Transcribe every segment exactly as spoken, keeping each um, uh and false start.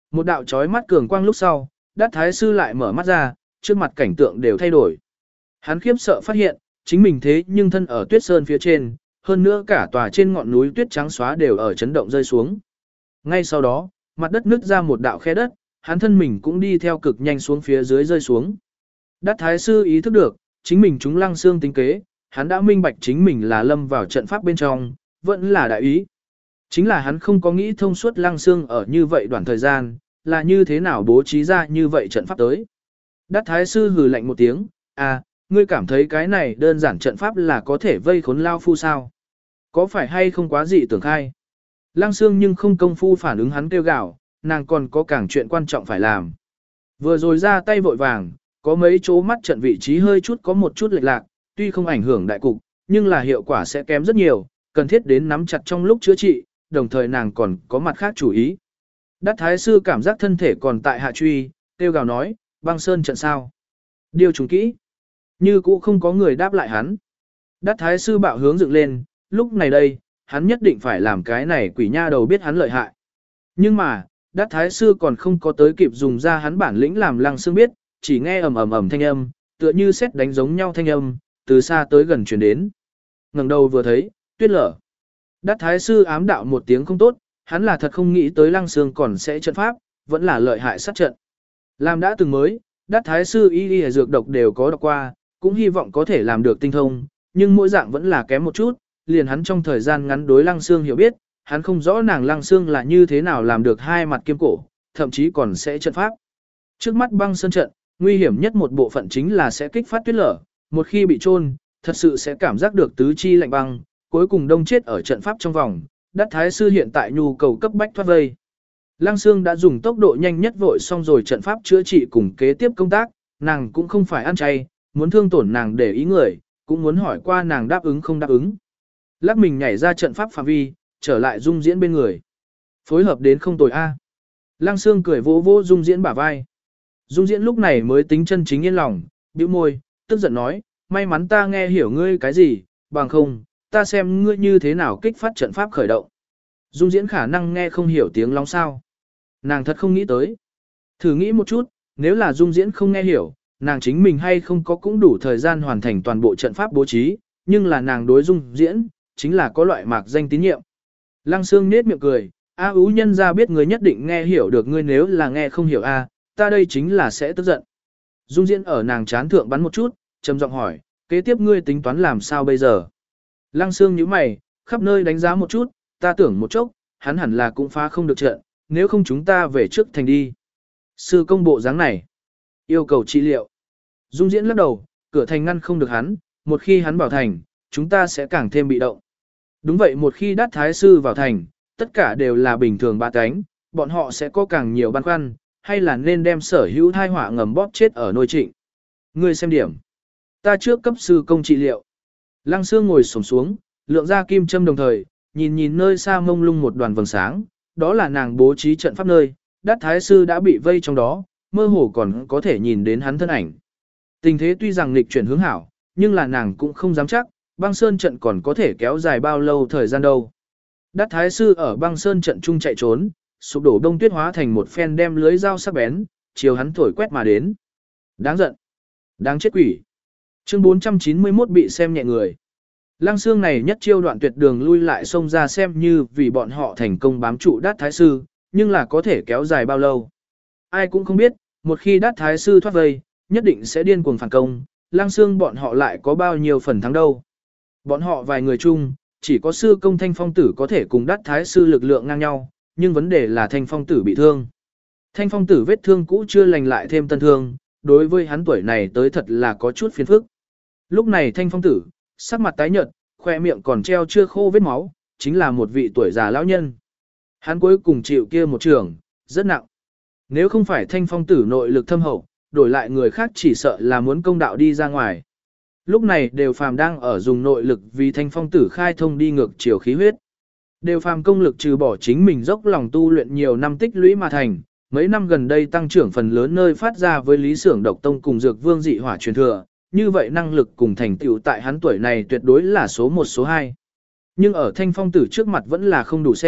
Một đạo chói mắt cường quang lúc sau, Đát Thái Sư lại mở mắt ra, trước mặt cảnh tượng đều thay đổi. Hắn khiếp sợ phát hiện, chính mình thế nhưng thân ở tuyết sơn phía trên, hơn nữa cả tòa trên ngọn núi tuyết trắng xóa đều ở chấn động rơi xuống. Ngay sau đó, mặt đất nứt ra một đạo khe đất, hắn thân mình cũng đi theo cực nhanh xuống phía dưới rơi xuống. Đát Thái Sư ý thức được, chính mình chúng Lăng Xương tính kế, hắn đã minh bạch chính mình là lâm vào trận pháp bên trong, vẫn là đại ý. Chính là hắn không có nghĩ thông suốt Lăng Xương ở như vậy đoạn thời gian, là như thế nào bố trí ra như vậy trận pháp tới. Đát Thái Sư hừ lạnh một tiếng, à, ngươi cảm thấy cái này đơn giản trận pháp là có thể vây khốn Lao Phu sao? Có phải hay không quá dị tưởng khai? Lăng Xương nhưng không công phu phản ứng hắn kêu gào, nàng còn có càng chuyện quan trọng phải làm. Vừa rồi ra tay vội vàng, có mấy chỗ mắt trận vị trí hơi chút có một chút lệch lạc, tuy không ảnh hưởng đại cục, nhưng là hiệu quả sẽ kém rất nhiều, cần thiết đến nắm chặt trong lúc chữa trị, đồng thời nàng còn có mặt khác chủ ý. Đát Thái Sư cảm giác thân thể còn tại hạ truy, kêu gào nói, băng sơn trận sao? Điều trùng kỹ. Như cũ không có người đáp lại hắn. Đát Thái Sư bạo hướng dựng lên, lúc này đây, hắn nhất định phải làm cái này quỷ nha đầu biết hắn lợi hại. Nhưng mà, Đát Thái Sư còn không có tới kịp dùng ra hắn bản lĩnh làm Lăng Xương biết, chỉ nghe ầm ầm ầm thanh âm, tựa như sét đánh giống nhau thanh âm, từ xa tới gần truyền đến. Ngẩng đầu vừa thấy, tuyết lở. Đát Thái Sư ám đạo một tiếng không tốt, hắn là thật không nghĩ tới Lăng Xương còn sẽ trận pháp, vẫn là lợi hại sát trận. Làm đã từng mới, Đát Thái Sư y y dược độc đều có đọc qua, cũng hy vọng có thể làm được tinh thông, nhưng mỗi dạng vẫn là kém một chút, liền hắn trong thời gian ngắn đối Lăng Xương hiểu biết, hắn không rõ nàng Lăng Xương là như thế nào làm được hai mặt kiêm cổ, thậm chí còn sẽ trận pháp. Trước mắt băng sơn trận, nguy hiểm nhất một bộ phận chính là sẽ kích phát tuyết lở, một khi bị trôn, thật sự sẽ cảm giác được tứ chi lạnh băng, cuối cùng đông chết ở trận pháp trong vòng. Đát Thái Sư hiện tại nhu cầu cấp bách thoát vây. Lăng Xương đã dùng tốc độ nhanh nhất vội xong rồi trận pháp chữa trị cùng kế tiếp công tác, nàng cũng không phải ăn chay, muốn thương tổn nàng để ý người, cũng muốn hỏi qua nàng đáp ứng không đáp ứng. Lắc mình nhảy ra trận pháp phạm vi, trở lại Dung Diễn bên người. Phối hợp đến không tồi a. Lăng Xương cười vỗ vỗ Dung Diễn bả vai. Dung Diễn lúc này mới tính chân chính yên lòng, bĩu môi, tức giận nói, may mắn ta nghe hiểu ngươi cái gì, bằng không, ta xem ngươi như thế nào kích phát trận pháp khởi động. Dung Diễn khả năng nghe không hiểu tiếng long sao. Nàng thật không nghĩ tới. Thử nghĩ một chút, nếu là Dung Diễn không nghe hiểu, nàng chính mình hay không có cũng đủ thời gian hoàn thành toàn bộ trận pháp bố trí, nhưng là nàng đối Dung Diễn, chính là có loại mạc danh tín nhiệm. Lăng Xương nết miệng cười, a ú nhân ra biết người nhất định nghe hiểu được ngươi, nếu là nghe không hiểu a, ta đây chính là sẽ tức giận. Dung Diễn ở nàng chán thượng bắn một chút, trầm giọng hỏi, kế tiếp ngươi tính toán làm sao bây giờ? Lăng Xương nhíu mày, khắp nơi đánh giá một chút, ta tưởng một chốc, hắn hẳn là cũng phá không được trận, nếu không chúng ta về trước thành đi. Sư công bộ dáng này, yêu cầu trị liệu. Dung Diễn lắc đầu, cửa thành ngăn không được hắn, một khi hắn vào thành, chúng ta sẽ càng thêm bị động. Đúng vậy, một khi Đát Thái Sư vào thành, tất cả đều là bình thường ba cánh, bọn họ sẽ có càng nhiều băn khoăn, hay là nên đem sở hữu thai họa ngầm bóp chết ở nôi trịnh. Ngươi xem điểm. Ta trước cấp sư công trị liệu. Lăng Xương ngồi xổm xuống, lượng ra kim châm đồng thời, nhìn nhìn nơi xa mông lung một đoàn vầng sáng, đó là nàng bố trí trận pháp nơi, Đát Thái Sư đã bị vây trong đó, mơ hồ còn có thể nhìn đến hắn thân ảnh. Tình thế tuy rằng nghịch chuyển hướng hảo, nhưng là nàng cũng không dám chắc, băng sơn trận còn có thể kéo dài bao lâu thời gian đâu. Đát Thái Sư ở băng sơn trận trung chạy trốn, sụp đổ đông tuyết hóa thành một phen đem lưới dao sắc bén, chiều hắn thổi quét mà đến. Đáng giận. Đáng chết quỷ. Chương bốn trăm chín mươi mốt bị xem nhẹ người. Lăng Xương này nhất chiêu đoạn tuyệt đường lui lại xông ra xem như vì bọn họ thành công bám trụ Đát Thái Sư, nhưng là có thể kéo dài bao lâu. Ai cũng không biết, một khi Đát Thái Sư thoát vây, nhất định sẽ điên cuồng phản công, Lăng Xương bọn họ lại có bao nhiêu phần thắng đâu. Bọn họ vài người chung, chỉ có sư công Thanh Phong Tử có thể cùng Đát Thái Sư lực lượng ngang nhau, nhưng vấn đề là Thanh Phong Tử bị thương. Thanh Phong Tử vết thương cũ chưa lành lại thêm tân thương, đối với hắn tuổi này tới thật là có chút phiền phức. Lúc này Thanh Phong Tử, sắc mặt tái nhợt, khoe miệng còn treo chưa khô vết máu, chính là một vị tuổi già lão nhân. Hắn cuối cùng chịu kia một trường, rất nặng. Nếu không phải Thanh Phong Tử nội lực thâm hậu, đổi lại người khác chỉ sợ là muốn công đạo đi ra ngoài. Lúc này Đều Phàm đang ở dùng nội lực vì Thanh Phong Tử khai thông đi ngược chiều khí huyết. Đều Phàm công lực trừ bỏ chính mình dốc lòng tu luyện nhiều năm tích lũy mà thành, mấy năm gần đây tăng trưởng phần lớn nơi phát ra với Lý Xưởng Độc Tông cùng Dược Vương dị hỏa truyền thừa, như vậy năng lực cùng thành tựu tại hắn tuổi này tuyệt đối là số một số hai. Nhưng ở Thanh Phong Tử trước mặt vẫn là không đủ xem,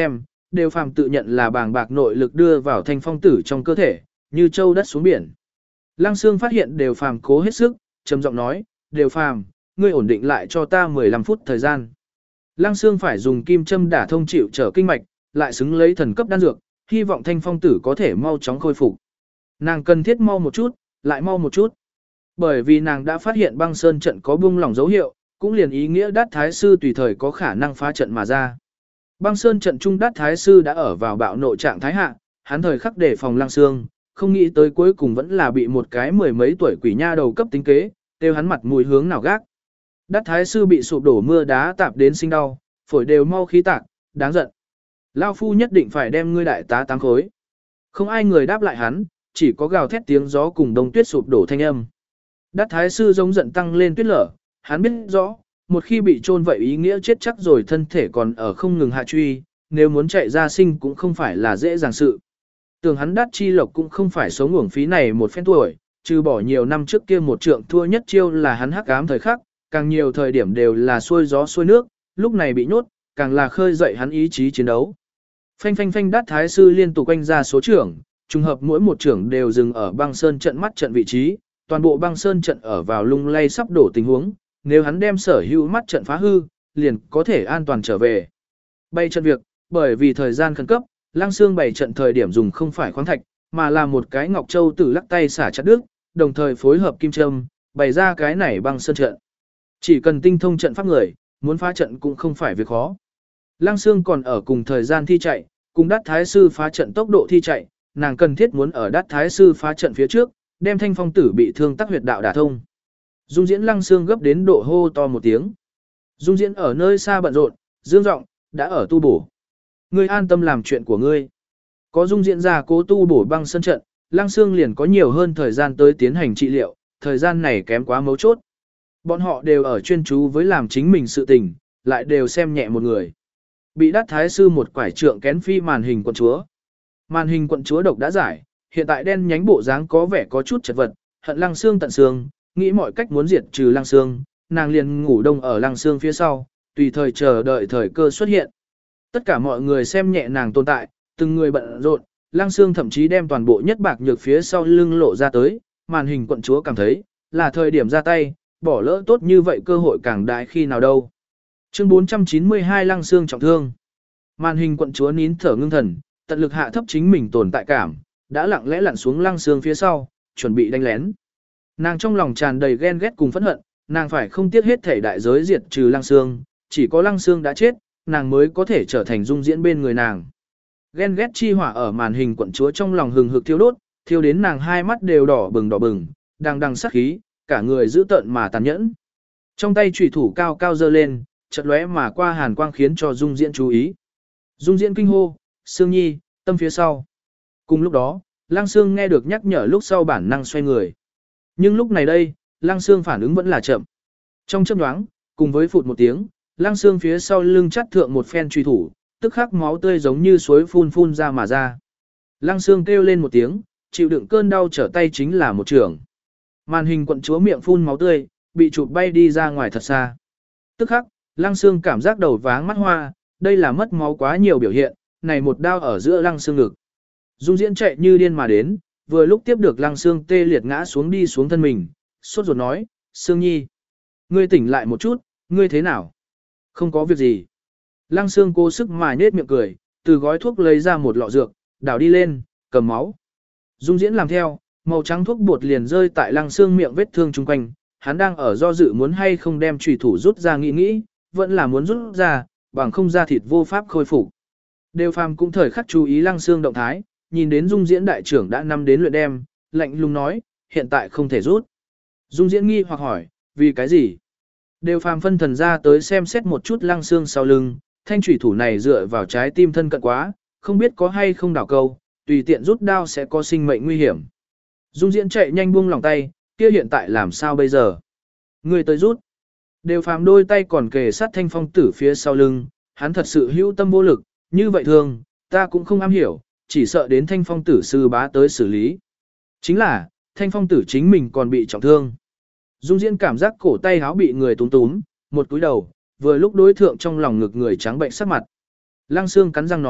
đều phàm tự nhận là bàng bạc nội lực đưa vào thanh phong tử trong cơ thể, như châu đất xuống biển. Lăng Sương phát hiện đều phàm cố hết sức, trầm giọng nói, đều phàm, ngươi ổn định lại cho ta mười lăm phút thời gian. Lăng Sương phải dùng kim châm đả thông chịu trở kinh mạch, lại xứng lấy thần cấp đan dược, hy vọng thanh phong tử có thể mau chóng khôi phục. Nàng cần thiết mau một chút, lại mau một chút. Bởi vì nàng đã phát hiện băng sơn trận có buông lỏng dấu hiệu, cũng liền ý nghĩa đát thái sư tùy thời có khả năng phá trận mà ra. Băng sơn trận trung đát thái sư đã ở vào bạo nộ trạng thái hạ, hắn thời khắc đề phòng Lăng Sương, không nghĩ tới cuối cùng vẫn là bị một cái mười mấy tuổi quỷ nha đầu cấp tính kế, tiêu hắn mặt mũi hướng nào gác. Đát thái sư bị sụp đổ mưa đá tạp đến sinh đau, phổi đều mau khí tạc, đáng giận. Lao phu nhất định phải đem ngươi đại tá tám khối. Không ai người đáp lại hắn, chỉ có gào thét tiếng gió cùng đông tuyết sụp đổ thanh âm. Đát thái sư giống giận tăng lên tuyết lở, hắn biết rõ, một khi bị chôn vậy ý nghĩa chết chắc rồi thân thể còn ở không ngừng hạ truy, nếu muốn chạy ra sinh cũng không phải là dễ dàng sự. Tưởng hắn Đát Chi Lộc cũng không phải sống uổng phí này một phen tuổi, trừ bỏ nhiều năm trước kia một trượng thua nhất chiêu là hắn hắc ám thời khắc, càng nhiều thời điểm đều là xuôi gió xuôi nước, lúc này bị nhốt, càng là khơi dậy hắn ý chí chiến đấu. Phanh phanh phanh Đát thái sư liên tục quanh ra số trưởng, trùng hợp mỗi một trưởng đều dừng ở băng sơn trận mắt trận vị trí, toàn bộ băng sơn trận ở vào lung lay sắp đổ tình huống, nếu hắn đem sở hữu mắt trận phá hư, liền có thể an toàn trở về. Bay trận việc, bởi vì thời gian khẩn cấp, Lăng Sương bày trận thời điểm dùng không phải khoáng thạch, mà là một cái ngọc châu tử lắc tay xả chặt đứt, đồng thời phối hợp kim châm, bày ra cái này băng sơn trận. Chỉ cần tinh thông trận pháp người, muốn phá trận cũng không phải việc khó. Lăng Sương còn ở cùng thời gian thi chạy, cùng Đát thái sư phá trận tốc độ thi chạy, nàng cần thiết muốn ở Đát thái sư phá trận phía trước, đem thanh phong tử bị thương tắc huyệt đạo đả thông. Dung Diễn Lăng Sương gấp đến độ hô to một tiếng. Dung Diễn ở nơi xa bận rộn, dương giọng đã ở tu bổ. Ngươi an tâm làm chuyện của ngươi. Có Dung Diễn ra cố tu bổ băng sân trận, Lăng Sương liền có nhiều hơn thời gian tới tiến hành trị liệu, thời gian này kém quá mấu chốt. Bọn họ đều ở chuyên chú với làm chính mình sự tình, lại đều xem nhẹ một người. Bị Đát thái sư một quải trượng kén phi màn hình quận chúa. Màn hình quận chúa độc đã giải, hiện tại đen nhánh bộ dáng có vẻ có chút chật vật, hận Lăng Sương tận xương, nghĩ mọi cách muốn diệt trừ Lăng Sương, nàng liền ngủ đông ở Lăng Sương phía sau, tùy thời chờ đợi thời cơ xuất hiện. Tất cả mọi người xem nhẹ nàng tồn tại, từng người bận rộn, Lăng Sương thậm chí đem toàn bộ nhất bạc nhược phía sau lưng lộ ra tới, màn hình quận chúa cảm thấy, là thời điểm ra tay, bỏ lỡ tốt như vậy cơ hội càng đại khi nào đâu. Chương bốn trăm chín mươi hai Lăng Sương trọng thương. Màn hình quận chúa nín thở ngưng thần, tận lực hạ thấp chính mình tồn tại cảm, đã lặng lẽ lặn xuống Lăng Sương phía sau, chuẩn bị đánh lén. Nàng trong lòng tràn đầy ghen ghét cùng phẫn hận, nàng phải không tiếc hết thể đại giới diệt trừ Lăng Sương, chỉ có Lăng Sương đã chết, nàng mới có thể trở thành Dung Diễn bên người nàng. Ghen ghét chi hỏa ở màn hình quận chúa trong lòng hừng hực thiêu đốt, thiêu đến nàng hai mắt đều đỏ bừng đỏ bừng, đang đằng sát khí, cả người dữ tợn mà tàn nhẫn. Trong tay chủy thủ cao cao giơ lên, chợt lóe mà qua hàn quang khiến cho Dung Diễn chú ý. Dung Diễn kinh hô, Sương Nhi, tâm phía sau. Cùng lúc đó, Lăng Sương nghe được nhắc nhở lúc sau bản năng xoay người. Nhưng lúc này đây, Lăng Sương phản ứng vẫn là chậm. Trong chớp nhoáng, cùng với phụt một tiếng, Lăng Sương phía sau lưng chắt thượng một phen truy thủ, tức khắc máu tươi giống như suối phun phun ra mà ra. Lăng Sương kêu lên một tiếng, chịu đựng cơn đau trở tay chính là một trường. Màn hình quận chúa miệng phun máu tươi, bị chụp bay đi ra ngoài thật xa. Tức khắc, Lăng Sương cảm giác đầu váng mắt hoa, đây là mất máu quá nhiều biểu hiện, này một đao ở giữa Lăng Sương ngực. Dung Diễn chạy như điên mà đến, vừa lúc tiếp được Lăng Sương tê liệt ngã xuống đi xuống thân mình, sốt ruột nói, Sương Nhi, ngươi tỉnh lại một chút, ngươi thế nào? Không có việc gì. Lăng Sương cố sức mà nết miệng cười, từ gói thuốc lấy ra một lọ dược, đảo đi lên, cầm máu. Dung Diễn làm theo, màu trắng thuốc bột liền rơi tại Lăng Sương miệng vết thương chung quanh, hắn đang ở do dự muốn hay không đem chủy thủ rút ra nghĩ nghĩ, vẫn là muốn rút ra, bằng không ra thịt vô pháp khôi phục. Đều Phàm cũng thời khắc chú ý Lăng Sương động thái, nhìn đến Dung Diễn đại trưởng đã năm đến luyện đem, lạnh lùng nói, hiện tại không thể rút. Dung Diễn nghi hoặc hỏi, vì cái gì? Đều Phàm phân thần ra tới xem xét một chút Lăng Sương sau lưng, thanh chủy thủ này dựa vào trái tim thân cận quá, không biết có hay không đảo câu, tùy tiện rút đao sẽ có sinh mệnh nguy hiểm. Dung Diễn chạy nhanh buông lòng tay, kia hiện tại làm sao bây giờ? Người tới rút. Đều Phàm đôi tay còn kề sát thanh phong tử phía sau lưng, hắn thật sự hữu tâm vô lực, như vậy thường, ta cũng không am hiểu, chỉ sợ đến thanh phong tử sư bá tới xử lý. Chính là, thanh phong tử chính mình còn bị trọng thương. Dung Diễn cảm giác cổ tay áo bị người túm túm, một cúi đầu, vừa lúc đối thượng trong lòng ngực người trắng bệnh sắc mặt. Lăng Sương cắn răng nói,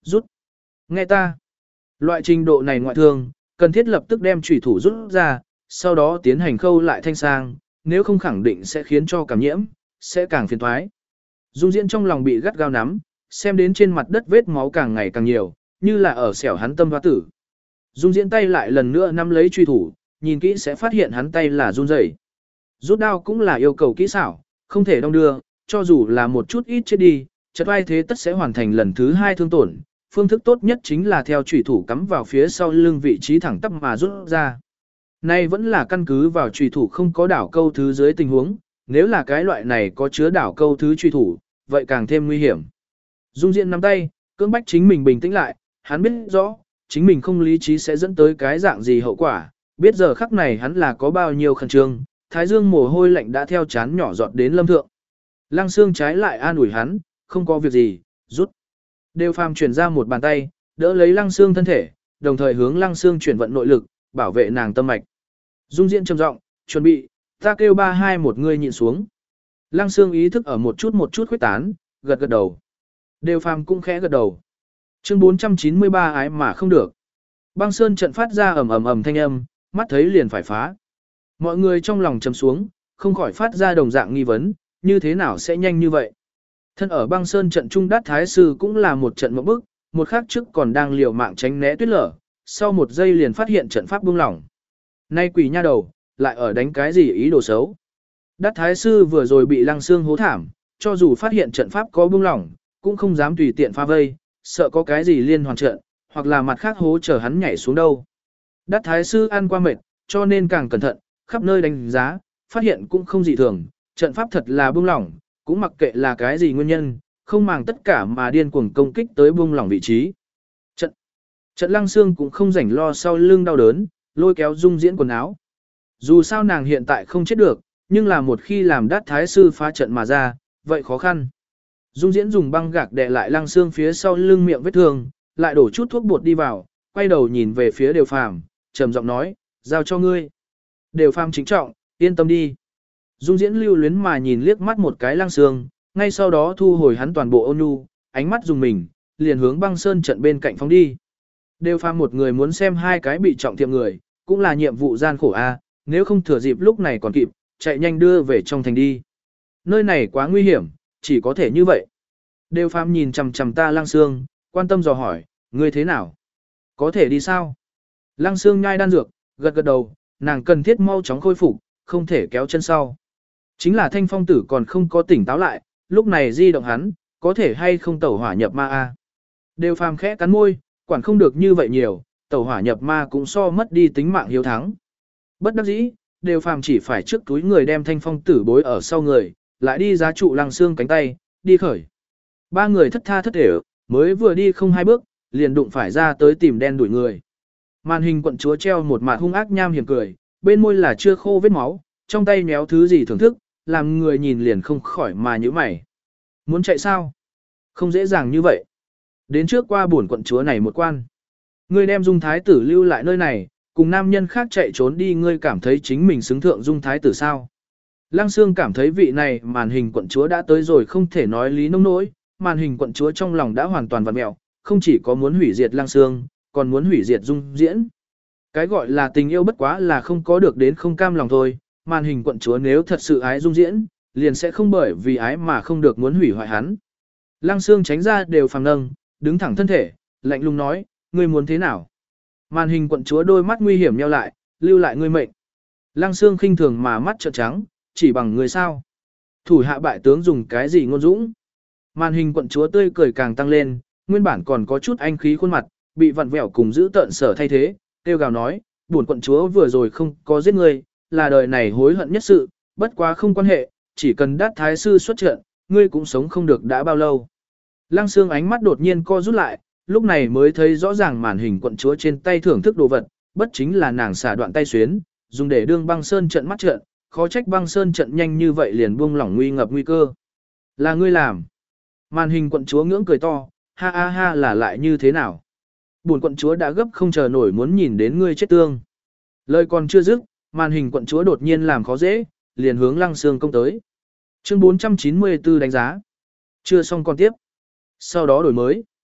Rút. Nghe ta. Loại trình độ này ngoại thương, cần thiết lập tức đem chủy thủ rút ra, sau đó tiến hành khâu lại thanh sang, nếu không khẳng định sẽ khiến cho cảm nhiễm, sẽ càng phiền toái. Dung Diễn trong lòng bị gắt gao nắm, xem đến trên mặt đất vết máu càng ngày càng nhiều, như là ở xẻo hắn tâm hoa tử. Dung Diễn tay lại lần nữa nắm lấy truy thủ, nhìn kỹ sẽ phát hiện hắn tay là run rẩy. Rút đao cũng là yêu cầu kỹ xảo, không thể đong đưa, cho dù là một chút ít chết đi, chật vai thế tất sẽ hoàn thành lần thứ hai thương tổn. Phương thức tốt nhất chính là theo chủy thủ cắm vào phía sau lưng vị trí thẳng tắp mà rút ra. Nay vẫn là căn cứ vào chủy thủ không có đảo câu thứ dưới tình huống, nếu là cái loại này có chứa đảo câu thứ chủy thủ, vậy càng thêm nguy hiểm. Dung Diễn nắm tay, cưỡng bách chính mình bình tĩnh lại, hắn biết rõ, chính mình không lý trí sẽ dẫn tới cái dạng gì hậu quả, biết giờ khắc này hắn là có bao nhiêu khẩn trương, thái dương mồ hôi lạnh đã theo chán nhỏ giọt đến lâm thượng. Lăng Xương trái lại an ủi hắn, không có việc gì, rút. Đều Phàm chuyển ra một bàn tay, đỡ lấy Lăng Xương thân thể, đồng thời hướng Lăng Xương chuyển vận nội lực, bảo vệ nàng tâm mạch. Dung Diễn trầm giọng, chuẩn bị, ta kêu ba hai một người nhịn xuống. Lăng Xương ý thức ở một chút một chút khuếch tán, gật gật đầu. Đều Phàm cũng khẽ gật đầu. Chương bốn trăm chín mươi ba ái mà không được. Băng sơn trận phát ra ầm ầm ầm thanh âm, mắt thấy liền phải phá. Mọi người trong lòng trầm xuống, không khỏi phát ra đồng dạng nghi vấn, như thế nào sẽ nhanh như vậy. Thân ở băng sơn trận trung đát thái sư cũng là một trận mộng bức, một khắc trước còn đang liều mạng tránh né tuyết lở, sau một giây liền phát hiện trận pháp buông lỏng. Nay quỷ nha đầu, lại ở đánh cái gì ý đồ xấu. Đát thái sư vừa rồi bị Lăng Xương hố thảm, cho dù phát hiện trận pháp có buông lỏng, cũng không dám tùy tiện phá vây, sợ có cái gì liên hoàn trận, hoặc là mặt khác hố chờ hắn nhảy xuống đâu. Đát thái sư ăn qua mệt, cho nên càng cẩn thận, khắp nơi đánh giá, phát hiện cũng không dị thường, trận pháp thật là buông lỏng, cũng mặc kệ là cái gì nguyên nhân, không màng tất cả mà điên cuồng công kích tới buông lỏng vị trí. Trận, trận Lăng Xương cũng không rảnh lo sau lưng đau đớn, lôi kéo Dung Diễn quần áo. Dù sao nàng hiện tại không chết được, nhưng là một khi làm đát thái sư phá trận mà ra, vậy khó khăn. Dung Diễn dùng băng gạc đè lại Lăng Xương phía sau lưng miệng vết thương, lại đổ chút thuốc bột đi vào, quay đầu nhìn về phía Đều Phàm, trầm giọng nói, giao cho ngươi. Đều Phàm chính trọng, yên tâm đi. Dung Diễn lưu luyến mà nhìn liếc mắt một cái Lăng Xương, ngay sau đó thu hồi hắn toàn bộ ôn nhu, ánh mắt dùng mình, liền hướng băng sơn trận bên cạnh phóng đi. Đều Phàm một người muốn xem hai cái bị trọng thiệm người, cũng là nhiệm vụ gian khổ a, nếu không thừa dịp lúc này còn kịp, chạy nhanh đưa về trong thành đi. Nơi này quá nguy hiểm, chỉ có thể như vậy. Đều Phàm nhìn chằm chằm ta Lăng Xương, quan tâm dò hỏi, ngươi thế nào? Có thể đi sao? Lăng Xương nhai đan dược, gật gật đầu, nàng cần thiết mau chóng khôi phục, không thể kéo chân sau. Chính là Thanh Phong tử còn không có tỉnh táo lại, lúc này di động hắn, có thể hay không tẩu hỏa nhập ma a? Đều Phàm khẽ cắn môi, quản không được như vậy nhiều, tẩu hỏa nhập ma cũng so mất đi tính mạng hiếu thắng. Bất đắc dĩ, Đều Phàm chỉ phải trước túi người đem Thanh Phong tử bối ở sau người, lại đi giá trụ Lăng Xương cánh tay, đi khởi. Ba người thất tha thất để, mới vừa đi không hai bước, liền đụng phải ra tới tìm đen đuổi người. Màn hình quận chúa treo một mặt hung ác nham hiểm cười, bên môi là chưa khô vết máu, trong tay méo thứ gì thưởng thức, làm người nhìn liền không khỏi mà nhíu mày. Muốn chạy sao? Không dễ dàng như vậy. Đến trước qua buồn quận chúa này một quan. Ngươi đem Dung Thái tử lưu lại nơi này, cùng nam nhân khác chạy trốn đi, ngươi cảm thấy chính mình xứng thượng Dung Thái tử sao? Lăng Xương cảm thấy vị này màn hình quận chúa đã tới rồi không thể nói lý nông nỗi, màn hình quận chúa trong lòng đã hoàn toàn vặn mẹo, không chỉ có muốn hủy diệt Lăng Xương, còn muốn hủy diệt Dung Diễn. Cái gọi là tình yêu bất quá là không có được đến không cam lòng thôi, màn hình quận chúa nếu thật sự ái Dung Diễn, liền sẽ không bởi vì ái mà không được muốn hủy hoại hắn. Lăng Xương tránh ra Đều Phàm nâng, đứng thẳng thân thể, lạnh lùng nói, ngươi muốn thế nào? Màn hình quận chúa đôi mắt nguy hiểm nheo lại, lưu lại ngươi mệnh. Lăng Xương khinh thường mà mắt trợn trắng, chỉ bằng ngươi sao? Thủ hạ bại tướng dùng cái gì ngôn dũng? Màn hình quận chúa tươi cười càng tăng lên, nguyên bản còn có chút anh khí khuôn mặt, bị vặn vẹo cùng giữ tợn sở thay thế, tiêu gào nói, buồn quận chúa vừa rồi không có giết ngươi, là đời này hối hận nhất sự, bất quá không quan hệ, chỉ cần đát thái sư xuất trận, ngươi cũng sống không được đã bao lâu. Lăng Xương ánh mắt đột nhiên co rút lại, lúc này mới thấy rõ ràng màn hình quận chúa trên tay thưởng thức đồ vật, bất chính là nàng xả đoạn tay xuyến, dùng để đương băng sơn trận mắt trận, khó trách băng sơn trận nhanh như vậy liền buông lỏng nguy ngập nguy cơ. Là ngươi làm. Màn hình quận chúa ngưỡng cười to, ha ha ha là lại như thế nào? Buồn quận chúa đã gấp không chờ nổi muốn nhìn đến ngươi chết tương. Lời còn chưa dứt, màn hình quận chúa đột nhiên làm khó dễ, liền hướng Lăng Xương công tới. Chương bốn trăm chín mươi tư đánh giá. Chưa xong còn tiếp. Sau đó đổi mới.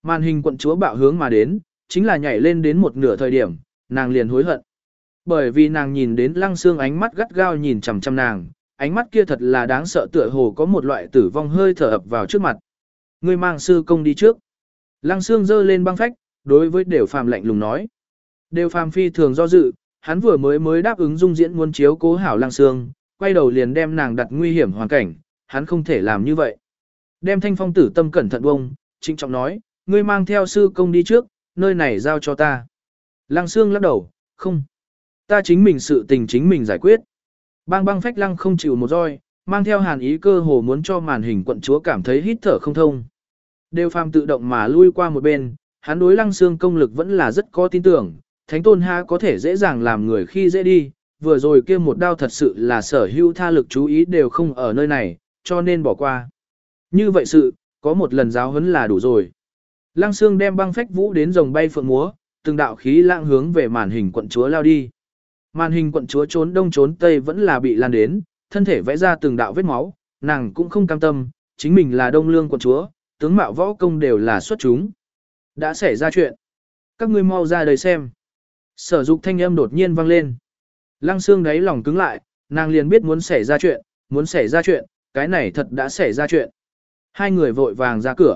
Màn hình quận chúa bạo hướng mà đến, chính là nhảy lên đến một nửa thời điểm, nàng liền hối hận. Bởi vì nàng nhìn đến Lăng Xương ánh mắt gắt gao nhìn chằm chằm nàng, ánh mắt kia thật là đáng sợ, tựa hồ có một loại tử vong hơi thở ập vào trước mặt. Ngươi mang sư công đi trước. Lăng Xương giơ lên băng phách, đối với Đều Phàm lạnh lùng nói. Đều Phàm phi thường do dự, hắn vừa mới mới đáp ứng Dung Diễn muốn chiếu cố hảo Lăng Xương, quay đầu liền đem nàng đặt nguy hiểm hoàn cảnh, hắn không thể làm như vậy. Đem Thanh Phong tử tâm cẩn thận bông, trịnh trọng nói, ngươi mang theo sư công đi trước, nơi này giao cho ta. Lăng Xương lắc đầu, không. Ta chính mình sự tình chính mình giải quyết. Bang băng phách lăng không chịu một roi, mang theo hàn ý cơ hồ muốn cho màn hình quận chúa cảm thấy hít thở không thông. Đều Phàm tự động mà lui qua một bên, hắn đối Lăng Xương công lực vẫn là rất có tin tưởng, Thánh Tôn ha có thể dễ dàng làm người khi dễ đi, vừa rồi kia một đao thật sự là sở hữu tha lực chú ý đều không ở nơi này, cho nên bỏ qua. Như vậy sự, có một lần giáo huấn là đủ rồi. Lăng Xương đem băng phách vũ đến rồng bay phượng múa, từng đạo khí lãng hướng về màn hình quận chúa lao đi. Màn hình quận chúa trốn đông trốn tây vẫn là bị lan đến, thân thể vẽ ra từng đạo vết máu, nàng cũng không cam tâm, chính mình là đông lương quận chúa, tướng mạo võ công đều là xuất chúng. Đã xảy ra chuyện. Các ngươi mau ra đây xem. Sở Dục thanh âm đột nhiên vang lên. Lăng Xương đáy lòng cứng lại, nàng liền biết muốn xảy ra chuyện, muốn xảy ra chuyện, cái này thật đã xảy ra chuyện. Hai người vội vàng ra cửa.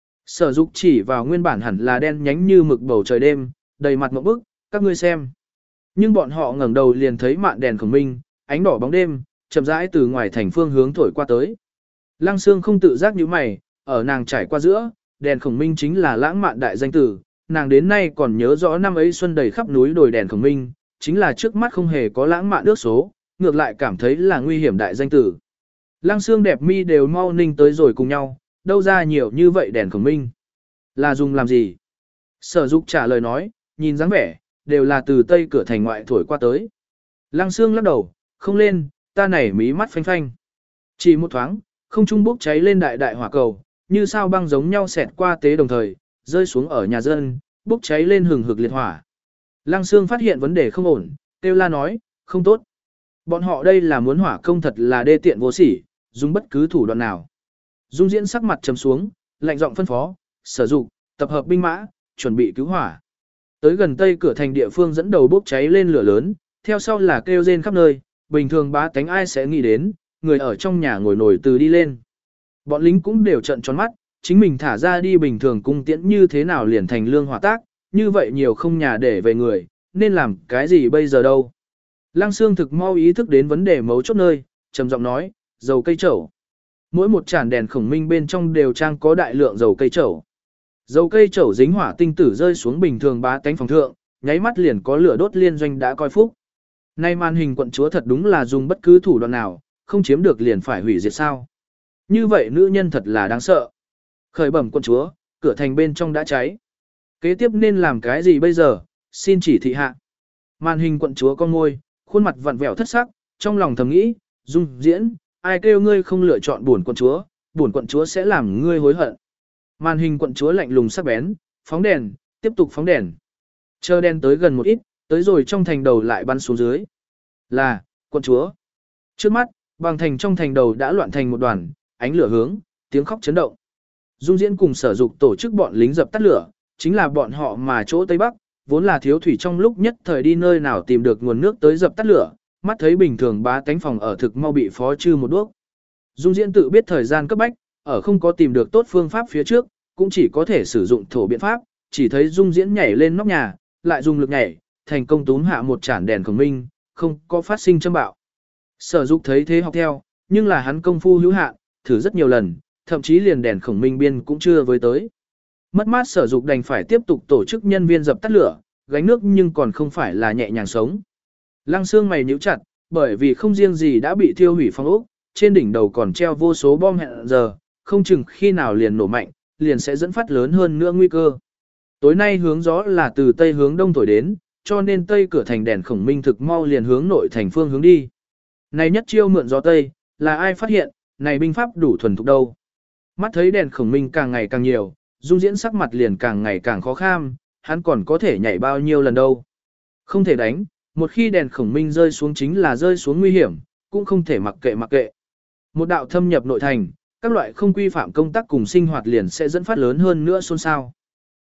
Sở Dục chỉ vào nguyên bản hẳn là đen nhánh như mực bầu trời đêm, đầy mặt ngộp bức, các ngươi xem. Nhưng bọn họ ngẩng đầu liền thấy mạn đèn khổng minh, ánh đỏ bóng đêm, chậm rãi từ ngoài thành phương hướng thổi qua tới. Lăng Xương không tự giác nhíu mày, ở nàng trải qua giữa, đèn khổng minh chính là lãng mạn đại danh tử, nàng đến nay còn nhớ rõ năm ấy xuân đầy khắp núi đồi đèn khổng minh, chính là trước mắt không hề có lãng mạn ước số, ngược lại cảm thấy là nguy hiểm đại danh tử. Lăng Xương đẹp mi đều mau ninh tới rồi cùng nhau, đâu ra nhiều như vậy đèn khổng minh. Là dùng làm gì? Sở Dục trả lời nói, nhìn dáng vẻ, đều là từ tây cửa thành ngoại thổi qua tới. Lăng Xương lắc đầu, không lên, ta nảy mí mắt phanh phanh. Chỉ một thoáng, không trung bốc cháy lên đại đại hỏa cầu, như sao băng giống nhau xẹt qua tế đồng thời, rơi xuống ở nhà dân, bốc cháy lên hừng hực liệt hỏa. Lăng Xương phát hiện vấn đề không ổn, kêu la nói, không tốt. Bọn họ đây là muốn hỏa công thật là đê tiện vô sỉ, dùng bất cứ thủ đoạn nào. Dung Diễn sắc mặt trầm xuống, lạnh giọng phân phó, Sở Dục, tập hợp binh mã, chuẩn bị cứu hỏa. Tới gần tây cửa thành địa phương dẫn đầu bốc cháy lên lửa lớn, theo sau là kêu rên khắp nơi, bình thường bá tánh ai sẽ nghĩ đến, người ở trong nhà ngồi nổi từ đi lên. Bọn lính cũng đều trợn tròn mắt, chính mình thả ra đi bình thường cung tiễn như thế nào liền thành lương hỏa tác, như vậy nhiều không nhà để về người, nên làm cái gì bây giờ đâu. Lăng Xương thực mau ý thức đến vấn đề mấu chốt nơi, trầm giọng nói, dầu cây trầu. Mỗi một chản đèn khổng minh bên trong đều trang có đại lượng dầu cây trầu. Dầu cây trầu dính hỏa tinh tử rơi xuống bình thường bá tánh phòng thượng, nháy mắt liền có lửa đốt liên doanh đã coi phúc. Nay màn hình quận chúa thật đúng là dùng bất cứ thủ đoạn nào, không chiếm được liền phải hủy diệt sao. Như vậy nữ nhân thật là đáng sợ. Khởi bẩm quận chúa, cửa thành bên trong đã cháy. Kế tiếp nên làm cái gì bây giờ, xin chỉ thị hạ. Màn hình quận chúa con môi, khuôn mặt vặn vẹo thất sắc, trong lòng thầm nghĩ, Dung Diễn, ai kêu ngươi không lựa chọn buồn quận chúa, buồn quận chúa sẽ làm ngươi hối hận. Màn hình quận chúa lạnh lùng sắc bén, phóng đèn, tiếp tục phóng đèn. Chờ đèn tới gần một ít, tới rồi trong thành đầu lại bắn xuống dưới. Là, quận chúa. Trước mắt, bằng thành trong thành đầu đã loạn thành một đoàn, ánh lửa hướng, tiếng khóc chấn động. Dung Diễn cùng Sở Dục tổ chức bọn lính dập tắt lửa, chính là bọn họ mà chỗ Tây Bắc, vốn là thiếu thủy trong lúc nhất thời đi nơi nào tìm được nguồn nước tới dập tắt lửa, mắt thấy bình thường bá tánh phòng ở thực mau bị phó trừ một đuốc. Dung Diễn tự biết thời gian cấp bách, ở không có tìm được tốt phương pháp phía trước, cũng chỉ có thể sử dụng thổ biện pháp, chỉ thấy Dung Diễn nhảy lên nóc nhà, lại dùng lực nhảy, thành công túm hạ một chản đèn khổng minh, không có phát sinh châm bạo. Sở Dục thấy thế học theo, nhưng là hắn công phu hữu hạn, thử rất nhiều lần, thậm chí liền đèn khổng minh biên cũng chưa với tới. Mất mát Sở Dục đành phải tiếp tục tổ chức nhân viên dập tắt lửa, gánh nước nhưng còn không phải là nhẹ nhàng sống. Lăng Xương mày nhíu chặt, bởi vì không riêng gì đã bị thiêu hủy phong ốc, trên đỉnh đầu còn treo vô số bom hẹn giờ, không chừng khi nào liền nổ mạnh, liền sẽ dẫn phát lớn hơn nữa nguy cơ. Tối nay hướng gió là từ tây hướng đông thổi đến, cho nên tây cửa thành đèn khổng minh thực mau liền hướng nội thành phương hướng đi. Này nhất chiêu mượn gió tây, là ai phát hiện, này binh pháp đủ thuần thục đâu. Mắt thấy đèn khổng minh càng ngày càng nhiều, Dung Diễn sắc mặt liền càng ngày càng khó kham, hắn còn có thể nhảy bao nhiêu lần đâu. Không thể đánh, một khi đèn khổng minh rơi xuống chính là rơi xuống nguy hiểm, cũng không thể mặc kệ mặc kệ. Một đạo thâm nhập nội thành, các loại không quy phạm công tác cùng sinh hoạt liền sẽ dẫn phát lớn hơn nữa xôn xao.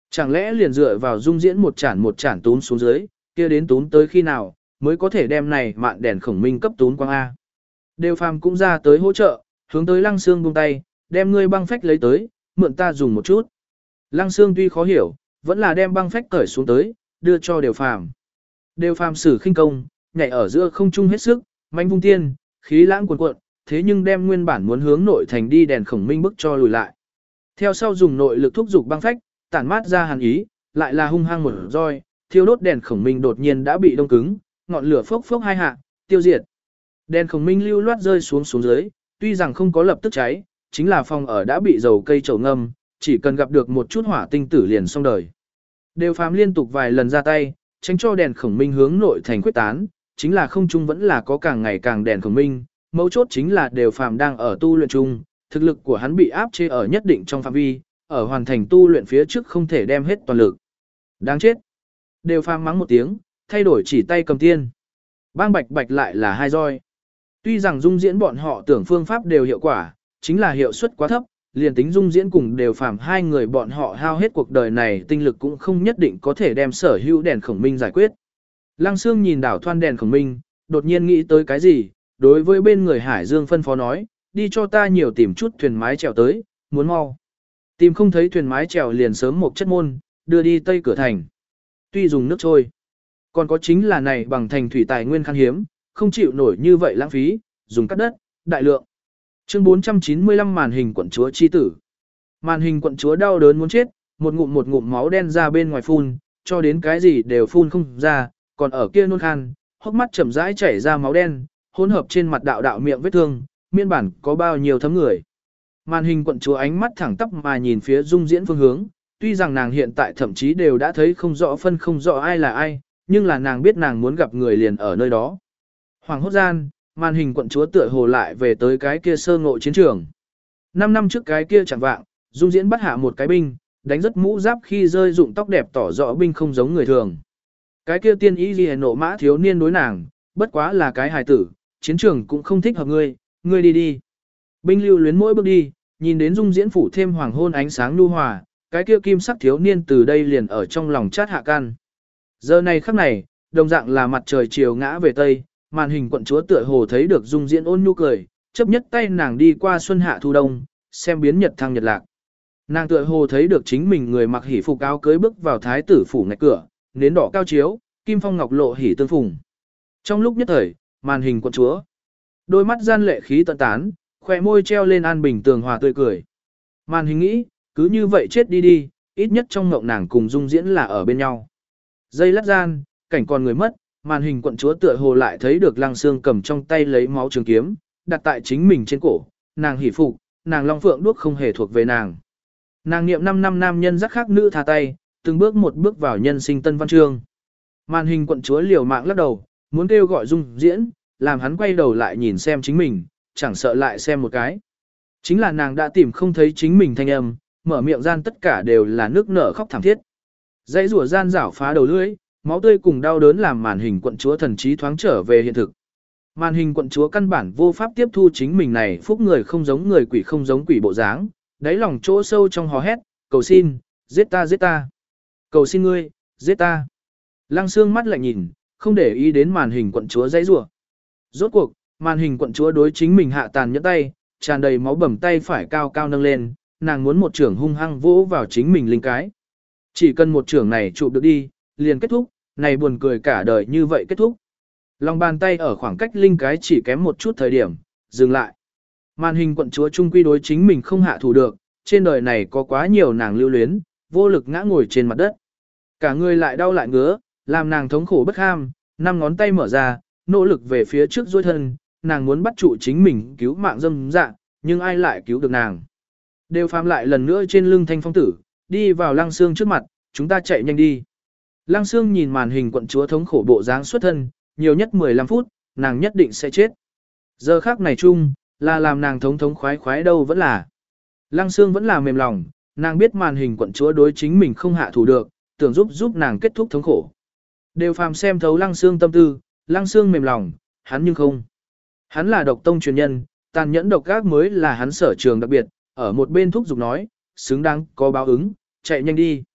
Chẳng lẽ liền dựa vào dung diễn một chản một chản túm xuống dưới, kia đến túm tới khi nào, mới có thể đem này mạn đèn khổng minh cấp túm quang A. Đều phàm cũng ra tới hỗ trợ, hướng tới Lăng Sương buông tay, đem ngươi băng phách lấy tới, mượn ta dùng một chút. Lăng Sương tuy khó hiểu, vẫn là đem băng phách cởi xuống tới, đưa cho Đều phàm. Đều phàm sử khinh công, nhảy ở giữa không trung hết sức, manh vung tiên, khí lãng cuồn cuộn, thế nhưng đem nguyên bản muốn hướng nội thành đi đèn khổng minh bức cho lùi lại. Theo sau dùng nội lực thúc dục băng phách, tản mát ra hàn ý, lại là hung hăng một roi, thiêu đốt đèn khổng minh đột nhiên đã bị đông cứng, ngọn lửa phốc phốc hai hạ, tiêu diệt. Đèn khổng minh lưu loát rơi xuống xuống dưới, tuy rằng không có lập tức cháy, chính là phòng ở đã bị dầu cây trầu ngâm, chỉ cần gặp được một chút hỏa tinh tử liền xong đời. Đều phàm liên tục vài lần ra tay, tránh cho đèn khổng minh hướng nội thành quyết tán, chính là không trung vẫn là có càng ngày càng đèn khổng minh, mấu chốt chính là đều phàm đang ở tu luyện chung, thực lực của hắn bị áp chế ở nhất định trong phạm vi, ở hoàn thành tu luyện phía trước không thể đem hết toàn lực. Đáng chết. Đều phàm mắng một tiếng, thay đổi chỉ tay cầm tiên. Bang bạch bạch lại là hai roi. Tuy rằng dung diễn bọn họ tưởng phương pháp đều hiệu quả, chính là hiệu suất quá thấp, liền tính dung diễn cùng đều phàm hai người bọn họ hao hết cuộc đời này tinh lực cũng không nhất định có thể đem sở hữu đèn khổng minh giải quyết. Lăng Sương nhìn đảo thoan đèn khổng minh, đột nhiên nghĩ tới cái gì, đối với bên người Hải Dương phân phó nói, đi cho ta nhiều tìm chút thuyền mái chèo tới, muốn mau. Tìm không thấy thuyền mái chèo liền sớm một chất môn, đưa đi tây cửa thành. Tuy dùng nước trôi, còn có chính là này bằng thành thủy tài nguyên khan hiếm, không chịu nổi như vậy lãng phí, dùng cắt đất, đại lượng. Chương bốn trăm chín mươi lăm màn hình quận chúa chi tử. Màn hình quận chúa đau đớn muốn chết, một ngụm một ngụm máu đen ra bên ngoài phun, cho đến cái gì đều phun không ra, còn ở kia nôn khan, hốc mắt chậm rãi chảy ra máu đen, hỗn hợp trên mặt đạo đạo miệng vết thương, miên bản có bao nhiêu thấm người. Màn hình quận chúa ánh mắt thẳng tắp mà nhìn phía dung diễn phương hướng, tuy rằng nàng hiện tại thậm chí đều đã thấy không rõ phân không rõ ai là ai, nhưng là nàng biết nàng muốn gặp người liền ở nơi đó. Hoàng hốt gian, màn hình quận chúa tựa hồ lại về tới cái kia sơ ngộ chiến trường. Năm năm trước cái kia chẳng vạng, dung diễn bắt hạ một cái binh, đánh rất mũ giáp khi rơi dụng tóc đẹp tỏ rõ binh không giống người thường. Cái kia tiên ý gì nộ mã thiếu niên đối nàng, bất quá là cái hài tử, chiến trường cũng không thích hợp ngươi, ngươi đi đi. Binh lưu luyến mỗi bước đi, nhìn đến dung diễn phủ thêm hoàng hôn ánh sáng nhu hòa, cái kia kim sắc thiếu niên từ đây liền ở trong lòng chát hạ can. Giờ này khắc này, đồng dạng là mặt trời chiều ngã về tây, màn hình quận chúa tựa hồ thấy được dung diễn ôn nhu cười, chấp nhất tay nàng đi qua xuân hạ thu đông, xem biến nhật thăng nhật lạc. Nàng tựa hồ thấy được chính mình người mặc hỉ phục áo cưới bước vào thái tử phủ ngạch cửa, nến đỏ cao chiếu, kim phong ngọc lộ hỉ tương phùng. Trong lúc nhất thời, màn hình quận chúa, đôi mắt gian lệ khí tận tán, khỏe môi treo lên an bình tường hòa tươi cười. Màn hình nghĩ, cứ như vậy chết đi đi, ít nhất trong ngộng nàng cùng dung diễn là ở bên nhau. Dây lát gian, cảnh còn người mất, màn hình quận chúa tựa hồ lại thấy được Lăng Sương cầm trong tay lấy máu trường kiếm, đặt tại chính mình trên cổ, nàng hỉ phục, nàng long phượng đuốc không hề thuộc về nàng. Nàng niệm năm năm nam nhân dắt khác nữ tha tay, từng bước một bước vào nhân sinh tân văn chương. Màn hình quận chúa liều mạng lắc đầu, muốn kêu gọi dung diễn, làm hắn quay đầu lại nhìn xem chính mình, chẳng sợ lại xem một cái. Chính là nàng đã tìm không thấy chính mình thanh âm, mở miệng gian tất cả đều là nước nở khóc thảm thiết. Dãy rủa gian rảo phá đầu lưỡi, máu tươi cùng đau đớn làm màn hình quận chúa thần trí thoáng trở về hiện thực. Màn hình quận chúa căn bản vô pháp tiếp thu chính mình này phúc người không giống người quỷ không giống quỷ bộ dáng, đáy lòng chỗ sâu trong hò hét, cầu xin, giết ta giết ta. Cầu xin ngươi, giết ta. Lăng Sương mắt lạnh nhìn, không để ý đến màn hình quận chúa dãy rủa. Rốt cuộc, màn hình quận chúa đối chính mình hạ tàn nhẫn tay, tràn đầy máu bầm tay phải cao cao nâng lên, nàng muốn một trưởng hung hăng vỗ vào chính mình linh cái. Chỉ cần một trưởng này chụp được đi, liền kết thúc, này buồn cười cả đời như vậy kết thúc. Lòng bàn tay ở khoảng cách linh cái chỉ kém một chút thời điểm, dừng lại. Màn hình quận chúa trung quy đối chính mình không hạ thủ được, trên đời này có quá nhiều nàng lưu luyến, vô lực ngã ngồi trên mặt đất. Cả người lại đau lại ngứa, làm nàng thống khổ bất ham, năm ngón tay mở ra, nỗ lực về phía trước duỗi thân, nàng muốn bắt trụ chính mình cứu mạng dâm dạ, nhưng ai lại cứu được nàng. Đều phàm lại lần nữa trên lưng thanh phong tử, đi vào Lăng Sương trước mặt, chúng ta chạy nhanh đi. Lăng Sương nhìn màn hình quận chúa thống khổ bộ dáng xuất thân, nhiều nhất mười lăm phút, nàng nhất định sẽ chết. Giờ khác này chung, là làm nàng thống thống khoái khoái đâu vẫn là. Lăng Sương vẫn là mềm lòng, nàng biết màn hình quận chúa đối chính mình không hạ thủ được, tưởng giúp giúp nàng kết thúc thống khổ. Đều phàm xem thấu Lăng Sương tâm tư, Lăng Sương mềm lòng, hắn nhưng không. Hắn là độc tông truyền nhân, tàn nhẫn độc ác mới là hắn sở trường đặc biệt, ở một bên thúc giục nói, xứng đáng có báo ứng, chạy nhanh đi.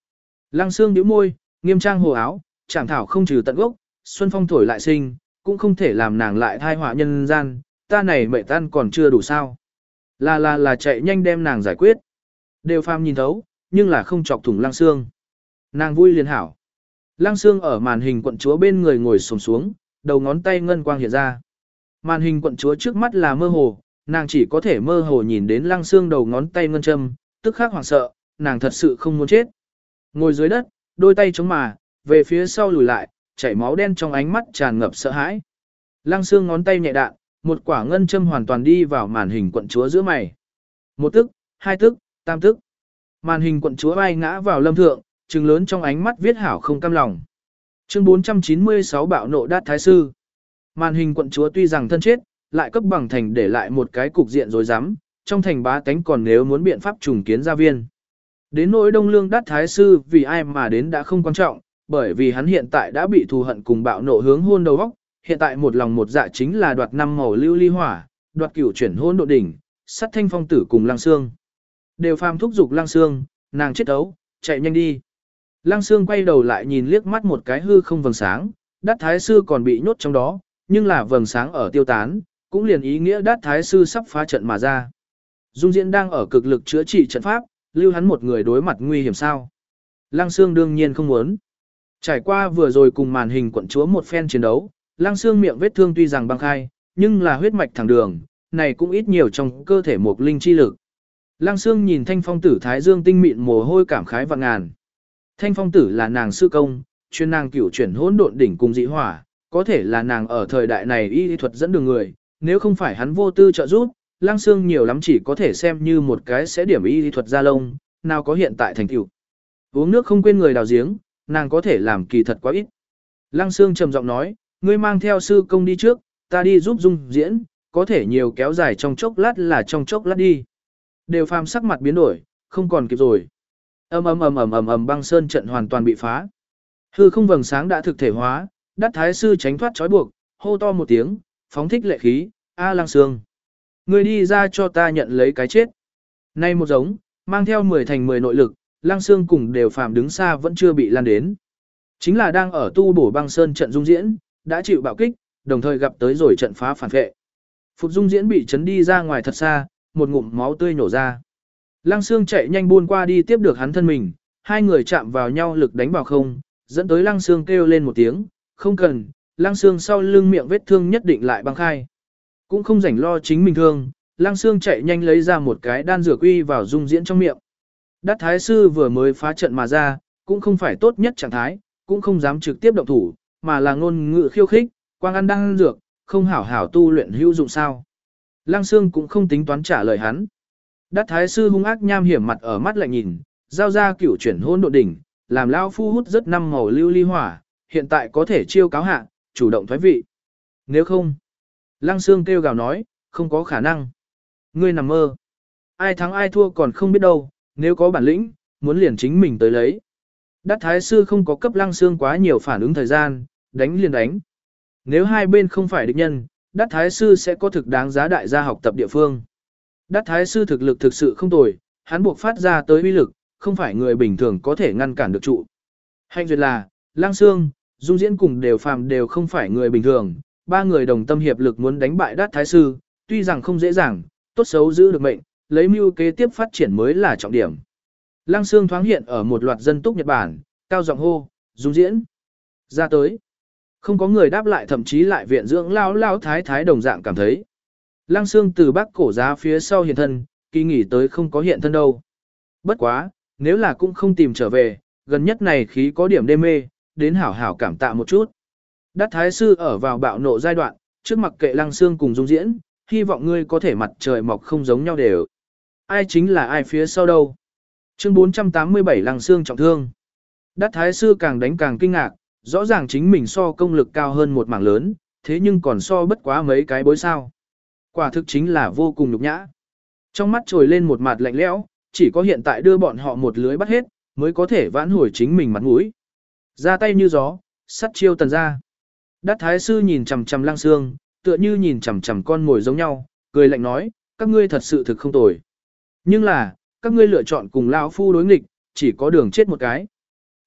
Lăng Xương nhíu môi, nghiêm trang hồ áo, chẳng thảo không trừ tận gốc, xuân phong thổi lại sinh, cũng không thể làm nàng lại thai họa nhân gian, ta này mệnh tan còn chưa đủ sao. Là là là chạy nhanh đem nàng giải quyết. Đều phàm nhìn thấu, nhưng là không chọc thủng Lăng Xương. Nàng vui liền hảo. Lăng Xương ở màn hình quận chúa bên người ngồi xổm xuống, đầu ngón tay ngân quang hiện ra. Màn hình quận chúa trước mắt là mơ hồ, nàng chỉ có thể mơ hồ nhìn đến Lăng Xương đầu ngón tay ngân châm, tức khắc hoảng sợ, nàng thật sự không muốn chết. Ngồi dưới đất, đôi tay chống mà, về phía sau lùi lại, chảy máu đen trong ánh mắt tràn ngập sợ hãi. Lăng Xương ngón tay nhẹ đạn, một quả ngân châm hoàn toàn đi vào màn hình quận chúa giữa mày. Một tức, hai tức, tam tức. Màn hình quận chúa bay ngã vào lâm thượng, trừng lớn trong ánh mắt viết hảo không cam lòng. Chương bốn trăm chín mươi sáu bạo nộ đát thái sư. Màn hình quận chúa tuy rằng thân chết, lại cấp bằng thành để lại một cái cục diện rối rắm, trong thành bá tánh còn nếu muốn biện pháp trùng kiến gia viên. Đến nỗi Đông Lương đát thái sư vì ai mà đến đã không quan trọng, bởi vì hắn hiện tại đã bị thù hận cùng bạo nộ hướng hôn đầu óc, hiện tại một lòng một dạ chính là đoạt năm màu lưu ly hỏa, đoạt cửu chuyển hôn độ đỉnh, sát thanh phong tử cùng Lăng Xương. Đều phàm thúc giục Lăng Xương, nàng chết ấu, chạy nhanh đi. Lăng Xương quay đầu lại nhìn liếc mắt một cái hư không vầng sáng, đát thái sư còn bị nhốt trong đó, nhưng là vầng sáng ở tiêu tán, cũng liền ý nghĩa đát thái sư sắp phá trận mà ra. Dung Diễn đang ở cực lực chữa trị trận pháp, lưu hắn một người đối mặt nguy hiểm sao. Lăng Xương đương nhiên không muốn. Trải qua vừa rồi cùng màn hình quận chúa một phen chiến đấu, Lăng Xương miệng vết thương tuy rằng băng khai, nhưng là huyết mạch thẳng đường, này cũng ít nhiều trong cơ thể một linh chi lực. Lăng Xương nhìn thanh phong tử thái dương tinh mịn mồ hôi cảm khái vạn ngàn. Thanh phong tử là nàng sư công, chuyên nàng cửu chuyển hỗn độn đỉnh cùng dị hỏa, có thể là nàng ở thời đại này y thuật dẫn đường người, nếu không phải hắn vô tư trợ giúp, Lăng Xương nhiều lắm chỉ có thể xem như một cái sẽ điểm y thuật ra lông, nào có hiện tại thành tựu. Uống nước không quên người đào giếng, nàng có thể làm kỳ thật quá ít. Lăng Xương trầm giọng nói, ngươi mang theo sư công đi trước, ta đi giúp Dung Diễn, có thể nhiều kéo dài trong chốc lát là trong chốc lát đi. Đều phàm sắc mặt biến đổi, không còn kịp rồi. Ầm ầm ầm ầm ầm ầm băng sơn trận hoàn toàn bị phá. Hư không vầng sáng đã thực thể hóa, đát thái sư tránh thoát trói buộc, hô to một tiếng, phóng thích lệ khí, a Lăng Xương. Ngươi đi ra cho ta nhận lấy cái chết. Nay một giống, mang theo mười thành mười nội lực, Lăng Xương cùng đều phàm đứng xa vẫn chưa bị lan đến. Chính là đang ở tu bổ băng sơn trận Dung Diễn, đã chịu bạo kích, đồng thời gặp tới rồi trận phá phản vệ. Phục Dung Diễn bị chấn đi ra ngoài thật xa, một ngụm máu tươi nổ ra. Lăng Xương chạy nhanh buôn qua đi tiếp được hắn thân mình, hai người chạm vào nhau lực đánh vào không, dẫn tới Lăng Xương kêu lên một tiếng, không cần, Lăng Xương sau lưng miệng vết thương nhất định lại băng khai. Cũng không rảnh lo chính mình thương, Lăng Xương chạy nhanh lấy ra một cái đan dược uy vào Dung Diễn trong miệng. Đát thái sư vừa mới phá trận mà ra, cũng không phải tốt nhất trạng thái, cũng không dám trực tiếp động thủ, mà là ngôn ngữ khiêu khích, quang ăn đan dược, không hảo hảo tu luyện hữu dụng sao. Lăng Xương cũng không tính toán trả lời hắn. Đát thái sư hung ác nham hiểm mặt ở mắt lạnh nhìn, giao ra cửu chuyển hôn độn đỉnh, làm lao phu hút rất năm màu lưu ly hỏa, hiện tại có thể chiêu cáo hạ, chủ động thoái vị. Nếu không, Lăng Xương kêu gào nói, không có khả năng. Ngươi nằm mơ. Ai thắng ai thua còn không biết đâu, nếu có bản lĩnh, muốn liền chính mình tới lấy. Đát thái sư không có cấp Lăng Xương quá nhiều phản ứng thời gian, đánh liền đánh. Nếu hai bên không phải địch nhân, Đát thái sư sẽ có thực đáng giá đại gia học tập địa phương. Đát thái sư thực lực thực sự không tồi, hắn buộc phát ra tới uy lực, không phải người bình thường có thể ngăn cản được trụ. Hạnh duyệt là, Lăng Xương, Dung Diễn cùng đều phàm đều không phải người bình thường, ba người đồng tâm hiệp lực muốn đánh bại Đát thái sư, tuy rằng không dễ dàng, tốt xấu giữ được mệnh, lấy mưu kế tiếp phát triển mới là trọng điểm. Lăng Xương thoáng hiện ở một loạt dân túc Nhật Bản, cao giọng hô, Dung Diễn, ra tới. Không có người đáp lại, thậm chí lại viện dưỡng lao lao thái thái đồng dạng cảm thấy. Lăng Xương từ bắc cổ giá phía sau hiện thân, kỳ nghỉ tới không có hiện thân đâu. Bất quá, nếu là cũng không tìm trở về, gần nhất này khí có điểm đê mê, đến hảo hảo cảm tạ một chút. Đát thái sư ở vào bạo nộ giai đoạn, trước mặc kệ Lăng Xương cùng Dung Diễn, hy vọng ngươi có thể mặt trời mọc không giống nhau đều. Ai chính là ai phía sau đâu. Chương bốn trăm tám mươi bảy Lăng Xương trọng thương. Đát thái sư càng đánh càng kinh ngạc, rõ ràng chính mình so công lực cao hơn một mảng lớn, thế nhưng còn so bất quá mấy cái bối sao. Quả thực chính là vô cùng nhục nhã. Trong mắt trồi lên một mặt lạnh lẽo, chỉ có hiện tại đưa bọn họ một lưới bắt hết, mới có thể vãn hồi chính mình mặt mũi. Ra tay như gió, sắt chiêu tần ra. Đát thái sư nhìn chằm chằm Lăng Xương, tựa như nhìn chằm chằm con mồi giống nhau, cười lạnh nói, các ngươi thật sự thực không tồi. Nhưng là, các ngươi lựa chọn cùng lão phu đối nghịch, chỉ có đường chết một cái.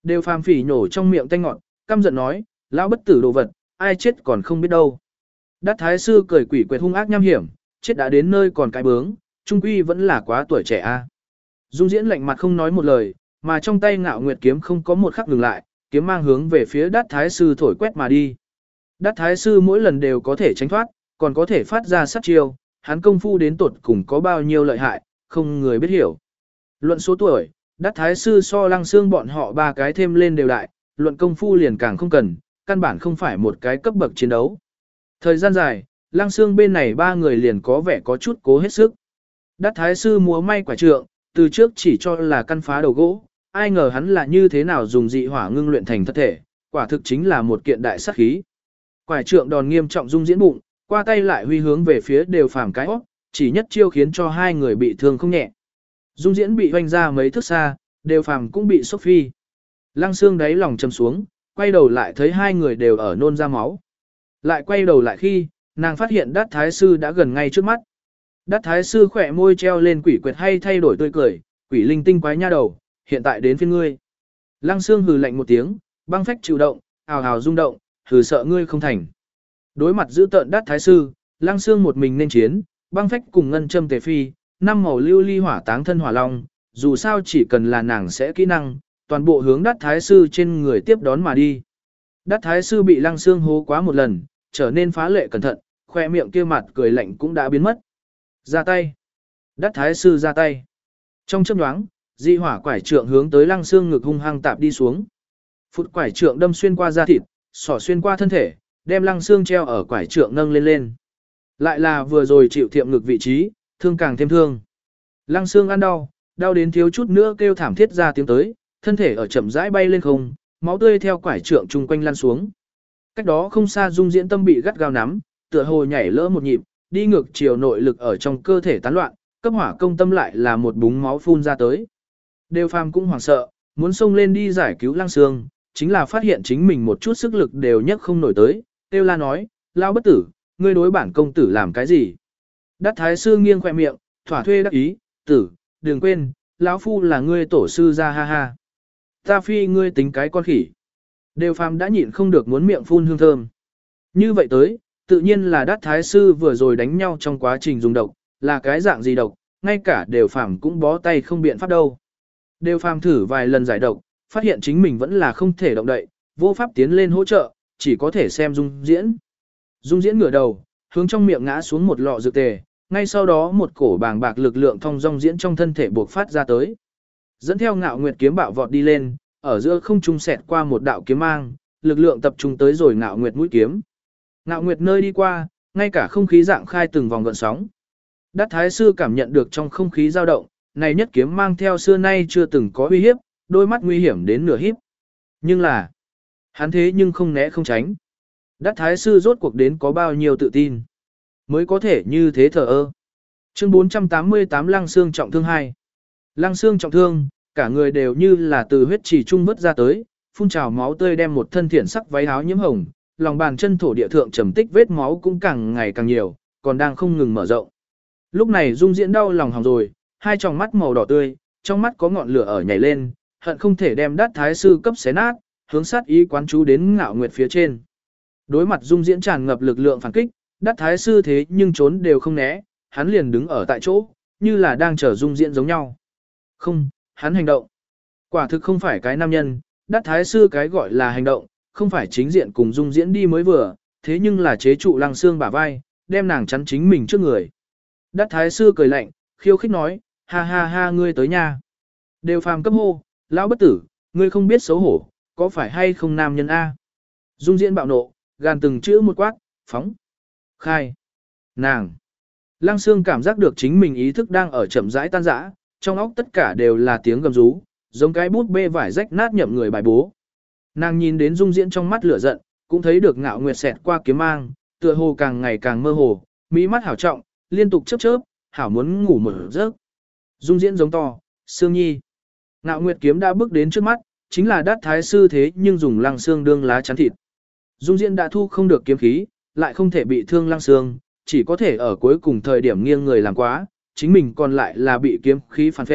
Đều phàm phỉ nhổ trong miệng tanh ngọt, căm giận nói, lão bất tử đồ vật, ai chết còn không biết đâu. Đát thái sư cười quỷ quệt hung ác nham hiểm, chết đã đến nơi còn cái bướng, trung quy vẫn là quá tuổi trẻ a. Dung Diễn lạnh mặt không nói một lời, mà trong tay Ngạo Nguyệt kiếm không có một khắc dừng lại, kiếm mang hướng về phía Đát thái sư thổi quét mà đi. Đát thái sư mỗi lần đều có thể tránh thoát, còn có thể phát ra sát chiêu, hắn công phu đến tột cùng có bao nhiêu lợi hại, không người biết hiểu. Luận số tuổi, Đát thái sư so Lăng Xương bọn họ ba cái thêm lên đều đại, luận công phu liền càng không cần, căn bản không phải một cái cấp bậc chiến đấu. Thời gian dài, Lăng Xương bên này ba người liền có vẻ có chút cố hết sức. Đát thái sư múa may quả trượng, từ trước chỉ cho là căn phá đầu gỗ, ai ngờ hắn là như thế nào dùng dị hỏa ngưng luyện thành thân thể, quả thực chính là một kiện đại sát khí. Quả trượng đòn nghiêm trọng Dung Diễn bụng, qua tay lại huy hướng về phía Đều Phàm cái hót, chỉ nhất chiêu khiến cho hai người bị thương không nhẹ. Dung Diễn bị hoành ra mấy thước xa, Đều Phàm cũng bị sốc phi. Lăng Xương đáy lòng chầm xuống, quay đầu lại thấy hai người đều ở nôn ra máu. Lại quay đầu lại khi, nàng phát hiện Đát thái sư đã gần ngay trước mắt. Đát thái sư khỏe môi treo lên quỷ quyệt hay thay đổi tươi cười, quỷ linh tinh quái nha đầu, hiện tại đến phiên ngươi. Lăng Xương hừ lạnh một tiếng, băng phách chịu động, ào ào rung động, hừ sợ ngươi không thành. Đối mặt giữ tợn Đát thái sư, Lăng Xương một mình nên chiến, băng phách cùng ngân châm tề phi, năm màu lưu ly hỏa táng thân hỏa long, dù sao chỉ cần là nàng sẽ kỹ năng, toàn bộ hướng Đát thái sư trên người tiếp đón mà đi. Đát thái sư bị Lăng Xương hố quá một lần, trở nên phá lệ cẩn thận, khoe miệng kia mặt cười lạnh cũng đã biến mất. Ra tay. Đát thái sư ra tay. Trong chớp nhoáng, dị hỏa quải trượng hướng tới Lăng Xương ngực hung hăng tạp đi xuống. Phụt quải trượng đâm xuyên qua da thịt, xỏ xuyên qua thân thể, đem Lăng Xương treo ở quải trượng nâng lên lên. Lại là vừa rồi chịu thiệm ngực vị trí, thương càng thêm thương. Lăng Xương ăn đau, đau đến thiếu chút nữa kêu thảm thiết ra tiếng tới, thân thể ở chậm rãi bay lên không, máu tươi theo quải trượng chung quanh lăn xuống. Cách đó không xa Dung Diễn tâm bị gắt gao nắm, tựa hồ nhảy lỡ một nhịp, đi ngược chiều nội lực ở trong cơ thể tán loạn, cấp hỏa công tâm lại là một búng máu phun ra tới. Đều Phàm cũng hoảng sợ, muốn xông lên đi giải cứu Lăng Xương, chính là phát hiện chính mình một chút sức lực đều nhấc không nổi tới, Tiêu La nói, lao bất tử, ngươi đối bản công tử làm cái gì? Đát thái sư nghiêng khoe miệng, thỏa thuê đắc ý, tử, đừng quên, lão phu là ngươi tổ sư ra ha ha. Ta phi ngươi tính cái con khỉ. Đều Phàm đã nhịn không được muốn miệng phun hương thơm. Như vậy tới, tự nhiên là Đát thái sư vừa rồi đánh nhau trong quá trình dùng độc, là cái dạng gì độc, ngay cả Đều Phàm cũng bó tay không biện pháp đâu. Đều Phàm thử vài lần giải độc, phát hiện chính mình vẫn là không thể động đậy, vô pháp tiến lên hỗ trợ, chỉ có thể xem Dung Diễn. Dung Diễn ngửa đầu, hướng trong miệng ngã xuống một lọ dược tề, ngay sau đó một cổ bàng bạc lực lượng thông dong diễn trong thân thể buộc phát ra tới. Dẫn theo Ngạo Nguyệt kiếm bạo vọt đi lên, ở giữa không trung xẹt qua một đạo kiếm mang, lực lượng tập trung tới rồi Ngạo Nguyệt mũi kiếm. Ngạo Nguyệt nơi đi qua, ngay cả không khí dạng khai từng vòng gợn sóng. Đát thái sư cảm nhận được trong không khí dao động, này nhất kiếm mang theo xưa nay chưa từng có uy hiếp, đôi mắt nguy hiểm đến nửa híp. Nhưng là, hắn thế nhưng không né không tránh. Đát thái sư rốt cuộc đến có bao nhiêu tự tin, mới có thể như thế thờ ơ. Chương bốn trăm tám mươi tám Lăng Xương trọng thương hai. Lăng Xương trọng thương, cả người đều như là từ huyết trì trung vớt ra tới, phun trào máu tươi đem một thân thiển sắc váy áo nhiễm hồng, lòng bàn chân thổ địa thượng trầm tích vết máu cũng càng ngày càng nhiều, còn đang không ngừng mở rộng. Lúc này Dung Diễn đau lòng hỏng rồi, hai tròng mắt màu đỏ tươi, trong mắt có ngọn lửa ở nhảy lên, hận không thể đem Đát thái sư cấp xé nát, hướng sát ý quán chú đến Ngạo Nguyệt phía trên. Đối mặt Dung Diễn tràn ngập lực lượng phản kích, Đát thái sư thế nhưng trốn đều không né, hắn liền đứng ở tại chỗ, như là đang chờ Dung Diễn giống nhau. Không, hắn hành động. Quả thực không phải cái nam nhân, Đát thái sư cái gọi là hành động, không phải chính diện cùng Dung Diễn đi mới vừa, thế nhưng là chế trụ Lăng Xương bả vai, đem nàng chắn chính mình trước người. Đát thái sư cười lạnh, khiêu khích nói, ha ha ha ngươi tới nha. Đều Phàm cấp hô, lão bất tử, ngươi không biết xấu hổ, có phải hay không nam nhân A. Dung Diễn bạo nộ, gàn từng chữ một quát, phóng, khai, nàng. Lăng Xương cảm giác được chính mình ý thức đang ở chậm rãi tan rã, trong óc tất cả đều là tiếng gầm rú, giống cái bút bê vải rách nát nhậm người bài bố. Nàng nhìn đến Dung Diễn trong mắt lửa giận, cũng thấy được Ngạo Nguyệt xẹt qua kiếm mang, tựa hồ càng ngày càng mơ hồ, mỹ mắt hảo trọng, liên tục chớp chớp, hảo muốn ngủ một giấc. Dung Diễn giống to, Sương Nhi. Ngạo Nguyệt kiếm đã bước đến trước mắt, chính là Đát thái sư thế nhưng dùng Lăng Xương đương lá chắn thịt. Dung Diễn đã thu không được kiếm khí, lại không thể bị thương Lăng Xương, chỉ có thể ở cuối cùng thời điểm nghiêng người làm quá, chính mình còn lại là bị kiếm khí phản phệ,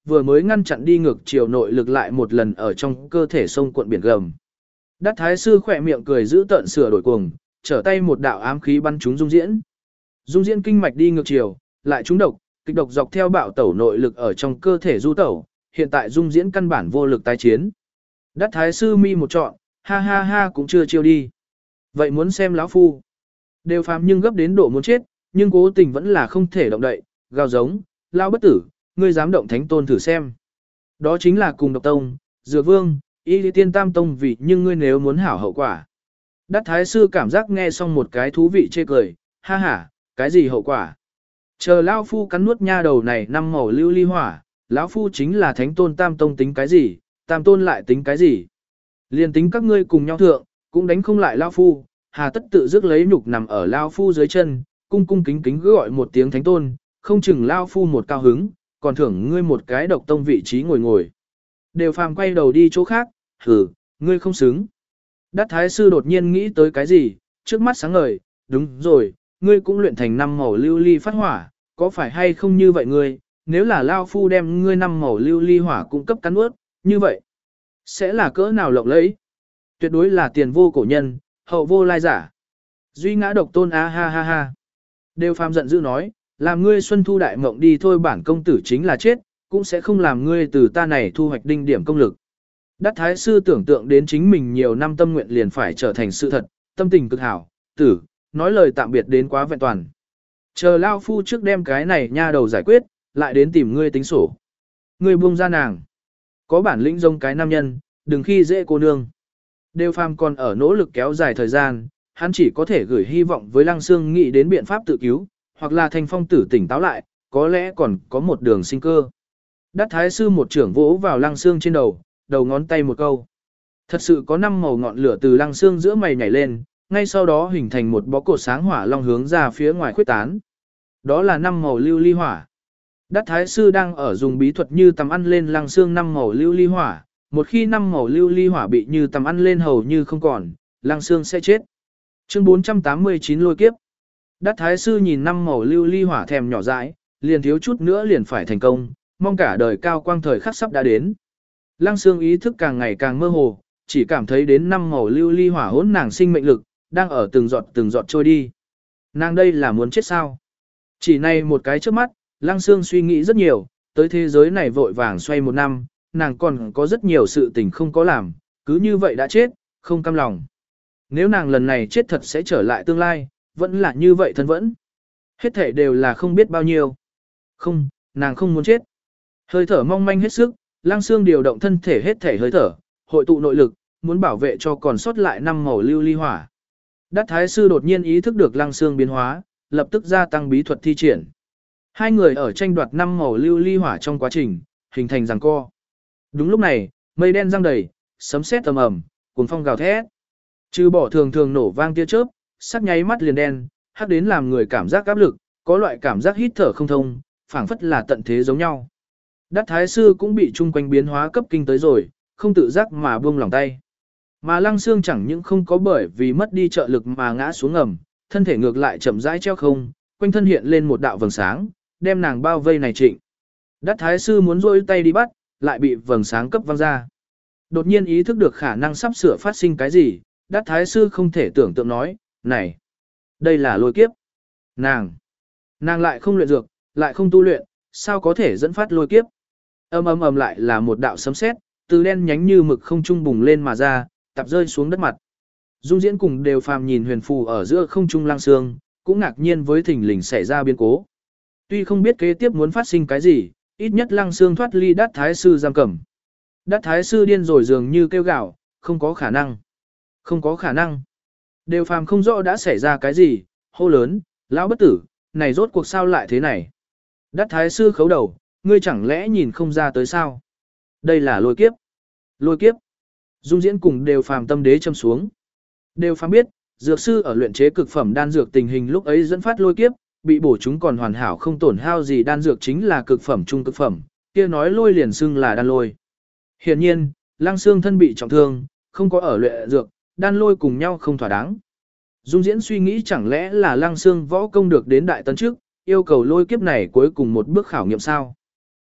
vừa mới ngăn chặn đi ngược chiều nội lực lại một lần ở trong cơ thể sông cuộn biển gầm. Đắc thái sư khỏe miệng cười giữ tợn sửa đổi cuồng, trở tay một đạo ám khí bắn trúng Dung Diễn. Dung Diễn kinh mạch đi ngược chiều, lại trúng độc, kịch độc dọc theo bạo tẩu nội lực ở trong cơ thể du tẩu, hiện tại Dung Diễn căn bản vô lực tái chiến. Đắc thái sư mi một trọn, ha ha ha cũng chưa chiêu đi. Vậy muốn xem lão phu. Đều phàm nhưng gấp đến độ muốn chết, nhưng cố tình vẫn là không thể động đậy, gào giống, lao bất tử, ngươi dám động thánh tôn thử xem. Đó chính là cùng độc tông, dược vương, y lý tiên tam tông vị, nhưng ngươi nếu muốn hảo hậu quả. Đắc thái sư cảm giác nghe xong một cái thú vị chê cười, ha ha, cái gì hậu quả. Chờ lão phu cắn nuốt nha đầu này năm màu lưu ly hỏa, lão phu chính là thánh tôn tam tông tính cái gì, tam tôn lại tính cái gì. Liên tính các ngươi cùng nhau thượng, cũng đánh không lại lão phu, hà tất tự dứt lấy nhục nằm ở lão phu dưới chân, cung cung kính kính gọi một tiếng thánh tôn, không chừng lão phu một cao hứng, còn thưởng ngươi một cái độc tông vị trí ngồi ngồi. Đều phàm quay đầu đi chỗ khác, hử, ngươi không xứng. Đắc thái sư đột nhiên nghĩ tới cái gì, trước mắt sáng ngời, đúng rồi, ngươi cũng luyện thành năm màu lưu ly phát hỏa, có phải hay không như vậy ngươi, nếu là lao phu đem ngươi năm màu lưu ly hỏa cung cấp cắn ướt, như vậy, sẽ là cỡ nào lộng lẫy? Tuyệt đối là tiền vô cổ nhân, hậu vô lai giả. Duy ngã độc tôn a ha ha ha. Đều phàm giận dữ nói, làm ngươi xuân thu đại mộng đi thôi, bản công tử chính là chết, cũng sẽ không làm ngươi từ ta này thu hoạch đinh điểm công lực. Đắc thái sư tưởng tượng đến chính mình nhiều năm tâm nguyện liền phải trở thành sự thật, tâm tình cực hảo, tử, nói lời tạm biệt đến quá vẹn toàn. Chờ lao phu trước đem cái này nha đầu giải quyết, lại đến tìm ngươi tính sổ. Ngươi buông ra nàng. Có bản lĩnh giống cái nam nhân, đừng khi dễ cô nương. Đều phàm còn ở nỗ lực kéo dài thời gian, hắn chỉ có thể gửi hy vọng với Lăng Xương nghĩ đến biện pháp tự cứu, hoặc là Thanh Phong tử tỉnh táo lại, có lẽ còn có một đường sinh cơ. Đắc thái sư một trưởng vỗ vào Lăng Xương trên đầu, đầu ngón tay một câu. Thật sự có năm màu ngọn lửa từ Lăng Xương giữa mày nhảy lên, ngay sau đó hình thành một bó cột sáng hỏa long hướng ra phía ngoài khuếch tán. Đó là năm màu lưu ly hỏa. Đắc thái sư đang ở dùng bí thuật như tầm ăn lên Lăng Xương năm màu lưu ly hỏa, một khi năm màu lưu ly hỏa bị như tầm ăn lên hầu như không còn, Lăng Xương sẽ chết. Chương bốn trăm tám mươi chín lôi kiếp. Đắc thái sư nhìn năm màu lưu ly hỏa thèm nhỏ dãi, liền thiếu chút nữa liền phải thành công, mong cả đời cao quang thời khắc sắp đã đến. Lăng Xương ý thức càng ngày càng mơ hồ, chỉ cảm thấy đến năm màu lưu ly hỏa hỗn nàng sinh mệnh lực, đang ở từng giọt từng giọt trôi đi. Nàng đây là muốn chết sao? Chỉ này một cái trước mắt, Lăng Xương suy nghĩ rất nhiều, tới thế giới này vội vàng xoay một năm, nàng còn có rất nhiều sự tình không có làm, cứ như vậy đã chết, không cam lòng. Nếu nàng lần này chết thật sẽ trở lại tương lai, vẫn là như vậy thân vẫn. Hết thể đều là không biết bao nhiêu. Không, nàng không muốn chết. Hơi thở mong manh hết sức, Lăng Xương điều động thân thể hết thể hơi thở, hội tụ nội lực, muốn bảo vệ cho còn sót lại năm màu lưu ly hỏa. Đắc thái sư đột nhiên ý thức được Lăng Xương biến hóa, lập tức gia tăng bí thuật thi triển. Hai người ở tranh đoạt năm màu lưu ly hỏa trong quá trình, hình thành giằng co. Đúng lúc này, mây đen giăng đầy, sấm sét ầm ầm, cuồng phong gào thét. Trừ bỏ thường thường nổ vang tia chớp, sắc nháy mắt liền đen, hắc đến làm người cảm giác áp lực, có loại cảm giác hít thở không thông, phảng phất là tận thế giống nhau. Đắc thái sư cũng bị chung quanh biến hóa cấp kinh tới rồi, không tự giác mà buông lòng tay. Mà Lăng Xương chẳng những không có bởi vì mất đi trợ lực mà ngã xuống ngầm, thân thể ngược lại chậm rãi treo không, quanh thân hiện lên một đạo vầng sáng, đem nàng bao vây này trịnh. Đắc thái sư muốn rôi tay đi bắt, lại bị vầng sáng cấp văng ra. Đột nhiên ý thức được khả năng sắp sửa phát sinh cái gì, Đắc thái sư không thể tưởng tượng nói, này, đây là lôi kiếp. Nàng, nàng lại không luyện dược, lại không tu luyện, sao có thể dẫn phát lôi kiếp. Âm ầm ầm lại là một đạo sấm sét, từ đen nhánh như mực không trung bùng lên mà ra, tạp rơi xuống đất mặt. Dung Diễn cùng Đều Phàm nhìn huyền phù ở giữa không trung Lăng Xương, cũng ngạc nhiên với thình lình xảy ra biến cố. Tuy không biết kế tiếp muốn phát sinh cái gì, ít nhất Lăng Xương thoát ly Đắc thái sư giam cầm. Đắc thái sư điên rồi dường như kêu gào, không có khả năng. Không có khả năng. Đều Phàm không rõ đã xảy ra cái gì, hô lớn, lão bất tử, này rốt cuộc sao lại thế này. Đắc thái sư khấu đầu, ngươi chẳng lẽ nhìn không ra tới sao? Đây là lôi kiếp. Lôi kiếp. Dung Diễn cùng Đều Phàm tâm đế châm xuống. Đều Phàm biết, dược sư ở luyện chế cực phẩm đan dược tình hình lúc ấy dẫn phát lôi kiếp, bị bổ chúng còn hoàn hảo không tổn hao gì đan dược chính là cực phẩm trung cực phẩm, kia nói lôi liền xưng là đan lôi. Hiển nhiên, Lăng Xương thân bị trọng thương, không có ở luyện dược, đan lôi cùng nhau không thỏa đáng. Dung Diễn suy nghĩ chẳng lẽ là Lăng Xương võ công được đến đại tấn trước, yêu cầu lôi kiếp này cuối cùng một bước khảo nghiệm sao?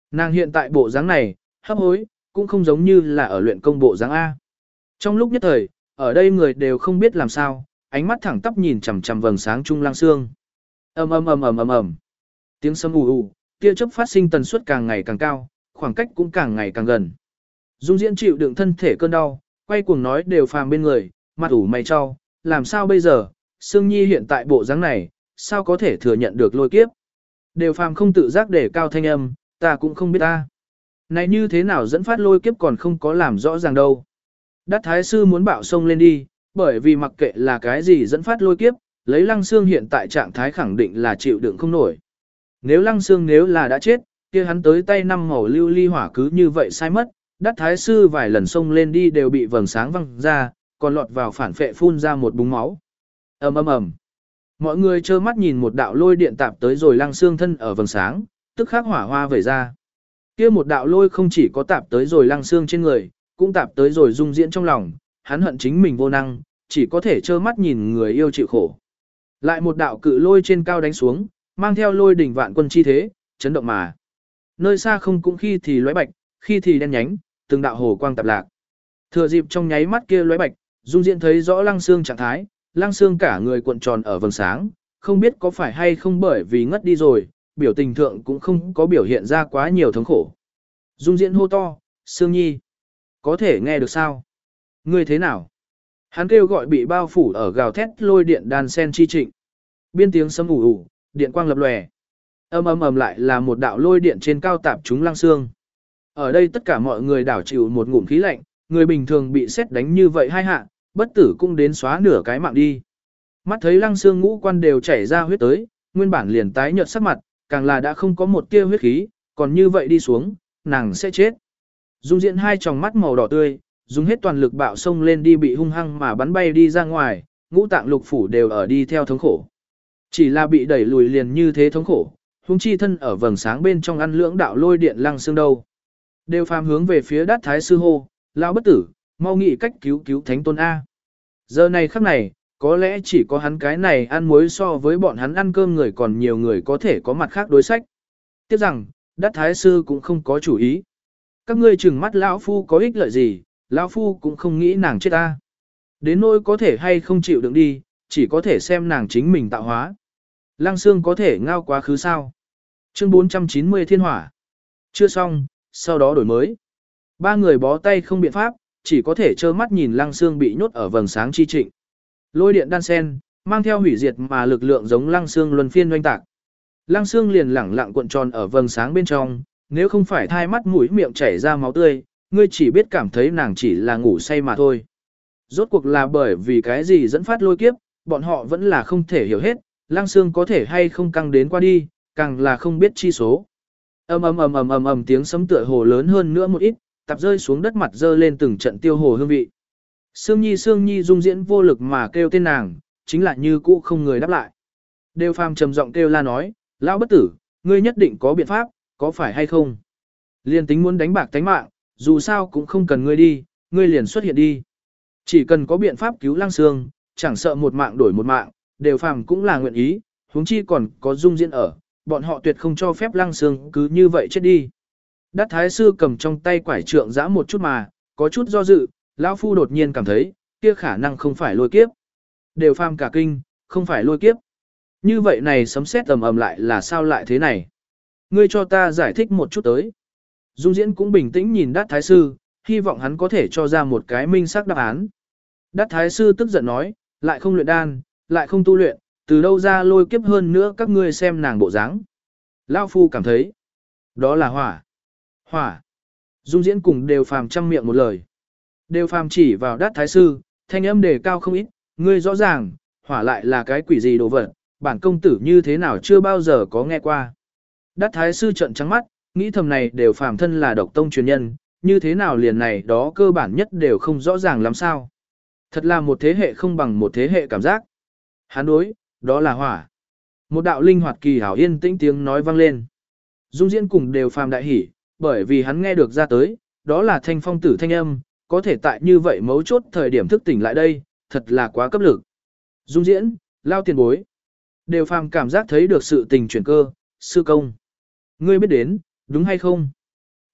Nàng hiện tại bộ dáng này, hấp hối, cũng không giống như là ở luyện công bộ dáng A. Trong lúc nhất thời, ở đây người đều không biết làm sao, ánh mắt thẳng tắp nhìn chằm chằm vầng sáng trung Lăng Xương. Ầm ầm ầm ầm ầm ầm. Tiếng sấm ù ù, tia chớp phát sinh tần suất càng ngày càng cao, khoảng cách cũng càng ngày càng gần. Dung Diễn chịu đựng thân thể cơn đau, quay cuồng nói đều phàm bên người, mặt ủ mày cho, làm sao bây giờ, Sương Nhi hiện tại bộ dáng này, sao có thể thừa nhận được lôi kiếp. Đều phàm không tự giác để cao thanh âm, ta cũng không biết ta. Này như thế nào dẫn phát lôi kiếp còn không có làm rõ ràng đâu. Đát Thái Sư muốn bạo sông lên đi, bởi vì mặc kệ là cái gì dẫn phát lôi kiếp, lấy Lăng Xương hiện tại trạng thái khẳng định là chịu đựng không nổi. Nếu Lăng Xương nếu là đã chết, kia hắn tới tay năm màu lưu ly hỏa cứ như vậy sai mất, Đát Thái Sư vài lần xông lên đi đều bị vầng sáng văng ra, còn lọt vào phản phệ phun ra một búng máu. Ầm ầm ầm. Mọi người trơ mắt nhìn một đạo lôi điện tạp tới rồi Lăng Xương thân ở vầng sáng, tức khắc hỏa hoa vẩy ra. Kia một đạo lôi không chỉ có tạp tới rồi Lăng Xương trên người, cũng tạp tới rồi Dung Diễn trong lòng, hắn hận chính mình vô năng, chỉ có thể trơ mắt nhìn người yêu chịu khổ. Lại một đạo cự lôi trên cao đánh xuống, mang theo lôi đỉnh vạn quân chi thế, chấn động mà. Nơi xa không cũng khi thì lóe bạch, khi thì đen nhánh, từng đạo hồ quang tạp lạc. Thừa dịp trong nháy mắt kia lóe bạch, Dung Diễn thấy rõ Lăng Xương trạng thái, Lăng Xương cả người cuộn tròn ở vầng sáng, không biết có phải hay không bởi vì ngất đi rồi, biểu tình thượng cũng không có biểu hiện ra quá nhiều thống khổ. Dung Diễn hô to, Sương Nhi, có thể nghe được sao? Ngươi thế nào? Hắn kêu gọi bị bao phủ ở gào thét lôi điện đan sen chi trịnh. Biên tiếng sấm ù ù, điện quang lập lòe. Âm ầm ầm lại là một đạo lôi điện trên cao tạp trúng Lăng Xương. Ở đây tất cả mọi người đảo chịu một ngụm khí lạnh, người bình thường bị xét đánh như vậy hai hạ, bất tử cũng đến xóa nửa cái mạng đi. Mắt thấy Lăng Xương ngũ quan đều chảy ra huyết tới, nguyên bản liền tái nhợt sắc mặt, càng là đã không có một tia huyết khí, còn như vậy đi xuống, nàng sẽ chết. Dung Diễn hai tròng mắt màu đỏ tươi, dùng hết toàn lực bạo xông lên đi bị hung hăng mà bắn bay đi ra ngoài, ngũ tạng lục phủ đều ở đi theo thống khổ. Chỉ là bị đẩy lùi liền như thế thống khổ, huống chi thân ở vầng sáng bên trong ăn lưỡng đạo lôi điện Lăng Xương đâu. Đều phàm hướng về phía Đát Thái Sư hô, lão bất tử, mau nghĩ cách cứu cứu Thánh Tôn A. Giờ này khắc này, có lẽ chỉ có hắn cái này ăn muối so với bọn hắn ăn cơm người còn nhiều người có thể có mặt khác đối sách. Tiếp rằng, Đát Thái Sư cũng không có chủ ý. Các ngươi chừng mắt lão phu có ích lợi gì, lão phu cũng không nghĩ nàng chết ta. Đến nỗi có thể hay không chịu đựng đi, chỉ có thể xem nàng chính mình tạo hóa. Lăng Xương có thể ngao quá khứ sao? Chương bốn trăm chín mươi Thiên Hỏa. Chưa xong, sau đó đổi mới. Ba người bó tay không biện pháp, chỉ có thể trơ mắt nhìn Lăng Xương bị nhốt ở vầng sáng chi trịnh. Lôi điện đan sen, mang theo hủy diệt mà lực lượng giống Lăng Xương luân phiên oanh tạc. Lăng Xương liền lẳng lặng cuộn tròn ở vầng sáng bên trong, nếu không phải thai mắt mũi miệng chảy ra máu tươi, ngươi chỉ biết cảm thấy nàng chỉ là ngủ say mà thôi. Rốt cuộc là bởi vì cái gì dẫn phát lôi kiếp, bọn họ vẫn là không thể hiểu hết, Lăng Xương có thể hay không căng đến qua đi, càng là không biết chi số. Ầm ầm ầm ầm ầm ầm tiếng sấm tựa hồ lớn hơn nữa một ít, tạp rơi xuống đất mặt dơ lên từng trận tiêu hồ hương vị. Sương Nhi Sương Nhi Dung Diễn vô lực mà kêu tên nàng, chính là như cũ không người đáp lại. Đều phàm trầm giọng kêu la nói, lão bất tử, ngươi nhất định có biện pháp, có phải hay không? Liên tính muốn đánh bạc tánh mạng, dù sao cũng không cần ngươi đi, ngươi liền xuất hiện đi. Chỉ cần có biện pháp cứu Lăng Xương, chẳng sợ một mạng đổi một mạng, đều phàm cũng là nguyện ý, huống chi còn có Dung Diễn ở, bọn họ tuyệt không cho phép Lăng Xương cứ như vậy chết đi. Đát Thái Sư cầm trong tay quải trượng giã một chút mà, có chút do dự, lão phu đột nhiên cảm thấy, kia khả năng không phải lôi kiếp. Đều phàm cả kinh, không phải lôi kiếp. Như vậy này sấm sét ầm ầm lại là sao lại thế này? Ngươi cho ta giải thích một chút tới. Dung Diễn cũng bình tĩnh nhìn Đát Thái Sư, hy vọng hắn có thể cho ra một cái minh xác đáp án. Đát Thái Sư tức giận nói, lại không luyện đan, lại không tu luyện, từ đâu ra lôi kiếp hơn nữa các ngươi xem nàng bộ dáng. Lão phu cảm thấy, đó là hỏa. Hỏa. Dung Diễn cùng Đều Phàm trăm miệng một lời. Đều Phàm chỉ vào Đát Thái Sư, thanh âm đề cao không ít, ngươi rõ ràng, hỏa lại là cái quỷ gì đồ vật, bản công tử như thế nào chưa bao giờ có nghe qua. Đát Thái Sư trợn trắng mắt, nghĩ thầm này Đều Phàm thân là độc tông truyền nhân, như thế nào liền này đó cơ bản nhất đều không rõ ràng làm sao. Thật là một thế hệ không bằng một thế hệ cảm giác. Hắn đối, đó là hỏa. Một đạo linh hoạt kỳ hảo yên tĩnh tiếng nói vang lên. Dung Diễn cùng Đều Phàm đại hỉ, bởi vì hắn nghe được ra tới, đó là thanh phong tử thanh âm, có thể tại như vậy mấu chốt thời điểm thức tỉnh lại đây, thật là quá cấp lực. Dung Diễn, lao tiền bối. Đều Phàm cảm giác thấy được sự tình chuyển cơ, sư công. Ngươi biết đến, đúng hay không?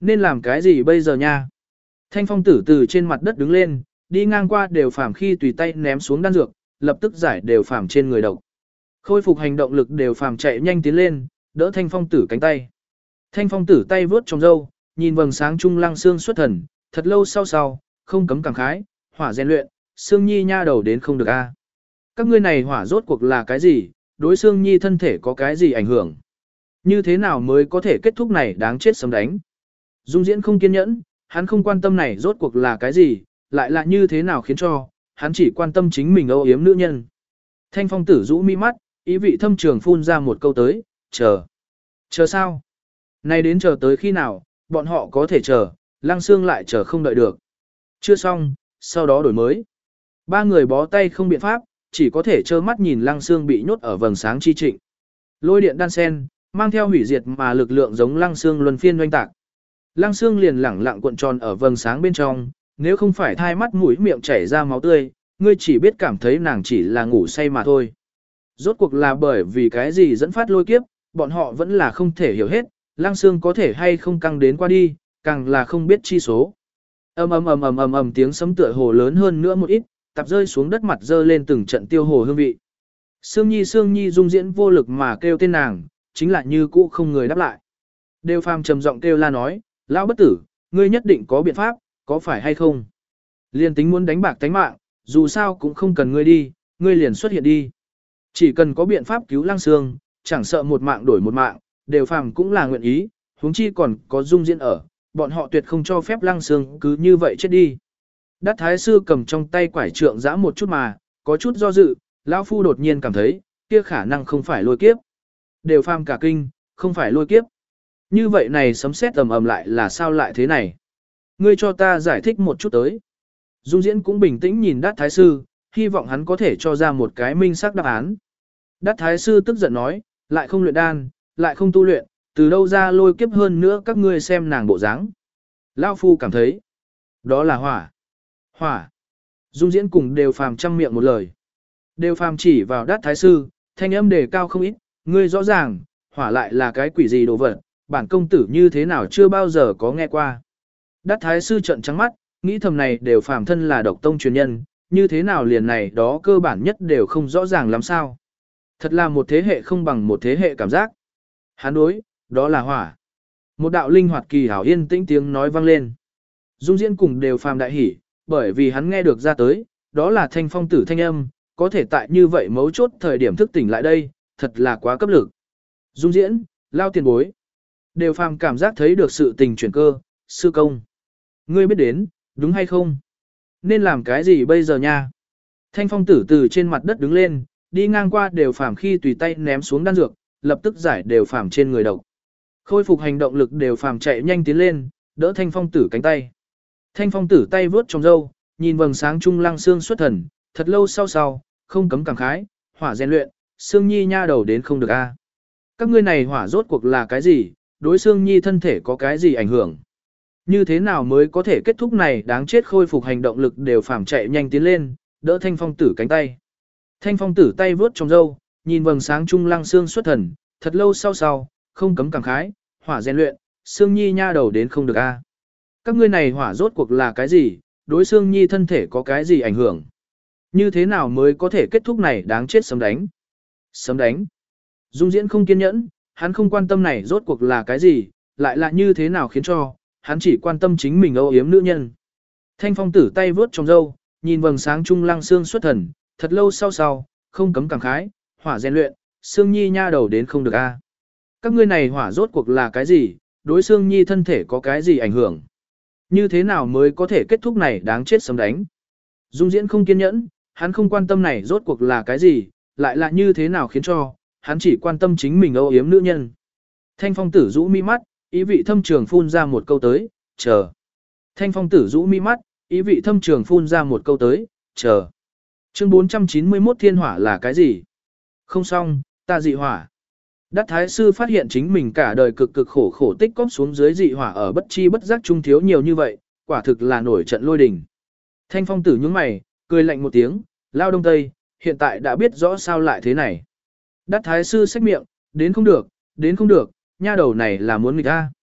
Nên làm cái gì bây giờ nha? Thanh phong tử từ trên mặt đất đứng lên, đi ngang qua đều phàm khi tùy tay ném xuống đan dược, lập tức giải đều phàm trên người độc. Khôi phục hành động lực đều phàm chạy nhanh tiến lên, đỡ thanh phong tử cánh tay. Thanh phong tử tay vướt trong râu, nhìn vầng sáng trung lăng xương xuất thần, thật lâu sau sau, không cấm cảm khái, hỏa rèn luyện, xương nhi nha đầu đến không được a. Các ngươi này hỏa rốt cuộc là cái gì, đối xương nhi thân thể có cái gì ảnh hưởng? Như thế nào mới có thể kết thúc này đáng chết sớm đánh? Dung diễn không kiên nhẫn, hắn không quan tâm này rốt cuộc là cái gì, lại là như thế nào khiến cho, hắn chỉ quan tâm chính mình âu yếm nữ nhân. Thanh phong tử rũ mi mắt, ý vị thâm trường phun ra một câu tới, chờ. Chờ sao? Này đến chờ tới khi nào, bọn họ có thể chờ, lăng xương lại chờ không đợi được. Chưa xong, sau đó đổi mới. Ba người bó tay không biện pháp, chỉ có thể trơ mắt nhìn lăng xương bị nhốt ở vầng sáng chi trịnh. Lôi điện đan sen, mang theo hủy diệt mà lực lượng giống lăng xương luân phiên oanh tạc. Lăng xương liền lẳng lặng cuộn tròn ở vầng sáng bên trong, nếu không phải thai mắt mũi miệng chảy ra máu tươi, ngươi chỉ biết cảm thấy nàng chỉ là ngủ say mà thôi. Rốt cuộc là bởi vì cái gì dẫn phát lôi kiếp, bọn họ vẫn là không thể hiểu hết, lăng xương có thể hay không căng đến qua đi, càng là không biết chi số. Ầm ầm ầm ầm ầm ầm tiếng sấm tựa hồ lớn hơn nữa một ít, tạp rơi xuống đất mặt dơ lên từng trận tiêu hồ hương vị. Sương Nhi Sương Nhi dung diễn vô lực mà kêu tên nàng, chính là như cũ không người đáp lại. Đều phàm trầm giọng kêu la nói, lão bất tử, ngươi nhất định có biện pháp, có phải hay không? Liên tính muốn đánh bạc tánh mạng, dù sao cũng không cần ngươi đi, ngươi liền xuất hiện đi. Chỉ cần có biện pháp cứu lăng xương, chẳng sợ một mạng đổi một mạng, đều phàm cũng là nguyện ý, huống chi còn có dung diễn ở, bọn họ tuyệt không cho phép lăng xương cứ như vậy chết đi. Đát thái sư cầm trong tay quải trượng giã một chút mà, có chút do dự, lão phu đột nhiên cảm thấy, kia khả năng không phải lôi kiếp. Đều phàm cả kinh, không phải lôi kiếp. Như vậy này sấm sét ầm ầm lại là sao lại thế này? Ngươi cho ta giải thích một chút tới. Dung diễn cũng bình tĩnh nhìn đát thái sư, hy vọng hắn có thể cho ra một cái minh xác đáp án. Đát thái sư tức giận nói, lại không luyện đan, lại không tu luyện, từ đâu ra lôi kiếp hơn nữa các ngươi xem nàng bộ dáng. Lão phu cảm thấy, đó là hỏa. Hỏa. Dung diễn cùng đều phàm trăm miệng một lời. Đều phàm chỉ vào đát thái sư, thanh âm đề cao không ít, ngươi rõ ràng, hỏa lại là cái quỷ gì đồ vật, bản công tử như thế nào chưa bao giờ có nghe qua. Đát thái sư trợn trắng mắt, nghĩ thầm này đều phàm thân là độc tông truyền nhân, như thế nào liền này đó cơ bản nhất đều không rõ ràng lắm sao. Thật là một thế hệ không bằng một thế hệ cảm giác. Hán đối, đó là hỏa. Một đạo linh hoạt kỳ hảo yên tĩnh tiếng nói vang lên. Dung diễn cùng đều phàm đại hỉ, bởi vì hắn nghe được ra tới, đó là thanh phong tử thanh âm, có thể tại như vậy mấu chốt thời điểm thức tỉnh lại đây, thật là quá cấp lực. Dung diễn, lao tiền bối. Đều phàm cảm giác thấy được sự tình chuyển cơ, sư công. Ngươi biết đến, đúng hay không? Nên làm cái gì bây giờ nha? Thanh phong tử từ trên mặt đất đứng lên, đi ngang qua đều phàm khi tùy tay ném xuống đan dược, lập tức giải đều phàm trên người độc. Khôi phục hành động lực đều phàm chạy nhanh tiến lên, đỡ thanh phong tử cánh tay. Thanh phong tử tay vướt trong râu, nhìn vầng sáng trung lăng xương xuất thần, thật lâu sau sau, không cấm cảm khái, hỏa rèn luyện, xương nhi nha đầu đến không được a. Các ngươi này hỏa rốt cuộc là cái gì, đối xương nhi thân thể có cái gì ảnh hưởng? Như thế nào mới có thể kết thúc này đáng chết khôi phục hành động lực đều phàm chạy nhanh tiến lên, đỡ thanh phong tử cánh tay. Thanh phong tử tay vướt trong râu, nhìn vầng sáng trung lăng xương xuất thần, thật lâu sau sau, không cấm cảm khái, hỏa rèn luyện, xương nhi nha đầu đến không được a. Các ngươi này hỏa rốt cuộc là cái gì, đối xương nhi thân thể có cái gì ảnh hưởng? Như thế nào mới có thể kết thúc này đáng chết sấm đánh? Sấm đánh. Dung diễn không kiên nhẫn, hắn không quan tâm này rốt cuộc là cái gì, lại là như thế nào khiến cho, hắn chỉ quan tâm chính mình âu yếm nữ nhân. Thanh phong tử tay vướt trong râu, nhìn vầng sáng trung lăng xương xuất thần, thật lâu sau sau, không cấm cảm khái, hỏa rèn luyện, xương nhi nha đầu đến không được a. Các ngươi này hỏa rốt cuộc là cái gì, đối xương nhi thân thể có cái gì ảnh hưởng? Như thế nào mới có thể kết thúc này đáng chết sấm đánh? Dung diễn không kiên nhẫn, hắn không quan tâm này rốt cuộc là cái gì, lại là như thế nào khiến cho, hắn chỉ quan tâm chính mình âu yếm nữ nhân. Thanh phong tử rũ mi mắt, ý vị thâm trường phun ra một câu tới, chờ. Thanh phong tử rũ mi mắt, ý vị thâm trường phun ra một câu tới, chờ. Chương bốn trăm chín mươi mốt thiên hỏa là cái gì? Không xong, ta dị hỏa. Đát thái sư phát hiện chính mình cả đời cực cực khổ khổ tích cóp xuống dưới dị hỏa ở bất chi bất giác trung thiếu nhiều như vậy, quả thực là nổi trận lôi đình. Thanh phong tử nhướng mày, cười lạnh một tiếng, lao đông tây, hiện tại đã biết rõ sao lại thế này. Đát thái sư xách miệng, đến không được, đến không được, nha đầu này là muốn nghịch ta.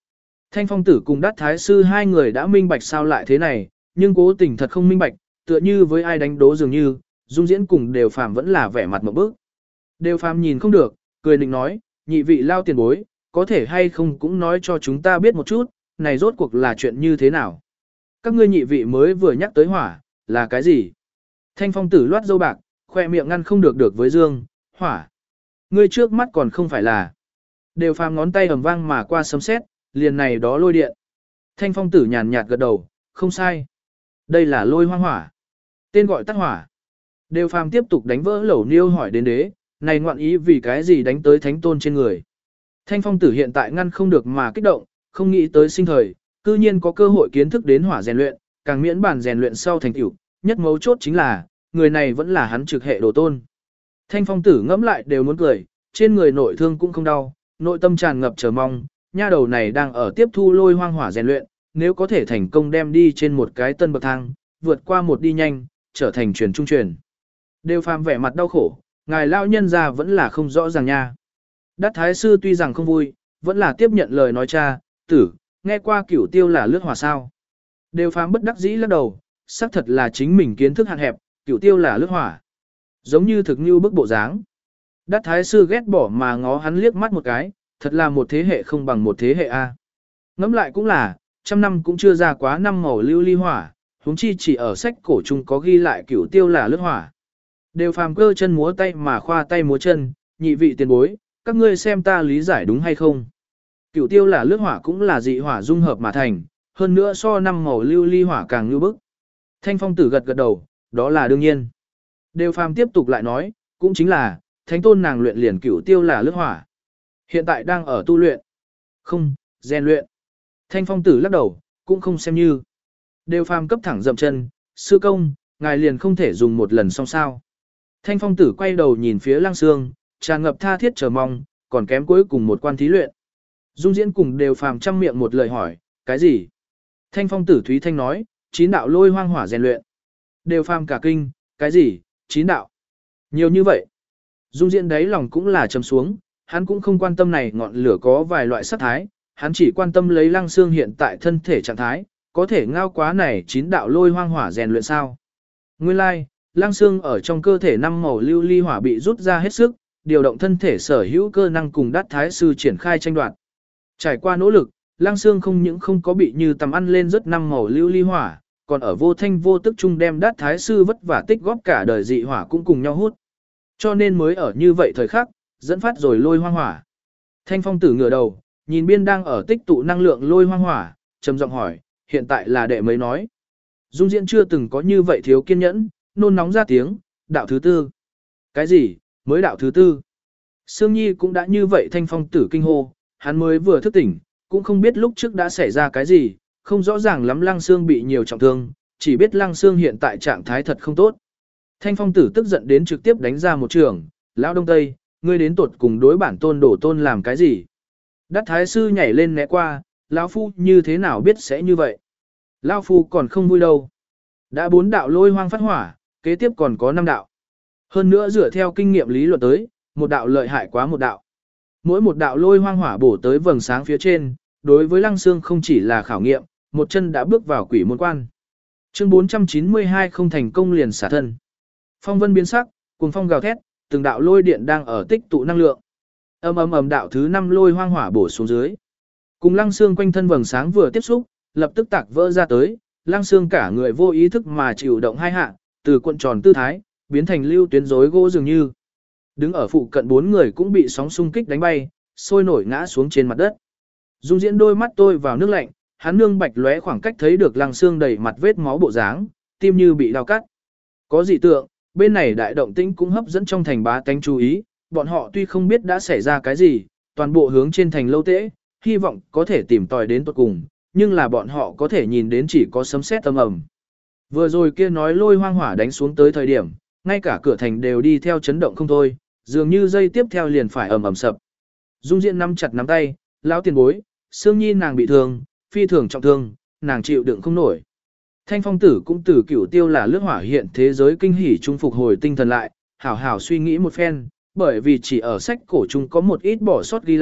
Thanh phong tử cùng đát thái sư hai người đã minh bạch sao lại thế này, nhưng cố tình thật không minh bạch, tựa như với ai đánh đố dường như, Dung Diễn cùng Đều Phàm vẫn là vẻ mặt một bước. Đều Phàm nhìn không được, cười định nói, nhị vị lao tiền bối, có thể hay không cũng nói cho chúng ta biết một chút, này rốt cuộc là chuyện như thế nào. Các ngươi nhị vị mới vừa nhắc tới hỏa, là cái gì? Thanh phong tử loát dâu bạc, khoe miệng ngăn không được được với Dương, hỏa. Ngươi trước mắt còn không phải là. Đều Phàm ngón tay ầm vang mà qua sấm sét, liền này đó lôi điện. Thanh phong tử nhàn nhạt gật đầu, không sai. Đây là lôi hoang hỏa. Tên gọi tắt hỏa. Đều Phàm tiếp tục đánh vỡ lẩu niêu hỏi đến đế, này ngoạn ý vì cái gì đánh tới thánh tôn trên người. Thanh phong tử hiện tại ngăn không được mà kích động, không nghĩ tới sinh thời, cư nhiên có cơ hội kiến thức đến hỏa rèn luyện, càng miễn bản rèn luyện sau thành tựu, nhất mấu chốt chính là, người này vẫn là hắn trực hệ đồ tôn. Thanh phong tử ngẫm lại đều muốn cười, trên người nội thương cũng không đau, nội tâm tràn ngập chờ mong, nha đầu này đang ở tiếp thu lôi hoang hỏa rèn luyện, nếu có thể thành công đem đi trên một cái tân bậc thang, vượt qua một đi nhanh, trở thành truyền trung truyền. Đều Phàm vẻ mặt đau khổ, ngài lão nhân ra vẫn là không rõ ràng nha. Đát thái sư tuy rằng không vui, vẫn là tiếp nhận lời nói cha, tử, nghe qua cửu tiêu là lướt hỏa sao. Đều Phàm bất đắc dĩ lắc đầu, xác thật là chính mình kiến thức hạn hẹp, cửu tiêu là lướt hỏa. Giống như thực như bức bộ dáng. Đát thái sư ghét bỏ mà ngó hắn liếc mắt một cái, thật là một thế hệ không bằng một thế hệ a. Ngẫm lại cũng là, trăm năm cũng chưa ra quá năm màu lưu ly hỏa, huống chi chỉ ở sách cổ chung có ghi lại cửu tiêu là lướt hỏa. Đều Phàm cơ chân múa tay mà khoa tay múa chân, nhị vị tiền bối, các ngươi xem ta lý giải đúng hay không. Cửu tiêu là lướt hỏa cũng là dị hỏa dung hợp mà thành, hơn nữa so năm màu lưu ly hỏa càng như bức. Thanh phong tử gật gật đầu, đó là đương nhiên. Đều Phàm tiếp tục lại nói, cũng chính là, thánh tôn nàng luyện liền cửu tiêu là lướt hỏa. Hiện tại đang ở tu luyện. Không, rèn luyện. Thanh phong tử lắc đầu, cũng không xem như. Đều Phàm cấp thẳng dậm chân, sư công, ngài liền không thể dùng một lần xong sao. Thanh phong tử quay đầu nhìn phía Lăng Sương, tràn ngập tha thiết chờ mong, còn kém cuối cùng một quan thí luyện. Dung Diễn cùng Đều Phàm trăm miệng một lời hỏi, cái gì? Thanh phong tử Thúy Thanh nói, chín đạo lôi hoang hỏa rèn luyện. Đều Phàm cả kinh, cái gì, chín đạo? Nhiều như vậy. Dung Diễn đấy lòng cũng là trầm xuống, hắn cũng không quan tâm này ngọn lửa có vài loại sắc thái, hắn chỉ quan tâm lấy Lăng Sương hiện tại thân thể trạng thái, có thể ngao quá này chín đạo lôi hoang hỏa rèn luyện sao? Nguyên lai, like, Lăng Sương ở trong cơ thể năm màu lưu ly hỏa bị rút ra hết sức, điều động thân thể sở hữu cơ năng cùng Đát thái sư triển khai tranh đoạt. Trải qua nỗ lực, Lăng Sương không những không có bị như tầm ăn lên rất năm màu lưu ly hỏa, còn ở vô thanh vô tức chung đem Đát thái sư vất vả tích góp cả đời dị hỏa cũng cùng nhau hút. Cho nên mới ở như vậy thời khắc, dẫn phát rồi lôi hoang hỏa. Thanh phong tử ngửa đầu, nhìn biên đang ở tích tụ năng lượng lôi hoang hỏa, trầm giọng hỏi, hiện tại là đệ mấy nói. Dung Diễn chưa từng có như vậy thiếu kiên nhẫn, nôn nóng ra tiếng, đạo thứ tư. Cái gì, mới đạo thứ tư? Sương Nhi cũng đã như vậy thanh phong tử kinh hô, hắn mới vừa thức tỉnh, cũng không biết lúc trước đã xảy ra cái gì, không rõ ràng lắm Lăng Sương bị nhiều trọng thương, chỉ biết Lăng Sương hiện tại trạng thái thật không tốt. Thanh phong tử tức giận đến trực tiếp đánh ra một trường, lão đông tây, ngươi đến tuột cùng đối bản tôn đổ tôn làm cái gì? Đát thái sư nhảy lên né qua, lão phu như thế nào biết sẽ như vậy? Lão phu còn không vui đâu. Đã bốn đạo lôi hoang phát hỏa, kế tiếp còn có năm đạo. Hơn nữa dựa theo kinh nghiệm lý luận tới, một đạo lợi hại quá một đạo. Mỗi một đạo lôi hoang hỏa bổ tới vầng sáng phía trên, đối với Lăng Sương không chỉ là khảo nghiệm, một chân đã bước vào quỷ môn quan. Chương bốn trăm chín mươi hai không thành công liền xả thân. Phong vân biến sắc, cuồng phong gào thét, từng đạo lôi điện đang ở tích tụ năng lượng. Ầm ầm ầm đạo thứ năm lôi hoang hỏa bổ xuống dưới. Cùng Lăng Sương quanh thân vầng sáng vừa tiếp xúc, lập tức tạc vỡ ra tới, Lăng Sương cả người vô ý thức mà chịu động hai hạ, từ cuộn tròn tư thái, biến thành lưu tuyến rối gỗ dường như. Đứng ở phụ cận bốn người cũng bị sóng xung kích đánh bay, sôi nổi ngã xuống trên mặt đất. Dung Diễn đôi mắt tôi vào nước lạnh, hắn nương bạch lóe khoảng cách thấy được Lăng Sương đầy mặt vết máu bộ dáng, tim như bị đau cắt. Có dị tượng, bên này đại động tĩnh cũng hấp dẫn trong thành bá tánh chú ý, bọn họ tuy không biết đã xảy ra cái gì, toàn bộ hướng trên thành lâu tễ, hy vọng có thể tìm tòi đến tuột cùng, nhưng là bọn họ có thể nhìn đến chỉ có sấm sét âm ầm. Vừa rồi kia nói lôi hoang hỏa đánh xuống tới thời điểm, ngay cả cửa thành đều đi theo chấn động không thôi, dường như dây tiếp theo liền phải ầm ầm sập. Dung Diễn nắm chặt nắm tay, lão tiền bối, Sương Nhi nàng bị thương, phi thường trọng thương, nàng chịu đựng không nổi. Thanh phong tử cũng từ cửu tiêu là lướt hỏa hiện thế giới kinh hỉ trung phục hồi tinh thần lại, hảo hảo suy nghĩ một phen, bởi vì chỉ ở sách cổ chung có một ít bỏ sót ghi lại,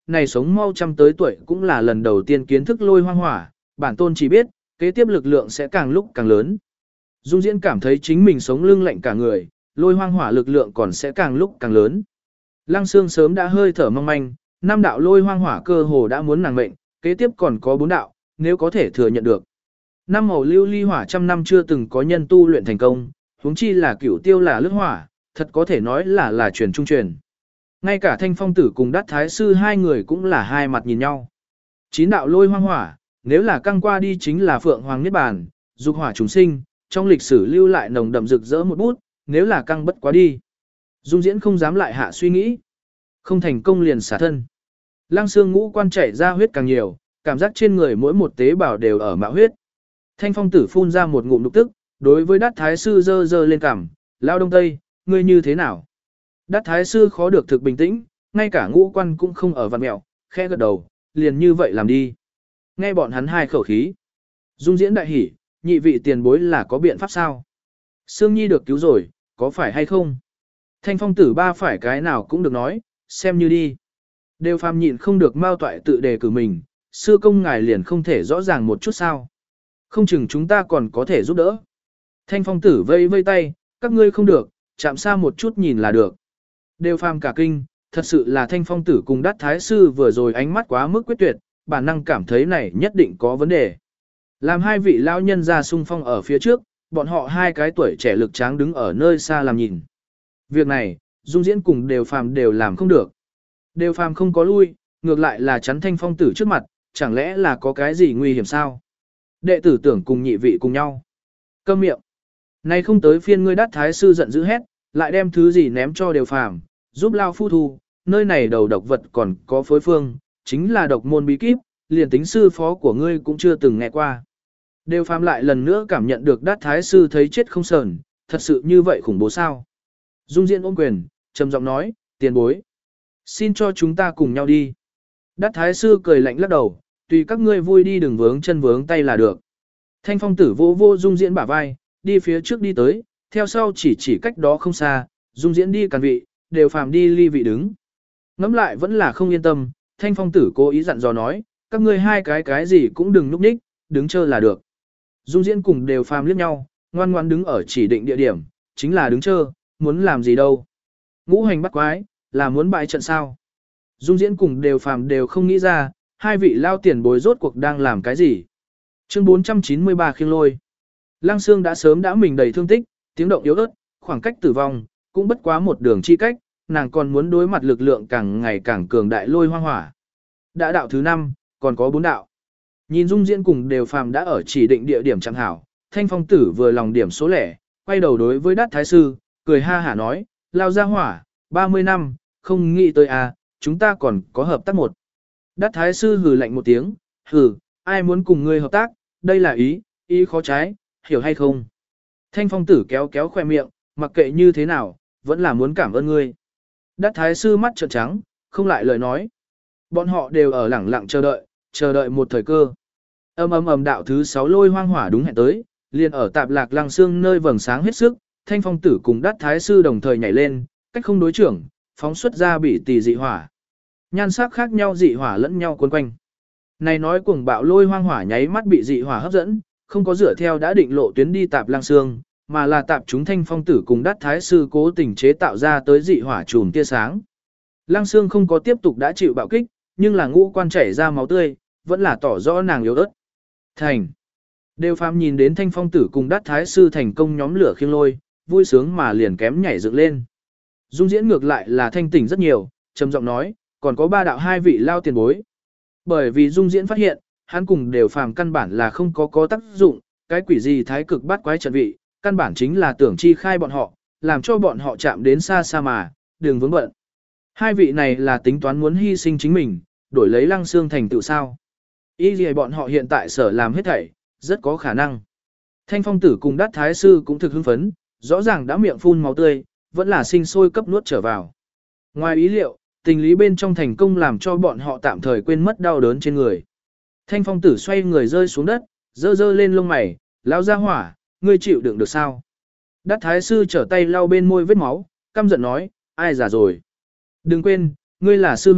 này sống mau trăm tới tuổi cũng là lần đầu tiên kiến thức lôi hoang hỏa, bản tôn chỉ biết, kế tiếp lực lượng sẽ càng lúc càng lớn. Dung Diễn cảm thấy chính mình sống lưng lạnh cả người, lôi hoang hỏa lực lượng còn sẽ càng lúc càng lớn. Lăng Xương sớm đã hơi thở mong manh, năm đạo lôi hoang hỏa cơ hồ đã muốn nàng mệnh, kế tiếp còn có bốn đạo, nếu có thể thừa nhận được. Năm màu lưu ly hỏa trăm năm chưa từng có nhân tu luyện thành công, huống chi là cửu tiêu là lướt hỏa, thật có thể nói là là truyền trung truyền. Ngay cả Thanh Phong Tử cùng Đát Thái Sư hai người cũng là hai mặt nhìn nhau. Chín đạo lôi hoang hỏa, nếu là căng qua đi chính là Phượng Hoàng Niết Bàn, dục hỏa chúng sinh, trong lịch sử lưu lại nồng đậm rực rỡ một bút, nếu là căng bất quá đi. Dung Diễn không dám lại hạ suy nghĩ. Không thành công liền xả thân. Lăng xương ngũ quan chảy ra huyết càng nhiều, cảm giác trên người mỗi một tế bào đều ở mạo huyết. Thanh Phong Tử phun ra một ngụm nục tức, đối với Đát Thái Sư dơ dơ lên cằm, lao đông tây, ngươi như thế nào? Đát Thái Sư khó được thực bình tĩnh, ngay cả ngũ quan cũng không ở vặn mẹo, khẽ gật đầu, liền như vậy làm đi. Nghe bọn hắn hai khẩu khí. Dung Diễn đại hỉ, nhị vị tiền bối là có biện pháp sao? Sương Nhi được cứu rồi, có phải hay không? Thanh Phong Tử ba phải cái nào cũng được nói, xem như đi. Đều phàm nhịn không được mau toại tự đề cử mình, sư công ngài liền không thể rõ ràng một chút sao. Không chừng chúng ta còn có thể giúp đỡ. Thanh Phong Tử vây vây tay, các ngươi không được, chạm xa một chút nhìn là được. Đều phàm cả kinh, thật sự là Thanh Phong Tử cùng Đát Thái Sư vừa rồi ánh mắt quá mức quyết tuyệt, bản năng cảm thấy này nhất định có vấn đề. Làm hai vị lão nhân ra sung phong ở phía trước, bọn họ hai cái tuổi trẻ lực tráng đứng ở nơi xa làm nhìn. Việc này, Dung Diễn cùng Đều Phàm đều làm không được. Đều Phàm không có lui, ngược lại là chắn Thanh Phong Tử trước mặt, chẳng lẽ là có cái gì nguy hiểm sao? Đệ tử tưởng cùng nhị vị cùng nhau. Câm miệng. Nay không tới phiên ngươi Đát Thái Sư giận dữ hét, lại đem thứ gì ném cho Đều Phàm, giúp lao phu thu, nơi này đầu độc vật còn có phối phương, chính là độc môn bí kíp, liền tính sư phó của ngươi cũng chưa từng nghe qua. Đều Phàm lại lần nữa cảm nhận được Đát Thái Sư thấy chết không sờn, thật sự như vậy khủng bố sao? Dung Diễn ôm quyền, trầm giọng nói, tiền bối. Xin cho chúng ta cùng nhau đi. Đát Thái Sư cười lạnh lắc đầu, tùy các ngươi vui đi đừng vướng chân vướng tay là được. Thanh Phong Tử vô vô Dung Diễn bả vai, đi phía trước đi tới, theo sau chỉ chỉ cách đó không xa, Dung Diễn đi càn vị, Đều Phàm đi ly vị đứng. Ngắm lại vẫn là không yên tâm, Thanh Phong Tử cố ý dặn dò nói, các ngươi hai cái cái gì cũng đừng núp ních, đứng chờ là được. Dung Diễn cùng Đều Phàm liếc nhau, ngoan ngoan đứng ở chỉ định địa điểm, chính là đứng chờ, muốn làm gì đâu. Ngũ hành bắt quái, là muốn bại trận sao. Dung Diễn cùng Đều Phàm đều không nghĩ ra, hai vị lao tiền bối rốt cuộc đang làm cái gì. Chương bốn trăm chín mươi ba khiêng lôi. Lăng Xương đã sớm đã mình đầy thương tích, tiếng động yếu ớt, khoảng cách tử vong, cũng bất quá một đường chi cách, nàng còn muốn đối mặt lực lượng càng ngày càng cường đại lôi hoang hỏa. Đã đạo thứ năm, còn có bốn đạo. Nhìn Dung Diễn cùng Đều Phàm đã ở chỉ định địa điểm chẳng hảo, Thanh Phong Tử vừa lòng điểm số lẻ, quay đầu đối với Đát Thái Sư, cười ha hả nói, lao ra hỏa, ba mươi năm, không nghĩ tới à, chúng ta còn có hợp tác một. Đát Thái Sư hừ lạnh một tiếng, hừ, ai muốn cùng ngươi hợp tác, đây là ý, ý khó trái, hiểu hay không? Thanh Phong Tử kéo kéo khoe miệng, mặc kệ như thế nào, vẫn là muốn cảm ơn ngươi. Đát Thái Sư mắt trợn trắng, không lại lời nói. Bọn họ đều ở lẳng lặng chờ đợi, chờ đợi một thời cơ. Âm ầm ầm đạo thứ sáu lôi hoang hỏa đúng hẹn tới, liền ở Tạp Lạc Lăng Xương nơi vầng sáng hết sức, Thanh Phong Tử cùng Đát Thái Sư đồng thời nhảy lên, cách không đối trưởng, phóng xuất ra bị tỷ dị hỏa. Nhan sắc khác nhau dị hỏa lẫn nhau cuốn quanh. Này nói cuồng bạo lôi hoang hỏa nháy mắt bị dị hỏa hấp dẫn, không có dựa theo đã định lộ tuyến đi Tạp Lăng Xương, mà là tạp chúng Thanh Phong Tử cùng Đát Thái Sư cố tình chế tạo ra tới dị hỏa chùm tia sáng. Lăng Xương không có tiếp tục đã chịu bạo kích, nhưng là ngũ quan chảy ra máu tươi, vẫn là tỏ rõ nàng yếu ớt. Thành. Đều Phàm nhìn đến Thanh Phong Tử cùng Đát Thái Sư thành công nhóm lửa khiêng lôi, vui sướng mà liền kém nhảy dựng lên. Dung Diễn ngược lại là thanh tỉnh rất nhiều, trầm giọng nói, còn có ba đạo hai vị lao tiền bối. Bởi vì Dung Diễn phát hiện, hắn cùng Đều Phàm căn bản là không có có tác dụng, cái quỷ gì thái cực bắt quái trận vị, căn bản chính là tưởng chi khai bọn họ, làm cho bọn họ chạm đến xa xa mà, đừng vướng bận. Hai vị này là tính toán muốn hy sinh chính mình, đổi lấy Lăng Xương thành tựu sao. Ý gì bọn họ hiện tại sở làm hết thảy, rất có khả năng. Thanh Phong Tử cùng Đát Thái Sư cũng thực hưng phấn, rõ ràng đã miệng phun máu tươi, vẫn là sinh sôi cấp nuốt trở vào. Ngoài ý liệu, tình lý bên trong thành công làm cho bọn họ tạm thời quên mất đau đớn trên người. Thanh Phong Tử xoay người rơi xuống đất, dơ dơ lên lông mày, lao ra hỏa, ngươi chịu đựng được sao? Đát Thái Sư trở tay lau bên môi vết máu, căm giận nói, ai già rồi? Đừng quên, ngươi là sư huynh,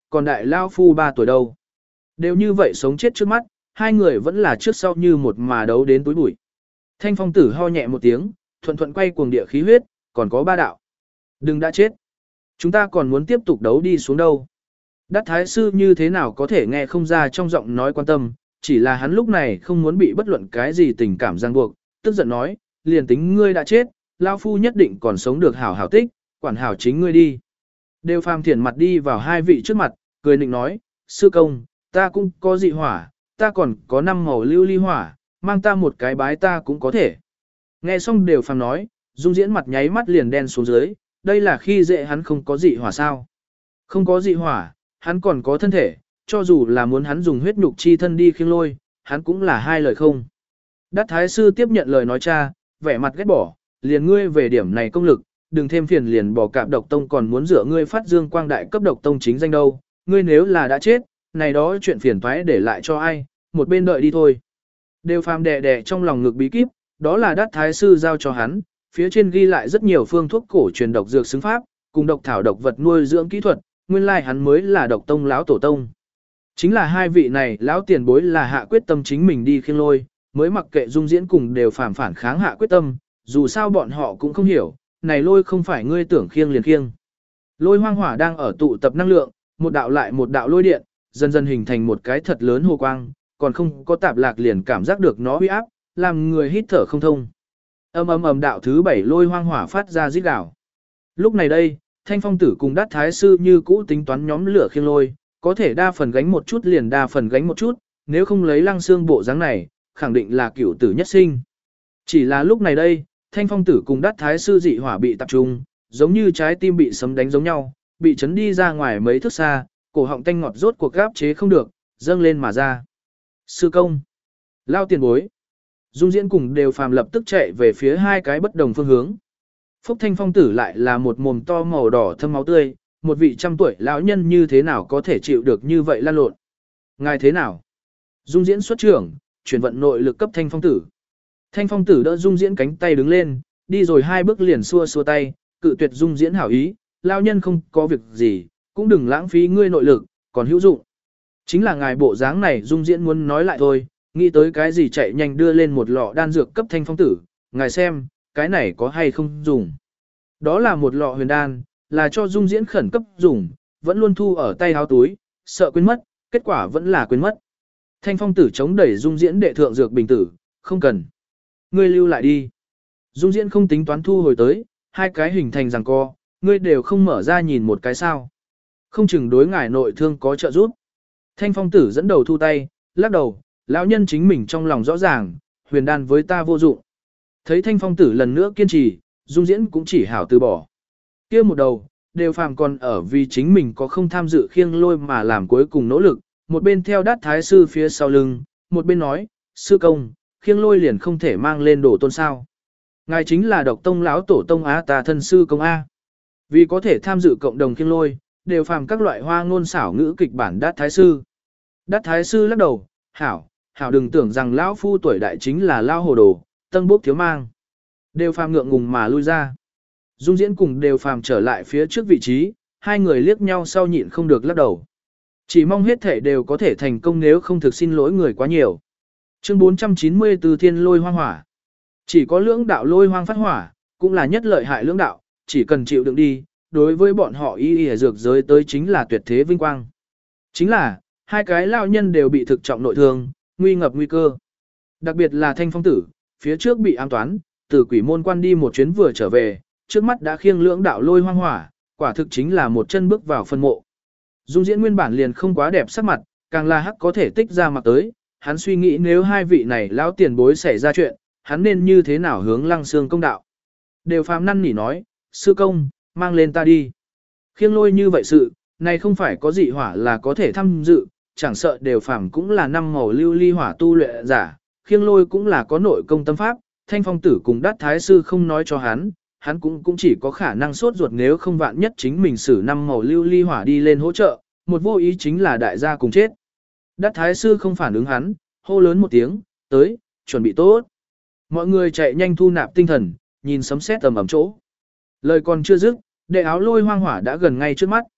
còn đại lao phu ba tuổi đâu. Đều như vậy sống chết trước mắt, hai người vẫn là trước sau như một mà đấu đến túi bụi. Thanh phong tử ho nhẹ một tiếng, thuận thuận quay cuồng địa khí huyết, còn có ba đạo. Đừng đã chết. Chúng ta còn muốn tiếp tục đấu đi xuống đâu. Đắc thái sư như thế nào có thể nghe không ra trong giọng nói quan tâm, chỉ là hắn lúc này không muốn bị bất luận cái gì tình cảm ràng buộc, tức giận nói, liền tính ngươi đã chết, lao phu nhất định còn sống được hảo hảo tích, quản hảo chính ngươi đi. Đều phàm thiển mặt đi vào hai vị trước mặt, cười nịnh nói, sư công, ta cũng có dị hỏa, ta còn có năm màu lưu ly hỏa, mang ta một cái bái ta cũng có thể. Nghe xong đều phàm nói, dung diễn mặt nháy mắt liền đen xuống dưới, đây là khi dễ hắn không có dị hỏa sao. Không có dị hỏa, hắn còn có thân thể, cho dù là muốn hắn dùng huyết nhục chi thân đi khiêng lôi, hắn cũng là hai lời không. Đắc thái sư tiếp nhận lời nói cha, vẻ mặt ghét bỏ, liền ngươi về điểm này công lực, đừng thêm phiền liền bỏ cạp độc tông còn muốn rửa ngươi phát dương quang đại cấp độc tông chính danh đâu, ngươi nếu là đã chết, này đó chuyện phiền toái để lại cho ai, một bên đợi đi thôi. Đều phàm đè đè trong lòng ngực bí kíp, đó là đắc thái sư giao cho hắn, phía trên ghi lại rất nhiều phương thuốc cổ truyền độc dược xứng pháp, cùng độc thảo độc vật nuôi dưỡng kỹ thuật, nguyên lai hắn mới là độc tông lão tổ tông. Chính là hai vị này lão tiền bối là hạ quyết tâm chính mình đi khiêng lôi, mới mặc kệ dung diễn cùng đều phàm phản kháng hạ quyết tâm, dù sao bọn họ cũng không hiểu, này lôi không phải ngươi tưởng khiêng liền khiêng. Lôi hoang hỏa đang ở tụ tập năng lượng, một đạo lại một đạo lôi điện, dần dần hình thành một cái thật lớn hồ quang, còn không có tạp lạc liền cảm giác được nó uy áp, làm người hít thở không thông. Âm ầm ầm đạo thứ bảy lôi hoang hỏa phát ra rít gào. Lúc này đây, Thanh Phong Tử cùng Đát Thái sư như cũ tính toán nhóm lửa khiêng lôi, có thể đa phần gánh một chút liền đa phần gánh một chút, nếu không lấy Lăng Xương bộ dáng này, khẳng định là cửu tử nhất sinh. Chỉ là lúc này đây, Thanh Phong Tử cùng Đát Thái sư dị hỏa bị tập trung, giống như trái tim bị sấm đánh giống nhau, bị chấn đi ra ngoài mấy thước xa, cổ họng tanh ngọt rốt cuộc gáp chế không được, dâng lên mà ra. Sư công, lao tiền bối. Dung diễn cùng đều phàm lập tức chạy về phía hai cái bất đồng phương hướng. Phúc Thanh Phong Tử lại là một mồm to màu đỏ thâm máu tươi, một vị trăm tuổi lão nhân như thế nào có thể chịu được như vậy lan lộn. Ngài thế nào? Dung diễn xuất trưởng, chuyển vận nội lực cấp Thanh Phong Tử. Thanh Phong Tử đỡ Dung diễn cánh tay đứng lên, đi rồi hai bước liền xua xua tay, cự tuyệt Dung diễn hảo ý, lão nhân không có việc gì, cũng đừng lãng phí ngươi nội lực, còn hữu dụng. Chính là ngài bộ dáng này Dung diễn muốn nói lại thôi, nghĩ tới cái gì chạy nhanh đưa lên một lọ đan dược cấp Thanh Phong Tử, ngài xem, cái này có hay không dùng. Đó là một lọ huyền đan, là cho Dung diễn khẩn cấp dùng, vẫn luôn thu ở tay áo túi, sợ quên mất, kết quả vẫn là quên mất. Thanh Phong Tử chống đẩy Dung diễn đệ thượng dược bình tử, không cần. Ngươi lưu lại đi. Dung diễn không tính toán thu hồi tới, hai cái hình thành rằng co, ngươi đều không mở ra nhìn một cái sao. Không chừng đối ngài nội thương có trợ giúp. Thanh Phong Tử dẫn đầu thu tay, lắc đầu, lão nhân chính mình trong lòng rõ ràng, huyền đan với ta vô dụng. Thấy Thanh Phong Tử lần nữa kiên trì, Dung diễn cũng chỉ hảo từ bỏ. Kia một đầu, đều phàm còn ở vì chính mình có không tham dự khiêng lôi mà làm cuối cùng nỗ lực, một bên theo Đát Thái sư phía sau lưng, một bên nói, sư công, khiêng lôi liền không thể mang lên đổ tôn sao. Ngài chính là độc tông lão tổ tông á ta thân sư công A. Vì có thể tham dự cộng đồng khiêng lôi, đều phàm các loại hoa ngôn xảo ngữ kịch bản Đát Thái sư. Đát Thái sư lắc đầu, hảo, hảo đừng tưởng rằng lão phu tuổi đại chính là lao hồ đồ, tân bốc thiếu mang. Đều phàm ngượng ngùng mà lui ra. Dung diễn cùng đều phàm trở lại phía trước vị trí, hai người liếc nhau sau nhịn không được lắc đầu. Chỉ mong hết thể đều có thể thành công nếu không thực xin lỗi người quá nhiều. Chương bốn trăm chín mươi từ thiên lôi hoang hỏa. Chỉ có lưỡng đạo lôi hoang phát hỏa, cũng là nhất lợi hại lưỡng đạo, chỉ cần chịu đựng đi, đối với bọn họ y y dược giới tới chính là tuyệt thế vinh quang. Chính là, hai cái lao nhân đều bị thực trọng nội thương, nguy ngập nguy cơ. Đặc biệt là Thanh Phong Tử, phía trước bị ám toán, từ quỷ môn quan đi một chuyến vừa trở về, trước mắt đã khiêng lưỡng đạo lôi hoang hỏa, quả thực chính là một chân bước vào phân mộ. Dung diễn nguyên bản liền không quá đẹp sắc mặt, càng là hắc có thể tích ra mặt tới, hắn suy nghĩ nếu hai vị này lão tiền bối xảy ra chuyện, hắn nên như thế nào hướng Lăng Xương công đạo. Đều phàm năn nỉ nói, sư công, mang lên ta đi. Khiêng lôi như vậy sự, này không phải có dị hỏa là có thể tham dự, chẳng sợ đều phàm cũng là năm màu lưu ly hỏa tu luyện giả, khiêng lôi cũng là có nội công tâm pháp, Thanh Phong Tử cùng Đát Thái sư không nói cho hắn, hắn cũng cũng chỉ có khả năng sốt ruột nếu không vạn nhất chính mình xử năm màu lưu ly hỏa đi lên hỗ trợ, một vô ý chính là đại gia cùng chết. Đát Thái sư không phản ứng hắn, hô lớn một tiếng, tới, chuẩn bị tốt. Mọi người chạy nhanh thu nạp tinh thần, nhìn sấm sét tầm ẩm chỗ. Lời còn chưa dứt, đệ áo lôi hoang hỏa đã gần ngay trước mắt.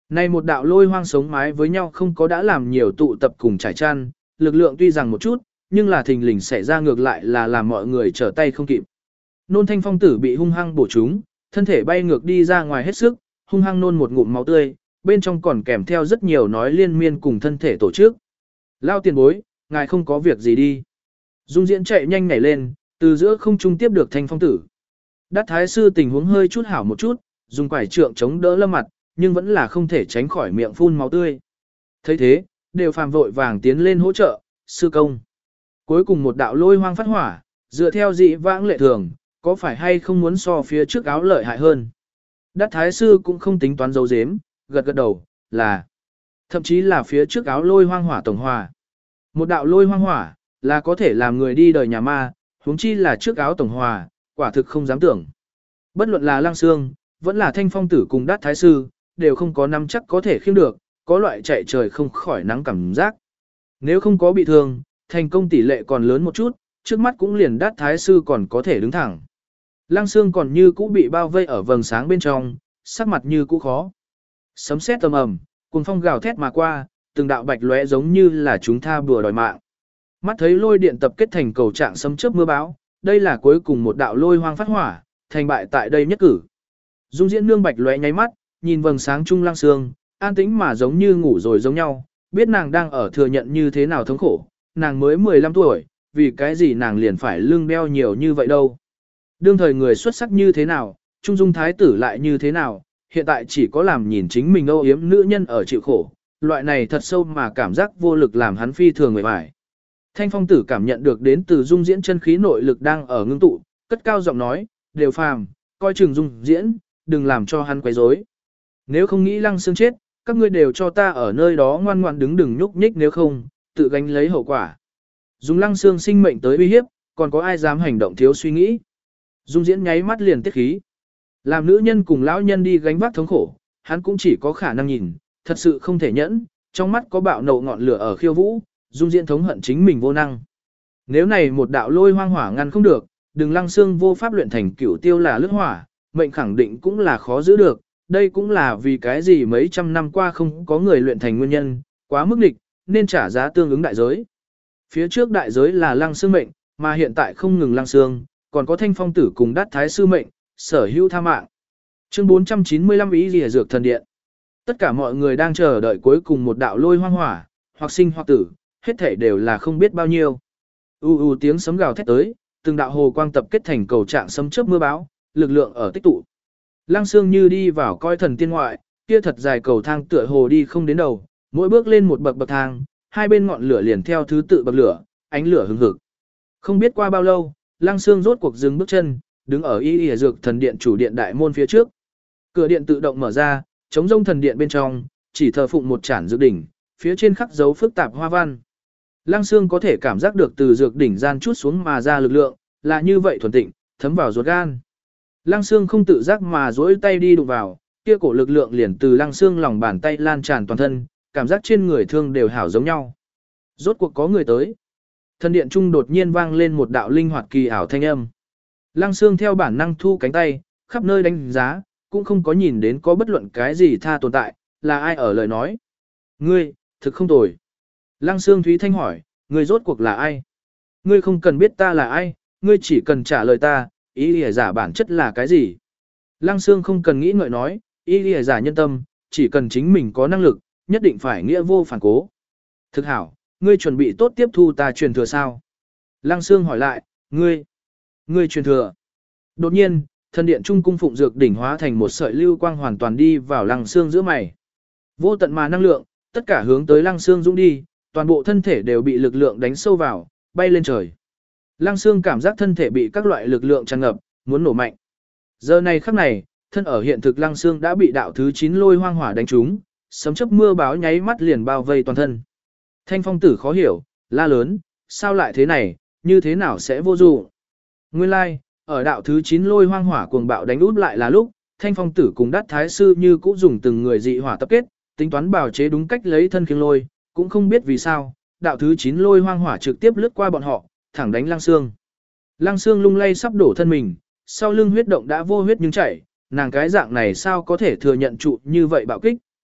Này một đạo lôi hoang sống mái với nhau không có đã làm nhiều tụ tập cùng trải chăn, lực lượng tuy rằng một chút, nhưng là thình lình xảy ra ngược lại là làm mọi người trở tay không kịp. Nôn Thanh Phong tử bị hung hăng bổ trúng, thân thể bay ngược đi ra ngoài hết sức, hung hăng nôn một ngụm máu tươi, bên trong còn kèm theo rất nhiều nói liên miên cùng thân thể tổ chức. Lao tiền bối, ngài không có việc gì đi. Dung Diễn chạy nhanh nhảy lên, từ giữa không trung tiếp được Thanh Phong tử. Đát thái sư tình huống hơi chút hảo một chút, dùng quải trượng chống đỡ lâm mặt, nhưng vẫn là không thể tránh khỏi miệng phun máu tươi. Thấy thế, đều phàm vội vàng tiến lên hỗ trợ, sư công. Cuối cùng một đạo lôi hoang phát hỏa, dựa theo dị vãng lệ thường, có phải hay không muốn so phía trước áo lợi hại hơn. Đát thái sư cũng không tính toán dấu dếm, gật gật đầu, là. Thậm chí là phía trước áo lôi hoang hỏa tổng hòa. Một đạo lôi hoang hỏa, là có thể làm người đi đời nhà ma, huống chi là trước áo tổng hòa, quả thực không dám tưởng. Bất luận là Lăng Xương, vẫn là Thanh Phong tử cùng Đát thái sư, đều không có nắm chắc có thể khiêng được, có loại chạy trời không khỏi nắng cảm giác. Nếu không có bị thương, thành công tỷ lệ còn lớn một chút, trước mắt cũng liền Đát thái sư còn có thể đứng thẳng. Lăng Xương còn như cũ bị bao vây ở vầng sáng bên trong, sắc mặt như cũ khó. Sấm sét tầm ầm, cuồng phong gào thét mà qua, từng đạo bạch lóe giống như là chúng tha bùa đòi mạng. Mắt thấy lôi điện tập kết thành cầu trạng sấm chớp mưa bão, đây là cuối cùng một đạo lôi hoang phát hỏa, thành bại tại đây nhất cử. Dung Diễn nương bạch lóe nháy mắt, nhìn vầng sáng trung Lăng Xương, an tĩnh mà giống như ngủ rồi giống nhau, biết nàng đang ở thừa nhận như thế nào thống khổ, nàng mới mười lăm tuổi, vì cái gì nàng liền phải lưng đeo nhiều như vậy đâu. Đương thời người xuất sắc như thế nào, Trung Dung thái tử lại như thế nào, hiện tại chỉ có làm nhìn chính mình âu yếm nữ nhân ở chịu khổ, loại này thật sâu mà cảm giác vô lực làm hắn phi thường người bại. Thanh Phong tử cảm nhận được đến từ Dung Diễn chân khí nội lực đang ở ngưng tụ, cất cao giọng nói, đều phàm, coi chừng Dung Diễn, đừng làm cho hắn quấy rối. Nếu không nghĩ Lăng Xương chết, các ngươi đều cho ta ở nơi đó ngoan ngoan đứng đừng nhúc nhích, nếu không, tự gánh lấy hậu quả. Dùng Lăng Xương sinh mệnh tới uy hiếp, còn có ai dám hành động thiếu suy nghĩ. Dung Diễn nháy mắt liền tiết khí. Làm nữ nhân cùng lão nhân đi gánh vác thống khổ, hắn cũng chỉ có khả năng nhìn, thật sự không thể nhẫn, trong mắt có bạo nộ ngọn lửa ở khiêu vũ, Dung Diễn thống hận chính mình vô năng. Nếu này một đạo lôi hoang hỏa ngăn không được, đừng Lăng Xương vô pháp luyện thành cửu tiêu là lướt hỏa, mệnh khẳng định cũng là khó giữ được, đây cũng là vì cái gì mấy trăm năm qua không có người luyện thành nguyên nhân, quá mức nghịch, nên trả giá tương ứng đại giới. Phía trước đại giới là Lăng Xương mệnh, mà hiện tại không ngừng Lăng Xương, còn có Thanh Phong tử cùng Đát thái sư mệnh, sở hữu tha mạng. Chương bốn trăm chín mươi lăm Ý Lìa Dược Thần Điện. Tất cả mọi người đang chờ đợi cuối cùng một đạo lôi hoang hỏa, hoặc sinh hoặc tử, hết thảy đều là không biết bao nhiêu. U u tiếng sấm gào thét tới, từng đạo hồ quang tập kết thành cầu trạng sấm chớp mưa bão, lực lượng ở tích tụ. Lăng Xương như đi vào coi thần tiên ngoại, kia thật dài cầu thang tựa hồ đi không đến đầu, mỗi bước lên một bậc bậc thang, hai bên ngọn lửa liền theo thứ tự bậc lửa, ánh lửa hừng hực. Không biết qua bao lâu, Lăng Xương rốt cuộc dừng bước chân, đứng ở Y Y Dược Thần Điện chủ điện đại môn phía trước. Cửa điện tự động mở ra, chống rông thần điện bên trong, chỉ thờ phụng một chản dược đỉnh, phía trên khắc dấu phức tạp hoa văn. Lăng Xương có thể cảm giác được từ dược đỉnh gian chút xuống mà ra lực lượng, là như vậy thuần tịnh, thấm vào ruột gan. Lăng Xương không tự giác mà duỗi tay đi đụng vào, kia cổ lực lượng liền từ Lăng Xương lòng bàn tay lan tràn toàn thân, cảm giác trên người thương đều hảo giống nhau. Rốt cuộc có người tới. Thần điện trung đột nhiên vang lên một đạo linh hoạt kỳ ảo thanh âm. Lăng Xương theo bản năng thu cánh tay, khắp nơi đánh giá, cũng không có nhìn đến có bất luận cái gì tha tồn tại, là ai ở lời nói. Ngươi, thực không tồi. Lăng Xương Thúy Thanh hỏi, ngươi rốt cuộc là ai? Ngươi không cần biết ta là ai, ngươi chỉ cần trả lời ta, ý lìa giả bản chất là cái gì? Lăng Xương không cần nghĩ ngợi nói, ý lìa giả nhân tâm, chỉ cần chính mình có năng lực, nhất định phải nghĩa vô phản cố. Thực hảo, ngươi chuẩn bị tốt tiếp thu ta truyền thừa sao? Lăng Xương hỏi lại, ngươi, ngươi truyền thừa. Đột nhiên, thần điện trung cung phụng dược đỉnh hóa thành một sợi lưu quang hoàn toàn đi vào Lăng Xương giữa mày. Vô tận mà năng lượng, tất cả hướng tới Lăng Xương dũng đi, toàn bộ thân thể đều bị lực lượng đánh sâu vào, bay lên trời. Lăng Xương cảm giác thân thể bị các loại lực lượng tràn ngập, muốn nổ mạnh. Giờ này khắc này, thân ở hiện thực Lăng Xương đã bị đạo thứ chín lôi hoang hỏa đánh trúng, sấm chớp mưa báo nháy mắt liền bao vây toàn thân. Thanh Phong tử khó hiểu, la lớn, sao lại thế này, như thế nào sẽ vô dụng? Nguyên lai, like, ở đạo thứ chín lôi hoang hỏa cuồng bạo đánh út lại là lúc, Thanh Phong tử cùng Đát thái sư như cũ dùng từng người dị hỏa tập kết, tính toán bào chế đúng cách lấy thân khiêng lôi, cũng không biết vì sao, đạo thứ chín lôi hoang hỏa trực tiếp lướt qua bọn họ, thẳng đánh Lăng Xương. Lăng Xương lung lay sắp đổ thân mình, sau lưng huyết động đã vô huyết nhưng chảy, nàng cái dạng này sao có thể thừa nhận trụ như vậy bạo kích,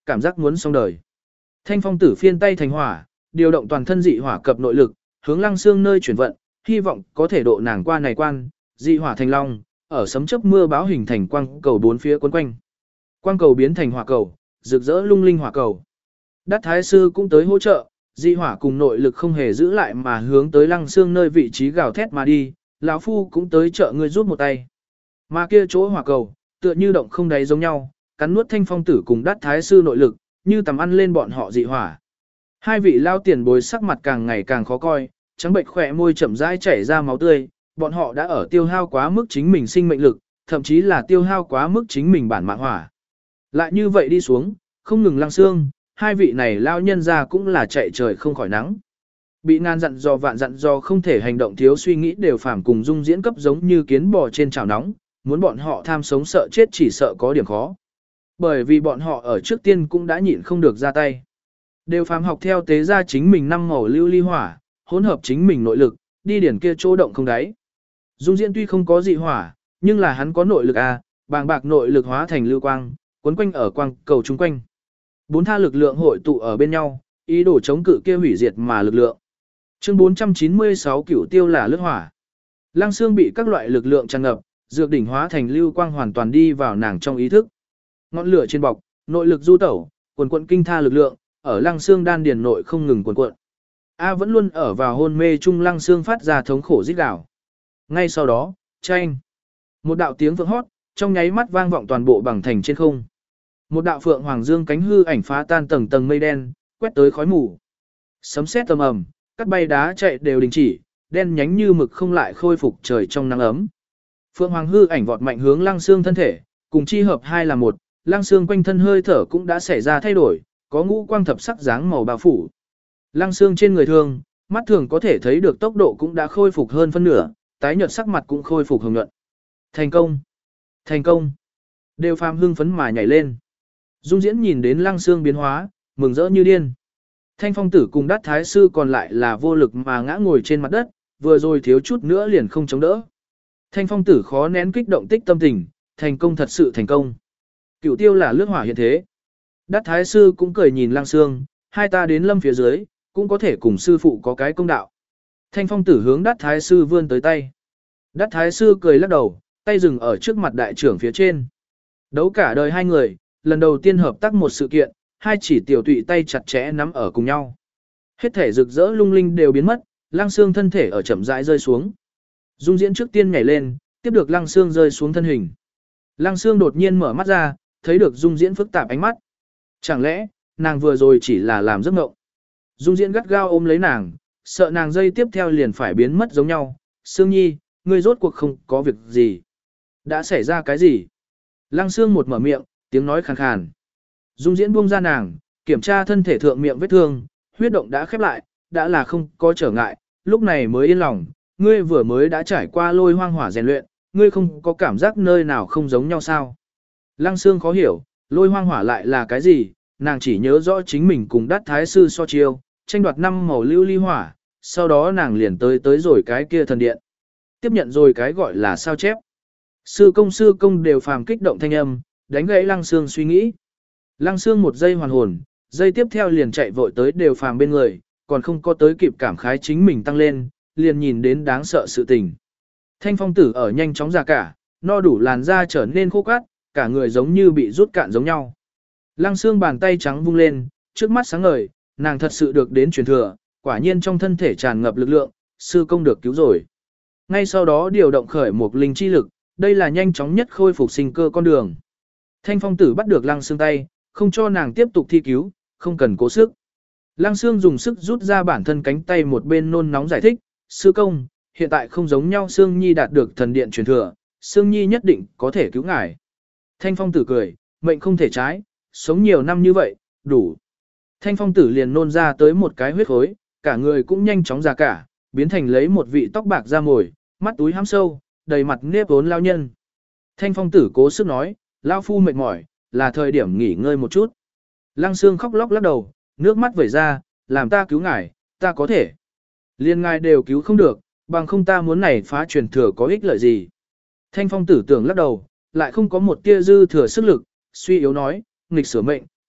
cảm giác muốn xong đời. Thanh phong tử phiên tay thành hỏa, điều động toàn thân dị hỏa cập nội lực, hướng Lăng Xương nơi chuyển vận, hy vọng có thể độ nàng qua này quan, dị hỏa thành long, ở sấm chớp mưa báo hình thành quang cầu bốn phía quấn quanh. Quang cầu biến thành hỏa cầu, rực rỡ lung linh hỏa cầu. Đát thái sư cũng tới hỗ trợ, dị hỏa cùng nội lực không hề giữ lại mà hướng tới Lăng Xương nơi vị trí gào thét mà đi, lão phu cũng tới trợ người giúp một tay. Mà kia chỗ hỏa cầu, tựa như động không đáy giống nhau, cắn nuốt thanh phong tử cùng đát thái sư nội lực, như tầm ăn lên bọn họ dị hỏa. Hai vị lao tiền bối sắc mặt càng ngày càng khó coi, trắng bệnh khỏe môi chậm rãi chảy ra máu tươi, bọn họ đã ở tiêu hao quá mức chính mình sinh mệnh lực, thậm chí là tiêu hao quá mức chính mình bản mạng hỏa. Lại như vậy đi xuống, không ngừng Lăng Xương, hai vị này lao nhân ra cũng là chạy trời không khỏi nắng. Bị ngàn dặn dò vạn dặn dò không thể hành động thiếu suy nghĩ đều phàm cùng dung diễn cấp giống như kiến bò trên chảo nóng, muốn bọn họ tham sống sợ chết chỉ sợ có điểm khó. Bởi vì bọn họ ở trước tiên cũng đã nhịn không được ra tay. Đều phàm học theo tế ra chính mình năm màu lưu ly hỏa, hỗn hợp chính mình nội lực, đi điển kia chỗ động không đáy. Dung diễn tuy không có dị hỏa, nhưng là hắn có nội lực a, bàng bạc nội lực hóa thành lưu quang, quấn quanh ở quang cầu chung quanh. Bốn tha lực lượng hội tụ ở bên nhau, ý đồ chống cự kia hủy diệt mà lực lượng. Chương bốn trăm chín mươi sáu cửu tiêu là lướt hỏa. Lăng Xương bị các loại lực lượng tràn ngập, dược đỉnh hóa thành lưu quang hoàn toàn đi vào nàng trong ý thức. Ngọn lửa trên bọc, nội lực du tẩu, quần quận kinh tha lực lượng, ở Lăng Xương đan điền nội không ngừng quần quận. A vẫn luôn ở vào hôn mê chung Lăng Xương phát ra thống khổ rít gào. Ngay sau đó, chanh. Một đạo tiếng vượng hót, trong nháy mắt vang vọng toàn bộ bằng thành trên không. Một đạo phượng hoàng dương cánh hư ảnh phá tan tầng tầng mây đen, quét tới khói mù. Sấm sét tầm ầm, cắt bay đá chạy đều đình chỉ, đen nhánh như mực không lại khôi phục trời trong nắng ấm. Phượng hoàng hư ảnh vọt mạnh hướng Lăng Xương thân thể, cùng chi hợp hai là một, Lăng Xương quanh thân hơi thở cũng đã xảy ra thay đổi, có ngũ quang thập sắc dáng màu bao phủ. Lăng Xương trên người thương, mắt thường có thể thấy được tốc độ cũng đã khôi phục hơn phân nửa, tái nhợt sắc mặt cũng khôi phục hồng nhuận. Thành công! Thành công! Đều phàm hưng phấn mà nhảy lên. Dung diễn nhìn đến Lăng Xương biến hóa, mừng rỡ như điên. Thanh phong tử cùng đát thái sư còn lại là vô lực mà ngã ngồi trên mặt đất, vừa rồi thiếu chút nữa liền không chống đỡ. Thanh phong tử khó nén kích động tích tâm tình, thành công thật sự thành công. Cửu tiêu là lướt hỏa hiện thế. Đát thái sư cũng cười nhìn Lăng Xương, hai ta đến lâm phía dưới, cũng có thể cùng sư phụ có cái công đạo. Thanh phong tử hướng đát thái sư vươn tới tay. Đát thái sư cười lắc đầu, tay dừng ở trước mặt đại trưởng phía trên. Đấu cả đời hai người, lần đầu tiên hợp tác một sự kiện, hai chỉ tiểu tụy tay chặt chẽ nắm ở cùng nhau. Hết thể rực rỡ lung linh đều biến mất, Lăng Xương thân thể ở chậm rãi rơi xuống. Dung diễn trước tiên nhảy lên, tiếp được Lăng Xương rơi xuống thân hình. Lăng Xương đột nhiên mở mắt ra, thấy được Dung diễn phức tạp ánh mắt. Chẳng lẽ, nàng vừa rồi chỉ là làm giấc mộng? Dung diễn gắt gao ôm lấy nàng, sợ nàng dây tiếp theo liền phải biến mất giống nhau. Xương nhi, ngươi rốt cuộc không có việc gì. Đã xảy ra cái gì? Lăng Xương một mở miệng, tiếng nói khàn khàn. Dung diễn buông ra nàng, kiểm tra thân thể thượng miệng vết thương, huyết động đã khép lại, đã là không có trở ngại, lúc này mới yên lòng. Ngươi vừa mới đã trải qua lôi hoang hỏa rèn luyện, ngươi không có cảm giác nơi nào không giống nhau sao? Lăng Xương khó hiểu, lôi hoang hỏa lại là cái gì? Nàng chỉ nhớ rõ chính mình cùng đát thái sư so chiêu, tranh đoạt năm màu lưu ly hỏa, sau đó nàng liền tới tới rồi cái kia thần điện. Tiếp nhận rồi cái gọi là sao chép. Sư công sư công đều phàm kích động thanh âm, đánh gãy Lăng Xương suy nghĩ. Lăng Xương một giây hoàn hồn, giây tiếp theo liền chạy vội tới đều phàm bên người, còn không có tới kịp cảm khái chính mình tăng lên, liền nhìn đến đáng sợ sự tình. Thanh phong tử ở nhanh chóng già cả, no đủ làn da trở nên khô cát, cả người giống như bị rút cạn giống nhau. Lăng Xương bàn tay trắng vung lên, trước mắt sáng ngời, nàng thật sự được đến truyền thừa, quả nhiên trong thân thể tràn ngập lực lượng, sư công được cứu rồi. Ngay sau đó điều động khởi một linh chi lực, đây là nhanh chóng nhất khôi phục sinh cơ con đường. Thanh phong tử bắt được Lăng Xương tay, không cho nàng tiếp tục thi cứu, không cần cố sức. Lăng Xương dùng sức rút ra bản thân cánh tay một bên nôn nóng giải thích, sư công, hiện tại không giống nhau Sương Nhi đạt được thần điện truyền thừa, Sương Nhi nhất định có thể cứu ngài. Thanh phong tử cười, mệnh không thể trái, sống nhiều năm như vậy, đủ. Thanh phong tử liền nôn ra tới một cái huyết khối, cả người cũng nhanh chóng già cả, biến thành lấy một vị tóc bạc ra mồi, mắt túi hám sâu, đầy mặt nếp vốn lao nhân. Thanh phong tử cố sức nói, lao phu mệt mỏi, là thời điểm nghỉ ngơi một chút. Lăng Xương khóc lóc lắc đầu, nước mắt vẩy ra, làm ta cứu ngài, ta có thể. Liên ngài đều cứu không được, bằng không ta muốn này phá truyền thừa có ích lợi gì. Thanh phong tử tưởng lắc đầu, lại không có một tia dư thừa sức lực, suy yếu nói, nghịch sửa mệnh,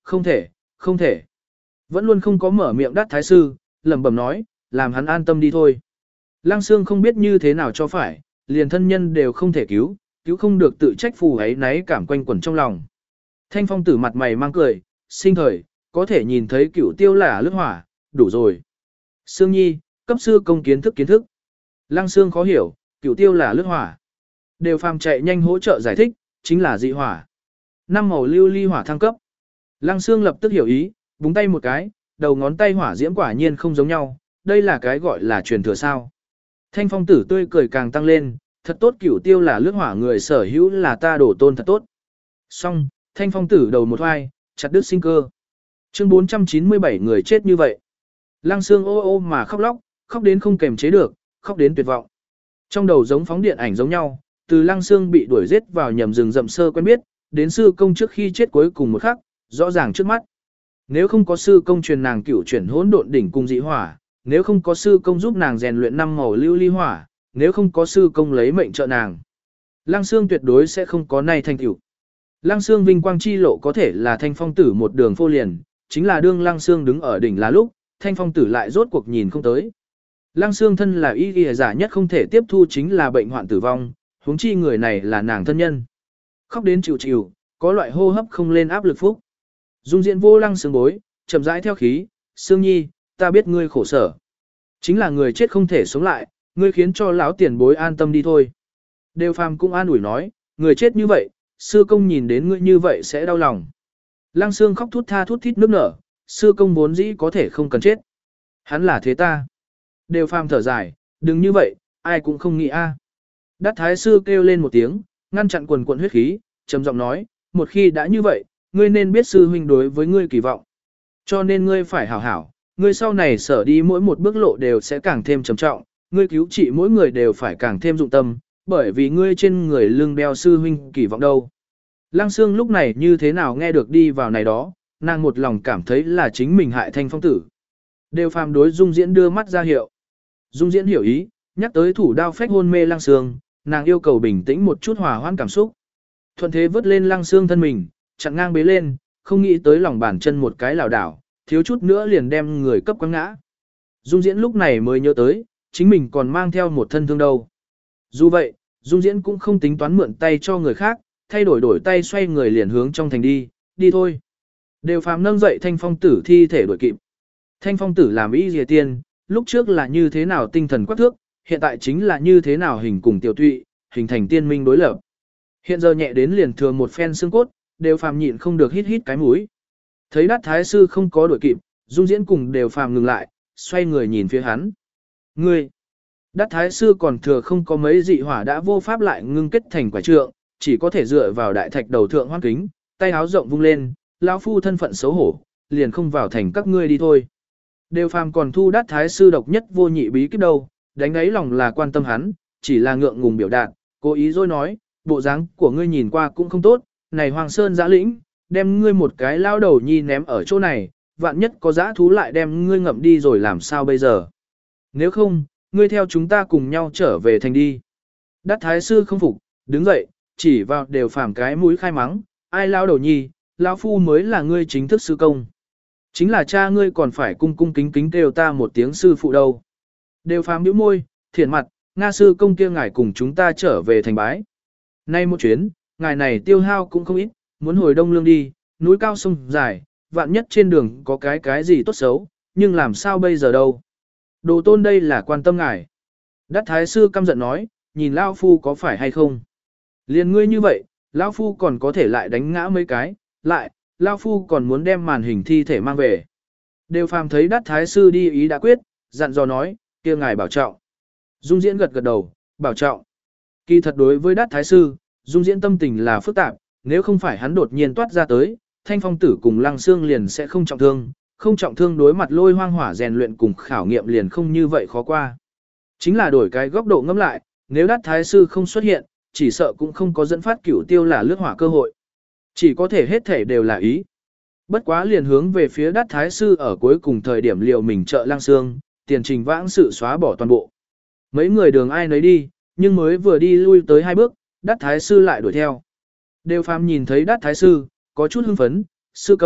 không thể, không thể. Vẫn luôn không có mở miệng đát thái sư, lẩm bẩm nói, làm hắn an tâm đi thôi. Lăng Sương không biết như thế nào cho phải, liền thân nhân đều không thể cứu, cứu không được tự trách phù ấy náy cảm quanh quẩn trong lòng. Thanh phong tử mặt mày mang cười, sinh thời, có thể nhìn thấy cửu tiêu là lướt hỏa, đủ rồi. Sương Nhi, cấp sư công kiến thức kiến thức. Lăng Sương khó hiểu, cửu tiêu là lướt hỏa. Đều phàm chạy nhanh hỗ trợ giải thích, chính là dị hỏa. Năm màu lưu ly hỏa thăng cấp. Lăng Sương lập tức hiểu ý, búng tay một cái, đầu ngón tay hỏa diễm quả nhiên không giống nhau, đây là cái gọi là truyền thừa sao. Thanh phong tử tươi cười càng tăng lên, thật tốt cửu tiêu là lướt hỏa người sở hữu là ta đổ tôn thật tốt. Xong, thanh phong tử đầu một hoai, chặt đứt sinh cơ. Chương bốn trăm chín mươi bảy người chết như vậy. Lăng Sương ô ô mà khóc lóc, khóc đến không kềm chế được, khóc đến tuyệt vọng. Trong đầu giống phóng điện ảnh giống nhau, từ Lăng Sương bị đuổi giết vào nhầm rừng rậm sơ quen biết, đến sư công trước khi chết cuối cùng một khắc, rõ ràng trước mắt. Nếu không có sư công truyền nàng cửu chuyển hỗn độn đỉnh cung dị hỏa, nếu không có sư công giúp nàng rèn luyện năm màu lưu ly hỏa, nếu không có sư công lấy mệnh trợ nàng, Lăng Sương tuyệt đối sẽ không có nay thành tựu. Lăng Sương vinh quang chi lộ có thể là thanh phong tử một đường phô liền, chính là đương Lăng Sương đứng ở đỉnh là lúc, thanh phong tử lại rốt cuộc nhìn không tới. Lăng Sương thân là y y giả nhất không thể tiếp thu chính là bệnh hoạn tử vong, huống chi người này là nàng thân nhân. Khóc đến chịu chịu, có loại hô hấp không lên áp lực phúc. Dung Diễn vô Lăng Sương bối, chậm rãi theo khí, Sương Nhi, ta biết ngươi khổ sở. Chính là người chết không thể sống lại, ngươi khiến cho lão tiền bối an tâm đi thôi. Đều phàm cũng an ủi nói, người chết như vậy, sư công nhìn đến ngươi như vậy sẽ đau lòng. Lăng Sương khóc thút tha thút thít nước nở, sư công vốn dĩ có thể không cần chết. Hắn là thế ta. Đều phàm thở dài, đừng như vậy, ai cũng không nghĩ a. Đát thái sư kêu lên một tiếng, ngăn chặn quần quận huyết khí, trầm giọng nói, một khi đã như vậy, ngươi nên biết sư huynh đối với ngươi kỳ vọng. Cho nên ngươi phải hảo hảo, ngươi sau này sở đi mỗi một bước lộ đều sẽ càng thêm trầm trọng, ngươi cứu trị mỗi người đều phải càng thêm dụng tâm, bởi vì ngươi trên người lưng đeo sư huynh kỳ vọng đâu. Lăng Sương lúc này như thế nào nghe được đi vào này đó, nàng một lòng cảm thấy là chính mình hại thanh phong tử. Đều phàm đối Dung Diễn đưa mắt ra hiệu. Dung Diễn hiểu ý, nhắc tới thủ đao phách hôn mê Lăng Sương, nàng yêu cầu bình tĩnh một chút hòa hoãn cảm xúc. Thuận thế vứt lên Lăng Sương thân mình, chặn ngang bế lên, không nghĩ tới lòng bàn chân một cái lảo đảo, thiếu chút nữa liền đem người cấp quăng ngã. Dung Diễn lúc này mới nhớ tới, chính mình còn mang theo một thân thương đâu. Dù vậy, Dung Diễn cũng không tính toán mượn tay cho người khác, thay đổi đổi tay xoay người liền hướng trong thành đi, đi thôi. Đều phàm nâng dậy thanh phong tử thi thể đuổi kịp. Thanh phong tử làm y dìa tiên, lúc trước là như thế nào tinh thần quắc thước, hiện tại chính là như thế nào hình cùng tiểu tụy, hình thành tiên minh đối lập. Hiện giờ nhẹ đến liền thừa một phen xương cốt, đều phàm nhịn không được hít hít cái mũi. Thấy Đát thái sư không có đuổi kịp, Dung Diễn cùng đều phàm ngừng lại, xoay người nhìn phía hắn. Ngươi! Đát thái sư còn thừa không có mấy dị hỏa đã vô pháp lại ngưng kết thành quả trượng, chỉ có thể dựa vào đại thạch đầu thượng hoang kính, tay áo rộng vung lên, lão phu thân phận xấu hổ, liền không vào thành các ngươi đi thôi. Đều phàm còn thu Đát thái sư độc nhất vô nhị bí kíp đâu, đánh ấy lòng là quan tâm hắn, chỉ là ngượng ngùng biểu đạt, cố ý dối nói, bộ dáng của ngươi nhìn qua cũng không tốt, này Hoàng Sơn giã lĩnh, đem ngươi một cái lao đầu nhi ném ở chỗ này, vạn nhất có dã thú lại đem ngươi ngậm đi rồi làm sao bây giờ. Nếu không, ngươi theo chúng ta cùng nhau trở về thành đi. Đát thái sư không phục, đứng dậy, chỉ vào đều phàm cái mũi khai mắng, ai lao đầu nhi, lão phu mới là ngươi chính thức sư công. Chính là cha ngươi còn phải cung cung kính kính kêu ta một tiếng sư phụ đâu. Đều phàm nhíu môi, thiện mặt, Nga sư công kia ngài cùng chúng ta trở về thành bái. Nay một chuyến, ngài này tiêu hao cũng không ít, muốn hồi Đông Lương đi, núi cao sông dài, vạn nhất trên đường có cái cái gì tốt xấu, nhưng làm sao bây giờ đâu. Đồ tôn đây là quan tâm ngài. Đát thái sư căm giận nói, nhìn Lao Phu có phải hay không. Liền ngươi như vậy, Lao Phu còn có thể lại đánh ngã mấy cái, lại, Lao Phu còn muốn đem màn hình thi thể mang về. Đều phàm thấy Đát thái sư đi ý đã quyết, dặn dò nói, kia ngài bảo trọng. Dung Diễn gật gật đầu, bảo trọng. Kỳ thật đối với Đát thái sư, Dung Diễn tâm tình là phức tạp, nếu không phải hắn đột nhiên toát ra tới, Thanh phong tử cùng Lăng Sương liền sẽ không trọng thương, không trọng thương đối mặt lôi hoang hỏa rèn luyện cùng khảo nghiệm liền không như vậy khó qua. Chính là đổi cái góc độ ngẫm lại, nếu Đát thái sư không xuất hiện, chỉ sợ cũng không có dẫn phát cửu tiêu là lướt hỏa cơ hội. Chỉ có thể hết thể đều là ý. Bất quá liền hướng về phía Đát thái sư ở cuối cùng thời điểm liệu mình trợ Lăng Sương, tiền trình vãng sự xóa bỏ toàn bộ. Mấy người đường ai nấy đi, nhưng mới vừa đi lui tới hai bước, Đát thái sư lại đuổi theo. Đều phàm nhìn thấy Đát thái sư, có chút hưng phấn, sư công,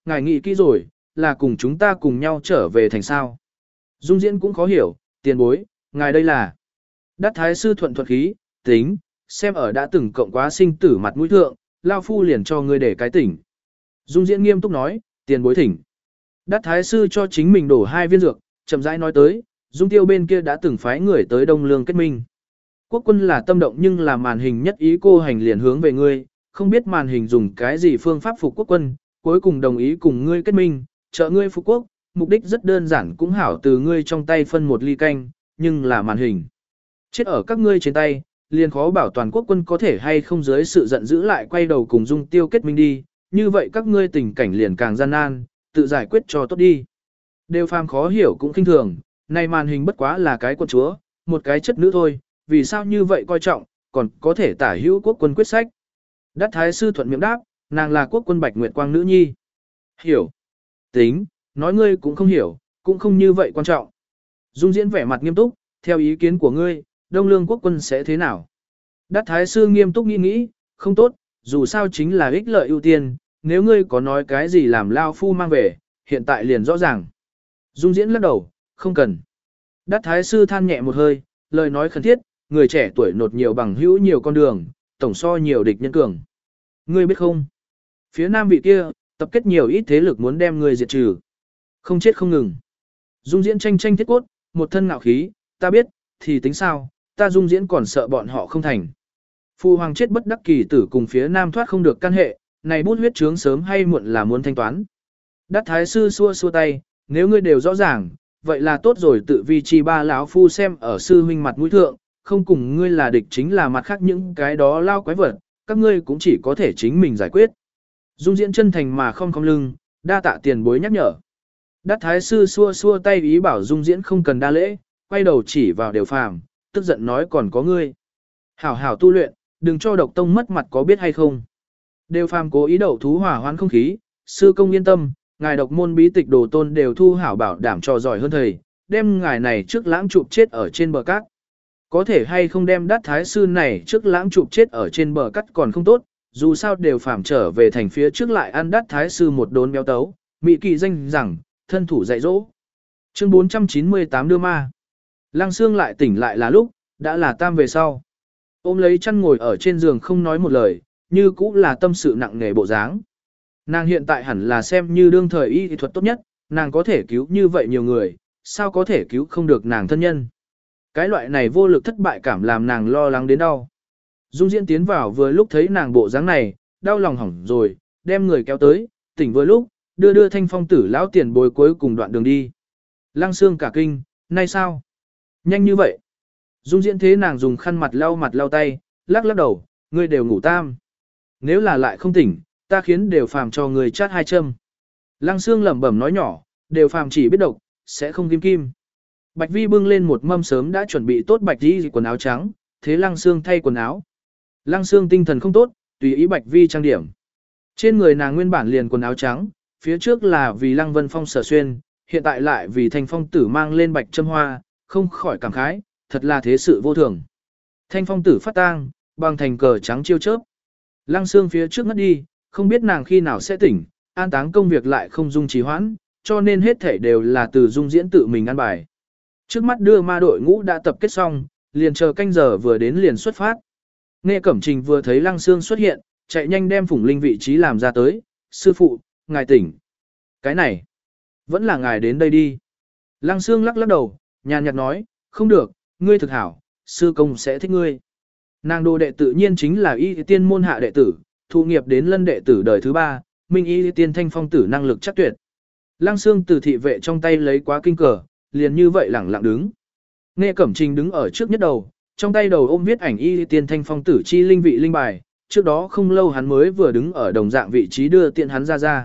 ngài nghĩ kỹ rồi, là cùng chúng ta cùng nhau trở về thành sao. Dung Diễn cũng khó hiểu, tiền bối, ngài đây là. Đát thái sư thuận thuận khí, tính, xem ở đã từng cộng quá sinh tử mặt mũi thượng, lao phu liền cho ngươi để cái tỉnh. Dung Diễn nghiêm túc nói, tiền bối thỉnh. Đát thái sư cho chính mình đổ hai viên dược, chậm rãi nói tới, Dung Tiêu bên kia đã từng phái người tới Đông Lương kết minh. Quốc quân là tâm động nhưng là màn hình nhất ý cô hành liền hướng về ngươi, không biết màn hình dùng cái gì phương pháp phục quốc quân, cuối cùng đồng ý cùng ngươi kết minh, trợ ngươi phục quốc, mục đích rất đơn giản cũng hảo từ ngươi trong tay phân một ly canh, nhưng là màn hình. Chết ở các ngươi trên tay, liền khó bảo toàn quốc quân có thể hay không dưới sự giận dữ lại quay đầu cùng Dung Tiêu kết minh đi, như vậy các ngươi tình cảnh liền càng gian nan, tự giải quyết cho tốt đi. Đều phàm khó hiểu cũng kinh thường, này màn hình bất quá là cái quân chúa, một cái chất nữ thôi, vì sao như vậy coi trọng, còn có thể tả hữu quốc quân quyết sách. Đát thái sư thuận miệng đáp, nàng là quốc quân Bạch Nguyệt Quang nữ nhi. Hiểu. Tính, nói ngươi cũng không hiểu, cũng không như vậy quan trọng. Dung Diễn vẻ mặt nghiêm túc, theo ý kiến của ngươi, Đông Lương quốc quân sẽ thế nào? Đát thái sư nghiêm túc nghĩ nghĩ, không tốt, dù sao chính là ích lợi ưu tiên, nếu ngươi có nói cái gì làm lao phu mang về, hiện tại liền rõ ràng. Dung Diễn lắc đầu, không cần. Đát thái sư than nhẹ một hơi, lời nói khẩn thiết, người trẻ tuổi nột nhiều bằng hữu nhiều con đường, tổng so nhiều địch nhân cường. Ngươi biết không? Phía nam vị kia, tập kết nhiều ít thế lực muốn đem ngươi diệt trừ. Không chết không ngừng. Dung Diễn tranh tranh thiết cốt, một thân ngạo khí, ta biết, thì tính sao, ta Dung Diễn còn sợ bọn họ không thành. Phu hoàng chết bất đắc kỳ tử cùng phía nam thoát không được căn hệ, này bút huyết chướng sớm hay muộn là muốn thanh toán. Đát thái sư xua xua tay, nếu ngươi đều rõ ràng, vậy là tốt rồi, tự vi chi ba lão phu xem ở sư huynh mặt mũi thượng, không cùng ngươi là địch chính là mặt khác những cái đó lao quái vật, các ngươi cũng chỉ có thể chính mình giải quyết. Dung Diễn chân thành mà không cong lưng, đa tạ tiền bối nhắc nhở. Đát thái sư xua xua tay ý bảo Dung Diễn không cần đa lễ, quay đầu chỉ vào Đều Phàm, tức giận nói còn có ngươi. Hảo hảo tu luyện, đừng cho độc tông mất mặt có biết hay không. Đều Phàm cố ý đậu thú hỏa hoãn không khí, sư công yên tâm, ngài độc môn bí tịch đồ tôn đều thu hảo bảo đảm cho giỏi hơn thầy, đem ngài này trước lãng chụp chết ở trên bờ cát. Có thể hay không đem Đát thái sư này trước lãng chụp chết ở trên bờ cát còn không tốt, dù sao Đều Phàm trở về thành phía trước lại ăn Đát thái sư một đốn béo tấu, mị kỳ danh rằng, thân thủ dạy dỗ. Chương bốn trăm chín mươi tám đưa ma. Lăng Xương lại tỉnh lại là lúc, đã là tam về sau. Ôm lấy chăn ngồi ở trên giường không nói một lời, như cũ là tâm sự nặng nề bộ dáng. Nàng hiện tại hẳn là xem như đương thời y thuật tốt nhất, nàng có thể cứu như vậy nhiều người, sao có thể cứu không được nàng thân nhân. Cái loại này vô lực thất bại cảm làm nàng lo lắng đến đau. Dung Diễn tiến vào vừa lúc thấy nàng bộ dáng này, đau lòng hỏng rồi, đem người kéo tới, tỉnh vừa lúc, đưa đưa Thanh Phong tử lão tiền bối cuối cùng đoạn đường đi. Lăng Xương cả kinh, nay sao? Nhanh như vậy. Dung Diễn thế nàng dùng khăn mặt lau mặt lau tay, lắc lắc đầu, ngươi đều ngủ tam. Nếu là lại không tỉnh, ta khiến Đều Phàm cho người chát hai châm. Lăng Xương lẩm bẩm nói nhỏ, Đều Phàm chỉ biết độc, sẽ không kim kim. Bạch Vi bưng lên một mâm sớm đã chuẩn bị tốt bạch đi quần áo trắng, thế Lăng Xương thay quần áo. Lăng Xương tinh thần không tốt, tùy ý Bạch Vi trang điểm. Trên người nàng nguyên bản liền quần áo trắng, phía trước là vì Lăng Vân Phong sở xuyên, hiện tại lại vì Thanh Phong tử mang lên bạch châm hoa, không khỏi cảm khái, thật là thế sự vô thường. Thanh Phong tử phát tang, bằng thành cờ trắng chiêu chớp. Lăng Xương phía trước ngất đi, không biết nàng khi nào sẽ tỉnh, an táng công việc lại không dung trì hoãn, cho nên hết thể đều là từ Dung Diễn tự mình ăn bài. Trước mắt đưa ma đội ngũ đã tập kết xong, liền chờ canh giờ vừa đến liền xuất phát. Nghe Cẩm Trình vừa thấy Lăng Xương xuất hiện, chạy nhanh đem Phùng Linh vị trí làm ra tới, sư phụ, ngài tỉnh. Cái này, vẫn là ngài đến đây đi. Lăng Xương lắc lắc đầu, nhàn nhạt nói, không được, ngươi thực hảo, sư công sẽ thích ngươi. Nàng đồ đệ tự nhiên chính là y tiên môn hạ đệ tử, thụ nghiệp đến lân đệ tử đời thứ ba, minh y tiên Thanh Phong tử năng lực chắc tuyệt. Lăng Xương từ thị vệ trong tay lấy quá kinh cờ, liền như vậy lẳng lặng đứng. Nghe Cẩm Trình đứng ở trước nhất đầu, trong tay đầu ôm viết ảnh y tiên Thanh Phong tử chi linh vị linh bài, trước đó không lâu hắn mới vừa đứng ở đồng dạng vị trí đưa tiện hắn ra ra.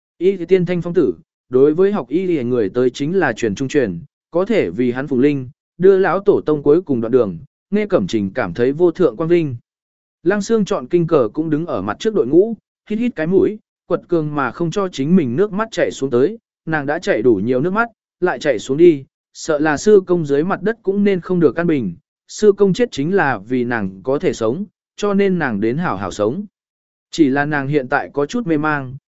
Y tiên Thanh Phong tử, đối với học y người tới chính là truyền trung truyền, có thể vì hắn phùng linh, đưa lão tổ tông cuối cùng đoạn đường, Nghe Cẩm Trình cảm thấy vô thượng quang vinh. Lăng Xương chọn kinh cờ cũng đứng ở mặt trước đội ngũ, hít hít cái mũi, quật cường mà không cho chính mình nước mắt chảy xuống tới, nàng đã chảy đủ nhiều nước mắt, lại chảy xuống đi, sợ là sư công dưới mặt đất cũng nên không được căn bình, sư công chết chính là vì nàng có thể sống, cho nên nàng đến hảo hảo sống. Chỉ là nàng hiện tại có chút mê mang,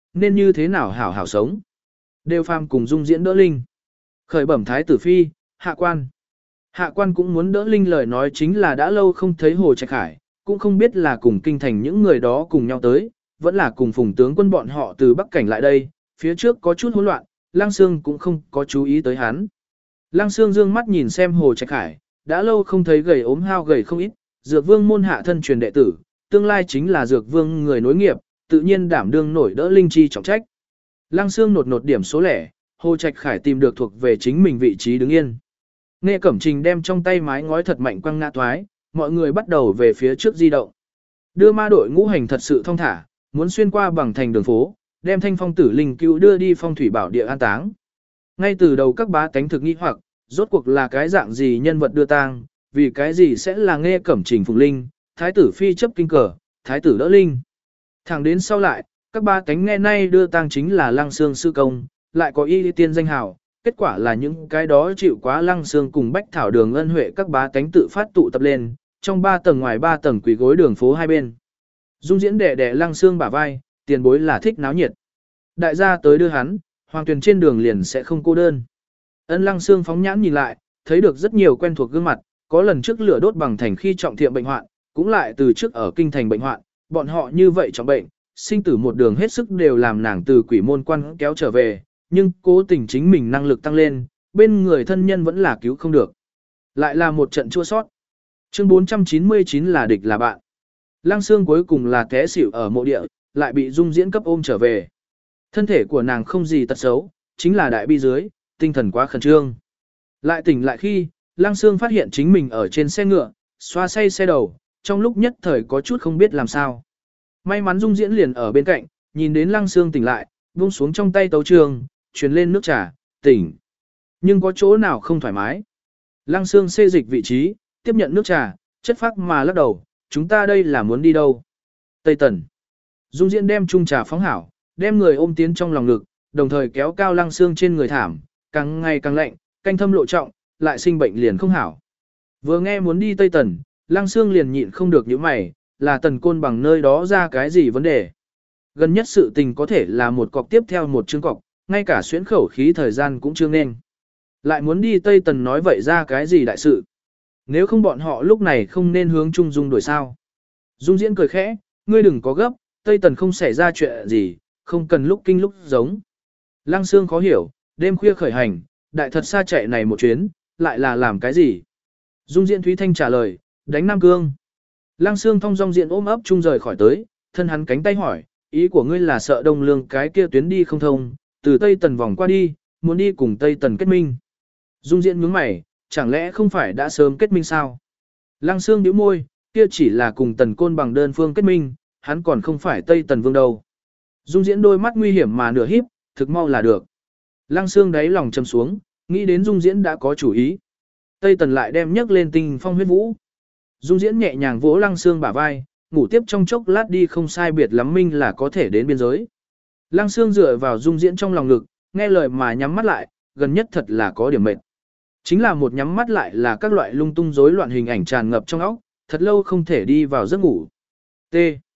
nên như thế nào hảo hảo sống. Đều phàm cùng dung diễn đỡ Linh. Khởi bẩm thái tử phi, hạ quan. Hạ quan cũng muốn đỡ Linh, lời nói chính là đã lâu không thấy Hồ Trạch Khải, cũng không biết là cùng kinh thành những người đó cùng nhau tới, vẫn là cùng phùng tướng quân bọn họ từ Bắc Cảnh lại đây, phía trước có chút hỗn loạn, Lăng Sương cũng không có chú ý tới hắn. Lăng Sương dương mắt nhìn xem Hồ Trạch Khải, đã lâu không thấy gầy ốm hao gầy không ít, Dược Vương môn hạ thân truyền đệ tử, tương lai chính là Dược Vương người nối nghiệp, tự nhiên đảm đương nổi đỡ Linh chi trọng trách. Lăng Sương nột nột điểm số lẻ, Hồ Trạch Khải tìm được thuộc về chính mình vị trí đứng yên. Nghe Cẩm Trình đem trong tay mái ngói thật mạnh quăng ngã toái, mọi người bắt đầu về phía trước di động. Đưa ma đội ngũ hành thật sự thong thả, muốn xuyên qua bằng thành đường phố, đem Thanh Phong Tử Linh cứu đưa đi Phong Thủy Bảo địa an táng. Ngay từ đầu các bá tánh thực nghi hoặc, rốt cuộc là cái dạng gì nhân vật đưa tang, vì cái gì sẽ là Nghe Cẩm Trình phụng linh, thái tử phi chấp kinh cờ, thái tử đỡ linh. Thẳng đến sau lại, các bá tánh nghe nay đưa tang chính là Lăng Sương sư công, lại có y tiên danh hào, kết quả là những cái đó chịu quá Lăng Sương cùng Bách Thảo Đường ân huệ các bá tánh tự phát tụ tập lên, trong ba tầng ngoài ba tầng quỳ gối đường phố hai bên. Dung diễn đẻ đẻ Lăng Sương bả vai, tiền bối là thích náo nhiệt. Đại gia tới đưa hắn, hoàng tuyền trên đường liền sẽ không cô đơn. Ân Lăng Sương phóng nhãn nhìn lại, thấy được rất nhiều quen thuộc gương mặt, có lần trước lửa đốt bằng thành khi trọng thiệm bệnh hoạn, cũng lại từ trước ở kinh thành bệnh hoạn, bọn họ như vậy trọng bệnh, sinh tử một đường hết sức đều làm nàng từ quỷ môn quan kéo trở về, nhưng cố tình chính mình năng lực tăng lên, bên người thân nhân vẫn là cứu không được. Lại là một trận chua sót. Chương bốn trăm chín mươi chín là địch là bạn. Lăng Sương cuối cùng là té xỉu ở mộ địa, lại bị Dung Diễn cấp ôm trở về. Thân thể của nàng không gì tật xấu, chính là đại bi dưới, tinh thần quá khẩn trương. Lại tỉnh lại khi, Lăng Sương phát hiện chính mình ở trên xe ngựa, xoa say xe đầu, trong lúc nhất thời có chút không biết làm sao. May mắn Dung Diễn liền ở bên cạnh, nhìn đến Lăng Sương tỉnh lại, buông xuống trong tay tấu trường, truyền lên nước trà, tỉnh. Nhưng có chỗ nào không thoải mái. Lăng Sương xê dịch vị trí, tiếp nhận nước trà, chất phác mà lắc đầu, chúng ta đây là muốn đi đâu? Tây Tần. Dung Diễn đem chung trà phóng hảo, đem người ôm tiến trong lòng ngực, đồng thời kéo cao Lăng Sương trên người thảm, càng ngày càng lạnh, canh thâm lộ trọng, lại sinh bệnh liền không hảo. Vừa nghe muốn đi Tây Tần, Lăng Sương liền nhịn không được những mày, là Tần Côn Bằng nơi đó ra cái gì vấn đề. Gần nhất sự tình có thể là một cọc tiếp theo một chương cọc, ngay cả xuyến khẩu khí thời gian cũng chưa nên. Lại muốn đi Tây Tần nói vậy ra cái gì đại sự. Nếu không bọn họ lúc này không nên hướng Trung Dung đổi sao. Dung Diễn cười khẽ, ngươi đừng có gấp, Tây Tần không xảy ra chuyện gì, không cần lúc kinh lúc giống. Lăng Sương khó hiểu, đêm khuya khởi hành, đại thật xa chạy này một chuyến, lại là làm cái gì? Dung Diễn Thúy Thanh trả lời, đánh Nam Cương. Lăng Sương thong dong diện ôm ấp chung rời khỏi tới, thân hắn cánh tay hỏi, ý của ngươi là sợ Đông Lương cái kia tuyến đi không thông, từ Tây Tần vòng qua đi, muốn đi cùng Tây Tần kết minh. Dung Diễn nhướng mày, chẳng lẽ không phải đã sớm kết minh sao? Lăng Sương nhíu môi, kia chỉ là cùng Tần Côn Bằng đơn phương kết minh, hắn còn không phải Tây Tần vương đâu. Dung Diễn đôi mắt nguy hiểm mà nửa híp, thực mau là được. Lăng Sương đáy lòng trầm xuống, nghĩ đến Dung Diễn đã có chủ ý. Tây Tần lại đem nhấc lên Tình Phong huyết vũ. Dung Diễn nhẹ nhàng vỗ Lăng Sương bả vai, ngủ tiếp trong chốc lát đi không sai biệt lắm minh là có thể đến biên giới. Lăng Sương dựa vào Dung Diễn trong lòng ngực, nghe lời mà nhắm mắt lại, gần nhất thật là có điểm mệt. Chính là một nhắm mắt lại là các loại lung tung rối loạn hình ảnh tràn ngập trong óc, thật lâu không thể đi vào giấc ngủ. T.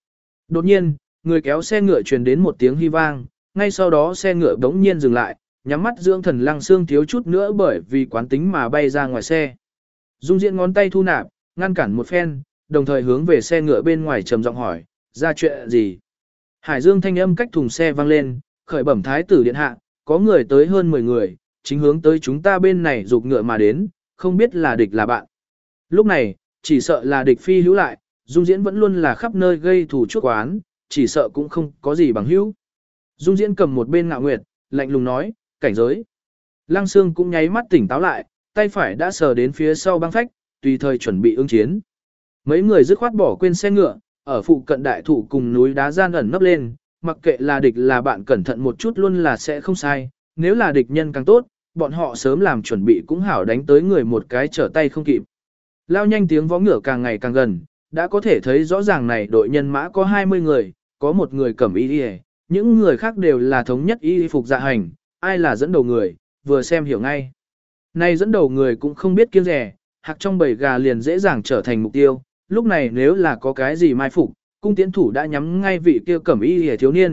Đột nhiên, người kéo xe ngựa truyền đến một tiếng hy vang, ngay sau đó xe ngựa bỗng nhiên dừng lại, nhắm mắt dưỡng thần Lăng Sương thiếu chút nữa bởi vì quán tính mà bay ra ngoài xe. Dung Diễn ngón tay thu nạp, ngăn cản một phen, đồng thời hướng về xe ngựa bên ngoài trầm giọng hỏi, ra chuyện gì? Hải Dương thanh âm cách thùng xe vang lên, khởi bẩm thái tử điện hạ, có người tới hơn mười người, chính hướng tới chúng ta bên này rục ngựa mà đến, không biết là địch là bạn. Lúc này, chỉ sợ là địch phi hữu lại, Dung Diễn vẫn luôn là khắp nơi gây thù chuốc oán, chỉ sợ cũng không có gì bằng hữu. Dung Diễn cầm một bên Ngạo Nguyệt, lạnh lùng nói, cảnh giới. Lăng Sương cũng nháy mắt tỉnh táo lại, tay phải đã sờ đến phía sau băng phách, tùy thời chuẩn bị ứng chiến. Mấy người dứt khoát bỏ quên xe ngựa, ở phụ cận đại thụ cùng núi đá gian ẩn nấp lên, mặc kệ là địch là bạn cẩn thận một chút luôn là sẽ không sai, nếu là địch nhân càng tốt, bọn họ sớm làm chuẩn bị cũng hảo đánh tới người một cái trở tay không kịp. Lao nhanh tiếng vó ngựa càng ngày càng gần, đã có thể thấy rõ ràng này đội nhân mã có hai mươi người, có một người cầm y đi, những người khác đều là thống nhất y phục dạ hành, ai là dẫn đầu người, vừa xem hiểu ngay. Này dẫn đầu người cũng không biết kiêng rẻ, hạc trong bầy gà liền dễ dàng trở thành mục tiêu, lúc này nếu là có cái gì mai phục, cung tiễn thủ đã nhắm ngay vị kia cẩm y hề thiếu niên,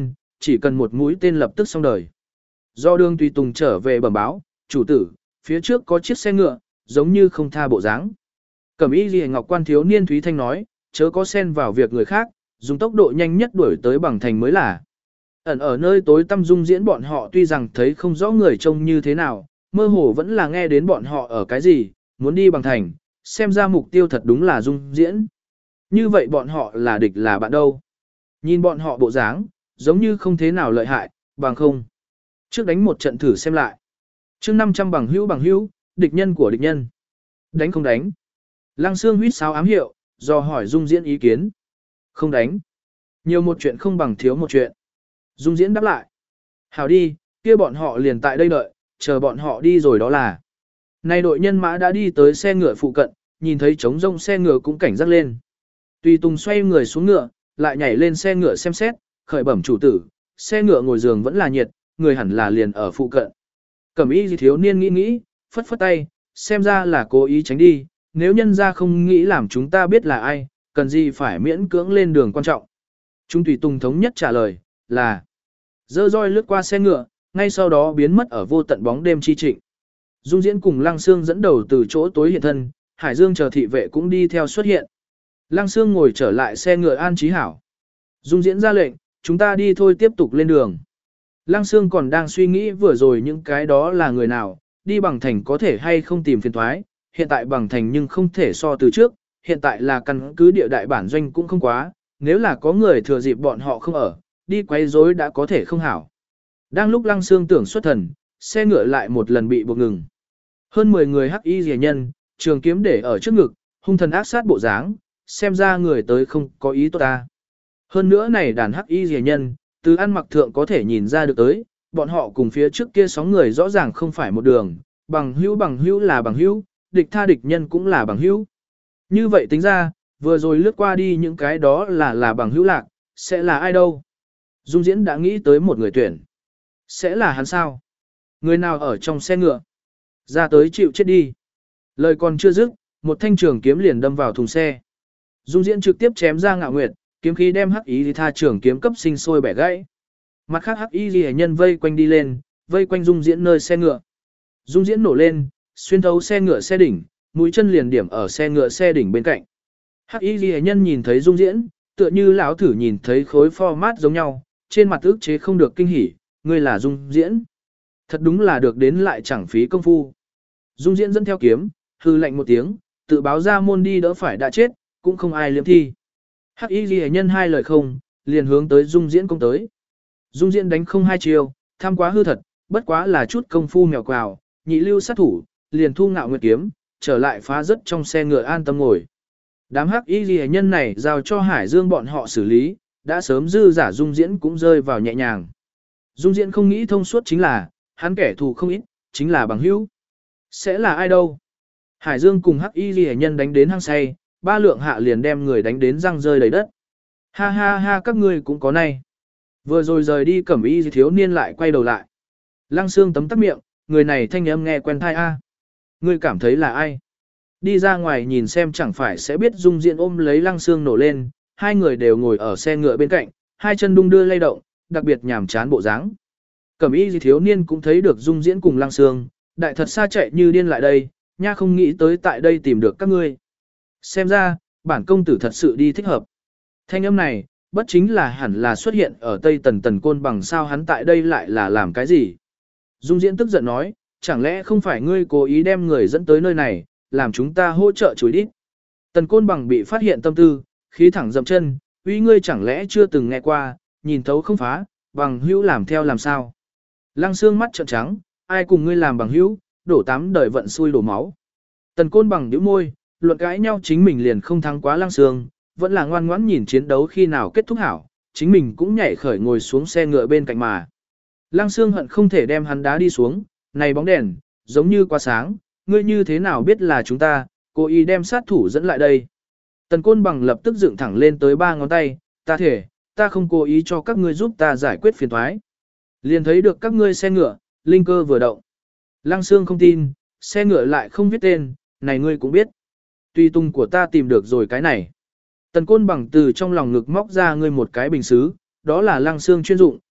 chỉ cần một mũi tên lập tức xong đời. Do đường tùy tùng trở về bẩm báo, chủ tử, phía trước có chiếc xe ngựa, giống như không tha bộ dáng. Cẩm y Liễu Ngọc Quan thiếu niên Thúy Thanh nói, chớ có xen vào việc người khác, dùng tốc độ nhanh nhất đuổi tới bằng thành mới là. Ẩn ở nơi tối tăm Dung Diễn bọn họ tuy rằng thấy không rõ người trông như thế nào, mơ hồ vẫn là nghe đến bọn họ ở cái gì, muốn đi bằng thành, xem ra mục tiêu thật đúng là Dung Diễn. Như vậy bọn họ là địch là bạn đâu. Nhìn bọn họ bộ dáng, giống như không thế nào lợi hại, bằng không. Trước đánh một trận thử xem lại. Trước năm trăm bằng hữu bằng hữu, địch nhân của địch nhân. Đánh không đánh. Lăng Xương huýt sáo ám hiệu, do hỏi Dung Diễn ý kiến. Không đánh. Nhiều một chuyện không bằng thiếu một chuyện. Dung Diễn đáp lại. Hảo đi, kia bọn họ liền tại đây đợi, chờ bọn họ đi rồi đó là. Này đội nhân mã đã đi tới xe ngựa phụ cận, nhìn thấy trống rông xe ngựa cũng cảnh giác lên. Tùy Tùng xoay người xuống ngựa, lại nhảy lên xe ngựa xem xét, khởi bẩm chủ tử, xe ngựa ngồi giường vẫn là nhiệt, người hẳn là liền ở phụ cận. Cẩm y thiếu niên nghĩ nghĩ, phất phất tay, xem ra là cố ý tránh đi, nếu nhân ra không nghĩ làm chúng ta biết là ai, cần gì phải miễn cưỡng lên đường quan trọng. Chúng Tùy Tùng thống nhất trả lời, là dơ roi lướt qua xe ngựa, ngay sau đó biến mất ở vô tận bóng đêm chi trịnh. Dung Diễn cùng Lăng Xương dẫn đầu từ chỗ tối hiện thân, Hải Dương chờ thị vệ cũng đi theo xuất hiện. Lăng Xương ngồi trở lại xe ngựa an trí hảo. Dung Diễn ra lệnh, chúng ta đi thôi tiếp tục lên đường. Lăng Xương còn đang suy nghĩ vừa rồi những cái đó là người nào, đi bằng thành có thể hay không tìm phiền thoái, hiện tại bằng thành nhưng không thể so từ trước, hiện tại là căn cứ địa đại bản doanh cũng không quá, nếu là có người thừa dịp bọn họ không ở, đi quấy rối đã có thể không hảo. Đang lúc Lăng Xương tưởng xuất thần, xe ngựa lại một lần bị buộc ngừng. Hơn mười người hắc y rìa nhân, trường kiếm để ở trước ngực, hung thần ác sát bộ dáng, xem ra người tới không có ý tốt ta. Hơn nữa này đàn hắc y rìa nhân, từ ăn mặc thượng có thể nhìn ra được tới, bọn họ cùng phía trước kia sóng người rõ ràng không phải một đường, bằng hữu bằng hữu là bằng hữu, địch tha địch nhân cũng là bằng hữu. Như vậy tính ra, vừa rồi lướt qua đi những cái đó là là bằng hữu lạc, sẽ là ai đâu? Dung Diễn đã nghĩ tới một người tuyển. Sẽ là hắn sao? Người nào ở trong xe ngựa? Ra tới chịu chết đi. Lời còn chưa dứt, một thanh trường kiếm liền đâm vào thùng xe. Dung Diễn trực tiếp chém ra Ngạo Nguyệt, kiếm khí đem hắc y tha trường kiếm cấp sinh sôi bẻ gãy. Mặt khác hắc y liễu nhân vây quanh đi lên, vây quanh Dung Diễn nơi xe ngựa. Dung Diễn nổ lên, xuyên thấu xe ngựa xe đỉnh, mũi chân liền điểm ở xe ngựa xe đỉnh bên cạnh. Hắc y liễu nhân nhìn thấy Dung Diễn, tựa như lão thử nhìn thấy khối format giống nhau, trên mặt ức chế không được kinh hỉ, ngươi là Dung Diễn. Thật đúng là được đến lại chẳng phí công phu. Dung Diễn dẫn theo kiếm, hư lạnh một tiếng, tự báo ra môn đi đỡ phải đã chết, cũng không ai liếm thi. Hắc y ghi nhân hai lời không, liền hướng tới Dung Diễn công tới. Dung Diễn đánh không hai chiêu, tham quá hư thật, bất quá là chút công phu mèo quào, nhị lưu sát thủ, liền thu Ngạo Nguyệt kiếm, trở lại phá rất trong xe ngựa an tâm ngồi. Đám hắc y ghi nhân này giao cho Hải Dương bọn họ xử lý, đã sớm dư giả Dung Diễn cũng rơi vào nhẹ nhàng. Dung Diễn không nghĩ thông suốt chính là, hắn kẻ thù không ít, chính là bằng hữu. Sẽ là ai đâu? Hải Dương cùng hắc y ghi nhân đánh đến hăng say, ba lượng hạ liền đem người đánh đến răng rơi đầy đất. Ha ha ha các ngươi cũng có này. Vừa rồi rời đi Cẩm y thiếu niên lại quay đầu lại. Lăng Xương tấm tắc miệng, người này thanh âm nghe quen thai a. Ngươi cảm thấy là ai? Đi ra ngoài nhìn xem chẳng phải sẽ biết Dung Diễn ôm lấy Lăng Xương nổ lên, hai người đều ngồi ở xe ngựa bên cạnh, hai chân đung đưa lay động, đặc biệt nhàm chán bộ dáng. Cẩm y thiếu niên cũng thấy được Dung Diễn cùng Lăng Xương, đại thật xa chạy như điên lại đây, nha không nghĩ tới tại đây tìm được các ngươi. Xem ra, bản công tử thật sự đi thích hợp. Thanh âm này, bất chính là hẳn là xuất hiện ở Tây Tần Tần Côn Bằng sao hắn tại đây lại là làm cái gì? Dung Diễn tức giận nói, chẳng lẽ không phải ngươi cố ý đem người dẫn tới nơi này, làm chúng ta hỗ trợ chối đít. Tần Côn Bằng bị phát hiện tâm tư, khí thẳng dậm chân, uy ngươi chẳng lẽ chưa từng nghe qua, nhìn thấu không phá, bằng hữu làm theo làm sao. Lăng Xương mắt trợn trắng, ai cùng ngươi làm bằng hữu, đổ tám đời vận xui đổ máu. Tần Côn Bằng nhíu môi, luận cãi nhau chính mình liền không thắng quá Lăng Xương, vẫn là ngoan ngoãn nhìn chiến đấu khi nào kết thúc hảo, chính mình cũng nhảy khởi ngồi xuống xe ngựa bên cạnh mà. Lăng Xương hận không thể đem hắn đá đi xuống, này bóng đèn, giống như quá sáng, ngươi như thế nào biết là chúng ta, cố ý đem sát thủ dẫn lại đây. Tần Côn Bằng lập tức dựng thẳng lên tới ba ngón tay, ta thể, ta không cố ý cho các ngươi giúp ta giải quyết phiền toái. Liền thấy được các ngươi xe ngựa, linh cơ vừa động. Lăng Xương không tin, xe ngựa lại không viết tên, này ngươi cũng biết. Tùy tùng của ta tìm được rồi cái này. Tần Côn Bằng từ trong lòng ngực móc ra ngươi một cái bình xứ, đó là Lăng Xương chuyên dụng,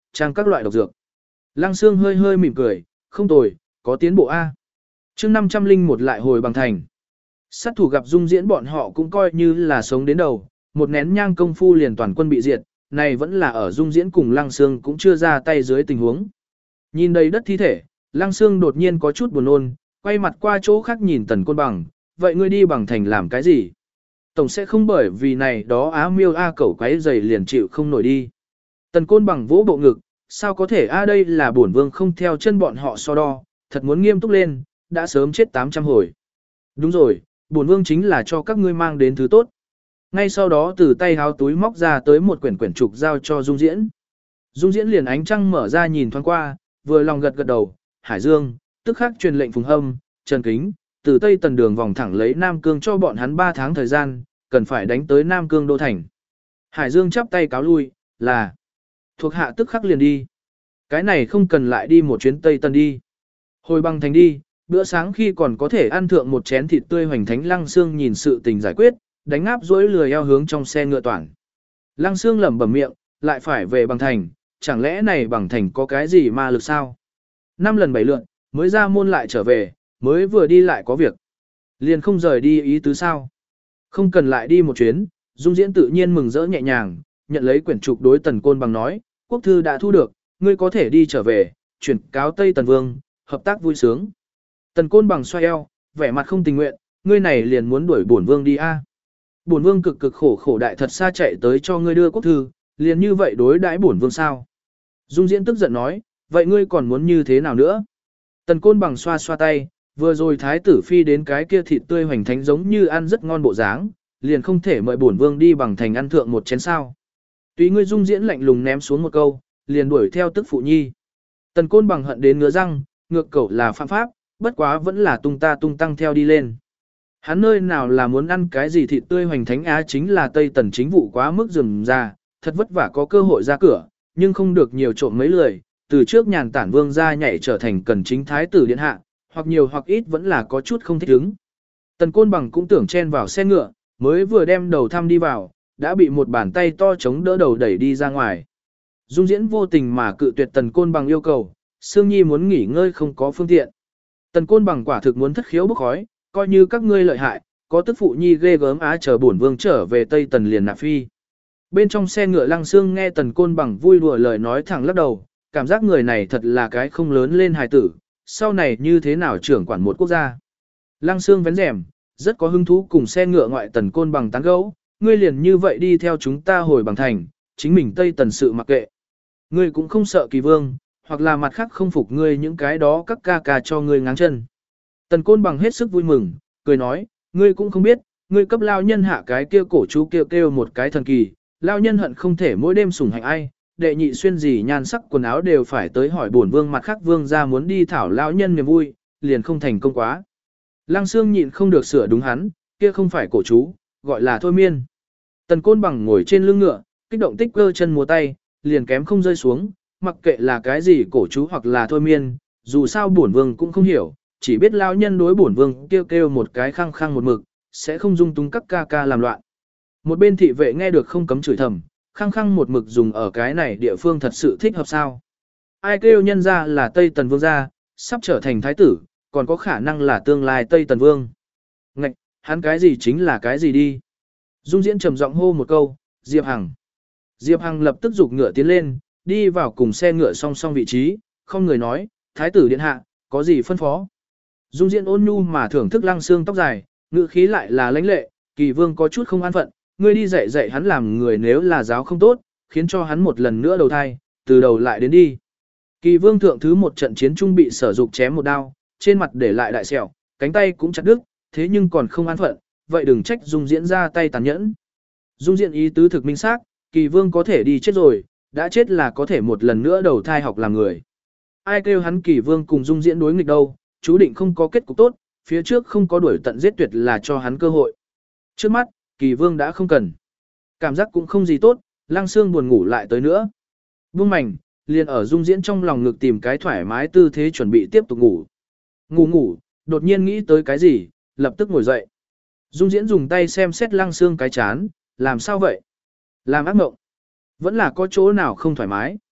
trang các loại độc dược. Lăng Sương hơi hơi mỉm cười, không tồi, có tiến bộ A. chương năm trăm linh một lại hồi bằng thành. Sát thủ gặp Dung Diễn bọn họ cũng coi như là sống đến đầu, một nén nhang công phu liền toàn quân bị diệt, này vẫn là ở Dung Diễn cùng Lăng Sương cũng chưa ra tay dưới tình huống. Nhìn đầy đất thi thể, Lăng Sương đột nhiên có chút buồn nôn, quay mặt qua chỗ khác nhìn Tần Côn Bằng, vậy ngươi đi bằng thành làm cái gì? Tổng sẽ không bởi vì này đó á miêu a cẩu quấy giày liền chịu không nổi đi. Tần Côn Bằng vỗ bộ ngực, sao có thể a đây là bổn vương không theo chân bọn họ so đo, thật muốn nghiêm túc lên, đã sớm chết tám trăm hồi. Đúng rồi, bổn vương chính là cho các ngươi mang đến thứ tốt. Ngay sau đó từ tay háo túi móc ra tới một quyển quyển trục giao cho Dung Diễn. Dung Diễn liền ánh trăng mở ra nhìn thoáng qua, vừa lòng gật gật đầu, Hải Dương, tức khắc truyền lệnh Phùng Hâm, Trần Kính, từ Tây Tần đường vòng thẳng lấy Nam Cương cho bọn hắn ba tháng thời gian, cần phải đánh tới Nam Cương đô thành. Hải Dương chắp tay cáo lui, là thuộc hạ tức khắc liền đi. Cái này không cần lại đi một chuyến Tây Tần đi. Hồi bằng thành đi, bữa sáng khi còn có thể ăn thượng một chén thịt tươi hoành thánh Lăng Sương nhìn sự tình giải quyết, đánh áp dối lười eo hướng trong xe ngựa toàn. Lăng Sương lẩm bẩm miệng, lại phải về bằng thành, chẳng lẽ này bằng thành có cái gì ma lực sao? Năm lần bảy lượn, mới ra môn lại trở về, mới vừa đi lại có việc. Liền không rời đi ý tứ sao? Không cần lại đi một chuyến, Dung Diễn tự nhiên mừng rỡ nhẹ nhàng, nhận lấy quyển trục đối Tần Côn Bằng nói, quốc thư đã thu được, ngươi có thể đi trở về, chuyển cáo Tây Tần Vương, hợp tác vui sướng. Tần Côn Bằng xoay eo, vẻ mặt không tình nguyện, ngươi này liền muốn đuổi bổn vương đi a. Bổn vương cực cực khổ khổ đại thật xa chạy tới cho ngươi đưa quốc thư, liền như vậy đối đãi bổn vương sao? Dung Diễn tức giận nói, vậy ngươi còn muốn như thế nào nữa? Tần Côn Bằng xoa xoa tay, vừa rồi thái tử phi đến cái kia thịt tươi hoành thánh giống như ăn rất ngon bộ dáng, liền không thể mời bổn vương đi bằng thành ăn thượng một chén sao. Tuy ngươi Dung Diễn lạnh lùng ném xuống một câu, liền đuổi theo tức phụ nhi. Tần Côn Bằng hận đến ngứa răng, ngược cẩu là phạm pháp, bất quá vẫn là tung ta tung tăng theo đi lên. Hắn nơi nào là muốn ăn cái gì thịt tươi hoành thánh á chính là Tây Tần chính vụ quá mức rườm ra, thật vất vả có cơ hội ra cửa, nhưng không được nhiều trộm mấy lời, từ trước nhàn tản vương ra nhảy trở thành cần chính thái tử điện hạ, hoặc nhiều hoặc ít vẫn là có chút không thích ứng. Tần Côn Bằng cũng tưởng chen vào xe ngựa, mới vừa đem đầu thăm đi vào, đã bị một bàn tay to chống đỡ đầu đẩy đi ra ngoài. Dung Diễn vô tình mà cự tuyệt Tần Côn Bằng yêu cầu, Sương Nhi muốn nghỉ ngơi không có phương tiện. Tần Côn Bằng quả thực muốn thất khiếu bốc khói, coi như các ngươi lợi hại, có tức phụ nhi ghê gớm á chờ bổn vương trở về Tây Tần liền nạp phi. Bên trong xe ngựa Lăng Sương nghe Tần Côn Bằng vui đùa lời nói thẳng lắc đầu, cảm giác người này thật là cái không lớn lên hài tử, sau này như thế nào trưởng quản một quốc gia. Lăng Sương vén rèm, rất có hứng thú cùng xe ngựa ngoại Tần Côn Bằng tán gẫu, ngươi liền như vậy đi theo chúng ta hồi bằng thành, chính mình Tây Tần sự mặc kệ. Ngươi cũng không sợ kỳ vương, hoặc là mặt khác không phục ngươi những cái đó các ca ca cho ngươi ngáng chân. Tần Côn Bằng hết sức vui mừng, cười nói, ngươi cũng không biết, ngươi cấp lao nhân hạ cái kia cổ chú kêu kêu một cái thần kỳ, lao nhân hận không thể mỗi đêm sủng hạnh ai, đệ nhị xuyên gì nhan sắc quần áo đều phải tới hỏi bổn vương mặt khác vương ra muốn đi thảo lao nhân niềm vui, liền không thành công quá. Lăng Sương nhịn không được sửa đúng hắn, kia không phải cổ chú, gọi là thôi miên. Tần Côn Bằng ngồi trên lưng ngựa, kích động tích cơ chân múa tay, liền kém không rơi xuống, mặc kệ là cái gì cổ chú hoặc là thôi miên, dù sao bổn vương cũng không hiểu, chỉ biết lao nhân đối bổn vương kêu kêu một cái khăng khăng một mực, sẽ không dung túng các ca ca làm loạn. Một bên thị vệ nghe được không cấm chửi thầm, khăng khăng một mực dùng ở cái này địa phương thật sự thích hợp sao. Ai kêu nhân ra là Tây Tần Vương gia, sắp trở thành thái tử, còn có khả năng là tương lai Tây Tần Vương. Ngạch, hắn cái gì chính là cái gì đi. Dung Diễn trầm giọng hô một câu, Diệp Hằng. Diệp Hằng lập tức giục ngựa tiến lên, đi vào cùng xe ngựa song song vị trí, không người nói, thái tử điện hạ, có gì phân phó. Dung Diễn ôn nhu mà thưởng thức Lăng Sương tóc dài, ngữ khí lại là lãnh lệ, kỳ vương có chút không an phận, ngươi đi dạy dạy hắn làm người nếu là giáo không tốt, khiến cho hắn một lần nữa đầu thai, từ đầu lại đến đi. Kỳ vương thượng thứ một trận chiến trung bị sở dục chém một đao, trên mặt để lại đại sẹo, cánh tay cũng chặt đứt, thế nhưng còn không an phận, vậy đừng trách Dung Diễn ra tay tàn nhẫn. Dung Diễn ý tứ thực minh xác, kỳ vương có thể đi chết rồi, đã chết là có thể một lần nữa đầu thai học làm người. Ai kêu hắn kỳ vương cùng Dung Diễn đối nghịch đâu, chú định không có kết cục tốt, phía trước không có đuổi tận giết tuyệt là cho hắn cơ hội. Trước mắt, kỳ vương đã không cần. Cảm giác cũng không gì tốt, Lăng Sương buồn ngủ lại tới nữa. Buông mảnh, liền ở Dung Diễn trong lòng ngực tìm cái thoải mái tư thế chuẩn bị tiếp tục ngủ. Ngủ ngủ, đột nhiên nghĩ tới cái gì, lập tức ngồi dậy. Dung Diễn dùng tay xem xét Lăng Sương cái chán, làm sao vậy? Làm ác mộng. Vẫn là có chỗ nào không thoải mái.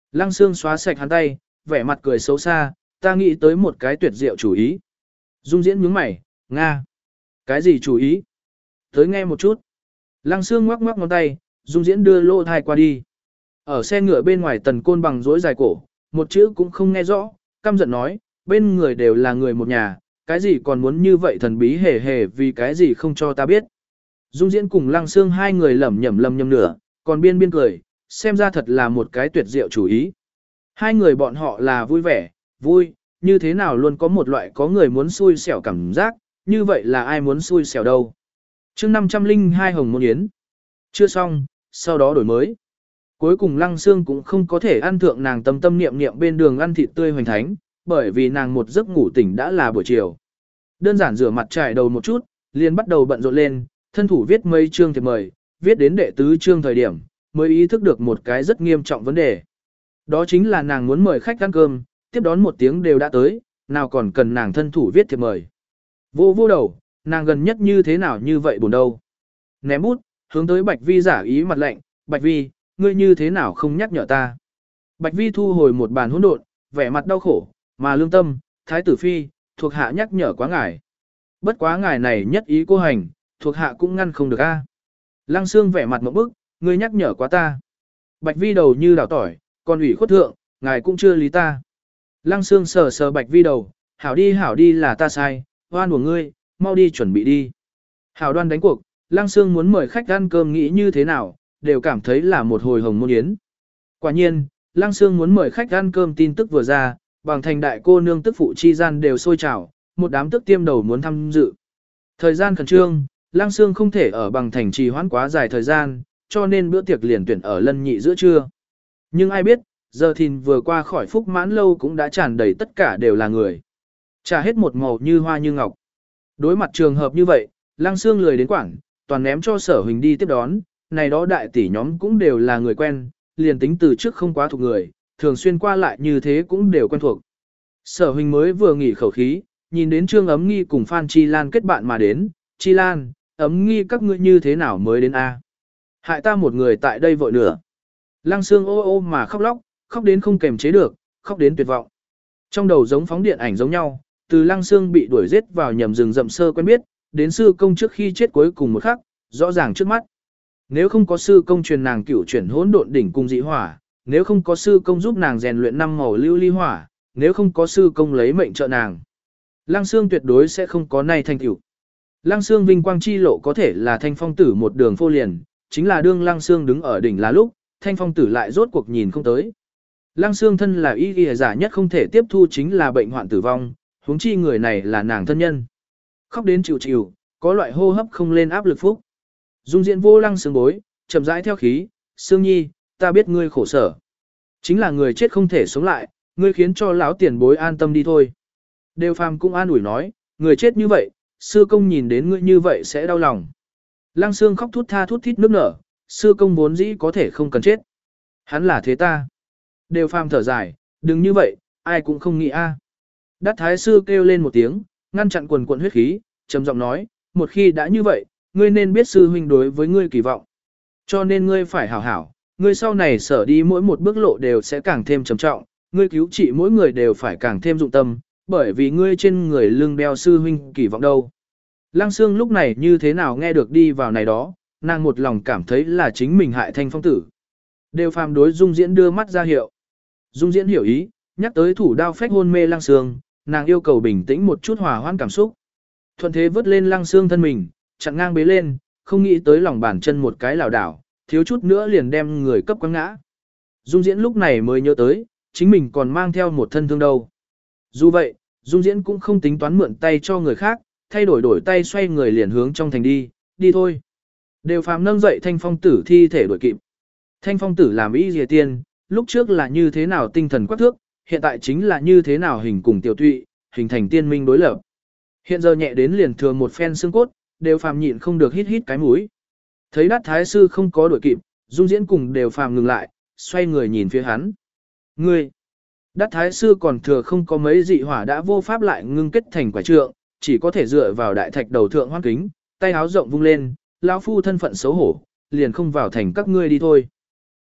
Lăng Sương xóa sạch hắn tay, vẻ mặt cười xấu xa, ta nghĩ tới một cái tuyệt diệu chủ ý. Dung Diễn nhướng mày, Nga. Cái gì chủ ý? Tới nghe một chút. Lăng Sương ngoắc ngoắc ngón tay, Dung Diễn đưa lô thai qua đi. Ở xe ngựa bên ngoài Tần Côn Bằng rối dài cổ, một chữ cũng không nghe rõ, căm giận nói, bên người đều là người một nhà, cái gì còn muốn như vậy thần bí hề hề vì cái gì không cho ta biết. Dung Diễn cùng Lăng Sương hai người lẩm nhẩm lầm nhầm nửa, còn biên biên cười, xem ra thật là một cái tuyệt diệu chủ ý. Hai người bọn họ là vui vẻ, vui, như thế nào luôn có một loại có người muốn xui xẻo cảm giác, như vậy là ai muốn xui xẻo đâu. chương năm trăm linh hai Hồng Môn Yến. Chưa xong, sau đó đổi mới. Cuối cùng Lăng Sương cũng không có thể ăn thượng nàng tâm tâm niệm niệm bên đường ăn thịt tươi hoành thánh, bởi vì nàng một giấc ngủ tỉnh đã là buổi chiều. Đơn giản rửa mặt trải đầu một chút, liền bắt đầu bận rộn lên, thân thủ viết mấy chương thiệp mời, viết đến đệ tứ chương thời điểm, mới ý thức được một cái rất nghiêm trọng vấn đề. Đó chính là nàng muốn mời khách ăn cơm, tiếp đón một tiếng đều đã tới, nào còn cần nàng thân thủ viết thiệp mời. Vô vô đầu, nàng gần nhất như thế nào như vậy buồn đâu. Ném bút, hướng tới Bạch Vi giả ý mặt lạnh, Bạch Vi, ngươi như thế nào không nhắc nhở ta. Bạch Vi thu hồi một bàn hỗn độn, vẻ mặt đau khổ, mà lương tâm, thái tử phi, thuộc hạ nhắc nhở quá ngài. Bất quá ngài này nhất ý cô hành, thuộc hạ cũng ngăn không được a. Lăng Sương vẻ mặt ngộp bức, ngươi nhắc nhở quá ta. Bạch Vi đầu như đảo tỏi, còn ủy khuất thượng, ngài cũng chưa lý ta. Lăng Sương sờ sờ Bạch Vi đầu, hảo đi hảo đi là ta sai, oan của ngươi, mau đi chuẩn bị đi. Hảo đoan đánh cuộc, Lăng Sương muốn mời khách ăn cơm nghĩ như thế nào, đều cảm thấy là một hồi hồng môn yến. Quả nhiên, Lăng Sương muốn mời khách ăn cơm tin tức vừa ra, bằng thành đại cô nương tức phụ chi gian đều sôi trào, một đám tức tiêm đầu muốn tham dự. Thời gian khẩn trương, Lăng Sương không thể ở bằng thành trì hoãn quá dài thời gian, cho nên bữa tiệc liền tuyển ở lân nhị giữa trưa. Nhưng ai biết, giờ thìn vừa qua khỏi phúc mãn lâu cũng đã tràn đầy tất cả đều là người. Trả hết một màu như hoa như ngọc. Đối mặt trường hợp như vậy, Lăng Sương lười đến quảng, toàn ném cho Sở Huỳnh đi tiếp đón, này đó đại tỷ nhóm cũng đều là người quen, liền tính từ trước không quá thuộc người, thường xuyên qua lại như thế cũng đều quen thuộc. Sở Huỳnh mới vừa nghỉ khẩu khí, nhìn đến Trương Ấm Nghi cùng Phan Chi Lan kết bạn mà đến, Chi Lan, Ấm Nghi các ngươi như thế nào mới đến a? Hại ta một người tại đây vội nửa. Lăng Sương ô ô mà khóc lóc, khóc đến không kềm chế được, khóc đến tuyệt vọng. Trong đầu giống phóng điện ảnh giống nhau, từ Lăng Sương bị đuổi giết vào nhầm rừng rậm sơ quen biết, đến sư công trước khi chết cuối cùng một khắc, rõ ràng trước mắt. Nếu không có sư công truyền nàng cửu chuyển hỗn độn đỉnh cùng dị hỏa, nếu không có sư công giúp nàng rèn luyện năm màu lưu ly hỏa, nếu không có sư công lấy mệnh trợ nàng, Lăng Sương tuyệt đối sẽ không có nay thành tựu. Lăng Sương vinh quang chi lộ có thể là Thanh Phong Tử một đường phô liền, chính là đương Lăng Sương đứng ở đỉnh là lúc, Thanh Phong Tử lại rốt cuộc nhìn không tới. Lăng Sương thân là y y giả nhất không thể tiếp thu chính là bệnh hoạn tử vong, huống chi người này là nàng thân nhân. Khóc đến chịu chịu, có loại hô hấp không lên áp lực phúc. Dung Diễn vô Lăng Sương bối, chậm rãi theo khí, Sương Nhi, ta biết ngươi khổ sở. Chính là người chết không thể sống lại, ngươi khiến cho lão tiền bối an tâm đi thôi. Đều Phàm cũng an ủi nói, người chết như vậy, sư công nhìn đến ngươi như vậy sẽ đau lòng. Lăng Sương khóc thút tha thút thít nước nở, sư công vốn dĩ có thể không cần chết. Hắn là thế ta. Đều Phàm thở dài, đừng như vậy, ai cũng không nghĩ a. Đát thái sư kêu lên một tiếng, ngăn chặn quần quần huyết khí, trầm giọng nói, một khi đã như vậy, ngươi nên biết sư huynh đối với ngươi kỳ vọng. Cho nên ngươi phải hảo hảo, ngươi sau này sở đi mỗi một bước lộ đều sẽ càng thêm trầm trọng, ngươi cứu trị mỗi người đều phải càng thêm dụng tâm, bởi vì ngươi trên người lưng đeo sư huynh kỳ vọng đâu. Lăng Sương lúc này như thế nào nghe được đi vào này đó, nàng một lòng cảm thấy là chính mình hại Thanh Phong Tử. Đều Phàm đối Dung Diễn đưa mắt ra hiệu. Dung Diễn hiểu ý, nhắc tới thủ đao phách hôn mê Lăng Sương, nàng yêu cầu bình tĩnh một chút hòa hoãn cảm xúc. Thuận thế vớt lên Lăng Sương thân mình, chặn ngang bế lên, không nghĩ tới lòng bàn chân một cái lảo đảo, thiếu chút nữa liền đem người cấp quăng ngã. Dung Diễn lúc này mới nhớ tới, chính mình còn mang theo một thân thương đâu. Dù vậy, Dung Diễn cũng không tính toán mượn tay cho người khác, thay đổi đổi tay xoay người liền hướng trong thành đi, đi thôi. Đều Phàm nâng dậy Thanh Phong Tử thi thể đuổi kịp. Thanh Phong Tử làm y dìa tiên, lúc trước là như thế nào tinh thần quắc thước, hiện tại chính là như thế nào hình cùng tiểu tụy, hình thành tiên minh đối lập. Hiện giờ nhẹ đến liền thừa một phen xương cốt, Đều Phàm nhịn không được hít hít cái mũi. Thấy Đát thái sư không có đuổi kịp, Dung Diễn cùng Đều Phàm ngừng lại, xoay người nhìn phía hắn. Ngươi! Đát thái sư còn thừa không có mấy dị hỏa đã vô pháp lại ngưng kết thành quả trượng, chỉ có thể dựa vào đại thạch đầu thượng hoan kính, tay áo rộng vung lên, lão phu thân phận xấu hổ, liền không vào thành các ngươi đi thôi.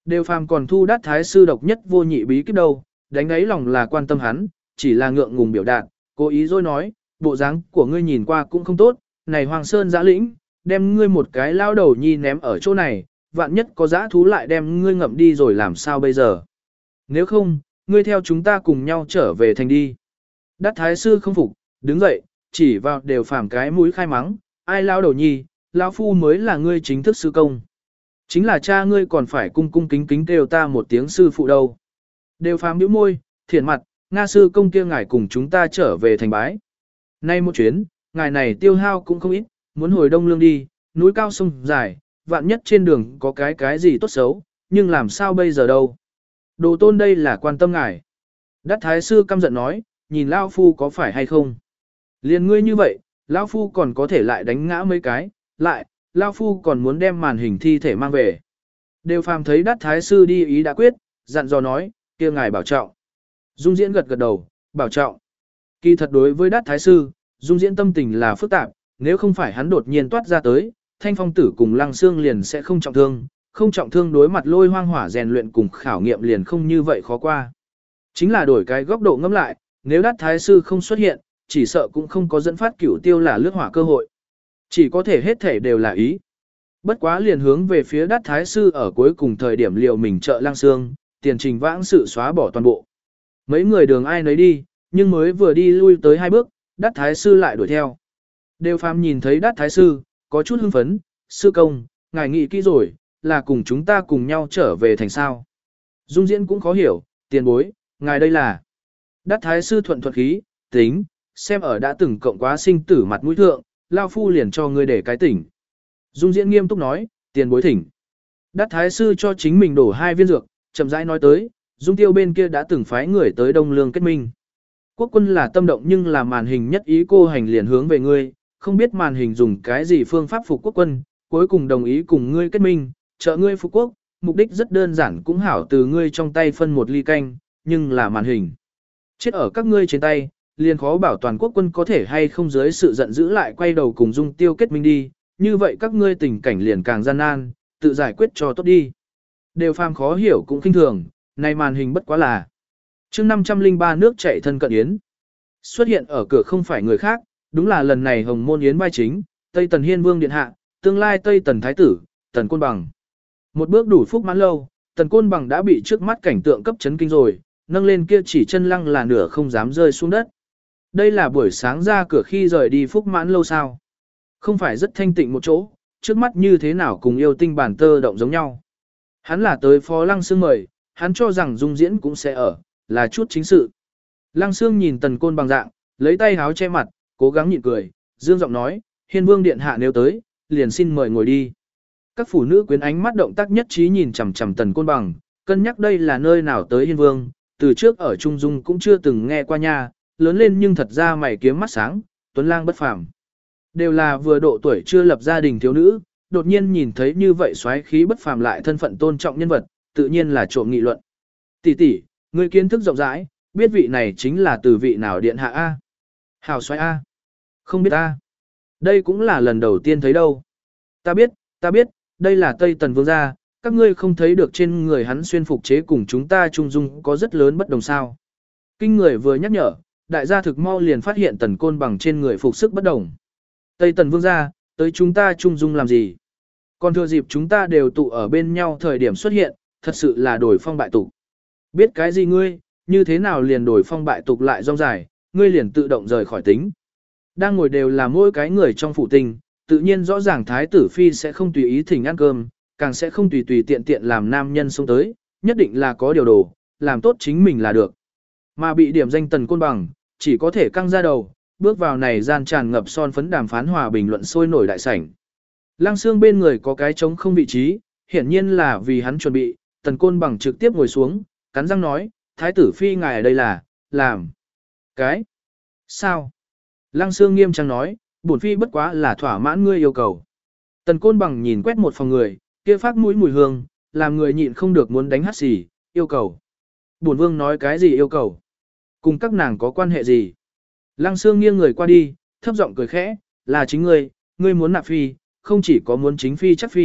Đều phàm còn thu đát thái sư độc nhất vô nhị bí kíp đâu, đánh ấy lòng là quan tâm hắn, chỉ là ngượng ngùng biểu đạt, cố ý rồi nói, bộ dáng của ngươi nhìn qua cũng không tốt, này Hoàng Sơn giã lĩnh, đem ngươi một cái lao đầu nhi ném ở chỗ này, vạn nhất có dã thú lại đem ngươi ngậm đi rồi làm sao bây giờ. Nếu không, ngươi theo chúng ta cùng nhau trở về thành đi. Đát thái sư không phục, đứng dậy, chỉ vào đều phàm cái mũi khai mắng, ai lao đầu nhi, lão phu mới là ngươi chính thức sư công. Chính là cha ngươi còn phải cung cung kính kính kêu ta một tiếng sư phụ đâu. Đều phàm nhíu môi, thiện mặt, Nga sư công kia ngài cùng chúng ta trở về thành bái. Nay một chuyến, ngài này tiêu hao cũng không ít, muốn hồi Đông Lương đi, núi cao sông dài, vạn nhất trên đường có cái cái gì tốt xấu, nhưng làm sao bây giờ đâu. Đồ tôn đây là quan tâm ngài. Đát thái sư căm giận nói, nhìn lão phu có phải hay không. Liền ngươi như vậy, lão phu còn có thể lại đánh ngã mấy cái, lại, lão phu còn muốn đem màn hình thi thể mang về. Đều phàm thấy đát thái sư đi ý đã quyết, dặn dò nói, kia ngài bảo trọng. Dung diễn gật gật đầu, bảo trọng. Kỳ thật đối với đát thái sư, Dung diễn tâm tình là phức tạp, nếu không phải hắn đột nhiên toát ra tới, Thanh Phong tử cùng Lăng Xương liền sẽ không trọng thương, không trọng thương đối mặt lôi hoang hỏa rèn luyện cùng khảo nghiệm liền không như vậy khó qua. Chính là đổi cái góc độ ngẫm lại, nếu đát thái sư không xuất hiện, chỉ sợ cũng không có dẫn phát cửu tiêu là lướt hỏa cơ hội. Chỉ có thể hết thể đều là ý. Bất quá liền hướng về phía đát thái sư ở cuối cùng thời điểm liệu mình trợ Lăng Xương, tiền trình vãng sự xóa bỏ toàn bộ. Mấy người đường ai nấy đi, nhưng mới vừa đi lui tới hai bước, đát thái sư lại đuổi theo. Đều phàm nhìn thấy đát thái sư, có chút hưng phấn, sư công, ngài nghĩ kỹ rồi, là cùng chúng ta cùng nhau trở về thành sao. Dung diễn cũng khó hiểu, tiền bối, ngài đây là. Đát thái sư thuận thuận khí, tính, xem ở đã từng cộng quá sinh tử mặt mũi thượng, lao phu liền cho ngươi để cái tỉnh. Dung diễn nghiêm túc nói, tiền bối thỉnh. Đát thái sư cho chính mình đổ hai viên dược, chậm rãi nói tới, Dung tiêu bên kia đã từng phái người tới Đông Lương kết minh. Quốc quân là tâm động nhưng là màn hình nhất ý cô hành liền hướng về ngươi, không biết màn hình dùng cái gì phương pháp phục quốc quân, cuối cùng đồng ý cùng ngươi kết minh, trợ ngươi phục quốc, mục đích rất đơn giản cũng hảo từ ngươi trong tay phân một ly canh, nhưng là màn hình. Chết ở các ngươi trên tay, liền khó bảo toàn quốc quân có thể hay không dưới sự giận dữ lại quay đầu cùng Dung tiêu kết minh đi, như vậy các ngươi tình cảnh liền càng gian nan, tự giải quyết cho tốt đi. Đều phàm khó hiểu cũng khinh thường, này màn hình bất quá là. Chương năm trăm lẻ ba nước chảy thân cận yến. Xuất hiện ở cửa không phải người khác, đúng là lần này Hồng Môn yến vai chính, Tây Tần Hiên Vương điện hạ, tương lai Tây Tần thái tử, Tần Côn Bằng. Một bước đủ phúc mãn lâu, Tần Côn Bằng đã bị trước mắt cảnh tượng cấp chấn kinh rồi, nâng lên kia chỉ chân lăng là nửa không dám rơi xuống đất. Đây là buổi sáng ra cửa khi rời đi phúc mãn lâu sao? Không phải rất thanh tịnh một chỗ, trước mắt như thế nào cùng yêu tinh bản tơ động giống nhau. Hắn là tới phó Lăng Sương mời, hắn cho rằng Dung diễn cũng sẽ ở, là chút chính sự. Lăng Sương nhìn Tần Côn Bằng dạng, lấy tay háo che mặt, cố gắng nhịn cười, dương giọng nói, Hiên Vương điện hạ nếu tới, liền xin mời ngồi đi. Các phụ nữ quyến ánh mắt động tác nhất trí nhìn chằm chằm Tần Côn Bằng, cân nhắc đây là nơi nào tới Hiên Vương, từ trước ở Trung Dung cũng chưa từng nghe qua nha, lớn lên nhưng thật ra mày kiếm mắt sáng, tuấn lang bất phàm. Đều là vừa độ tuổi chưa lập gia đình thiếu nữ, đột nhiên nhìn thấy như vậy xoáy khí bất phàm lại thân phận tôn trọng nhân vật, tự nhiên là trộm nghị luận. Tỷ tỷ, ngươi kiến thức rộng rãi, biết vị này chính là từ vị nào điện hạ A. Hào xoáy A. Không biết A. Đây cũng là lần đầu tiên thấy đâu. Ta biết, ta biết, đây là Tây Tần Vương gia, các ngươi không thấy được trên người hắn xuyên phục chế cùng chúng ta Trung Dung có rất lớn bất đồng sao. Kinh người vừa nhắc nhở, đại gia thực mau liền phát hiện Tần Côn Bằng trên người phục sức bất đồng. Tây Tần Vương gia, tới chúng ta Trung Dung làm gì? Còn thừa dịp chúng ta đều tụ ở bên nhau thời điểm xuất hiện, thật sự là đổi phong bại tục. Biết cái gì ngươi, như thế nào liền đổi phong bại tục lại rong dài, ngươi liền tự động rời khỏi tính. Đang ngồi đều là mỗi cái người trong phủ tình, tự nhiên rõ ràng Thái tử Phi sẽ không tùy ý thỉnh ăn cơm, càng sẽ không tùy tùy tiện tiện làm nam nhân xông tới, nhất định là có điều đồ, làm tốt chính mình là được. Mà bị điểm danh Tần Côn Bằng, chỉ có thể căng ra đầu, bước vào này gian tràn ngập son phấn đàm phán hòa bình luận sôi nổi đại sảnh. Lăng Xương bên người có cái trống không vị trí, hiển nhiên là vì hắn chuẩn bị, Tần Côn Bằng trực tiếp ngồi xuống, cắn răng nói, Thái tử Phi ngài ở đây là, làm. Cái? Sao? Lăng Xương nghiêm trang nói, bổn Phi bất quá là thỏa mãn ngươi yêu cầu. Tần Côn Bằng nhìn quét một phòng người, kia phát mũi mùi hương, làm người nhịn không được muốn đánh hắt xì, yêu cầu. Bổn Vương nói cái gì yêu cầu? Cùng các nàng có quan hệ gì? Lăng Xương nghiêng người qua đi, thấp giọng cười khẽ, là chính ngươi, ngươi muốn nạp Phi, không chỉ có muốn chính Phi chắc Phi,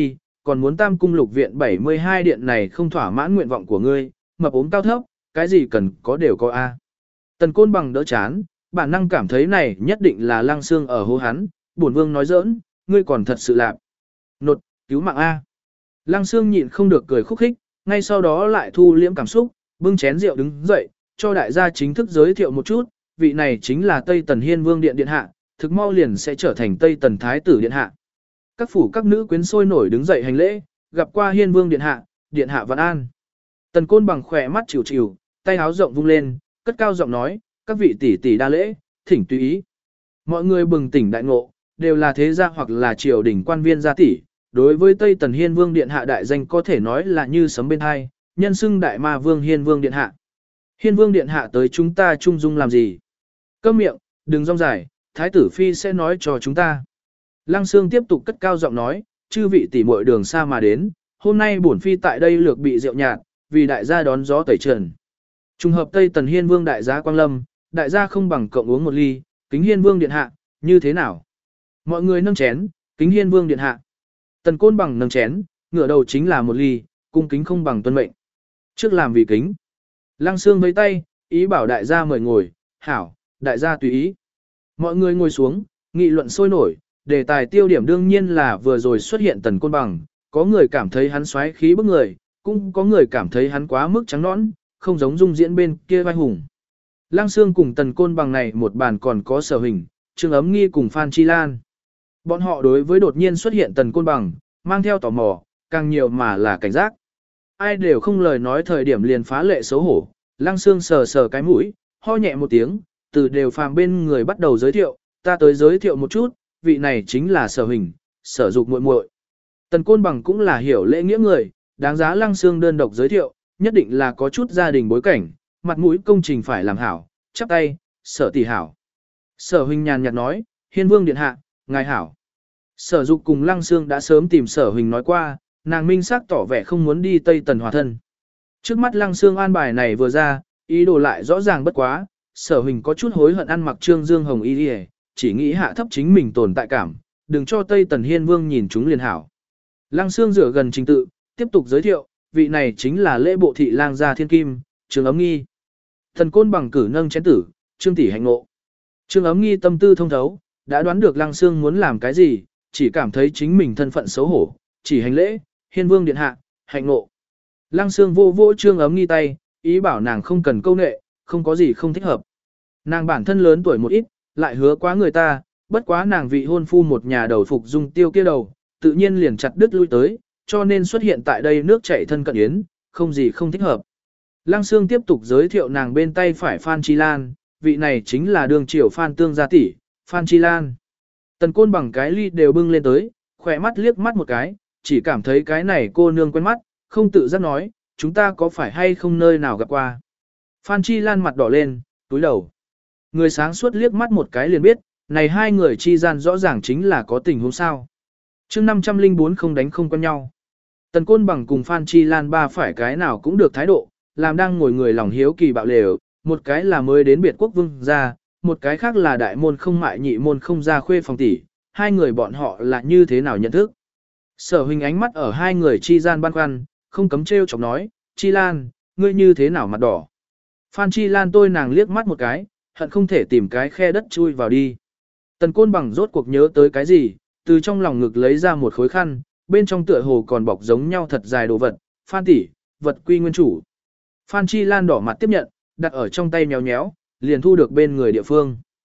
còn muốn tam cung lục viện bảy mươi hai điện này không thỏa mãn nguyện vọng của ngươi, mập ốm cao thấp, cái gì cần có đều có a. Tần Côn Bằng đỡ chán, bản năng cảm thấy này nhất định là Lăng Xương ở hô hắn, bổn vương nói giỡn, ngươi còn thật sự lạp. Nột, cứu mạng a. Lăng Xương nhịn không được cười khúc khích, ngay sau đó lại thu liễm cảm xúc, bưng chén rượu đứng dậy, cho đại gia chính thức giới thiệu một chút, vị này chính là Tây Tần Hiên Vương điện điện hạ, thực mau liền sẽ trở thành Tây Tần Thái tử điện hạ. Các phủ các nữ quyến sôi nổi đứng dậy hành lễ, gặp qua Hiên Vương điện hạ, điện hạ vạn an. Tần Côn Bằng khỏe mắt chịu chịu, tay áo rộng vung lên, cất cao giọng nói, các vị tỷ tỷ đa lễ, thỉnh tùy ý. Mọi người bừng tỉnh đại ngộ, đều là thế gia hoặc là triều đình quan viên gia tỷ, đối với Tây Tần Hiên Vương điện hạ đại danh có thể nói là như sấm bên hai, nhân xưng đại ma vương Hiên Vương điện hạ. Hiên Vương điện hạ tới chúng ta chung dung làm gì? Câm miệng, đừng rong dài, thái tử phi sẽ nói cho chúng ta. Lăng Xương tiếp tục cất cao giọng nói, chư vị tỷ muội đường xa mà đến, hôm nay bổn phi tại đây lược bị rượu nhạt, vì đại gia đón gió tẩy trần. Trùng hợp Tây Tần Hiên Vương đại gia quang lâm, đại gia không bằng cộng uống một ly, kính Hiên Vương điện hạ, như thế nào? Mọi người nâng chén, kính Hiên Vương điện hạ. Tần Côn Bằng nâng chén, ngửa đầu chính là một ly, cung kính không bằng tuân mệnh. Trước làm vì kính. Lăng Xương với tay, ý bảo đại gia mời ngồi, hảo, đại gia tùy ý. Mọi người ngồi xuống, nghị luận sôi nổi, đề tài tiêu điểm đương nhiên là vừa rồi xuất hiện Tần Côn Bằng, có người cảm thấy hắn xoáy khí bức người, cũng có người cảm thấy hắn quá mức trắng nõn, không giống dung diễn bên kia vai hùng. Lăng Xương cùng Tần Côn Bằng này một bàn còn có Sở Hình, Trương Ấm Nghi cùng Phan Chi Lan. Bọn họ đối với đột nhiên xuất hiện Tần Côn Bằng, mang theo tò mò, càng nhiều mà là cảnh giác. Ai đều không lời nói thời điểm liền phá lệ xấu hổ, Lăng Xương sờ sờ cái mũi, ho nhẹ một tiếng, từ đều phàm bên người bắt đầu giới thiệu, ta tới giới thiệu một chút, vị này chính là Sở Hình, Sở Dục muội muội. Tần Côn Bằng cũng là hiểu lễ nghĩa người, đáng giá Lăng Xương đơn độc giới thiệu, nhất định là có chút gia đình bối cảnh, mặt mũi công trình phải làm hảo, chắp tay, Sở tỷ hảo. Sở Hình nhàn nhạt nói, Hiên Vương điện hạ, ngài hảo. Sở Dục cùng Lăng Xương đã sớm tìm Sở Hình nói qua, nàng minh xác tỏ vẻ không muốn đi Tây Tần hòa thân. Trước mắt Lăng Xương an bài này vừa ra, ý đồ lại rõ ràng bất quá, Sở Hình có chút hối hận ăn mặc Trương Dương Hồng y đi, chỉ nghĩ hạ thấp chính mình tồn tại cảm, đừng cho Tây Tần Hiên Vương nhìn chúng liền hảo. Lăng Xương rửa gần trình tự, tiếp tục giới thiệu, vị này chính là lễ bộ thị lang gia thiên kim, Trương Ấm Nghi. Thần Côn Bằng cử nâng chén tử, Trương tỷ hạnh ngộ. Trương Ấm Nghi tâm tư thông thấu, đã đoán được Lăng Xương muốn làm cái gì, chỉ cảm thấy chính mình thân phận xấu hổ, chỉ hành lễ, Hiên Vương điện hạ, hạnh ngộ. Lăng Xương vô vô Trương Ấm Nghi tay, ý bảo nàng không cần câu nệ, không có gì không thích hợp. Nàng bản thân lớn tuổi một ít, lại hứa quá người ta, bất quá nàng vị hôn phu một nhà đầu phục dung tiêu kia đầu, tự nhiên liền chặt đứt lui tới, cho nên xuất hiện tại đây nước chảy thân cận yến, không gì không thích hợp. Lăng Xương tiếp tục giới thiệu nàng bên tay phải Phan Chi Lan, vị này chính là đường triều Phan Tương gia tỷ, Phan Chi Lan. Tần Côn Bằng cái ly đều bưng lên tới, khỏe mắt liếc mắt một cái, chỉ cảm thấy cái này cô nương quen mắt, không tự giác nói, chúng ta có phải hay không nơi nào gặp qua. Phan Chi Lan mặt đỏ lên, túi đầu. Người sáng suốt liếc mắt một cái liền biết, này hai người chi gian rõ ràng chính là có tình huống sao. Chương năm trăm lẻ bốn không đánh không quen nhau. Tần Côn Bằng cùng Phan Chi Lan ba phải cái nào cũng được thái độ, làm đang ngồi người lòng hiếu kỳ bạo lều, một cái là mới đến biệt quốc vương gia, một cái khác là đại môn không mại nhị môn không ra khuê phòng tỷ, hai người bọn họ là như thế nào nhận thức. Sở Huỳnh ánh mắt ở hai người chi gian băn khoăn, không cấm trêu chọc nói, Chi Lan, ngươi như thế nào mặt đỏ. Phan Chi Lan tôi nàng liếc mắt một cái, hận không thể tìm cái khe đất chui vào đi. Tần Côn Bằng rốt cuộc nhớ tới cái gì, từ trong lòng ngực lấy ra một khối khăn, bên trong tựa hồ còn bọc giống nhau thật dài đồ vật, Phan tỷ, vật quy nguyên chủ. Phan Chi Lan đỏ mặt tiếp nhận, đặt ở trong tay nhéo nhéo, liền thu được bên người địa phương.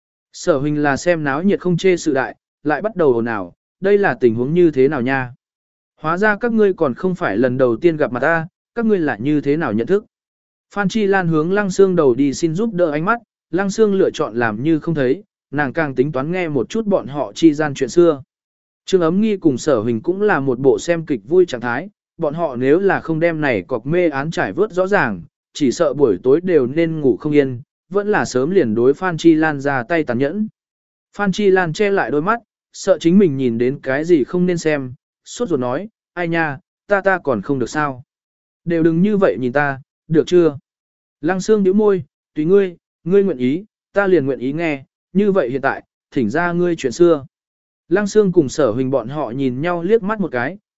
Sở Huỳnh là xem náo nhiệt không chê sự đại, lại bắt đầu ồn ào, đây là tình huống như thế nào nha? Hóa ra các ngươi còn không phải lần đầu tiên gặp mặt ta, các ngươi là như thế nào nhận thức? Phan Chi Lan hướng Lăng Xương đầu đi xin giúp đỡ ánh mắt, Lăng Xương lựa chọn làm như không thấy, nàng càng tính toán nghe một chút bọn họ chi gian chuyện xưa. Trương Ấm Nghi cùng Sở Huỳnh cũng là một bộ xem kịch vui trạng thái, bọn họ nếu là không đem này cọc mê án trải vớt rõ ràng, chỉ sợ buổi tối đều nên ngủ không yên, vẫn là sớm liền đối Phan Chi Lan ra tay tàn nhẫn. Phan Chi Lan che lại đôi mắt, sợ chính mình nhìn đến cái gì không nên xem, sốt ruột nói, ai nha, ta ta còn không được sao. Đều đừng như vậy nhìn ta, được chưa? Lăng Xương nhíu môi, tùy ngươi, ngươi nguyện ý, ta liền nguyện ý nghe, như vậy hiện tại, thỉnh ra ngươi chuyện xưa. Lăng Xương cùng Sở Huỳnh bọn họ nhìn nhau liếc mắt một cái,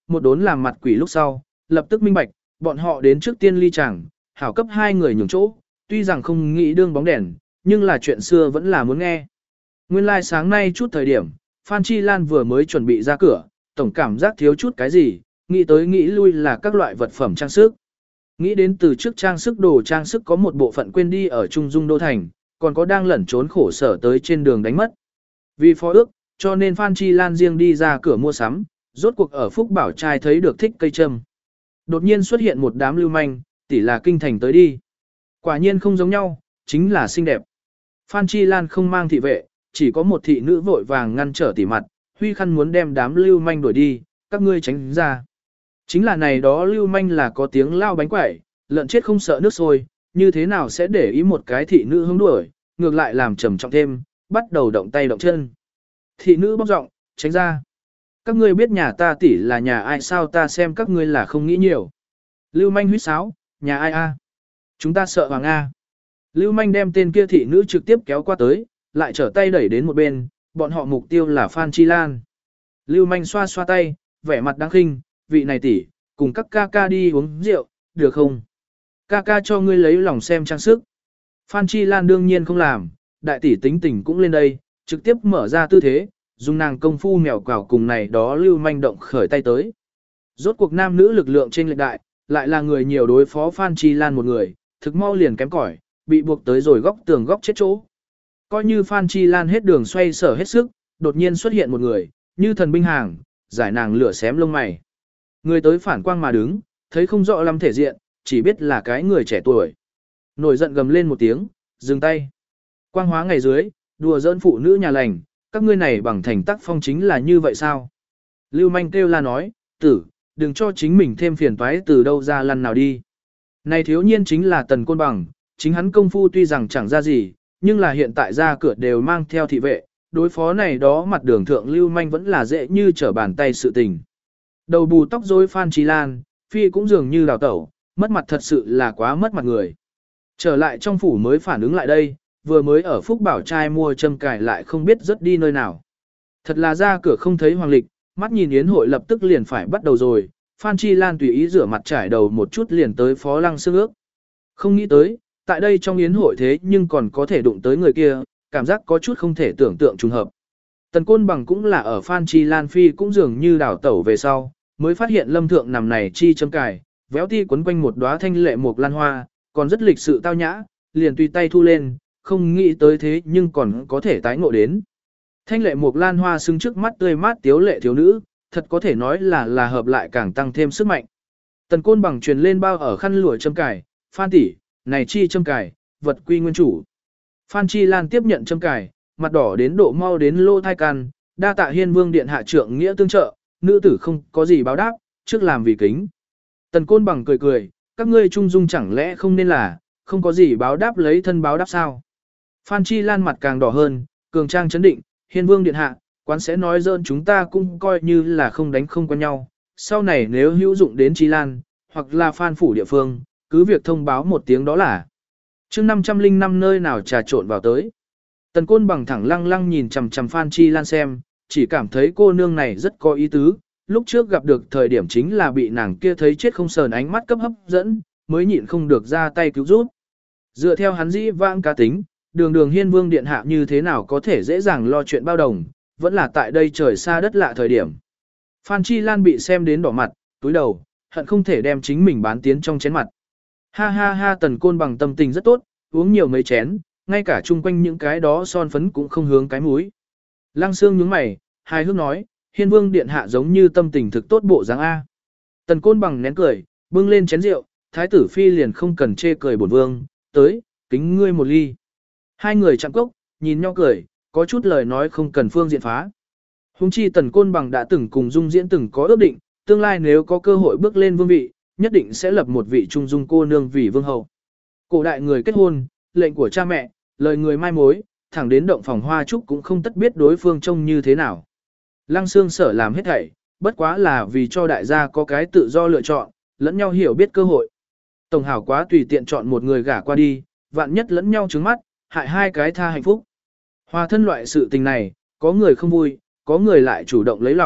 một đốn làm mặt quỷ lúc sau, lập tức minh bạch, bọn họ đến trước tiên ly chẳng, hảo cấp hai người nhường chỗ, tuy rằng không nghĩ đương bóng đèn, nhưng là chuyện xưa vẫn là muốn nghe. Nguyên lai like sáng nay chút thời điểm, Phan Chi Lan vừa mới chuẩn bị ra cửa, tổng cảm giác thiếu chút cái gì, nghĩ tới nghĩ lui là các loại vật phẩm trang sức. Nghĩ đến từ trước trang sức đồ trang sức có một bộ phận quên đi ở Trung Dung Đô Thành, còn có đang lẩn trốn khổ sở tới trên đường đánh mất. Vì phó ước, cho nên Phan Chi Lan riêng đi ra cửa mua sắm, rốt cuộc ở Phúc Bảo trai thấy được thích cây châm. Đột nhiên xuất hiện một đám lưu manh, tỷ là kinh thành tới đi. Quả nhiên không giống nhau, chính là xinh đẹp. Phan Chi Lan không mang thị vệ, chỉ có một thị nữ vội vàng ngăn trở tỷ mặt, huy khăn muốn đem đám lưu manh đuổi đi, các ngươi tránh ra. Chính là này đó lưu manh là có tiếng lao bánh quẩy, lợn chết không sợ nước sôi, như thế nào sẽ để ý một cái thị nữ hướng đuổi, ngược lại làm trầm trọng thêm, bắt đầu động tay động chân. Thị nữ bóc giọng, tránh ra. Các ngươi biết nhà ta tỷ là nhà ai sao, ta xem các ngươi là không nghĩ nhiều. Lưu manh huýt sáo, nhà ai a? Chúng ta sợ Hoàng A. Lưu manh đem tên kia thị nữ trực tiếp kéo qua tới, lại trở tay đẩy đến một bên, bọn họ mục tiêu là Phan Chi Lan. Lưu manh xoa xoa tay, vẻ mặt đáng khinh, vị này tỷ, cùng các ca ca đi uống rượu, được không? Ca ca cho ngươi lấy lòng xem trang sức. Phan Chi Lan đương nhiên không làm, đại tỷ tính tình cũng lên đây, trực tiếp mở ra tư thế, dùng nàng công phu mèo quào cùng này đó lưu manh động khởi tay tới. Rốt cuộc nam nữ lực lượng trên lệch đại, lại là người nhiều đối phó Phan Chi Lan một người, thực mau liền kém cỏi, bị buộc tới rồi góc tường góc chết chỗ. Coi như Phan Chi Lan hết đường xoay sở hết sức, đột nhiên xuất hiện một người, như thần binh hàng, giải nàng lửa xém lông mày. Người tới phản quang mà đứng, thấy không rõ lắm thể diện, chỉ biết là cái người trẻ tuổi. Nổi giận gầm lên một tiếng, dừng tay. Quang hóa ngày dưới, đùa giỡn phụ nữ nhà lành, các ngươi này bằng thành tác phong chính là như vậy sao? Lưu manh kêu la nói, tử, đừng cho chính mình thêm phiền toái từ đâu ra lăn nào đi. Này thiếu nhiên chính là Tần Côn Bằng, chính hắn công phu tuy rằng chẳng ra gì, nhưng là hiện tại ra cửa đều mang theo thị vệ, đối phó này đó mặt đường thượng lưu manh vẫn là dễ như trở bàn tay sự tình. Đầu bù tóc rối Phan Chí Lan, phi cũng dường như đào tẩu, mất mặt thật sự là quá mất mặt người. Trở lại trong phủ mới phản ứng lại đây, vừa mới ở Phúc Bảo trai mua châm cài lại không biết rớt đi nơi nào. Thật là ra cửa không thấy hoàng lịch, mắt nhìn yến hội lập tức liền phải bắt đầu rồi, Phan Chi Lan tùy ý rửa mặt trải đầu một chút liền tới Phó Lăng Sương ước. Không nghĩ tới, tại đây trong yến hội thế nhưng còn có thể đụng tới người kia, cảm giác có chút không thể tưởng tượng trùng hợp. Tần Côn Bằng cũng là ở Phan Chi Lan phi cũng dường như đảo tẩu về sau, mới phát hiện lâm thượng nằm này chi châm cài, véo ti quấn quanh một đóa thanh lệ mục lan hoa, còn rất lịch sự tao nhã, liền tùy tay thu lên, không nghĩ tới thế nhưng còn có thể tái ngộ đến. Thanh lệ mục lan hoa xứng trước mắt tươi mát tiếu lệ thiếu nữ, thật có thể nói là là hợp lại càng tăng thêm sức mạnh. Tần Côn Bằng truyền lên bao ở khăn lụa châm cài, Phan tỷ, này chi châm cài, vật quy nguyên chủ. Phan Chi Lan tiếp nhận châm cài, mặt đỏ đến độ mau đến lô thai can, đa tạ Hiên Vương điện hạ trưởng nghĩa tương trợ, nữ tử không có gì báo đáp, trước làm vì kính. Tần Côn Bằng cười cười, các ngươi trung dung chẳng lẽ không nên là, không có gì báo đáp lấy thân báo đáp sao. Phan Chi Lan mặt càng đỏ hơn, cường trang chấn định, Hiên Vương điện hạ, quán sẽ nói dơn chúng ta cũng coi như là không đánh không quen nhau. Sau này nếu hữu dụng đến Chi Lan, hoặc là Phan phủ địa phương, cứ việc thông báo một tiếng đó là. Chương năm trăm linh năm nơi nào trà trộn vào tới. Tần Côn Bằng thẳng lăng lăng nhìn chằm chằm Phan Chi Lan xem, chỉ cảm thấy cô nương này rất có ý tứ, lúc trước gặp được thời điểm chính là bị nàng kia thấy chết không sờn ánh mắt cấp hấp dẫn, mới nhịn không được ra tay cứu giúp. Dựa theo hắn dĩ vãng cá tính, đường đường Hiên Vương điện hạ như thế nào có thể dễ dàng lo chuyện bao đồng, vẫn là tại đây trời xa đất lạ thời điểm. Phan Chi Lan bị xem đến đỏ mặt, túi đầu, hận không thể đem chính mình bán tiến trong chén mặt. Ha ha ha, Tần Côn Bằng tâm tình rất tốt, uống nhiều mấy chén, ngay cả chung quanh những cái đó son phấn cũng không hướng cái mũi. Lăng Sương nhướng mày, hài hước nói, Hiên Vương điện hạ giống như tâm tình thực tốt bộ dáng A. Tần Côn Bằng nén cười, bưng lên chén rượu, thái tử phi liền không cần chê cười bổn vương, tới, kính ngươi một ly. Hai người chạm cốc, nhìn nhau cười, có chút lời nói không cần phương diện phá. Hùng chi Tần Côn Bằng đã từng cùng Dung Diễn từng có ước định, tương lai nếu có cơ hội bước lên vương vị, nhất định sẽ lập một vị trung dung cô nương vì vương hậu. Cổ đại người kết hôn, lệnh của cha mẹ, lời người mai mối, thẳng đến động phòng hoa trúc cũng không tất biết đối phương trông như thế nào. Lăng Sương sở làm hết thảy, bất quá là vì cho đại gia có cái tự do lựa chọn, lẫn nhau hiểu biết cơ hội. Tổng hảo quá tùy tiện chọn một người gả qua đi, vạn nhất lẫn nhau trứng mắt, hại hai cái tha hạnh phúc. Hòa thân loại sự tình này, có người không vui, có người lại chủ động lấy lòng,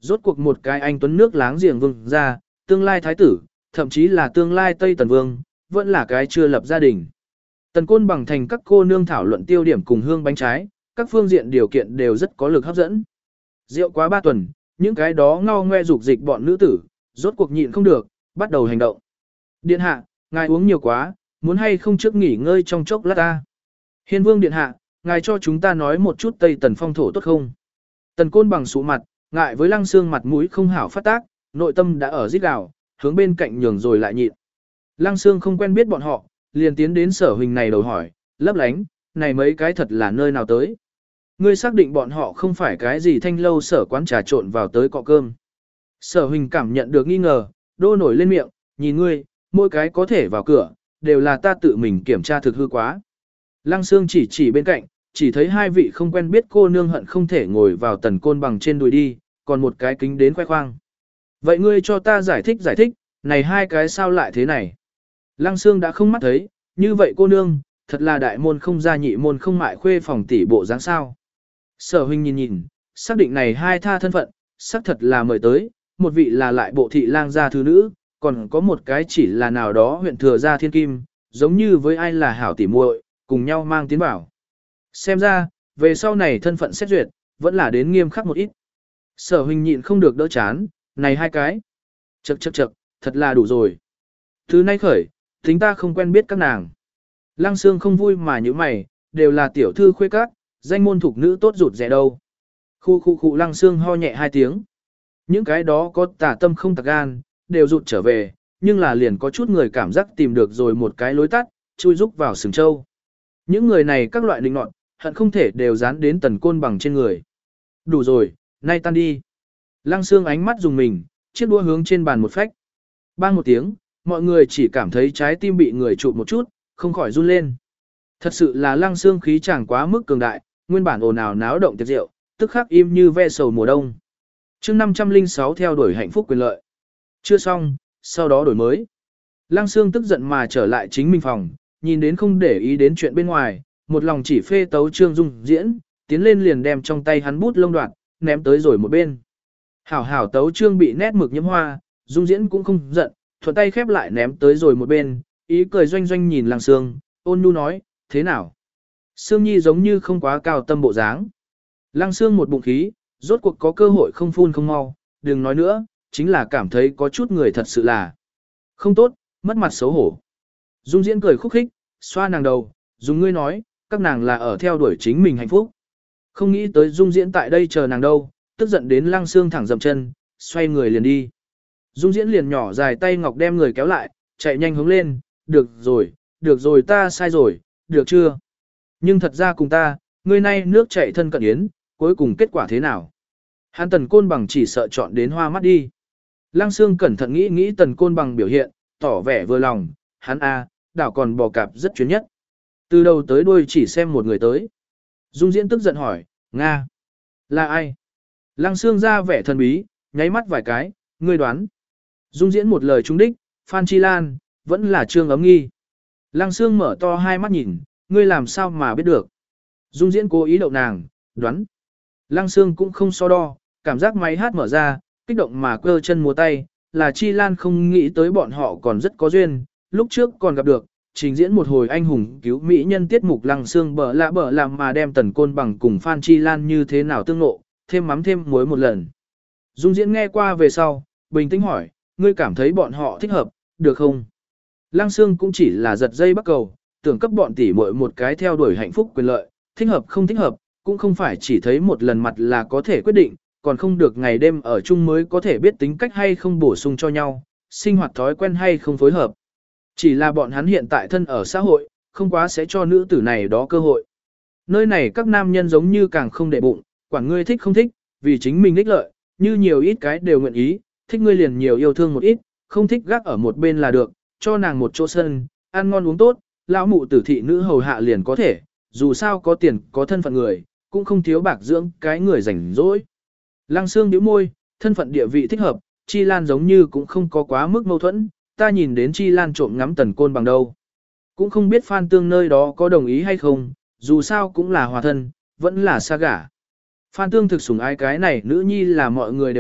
rốt cuộc một cái anh tuấn nước láng giềng vương ra, tương lai thái tử, thậm chí là tương lai Tây Tần Vương, vẫn là cái chưa lập gia đình. Tần Côn Bằng thành các cô nương thảo luận tiêu điểm cùng hương bánh trái, các phương diện điều kiện đều rất có lực hấp dẫn. Rượu quá ba tuần, những cái đó ngao ngoe dục dịch bọn nữ tử, rốt cuộc nhịn không được, bắt đầu hành động. Điện hạ, ngài uống nhiều quá, muốn hay không trước nghỉ ngơi trong chốc lát ta. Hiên Vương điện hạ, ngài cho chúng ta nói một chút Tây Tần phong thổ tốt không? Tần Côn Bằng sụ mặt, ngại với Lăng Xương mặt mũi không hảo phát tác, nội tâm đã ở rít gào, hướng bên cạnh nhường rồi lại nhịn. Lăng Xương không quen biết bọn họ, liền tiến đến Sở Huỳnh này đầu hỏi, lấp lánh, này mấy cái thật là nơi nào tới? Ngươi xác định bọn họ không phải cái gì thanh lâu sở quán trà trộn vào tới cọ cơm. Sở Huỳnh cảm nhận được nghi ngờ, đô nổi lên miệng, nhìn ngươi, mỗi cái có thể vào cửa, đều là ta tự mình kiểm tra thực hư quá. Lăng Xương chỉ chỉ bên cạnh, chỉ thấy hai vị không quen biết cô nương hận không thể ngồi vào Tần Côn Bằng trên đùi đi, còn một cái kính đến khoe khoang. Vậy ngươi cho ta giải thích giải thích, này hai cái sao lại thế này? Lăng Xương đã không mắt thấy, như vậy cô nương, thật là đại môn không gia nhị môn không mại khuê phòng tỷ bộ dáng sao. Sở Huynh nhìn nhìn, xác định này hai tha thân phận, xác thật là mời tới, một vị là lại bộ thị lang gia thứ nữ, còn có một cái chỉ là nào đó huyện thừa gia thiên kim, giống như với ai là hảo tỷ muội, cùng nhau mang tiến bảo. Xem ra, về sau này thân phận xét duyệt, vẫn là đến nghiêm khắc một ít. Sở Huynh nhịn không được đỡ chán, này hai cái. Chậc chậc chậc, thật là đủ rồi. Thứ nay khởi, tính ta không quen biết các nàng. Lăng Xương không vui mà như mày, đều là tiểu thư khuê các, danh môn thuộc nữ tốt rụt rẻ đâu. Khu khu khu Lăng Xương ho nhẹ hai tiếng. Những cái đó có tà tâm không tạc gan, đều rụt trở về, nhưng là liền có chút người cảm giác tìm được rồi một cái lối tắt, chui rúc vào sừng châu. Những người này các loại định nọt, hận không thể đều dán đến Tần Côn Bằng trên người. Đủ rồi, nay tan đi. Lăng Xương ánh mắt dùng mình, chiếc đũa hướng trên bàn một phách. Bang một tiếng, mọi người chỉ cảm thấy trái tim bị người chụp một chút, không khỏi run lên. Thật sự là Lăng Xương khí chẳng quá mức cường đại, nguyên bản ồn ào náo động tiệc rượu, tức khắc im như ve sầu mùa đông. Chương năm trăm lẻ sáu theo đuổi hạnh phúc quyền lợi. Chưa xong, sau đó đổi mới. Lăng Xương tức giận mà trở lại chính mình phòng, nhìn đến không để ý đến chuyện bên ngoài, một lòng chỉ phê tấu Trương Dung diễn, tiến lên liền đem trong tay hắn bút lông đoạt, ném tới rồi một bên. Hảo hảo tấu Trương bị nét mực nhiễm hoa, Dung diễn cũng không giận, thuận tay khép lại ném tới rồi một bên, ý cười doanh doanh nhìn Lăng Xương, ôn nhu nói, thế nào? Sương Nhi giống như không quá cao tâm bộ dáng. Lăng Xương một bụng khí, rốt cuộc có cơ hội không phun không mau, đừng nói nữa, chính là cảm thấy có chút người thật sự là không tốt, mất mặt xấu hổ. Dung diễn cười khúc khích, xoa nàng đầu, dùng ngươi nói, các nàng là ở theo đuổi chính mình hạnh phúc. Không nghĩ tới Dung diễn tại đây chờ nàng đâu, tức giận đến Lăng Xương thẳng dậm chân, xoay người liền đi. Dung diễn liền nhỏ dài tay ngọc đem người kéo lại, chạy nhanh hướng lên, được rồi, được rồi ta sai rồi, được chưa? Nhưng thật ra cùng ta, ngươi nay nước chạy thân cận yến, cuối cùng kết quả thế nào? Hắn Tần Côn Bằng chỉ sợ chọn đến hoa mắt đi. Lăng Xương cẩn thận nghĩ nghĩ Tần Côn Bằng biểu hiện, tỏ vẻ vừa lòng, hắn a, đảo còn bò cạp rất chuyên nhất. Từ đầu tới đuôi chỉ xem một người tới. Dung diễn tức giận hỏi, Nga, là ai? Lăng Xương ra vẻ thần bí, nháy mắt vài cái, ngươi đoán. Dung diễn một lời trúng đích, Phan Chi Lan, vẫn là Trương Ấm Nghi. Lăng Xương mở to hai mắt nhìn, ngươi làm sao mà biết được. Dung diễn cố ý đậu nàng, đoán. Lăng Xương cũng không so đo, cảm giác máy hát mở ra, kích động mà cơ chân múa tay, là Chi Lan không nghĩ tới bọn họ còn rất có duyên, lúc trước còn gặp được, trình diễn một hồi anh hùng cứu mỹ nhân tiết mục. Lăng Xương bở lạ bở làm mà đem Tần Côn Bằng cùng Phan Chi Lan như thế nào tương ngộ, thêm mắm thêm muối một lần. Dung diễn nghe qua về sau, bình tĩnh hỏi, ngươi cảm thấy bọn họ thích hợp, được không? Lăng Xương cũng chỉ là giật dây bắt cầu, tưởng cấp bọn tỷ muội một cái theo đuổi hạnh phúc quyền lợi, thích hợp không thích hợp, cũng không phải chỉ thấy một lần mặt là có thể quyết định, còn không được ngày đêm ở chung mới có thể biết tính cách hay không bổ sung cho nhau, sinh hoạt thói quen hay không phối hợp. Chỉ là bọn hắn hiện tại thân ở xã hội, không quá sẽ cho nữ tử này đó cơ hội. Nơi này các nam nhân giống như càng không để bụng, quản ngươi thích không thích, vì chính mình ích lợi, như nhiều ít cái đều nguyện ý, thích ngươi liền nhiều yêu thương một ít, không thích gác ở một bên là được, cho nàng một chỗ sân, ăn ngon uống tốt, lão mụ tử thị nữ hầu hạ liền có thể, dù sao có tiền có thân phận người, cũng không thiếu bạc dưỡng cái người rảnh rỗi. Lăng Xương nhíu môi, thân phận địa vị thích hợp, Chi Lan giống như cũng không có quá mức mâu thuẫn, ta nhìn đến Chi Lan trộm ngắm Tần Côn Bằng đâu. Cũng không biết Phan Tương nơi đó có đồng ý hay không, dù sao cũng là hòa thân, vẫn là xa gả. Phan Tương thực sủng ái cái này nữ nhi là mọi người đều biết,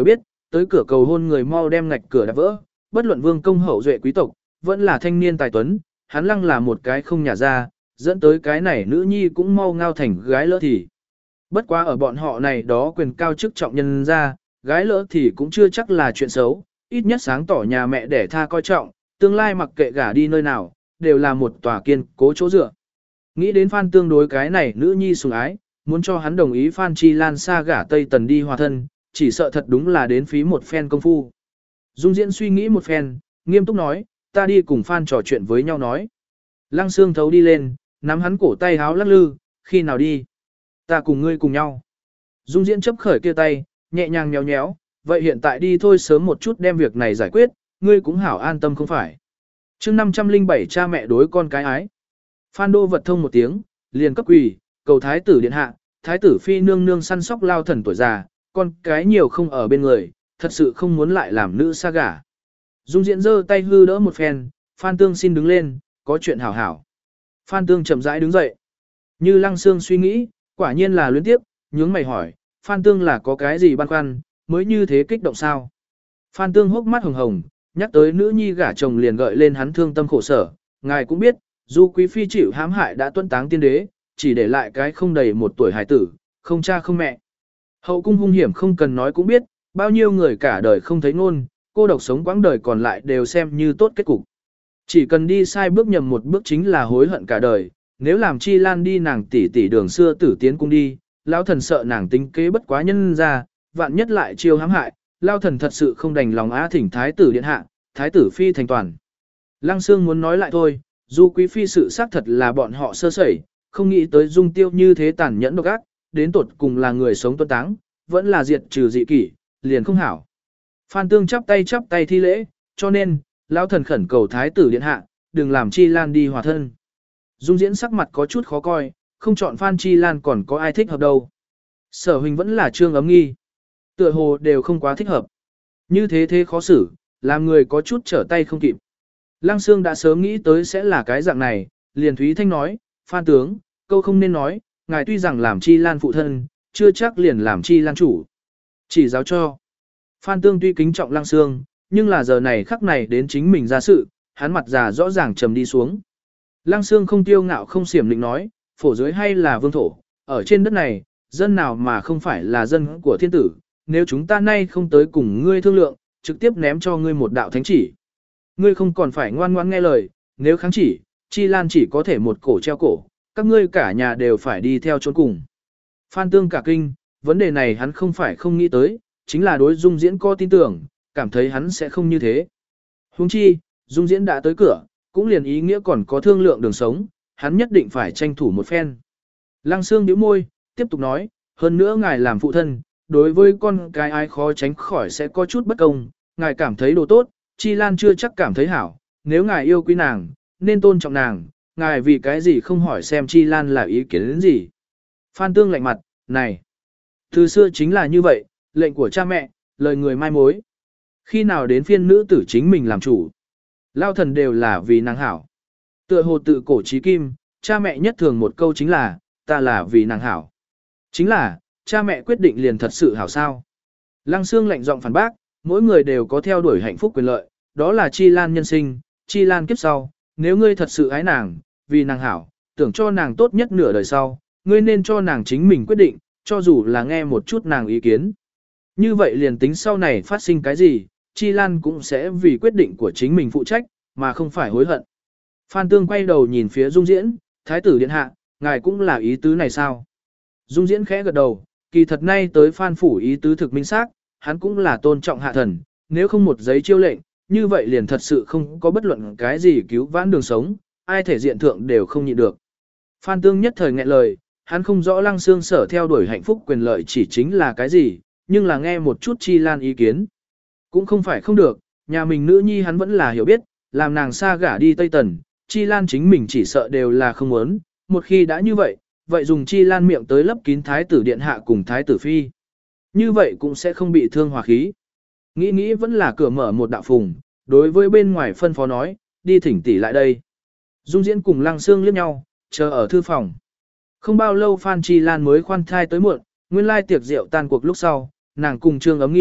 tới cửa cầu hôn người mau đem ngạch cửa đạp vỡ, bất luận vương công hậu duệ quý tộc, vẫn là thanh niên tài tuấn, hắn lăng là một cái không nhả ra, dẫn tới cái này nữ nhi cũng mau ngao thành gái lỡ thì. Bất quá ở bọn họ này đó quyền cao chức trọng nhân ra, gái lỡ thì cũng chưa chắc là chuyện xấu, ít nhất sáng tỏ nhà mẹ để tha coi trọng, tương lai mặc kệ gả đi nơi nào, đều là một tòa kiên cố chỗ dựa. Nghĩ đến Phan Tương đối cái này nữ nhi sủng ái, muốn cho hắn đồng ý Phan Chi Lan xa gả Tây Tần đi hòa thân, chỉ sợ thật đúng là đến phí một phen công phu. Dung Diễn suy nghĩ một phen, nghiêm túc nói, ta đi cùng Phan trò chuyện với nhau nói. Lăng Xương thấu đi lên, nắm hắn cổ tay háo lắc lư, khi nào đi? Ta cùng ngươi cùng nhau. Dung Diễn chấp khởi kia tay, nhẹ nhàng nhéo nhéo, vậy hiện tại đi thôi sớm một chút đem việc này giải quyết, ngươi cũng hảo an tâm không phải. chương năm trăm lẻ bảy cha mẹ đối con cái ái. Phan Đô vật thông một tiếng, liền cấp quỳ, cầu thái tử điện hạ, thái tử phi nương nương săn sóc lao thần tuổi già, con cái nhiều không ở bên người, thật sự không muốn lại làm nữ xa gả. Dung Diễn giơ tay hư đỡ một phen, Phan Tương xin đứng lên, có chuyện hảo hảo. Phan Tương chậm rãi đứng dậy. Như Lăng Xương suy nghĩ, quả nhiên là luyến tiếp, nhướng mày hỏi, Phan Tương là có cái gì băn khoăn, mới như thế kích động sao? Phan Tương hốc mắt hồng hồng, nhắc tới nữ nhi gả chồng liền gợi lên hắn thương tâm khổ sở. Ngài cũng biết, dù quý phi chịu hãm hại đã tuân táng tiên đế, chỉ để lại cái không đầy một tuổi hài tử, không cha không mẹ. Hậu cung hung hiểm không cần nói cũng biết, bao nhiêu người cả đời không thấy ngôn, cô độc sống quãng đời còn lại đều xem như tốt kết cục. Chỉ cần đi sai bước nhầm một bước chính là hối hận cả đời, nếu làm Chi Lan đi nàng tỷ tỷ đường xưa tử tiến cung đi, lão thần sợ nàng tính kế bất quá nhân ra, vạn nhất lại chiêu hãm hại, lão thần thật sự không đành lòng á thỉnh thái tử điện hạ, thái tử phi thành toàn. Lăng Xương muốn nói lại thôi, dù quý phi sự xác thật là bọn họ sơ sẩy, không nghĩ tới Dung Tiêu như thế tàn nhẫn độc ác, đến tột cùng là người sống tuân táng, vẫn là diệt trừ dị kỷ, liền không hảo. Phan Tương chắp tay chắp tay thi lễ, cho nên, lão thần khẩn cầu thái tử điện hạ, đừng làm Chi Lan đi hòa thân. Dung Diễn sắc mặt có chút khó coi, không chọn Phan Chi Lan còn có ai thích hợp đâu. Sở Huỳnh vẫn là Trương Ấm Nghi. Tựa hồ đều không quá thích hợp. Như thế thế khó xử, làm người có chút trở tay không kịp. Lăng Xương đã sớm nghĩ tới sẽ là cái dạng này, liền Thúy Thanh nói, Phan tướng, câu không nên nói, ngài tuy rằng làm Chi Lan phụ thân, chưa chắc liền làm Chi Lan chủ. Chỉ giáo cho. Phan Tương tuy kính trọng Lăng Xương, nhưng là giờ này khắc này đến chính mình ra sự, hắn mặt già rõ ràng trầm đi xuống. Lăng Xương không tiêu ngạo không xiểm định nói, phổ dưới hay là vương thổ, ở trên đất này, dân nào mà không phải là dân của thiên tử, nếu chúng ta nay không tới cùng ngươi thương lượng, trực tiếp ném cho ngươi một đạo thánh chỉ. Ngươi không còn phải ngoan ngoãn nghe lời, nếu kháng chỉ, Chi Lan chỉ có thể một cổ treo cổ, các ngươi cả nhà đều phải đi theo chốn cùng. Phan Tương cả kinh, vấn đề này hắn không phải không nghĩ tới, chính là đối Dung Diễn có tin tưởng, cảm thấy hắn sẽ không như thế. Huống chi, Dung Diễn đã tới cửa, cũng liền ý nghĩa còn có thương lượng đường sống, hắn nhất định phải tranh thủ một phen. Lăng Xương nhíu môi, tiếp tục nói, hơn nữa ngài làm phụ thân, đối với con cái ai khó tránh khỏi sẽ có chút bất công, ngài cảm thấy đồ tốt, Chi Lan chưa chắc cảm thấy hảo, nếu ngài yêu quý nàng, nên tôn trọng nàng, ngài vì cái gì không hỏi xem Chi Lan là ý kiến đến gì. Phan Tương lạnh mặt, này, từ xưa chính là như vậy, lệnh của cha mẹ, lời người mai mối. Khi nào đến phiên nữ tử chính mình làm chủ, lao thần đều là vì nàng hảo. Tựa hồ tự cổ trí kim, cha mẹ nhất thường một câu chính là, ta là vì nàng hảo. Chính là, cha mẹ quyết định liền thật sự hảo sao. Lăng Xương lạnh giọng phản bác, mỗi người đều có theo đuổi hạnh phúc quyền lợi, đó là Chi Lan nhân sinh, Chi Lan kiếp sau, nếu ngươi thật sự ái nàng, vì nàng hảo, tưởng cho nàng tốt nhất nửa đời sau, ngươi nên cho nàng chính mình quyết định, cho dù là nghe một chút nàng ý kiến. Như vậy liền tính sau này phát sinh cái gì, Chi Lan cũng sẽ vì quyết định của chính mình phụ trách, mà không phải hối hận. Phan Tương quay đầu nhìn phía Dung Diễn, thái tử điện hạ, ngài cũng là ý tứ này sao? Dung Diễn khẽ gật đầu, kỳ thật nay tới Phan phủ ý tứ thực minh xác, hắn cũng là tôn trọng hạ thần, nếu không một giấy chiêu lệnh, như vậy liền thật sự không có bất luận cái gì cứu vãn đường sống, ai thể diện thượng đều không nhịn được. Phan Tương nhất thời nghẹn lời, hắn không rõ Lăng Xương sở theo đuổi hạnh phúc quyền lợi chỉ chính là cái gì, nhưng là nghe một chút Chi Lan ý kiến. Cũng không phải không được, nhà mình nữ nhi hắn vẫn là hiểu biết, làm nàng xa gả đi Tây Tần, Chi Lan chính mình chỉ sợ đều là không muốn, một khi đã như vậy, vậy dùng Chi Lan miệng tới lấp kín thái tử điện hạ cùng thái tử phi. Như vậy cũng sẽ không bị thương hòa khí. Nghĩ nghĩ vẫn là cửa mở một đạo phùng, đối với bên ngoài phân phó nói, đi thỉnh tỷ lại đây. Dung Diễn cùng Lăng Xương liếc nhau, chờ ở thư phòng. Không bao lâu Phan Chi Lan mới khoan thai tới muộn, nguyên lai tiệc rượu tan cuộc lúc sau, nàng cùng Trương Ấm Nghi,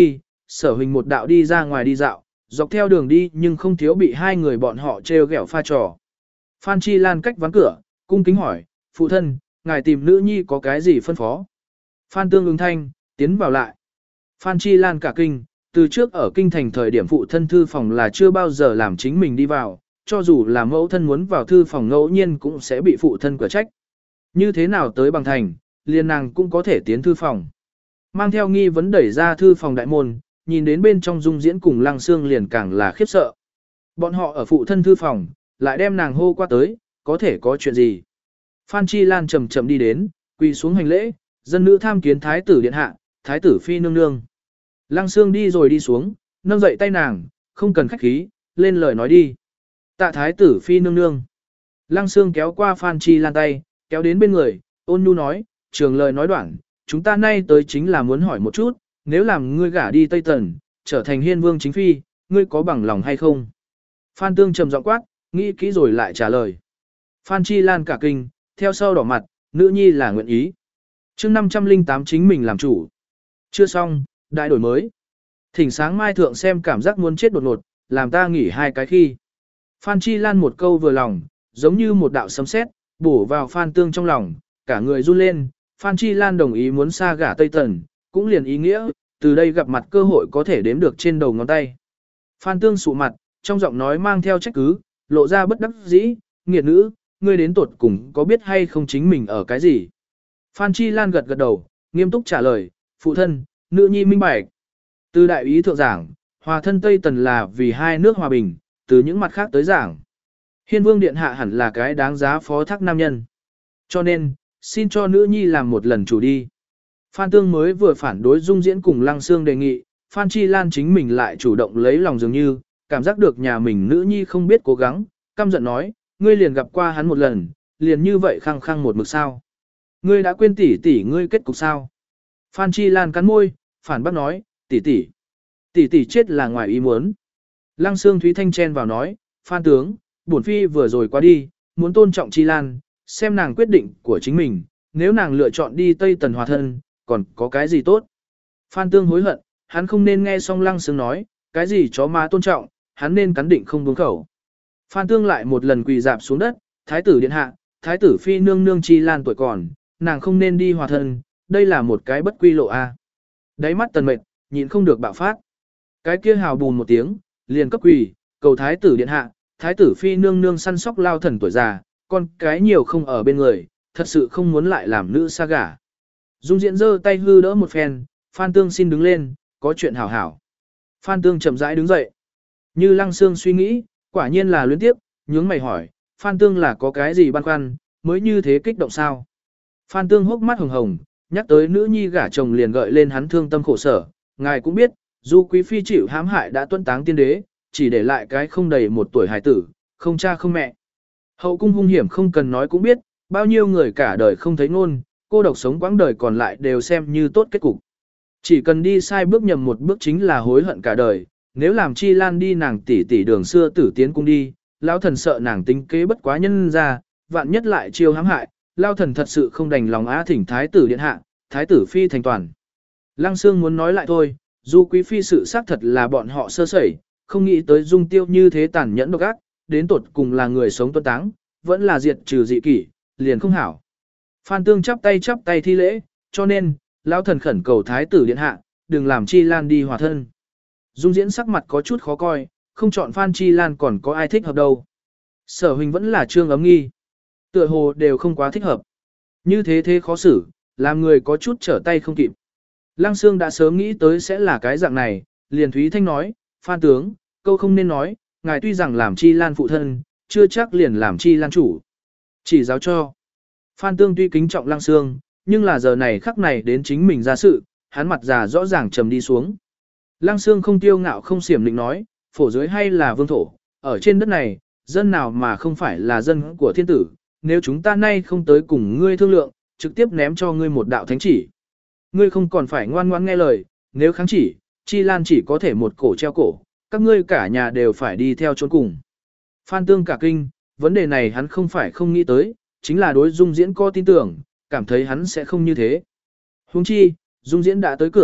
Sở Huỳnh một đạo đi ra ngoài đi dạo, dọc theo đường đi nhưng không thiếu bị hai người bọn họ trêu ghẹo pha trò. Phan Chi Lan cách ván cửa, cung kính hỏi, phụ thân, ngài tìm nữ nhi có cái gì phân phó? Phan Tương ứng thanh, tiến vào lại. Phan Chi Lan cả kinh, từ trước ở kinh thành thời điểm phụ thân thư phòng là chưa bao giờ làm chính mình đi vào, cho dù là mẫu thân muốn vào thư phòng ngẫu nhiên cũng sẽ bị phụ thân quả trách. Như thế nào tới bằng thành, liền nàng cũng có thể tiến thư phòng. Mang theo nghi vấn đẩy ra thư phòng đại môn, nhìn đến bên trong Dung Diễn cùng Lăng Xương liền càng là khiếp sợ. Bọn họ ở phụ thân thư phòng, lại đem nàng hô qua tới, có thể có chuyện gì. Phan Chi Lan chậm chậm đi đến, quỳ xuống hành lễ, dân nữ tham kiến thái tử điện hạ, thái tử phi nương nương. Lăng Xương đi rồi đi xuống, nâng dậy tay nàng, không cần khách khí, lên lời nói đi. Tạ thái tử phi nương nương. Lăng Xương kéo qua Phan Chi Lan tay, kéo đến bên người, ôn nhu nói, trường lời nói đoạn, chúng ta nay tới chính là muốn hỏi một chút, nếu làm ngươi gả đi Tây Tần, trở thành hiên vương chính phi, ngươi có bằng lòng hay không? Phan Tương trầm giọng quát, nghĩ kỹ rồi lại trả lời. Phan Chi Lan cả kinh, theo sau đỏ mặt, nữ nhi là nguyện ý. chương năm trăm lẻ tám chính mình làm chủ. Chưa xong, đại đổi mới. Thỉnh sáng mai thượng xem cảm giác muốn chết đột ngột, làm ta nghỉ hai cái khi. Phan Chi Lan một câu vừa lòng, giống như một đạo sấm sét, bổ vào Phan Tương trong lòng, cả người run lên. Phan Chi Lan đồng ý muốn xa gả Tây Tần, cũng liền ý nghĩa, từ đây gặp mặt cơ hội có thể đếm được trên đầu ngón tay. Phan Tương sụ mặt, trong giọng nói mang theo trách cứ, lộ ra bất đắc dĩ, nghiệt nữ, ngươi đến tuột cùng có biết hay không chính mình ở cái gì. Phan Chi Lan gật gật đầu, nghiêm túc trả lời, phụ thân, nữ nhi minh bạch. Từ đại ý thượng giảng, hòa thân Tây Tần là vì hai nước hòa bình, từ những mặt khác tới giảng. Hiên vương điện hạ hẳn là cái đáng giá phó thác nam nhân. Cho nên, xin cho nữ nhi làm một lần chủ đi. Phan Tương mới vừa phản đối Dung Diễn cùng Lăng Xương đề nghị, Phan Chi Lan chính mình lại chủ động lấy lòng dường như, cảm giác được nhà mình nữ nhi không biết cố gắng, căm giận nói, ngươi liền gặp qua hắn một lần, liền như vậy khăng khăng một mực sao. Ngươi đã quên tỷ tỷ ngươi kết cục sao. Phan Chi Lan cắn môi, phản bác nói, tỷ tỷ, tỷ tỷ chết là ngoài ý muốn. Lăng Xương Thúy Thanh chen vào nói, Phan tướng, bổn phi vừa rồi qua đi, muốn tôn trọng Chi Lan, xem nàng quyết định của chính mình, nếu nàng lựa chọn đi Tây Tần hòa thân, còn có cái gì tốt. Phan Tương hối hận, hắn không nên nghe xong Lăng Xương nói, cái gì chó má tôn trọng, hắn nên cắn định không buông khẩu. Phan Tương lại một lần quỳ dạp xuống đất, thái tử điện hạ, thái tử phi nương nương Chi Lan tuổi còn, nàng không nên đi hòa thân, đây là một cái bất quy lộ a. Đáy mắt tần mệt, nhịn không được bạo phát. Cái kia hào bùn một tiếng, liền cấp quỳ, cầu thái tử điện hạ, thái tử phi nương nương săn sóc lao thần tuổi già, con cái nhiều không ở bên người, thật sự không muốn lại làm nữ xa gả. Dung Diễn giơ tay hư đỡ một phen, Phan Tương xin đứng lên, có chuyện hảo hảo. Phan Tương chậm rãi đứng dậy. Như Lăng Xương suy nghĩ, quả nhiên là luyến tiếp, nhướng mày hỏi, Phan Tương là có cái gì băn khoăn, mới như thế kích động sao? Phan Tương hốc mắt hồng hồng, nhắc tới nữ nhi gả chồng liền gợi lên hắn thương tâm khổ sở. Ngài cũng biết, dù quý phi chịu hãm hại đã tuân táng tiên đế, chỉ để lại cái không đầy một tuổi hài tử, không cha không mẹ. Hậu cung hung hiểm không cần nói cũng biết, bao nhiêu người cả đời không thấy ngôn, cô độc sống quãng đời còn lại đều xem như tốt kết cục. Chỉ cần đi sai bước nhầm một bước chính là hối hận cả đời, nếu làm Chi Lan đi nàng tỷ tỷ đường xưa tử tiến cung đi, lão thần sợ nàng tính kế bất quá nhân ra, vạn nhất lại chiêu hãm hại, lão thần thật sự không đành lòng á thỉnh thái tử điện hạ, thái tử phi thành toàn. Lăng Xương muốn nói lại thôi, dù quý phi sự xác thật là bọn họ sơ sẩy, không nghĩ tới Dung Tiêu như thế tàn nhẫn độc ác, đến tột cùng là người sống tuân táng, vẫn là diệt trừ dị kỷ, liền không hảo. Phan Tương chắp tay chắp tay thi lễ, cho nên, lão thần khẩn cầu thái tử điện hạ, đừng làm Chi Lan đi hòa thân. Dung Diễn sắc mặt có chút khó coi, không chọn Phan Chi Lan còn có ai thích hợp đâu. Sở Huỳnh vẫn là trương ấm nghi. Tựa hồ đều không quá thích hợp. Như thế thế khó xử, làm người có chút trở tay không kịp. Lăng Xương đã sớm nghĩ tới sẽ là cái dạng này, liền Thúy Thanh nói, Phan tướng, câu không nên nói, ngài tuy rằng làm Chi Lan phụ thân, chưa chắc liền làm Chi Lan chủ. Chỉ giáo cho. Phan Tương tuy kính trọng Lăng Xương, nhưng là giờ này khắc này đến chính mình ra sự, hắn mặt già rõ ràng trầm đi xuống. Lăng Xương không tiêu ngạo không xiểm định nói, phổ dưới hay là vương thổ, ở trên đất này, dân nào mà không phải là dân của thiên tử, nếu chúng ta nay không tới cùng ngươi thương lượng, trực tiếp ném cho ngươi một đạo thánh chỉ. Ngươi không còn phải ngoan ngoãn nghe lời, nếu kháng chỉ, Chi Lan chỉ có thể một cổ treo cổ, các ngươi cả nhà đều phải đi theo chốn cùng. Phan Tương cả kinh, vấn đề này hắn không phải không nghĩ tới, chính là đối Dung Diễn có tin tưởng, cảm thấy hắn sẽ không như thế. Huống chi, Dung Diễn đã tới cửa,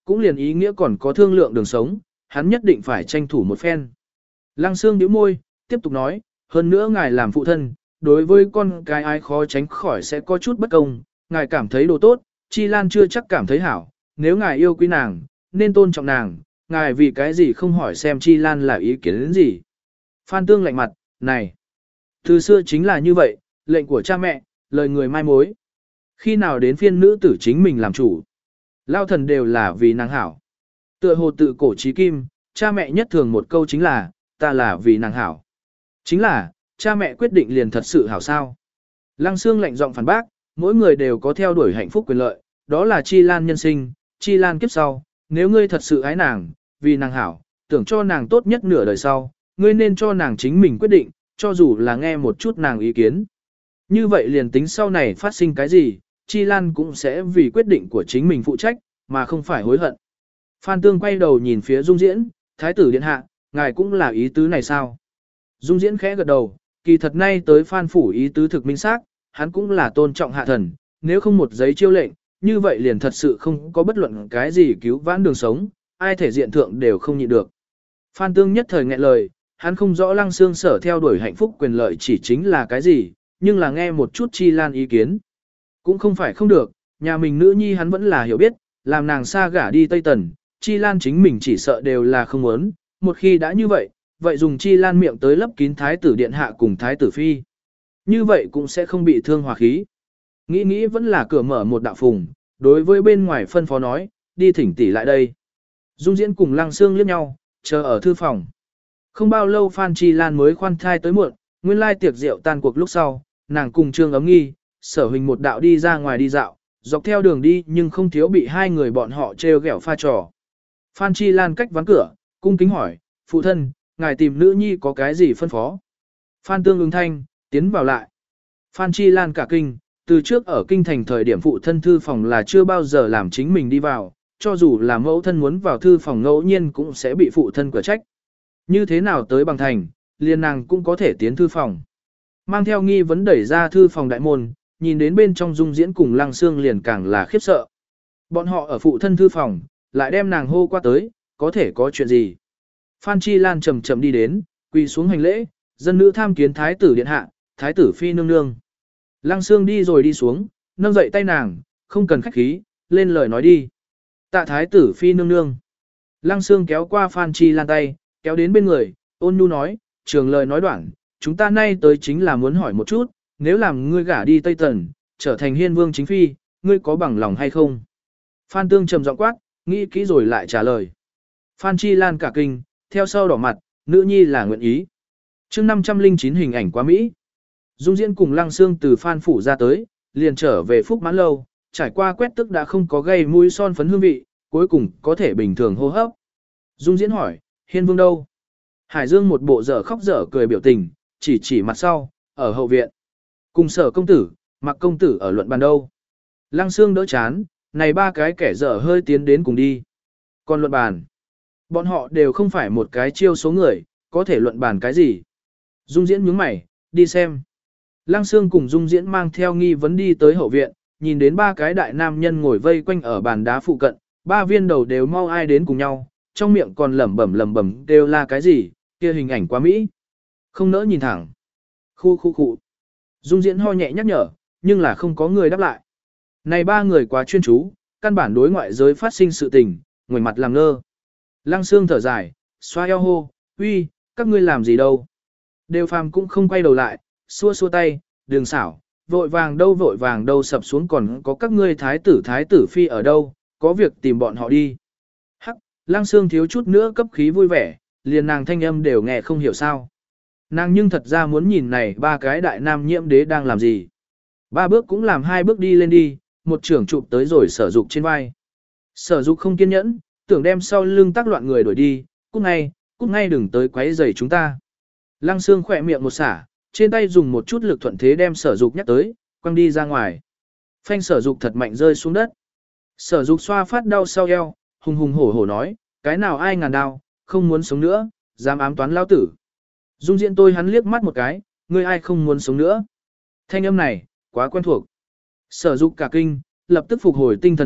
cũng liền ý nghĩa còn có thương lượng đường sống, hắn nhất định phải tranh thủ một phen. Lăng Sương nhíu môi, tiếp tục nói, hơn nữa ngài làm phụ thân, đối với con cái ai khó tránh khỏi sẽ có chút bất công, ngài cảm thấy đồ tốt, Chi Lan chưa chắc cảm thấy hảo, nếu ngài yêu quý nàng, nên tôn trọng nàng, ngài vì cái gì không hỏi xem Chi Lan là ý kiến đến gì. Phan Tương lạnh mặt, này, từ xưa chính là như vậy, lệnh của cha mẹ, lời người mai mối. Khi nào đến phiên nữ tử chính mình làm chủ, lao thần đều là vì nàng hảo. Tựa hồ tự cổ trí kim, cha mẹ nhất thường một câu chính là, ta là vì nàng hảo. Chính là, cha mẹ quyết định liền thật sự hảo sao. Lăng Sương lạnh giọng phản bác, mỗi người đều có theo đuổi hạnh phúc quyền lợi, đó là Chi Lan nhân sinh, Chi Lan kiếp sau, nếu ngươi thật sự ái nàng, vì nàng hảo, tưởng cho nàng tốt nhất nửa đời sau, ngươi nên cho nàng chính mình quyết định, cho dù là nghe một chút nàng ý kiến. Như vậy liền tính sau này phát sinh cái gì, Chi Lan cũng sẽ vì quyết định của chính mình phụ trách, mà không phải hối hận. Phan Tương quay đầu nhìn phía Dung Diễn, Thái tử điện hạ, ngài cũng là ý tứ này sao? Dung Diễn khẽ gật đầu, kỳ thật nay tới Phan phủ ý tứ thực minh xác, hắn cũng là tôn trọng hạ thần, nếu không một giấy chiêu lệnh, như vậy liền thật sự không có bất luận cái gì cứu vãn đường sống, ai thể diện thượng đều không nhịn được. Phan Tương nhất thời nghẹn lời, hắn không rõ Lăng Sương sở theo đuổi hạnh phúc quyền lợi chỉ chính là cái gì, nhưng là nghe một chút Chi Lan ý kiến. Cũng không phải không được, nhà mình nữ nhi hắn vẫn là hiểu biết, làm nàng xa gả đi Tây Tần, Chi Lan chính mình chỉ sợ đều là không muốn, một khi đã như vậy, vậy dùng Chi Lan miệng tới lấp kín Thái tử điện hạ cùng Thái tử phi. Như vậy cũng sẽ không bị thương hòa khí. Nghĩ nghĩ vẫn là cửa mở một đạo phùng, đối với bên ngoài phân phó nói, đi thỉnh tỷ lại đây. Dung Diễn cùng Lăng Sương liếc nhau, chờ ở thư phòng. Không bao lâu Phan Chi Lan mới khoan thai tới muộn, nguyên lai tiệc rượu tan cuộc lúc sau, nàng cùng Trương Ấm Nghi, Sở Huỳnh một đạo đi ra ngoài đi dạo, dọc theo đường đi nhưng không thiếu bị hai người bọn họ trêu ghẹo pha trò. Phan Chi Lan cách ván cửa, cung kính hỏi, phụ thân, ngài tìm nữ nhi có cái gì phân phó? Phan Tương ứng thanh, tiến vào lại. Phan Chi Lan cả kinh, từ trước ở kinh thành thời điểm phụ thân thư phòng là chưa bao giờ làm chính mình đi vào, cho dù là mẫu thân muốn vào thư phòng ngẫu nhiên cũng sẽ bị phụ thân quả trách. Như thế nào tới bằng thành, liền nàng cũng có thể tiến thư phòng. Mang theo nghi vấn đẩy ra thư phòng đại môn, nhìn đến bên trong Dung Diễn cùng Lăng Sương liền càng là khiếp sợ. Bọn họ ở phụ thân thư phòng, lại đem nàng hô qua tới, có thể có chuyện gì. Phan Chi Lan chậm chậm đi đến, quỳ xuống hành lễ, dân nữ tham kiến thái tử điện hạ, thái tử phi nương nương. Lăng Sương đi rồi đi xuống, nâng dậy tay nàng, không cần khách khí, lên lời nói đi. Tạ thái tử phi nương nương. Lăng Sương kéo qua Phan Chi Lan tay, kéo đến bên người, ôn nhu nói, trường lời nói đoạn, chúng ta nay tới chính là muốn hỏi một chút, nếu làm ngươi gả đi Tây Tần, trở thành hiên vương chính phi, ngươi có bằng lòng hay không? Phan Tương trầm giọng quát, nghĩ kỹ rồi lại trả lời. Phan Chi Lan cả kinh, theo sau đỏ mặt, nữ nhi là nguyện ý. chương năm trăm lẻ chín hình ảnh quá Mỹ. Dung Diễn cùng Lăng Sương từ Phan phủ ra tới, liền trở về Phúc Mãn Lâu, trải qua quét tức đã không có gây mũi son phấn hương vị, cuối cùng có thể bình thường hô hấp. Dung Diễn hỏi, hiên vương đâu? Hải Dương một bộ dở khóc dở cười biểu tình, chỉ chỉ mặt sau, ở hậu viện. Cùng Sở công tử, Mặc công tử ở luận bàn đâu. Lăng Sương đỡ chán, này ba cái kẻ dở hơi tiến đến cùng đi. Còn luận bàn, bọn họ đều không phải một cái chiêu số người, có thể luận bàn cái gì. Dung Diễn nhướng mày, đi xem. Lăng Sương cùng Dung Diễn mang theo nghi vấn đi tới hậu viện, nhìn đến ba cái đại nam nhân ngồi vây quanh ở bàn đá phụ cận, ba viên đầu đều mau ai đến cùng nhau, trong miệng còn lẩm bẩm lẩm bẩm đều là cái gì, kia hình ảnh quá Mỹ. Không nỡ nhìn thẳng. Khu khu khu. Dung Diễn ho nhẹ nhắc nhở, nhưng là không có người đáp lại. Này ba người quá chuyên chú, căn bản đối ngoại giới phát sinh sự tình, ngoảnh mặt làm ngơ. Lăng Sương thở dài, xoa eo hô, uy, các ngươi làm gì đâu. Đều phàm cũng không quay đầu lại, xua xua tay, đường xảo, vội vàng đâu vội vàng đâu sập xuống còn có các ngươi thái tử thái tử phi ở đâu, có việc tìm bọn họ đi. Hắc, Lăng Sương thiếu chút nữa cấp khí vui vẻ, liền nàng thanh âm đều nghe không hiểu sao. Nàng nhưng thật ra muốn nhìn này ba cái đại nam nhiễm đế đang làm gì. Ba bước cũng làm hai bước đi lên đi, một trưởng chụp tới rồi Sở Dục trên vai. Sở Dục không kiên nhẫn, tưởng đem sau lưng tác loạn người đuổi đi, cút ngay, cút ngay đừng tới quấy rầy chúng ta. Lăng Sương khỏe miệng một xả, trên tay dùng một chút lực thuận thế đem Sở Dục nhắc tới, quăng đi ra ngoài. Phanh Sở Dục thật mạnh rơi xuống đất. Sở Dục xoa phát đau sau eo, hùng hùng hổ hổ nói, cái nào ai ngàn đau, không muốn sống nữa, dám ám toán lao tử. Dung Diễn tôi hắn liếc mắt một cái, ngươi ai không muốn sống nữa. Thanh âm này, quá quen thuộc. Sở Dục cả kinh, lập tức phục hồi tinh thần lại,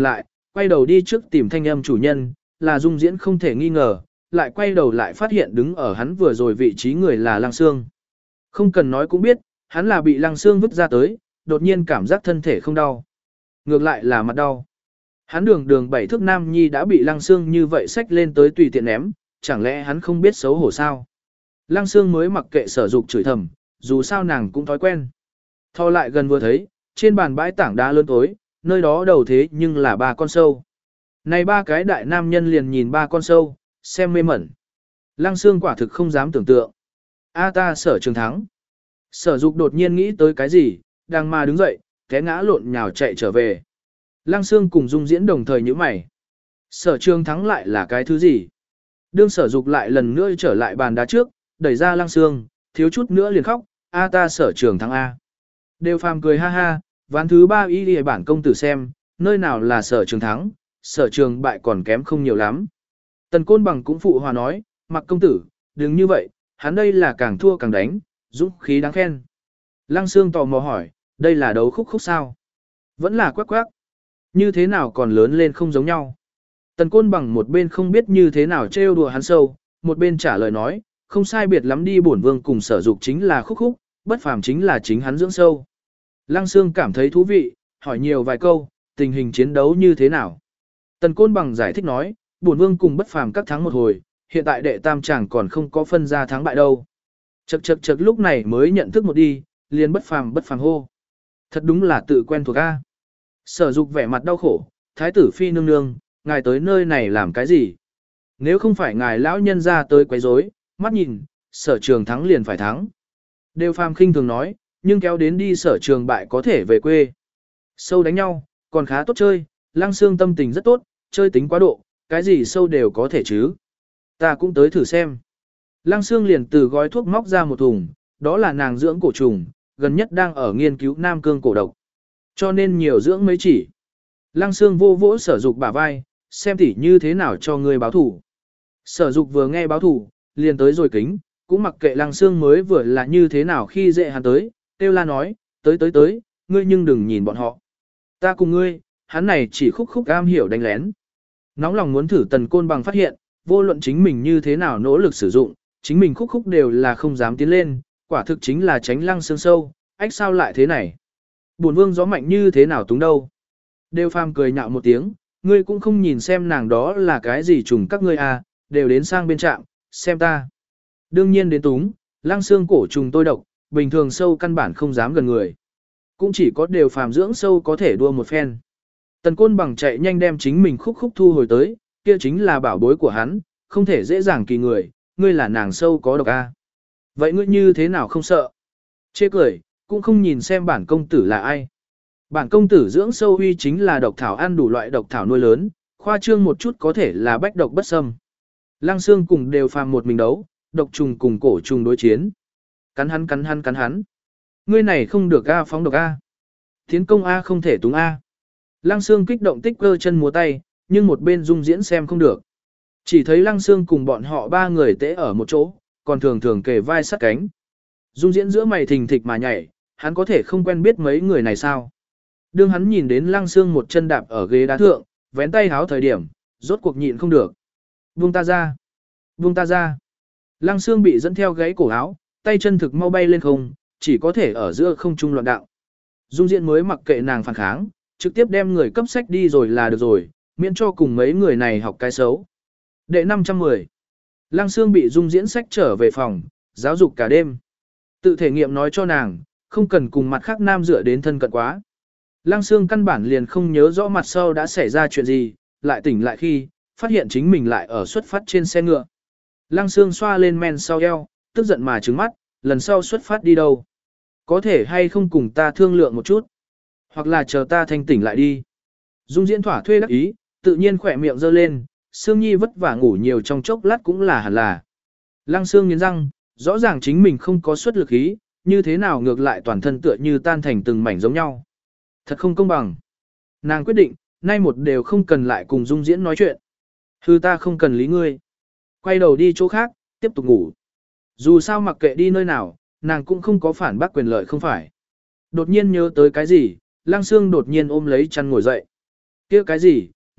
quay đầu đi trước tìm thanh âm chủ nhân, là Dung Diễn không thể nghi ngờ, lại quay đầu lại phát hiện đứng ở hắn vừa rồi vị trí người là Lăng Sương. Không cần nói cũng biết, hắn là bị Lăng Sương vứt ra tới, đột nhiên cảm giác thân thể không đau. Ngược lại là mặt đau. Hắn đường đường bảy thước nam nhi đã bị Lăng Sương như vậy xách lên tới tùy tiện ném, chẳng lẽ hắn không biết xấu hổ sao? Lăng Sương mới mặc kệ Sở Dục chửi thầm, dù sao nàng cũng thói quen. Thò lại gần vừa thấy, trên bàn bãi tảng đá lớn tối, nơi đó đầu thế nhưng là ba con sâu. Này ba cái đại nam nhân liền nhìn ba con sâu, xem mê mẩn. Lăng Sương quả thực không dám tưởng tượng. A ta Sở Trường thắng. Sở Dục đột nhiên nghĩ tới cái gì, đang mà đứng dậy, té ngã lộn nhào chạy trở về. Lăng Sương cùng Dung Diễn đồng thời nhíu mày. Sở Trường thắng lại là cái thứ gì? Đương Sở Dục lại lần nữa trở lại bàn đá trước, đẩy ra Lăng Sương, thiếu chút nữa liền khóc, a ta Sở Trường thắng A. Đều phàm cười ha ha, ván thứ ba y đi bản công tử xem, nơi nào là Sở Trường thắng, Sở Trường bại còn kém không nhiều lắm. Tần Côn Bằng cũng phụ hòa nói, mặc công tử, đừng như vậy, hắn đây là càng thua càng đánh, dũng khí đáng khen. Lăng Sương tò mò hỏi, đây là đấu khúc khúc sao? Vẫn là quắc quắc. Như thế nào còn lớn lên không giống nhau? Tần Côn Bằng một bên không biết như thế nào trêu đùa hắn sâu, một bên trả lời nói, không sai biệt lắm đi bổn vương cùng Sở Dục chính là khúc khúc, bất phàm chính là chính hắn dưỡng sâu. Lăng Sương cảm thấy thú vị, hỏi nhiều vài câu, tình hình chiến đấu như thế nào? Tần Côn Bằng giải thích nói, bổn vương cùng bất phàm các thắng một hồi, hiện tại đệ tam chàng còn không có phân ra thắng bại đâu. Chậc chậc chậc lúc này mới nhận thức một đi, liền bất phàm bất phàm hô. Thật đúng là tự quen thuộc a. Sở Dục vẻ mặt đau khổ, thái tử phi nương nương, ngài tới nơi này làm cái gì? Nếu không phải ngài lão nhân ra tới quấy rối, mắt nhìn, Sở Trường thắng liền phải thắng. Đều phàm khinh thường nói, nhưng kéo đến đi Sở Trường bại có thể về quê. Sâu đánh nhau, còn khá tốt chơi, Lăng Sương tâm tình rất tốt, chơi tính quá độ, cái gì sâu đều có thể chứ. Ta cũng tới thử xem. Lăng Sương liền từ gói thuốc móc ra một thùng, đó là nàng dưỡng cổ trùng, gần nhất đang ở nghiên cứu nam cương cổ độc. Cho nên nhiều dưỡng mấy chỉ. Lăng Sương vô vỗ Sở Dục bả vai, xem tỉ như thế nào cho ngươi báo thủ. Sở Dục vừa nghe báo thủ, liền tới rồi kính, cũng mặc kệ Lăng Sương mới vừa là như thế nào khi dễ hắn tới, Têu La nói, tới tới tới, ngươi nhưng đừng nhìn bọn họ. Ta cùng ngươi, hắn này chỉ khúc khúc am hiểu đánh lén. Nóng lòng muốn thử Tần Côn Bằng phát hiện, vô luận chính mình như thế nào nỗ lực sử dụng, chính mình khúc khúc đều là không dám tiến lên, quả thực chính là tránh Lăng Sương sâu, ách sao lại thế này. Bổn vương gió mạnh như thế nào túng đâu. Đều phàm cười nhạo một tiếng, ngươi cũng không nhìn xem nàng đó là cái gì trùng các ngươi à, đều đến sang bên trạm, xem ta. Đương nhiên đến túng, Lăng Sương cổ trùng tôi độc, bình thường sâu căn bản không dám gần người. Cũng chỉ có đều phàm dưỡng sâu có thể đua một phen. Tần Côn Bằng chạy nhanh đem chính mình khúc khúc thu hồi tới, kia chính là bảo bối của hắn, không thể dễ dàng kỳ người, ngươi là nàng sâu có độc a. Vậy ngươi như thế nào không sợ? Chê cười, cũng không nhìn xem bản công tử là ai. Bản công tử dưỡng sâu huy chính là độc thảo ăn đủ loại độc thảo nuôi lớn, khoa trương một chút có thể là bách độc bất xâm. Lăng Sương cùng đều phàm một mình đấu, độc trùng cùng cổ trùng đối chiến. Cắn hắn cắn hắn cắn hắn. Ngươi này không được a, phóng độc a. Tiến công a không thể túng a. Lăng Sương kích động tích cơ chân múa tay, nhưng một bên Dung Diễn xem không được. Chỉ thấy Lăng Sương cùng bọn họ ba người tễ ở một chỗ, còn thường thường kề vai sát cánh. Dung Diễn giữa mày thình thịch mà nhảy, hắn có thể không quen biết mấy người này sao. Đương hắn nhìn đến Lăng Sương một chân đạp ở ghế đá thượng, vén tay háo thời điểm, rốt cuộc nhịn không được. Buông ta ra! Buông ta ra! Lăng Sương bị dẫn theo gáy cổ áo, tay chân thực mau bay lên không, chỉ có thể ở giữa không trung loạn đạo. Dung Diễn mới mặc kệ nàng phản kháng, trực tiếp đem người cấp sách đi rồi là được rồi, miễn cho cùng mấy người này học cái xấu. Đệ năm trăm mười. Lăng Sương bị Dung Diễn sách trở về phòng, giáo dục cả đêm. Tự thể nghiệm nói cho nàng, không cần cùng mặt khác nam dựa đến thân cận quá. Lăng Sương căn bản liền không nhớ rõ mặt sau đã xảy ra chuyện gì, lại tỉnh lại khi, phát hiện chính mình lại ở xuất phát trên xe ngựa. Lăng Sương xoa lên men sau eo, tức giận mà trừng mắt, lần sau xuất phát đi đâu? Có thể hay không cùng ta thương lượng một chút? Hoặc là chờ ta thanh tỉnh lại đi. Dung Diễn thỏa thuê đắc ý, tự nhiên khỏe miệng giơ lên, Sương Nhi vất vả ngủ nhiều trong chốc lát cũng là hẳn là. Lăng Sương nghiến răng, rõ ràng chính mình không có suất lực ý, như thế nào ngược lại toàn thân tựa như tan thành từng mảnh giống nhau. Thật không công bằng. Nàng quyết định, nay một đều không cần lại cùng Dung Diễn nói chuyện. Hư ta không cần lý ngươi. Quay đầu đi chỗ khác, tiếp tục ngủ. Dù sao mặc kệ đi nơi nào, nàng cũng không có phản bác quyền lợi không phải. Đột nhiên nhớ tới cái gì, Lăng Sương đột nhiên ôm lấy chăn ngồi dậy. Kia cái gì,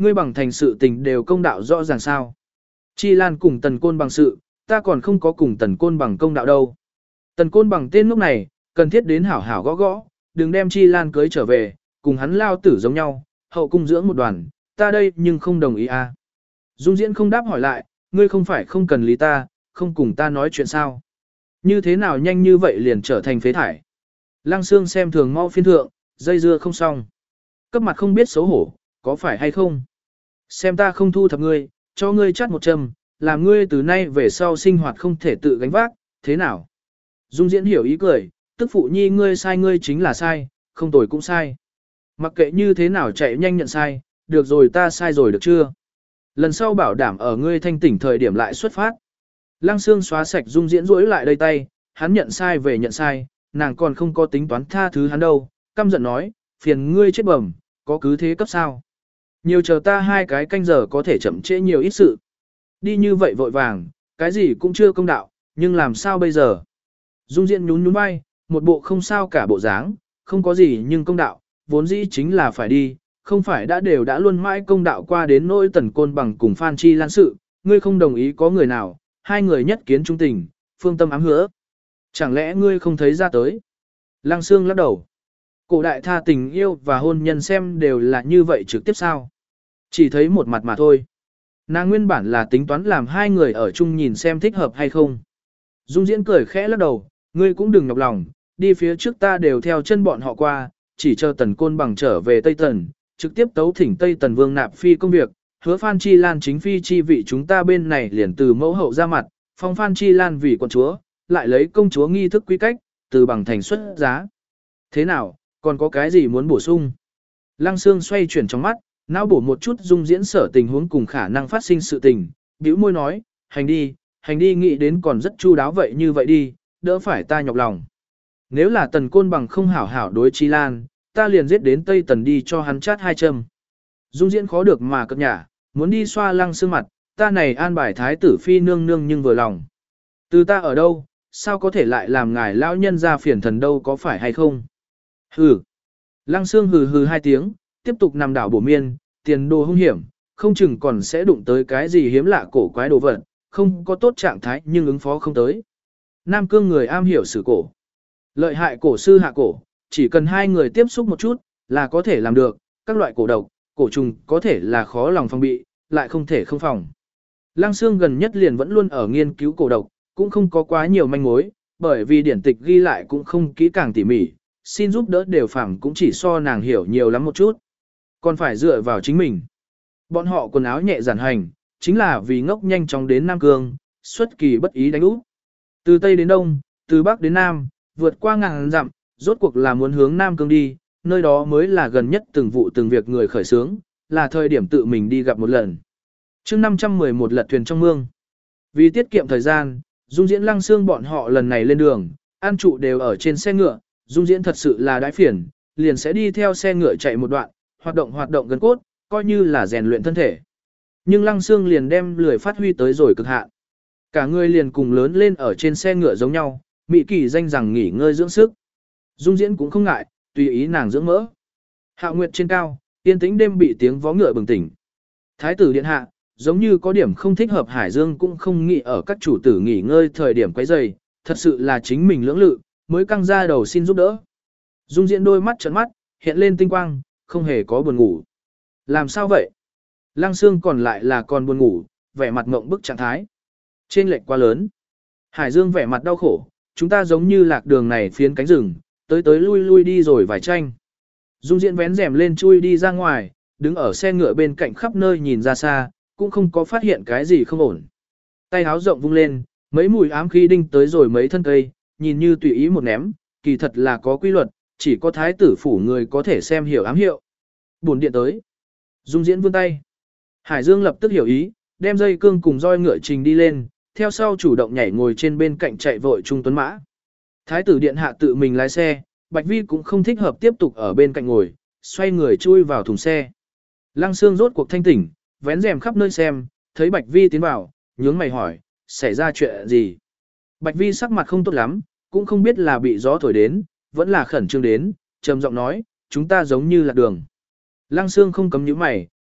ngươi bằng thành sự tình đều công đạo rõ ràng sao. Chi Lan cùng Tần Côn bằng sự, ta còn không có cùng Tần Côn bằng công đạo đâu. Tần Côn bằng tên lúc này, cần thiết đến hảo hảo gõ gõ, đừng đem Chi Lan cưới trở về, cùng hắn lao tử giống nhau, hậu cung dưỡng một đoàn, ta đây nhưng không đồng ý à. Dung Diễn không đáp hỏi lại, ngươi không phải không cần lý ta, không cùng ta nói chuyện sao. Như thế nào nhanh như vậy liền trở thành phế thải. Lăng Sương xem thường mau phiên thượng, dây dưa không xong. Cấp mặt không biết xấu hổ, có phải hay không? Xem ta không thu thập ngươi, cho ngươi chắt một châm, làm ngươi từ nay về sau sinh hoạt không thể tự gánh vác, thế nào? Dung Diễn hiểu ý cười, tức phụ nhi ngươi sai ngươi chính là sai, không tồi cũng sai. Mặc kệ như thế nào chạy nhanh nhận sai, được rồi ta sai rồi được chưa? Lần sau bảo đảm ở ngươi thanh tỉnh thời điểm lại xuất phát. Lăng Sương xóa sạch Dung Diễn rỗi lại đây tay, hắn nhận sai về nhận sai, nàng còn không có tính toán tha thứ hắn đâu, căm giận nói, phiền ngươi chết bẩm, có cứ thế cấp sao? Nhiều chờ ta hai cái canh giờ có thể chậm trễ nhiều ít sự. Đi như vậy vội vàng, cái gì cũng chưa công đạo, nhưng làm sao bây giờ? Dung Diễn nhún nhún vai, một bộ không sao cả bộ dáng, không có gì nhưng công đạo, vốn dĩ chính là phải đi, không phải đã đều đã luôn mãi công đạo qua đến nỗi Tần Côn bằng cùng Phan Chi Lan sự, ngươi không đồng ý có người nào, hai người nhất kiến trung tình, phương tâm ám hứa. Chẳng lẽ ngươi không thấy ra tới? Lăng Sương lắc đầu. Cổ đại tha tình yêu và hôn nhân xem đều là như vậy trực tiếp sao? Chỉ thấy một mặt mà thôi. Nàng nguyên bản là tính toán làm hai người ở chung nhìn xem thích hợp hay không. Dung Diễn cười khẽ lắc đầu, ngươi cũng đừng nhọc lòng, đi phía trước ta đều theo chân bọn họ qua, chỉ chờ Tần Côn bằng trở về Tây Tần, trực tiếp tấu thỉnh Tây Tần Vương nạp phi công việc, hứa Phan Chi Lan chính phi chi vị chúng ta bên này liền từ mẫu hậu ra mặt, phong Phan Chi Lan vì quận chúa, lại lấy công chúa nghi thức quy cách, từ bằng thành xuất giá. Thế nào, còn có cái gì muốn bổ sung? Lăng Sương xoay chuyển trong mắt, não bổ một chút Dung Diễn sở tình huống cùng khả năng phát sinh sự tình, bĩu môi nói, hành đi, hành đi nghĩ đến còn rất chu đáo vậy như vậy đi, đỡ phải ta nhọc lòng. Nếu là Tần Côn bằng không hảo hảo đối Chi Lan, ta liền giết đến Tây Tần đi cho hắn chát hai châm. Dung Diễn khó được mà cập nhả, muốn đi xoa Lăng Sương mặt, ta này an bài thái tử phi nương nương nhưng vừa lòng. Từ ta ở đâu, sao có thể lại làm ngài lão nhân ra phiền thần đâu có phải hay không? Hừ. Lăng Sương hừ hừ hai tiếng, tiếp tục nằm đảo bổ miên, tiền đồ hung hiểm, không chừng còn sẽ đụng tới cái gì hiếm lạ cổ quái đồ vật, không có tốt trạng thái nhưng ứng phó không tới. Nam Cương người am hiểu sử cổ. Lợi hại cổ sư hạ cổ, chỉ cần hai người tiếp xúc một chút, là có thể làm được, các loại cổ độc, cổ trùng có thể là khó lòng phòng bị, lại không thể không phòng. Lăng Sương gần nhất liền vẫn luôn ở nghiên cứu cổ độc, cũng không có quá nhiều manh mối, bởi vì điển tịch ghi lại cũng không kỹ càng tỉ mỉ, xin giúp đỡ đều phẳng cũng chỉ so nàng hiểu nhiều lắm một chút. Còn phải dựa vào chính mình. Bọn họ quần áo nhẹ giản hành, chính là vì ngốc nhanh chóng đến Nam Cương, xuất kỳ bất ý đánh úp. Từ Tây đến Đông, từ Bắc đến Nam, vượt qua ngàn dặm, rốt cuộc là muốn hướng Nam Cương đi, nơi đó mới là gần nhất từng vụ từng việc người khởi xướng, là thời điểm tự mình đi gặp một lần. chương năm trăm mười một lật thuyền trong mương. Vì tiết kiệm thời gian, Dung Diễn Lăng Sương bọn họ lần này lên đường, an trụ đều ở trên xe ngựa, Dung Diễn thật sự là đãi phiền, liền sẽ đi theo xe ngựa chạy một đoạn, hoạt động hoạt động gần cốt, coi như là rèn luyện thân thể. Nhưng Lăng Sương liền đem lười phát huy tới rồi cực hạn. Cả người liền cùng lớn lên ở trên xe ngựa giống nhau, Mỹ Kỳ danh rằng nghỉ ngơi dưỡng sức. Dung Diễn cũng không ngại, tùy ý nàng dưỡng mỡ. Hạo nguyệt trên cao, yên tĩnh đêm bị tiếng vó ngựa bừng tỉnh. Thái tử điện hạ, giống như có điểm không thích hợp Hải Dương cũng không nghĩ ở các chủ tử nghỉ ngơi thời điểm quấy rầy, thật sự là chính mình lưỡng lự, mới căng ra đầu xin giúp đỡ. Dung Diễn đôi mắt trợn mắt, hiện lên tinh quang, không hề có buồn ngủ. Làm sao vậy? Lăng Sương còn lại là còn buồn ngủ, vẻ mặt ngộng bức trạng thái. Trên lệch quá lớn. Hải Dương vẻ mặt đau khổ, chúng ta giống như lạc đường này phiến cánh rừng, tới tới lui lui đi rồi vài tranh. Dung Diễn vén rèm lên chui đi ra ngoài, đứng ở xe ngựa bên cạnh khắp nơi nhìn ra xa, cũng không có phát hiện cái gì không ổn. Tay háo rộng vung lên, mấy mùi ám khí đinh tới rồi mấy thân cây, nhìn như tùy ý một ném, kỳ thật là có quy luật, chỉ có thái tử phủ người có thể xem hiểu ám hiệu. Buồn điện tới. Dung Diễn vươn tay. Hải Dương lập tức hiểu ý, đem dây cương cùng roi ngựa trình đi lên, theo sau chủ động nhảy ngồi trên bên cạnh chạy vội Trung Tuấn Mã. Thái tử điện hạ tự mình lái xe, Bạch Vi cũng không thích hợp tiếp tục ở bên cạnh ngồi, xoay người chui vào thùng xe. Lăng Sương rốt cuộc thanh tỉnh, vén rèm khắp nơi xem, thấy Bạch Vi tiến vào, nhướng mày hỏi, xảy ra chuyện gì? Bạch Vi sắc mặt không tốt lắm, cũng không biết là bị gió thổi đến, vẫn là khẩn trương đến, trầm giọng nói, chúng ta giống như là đường. Lăng Sương không cấm nhíu mày,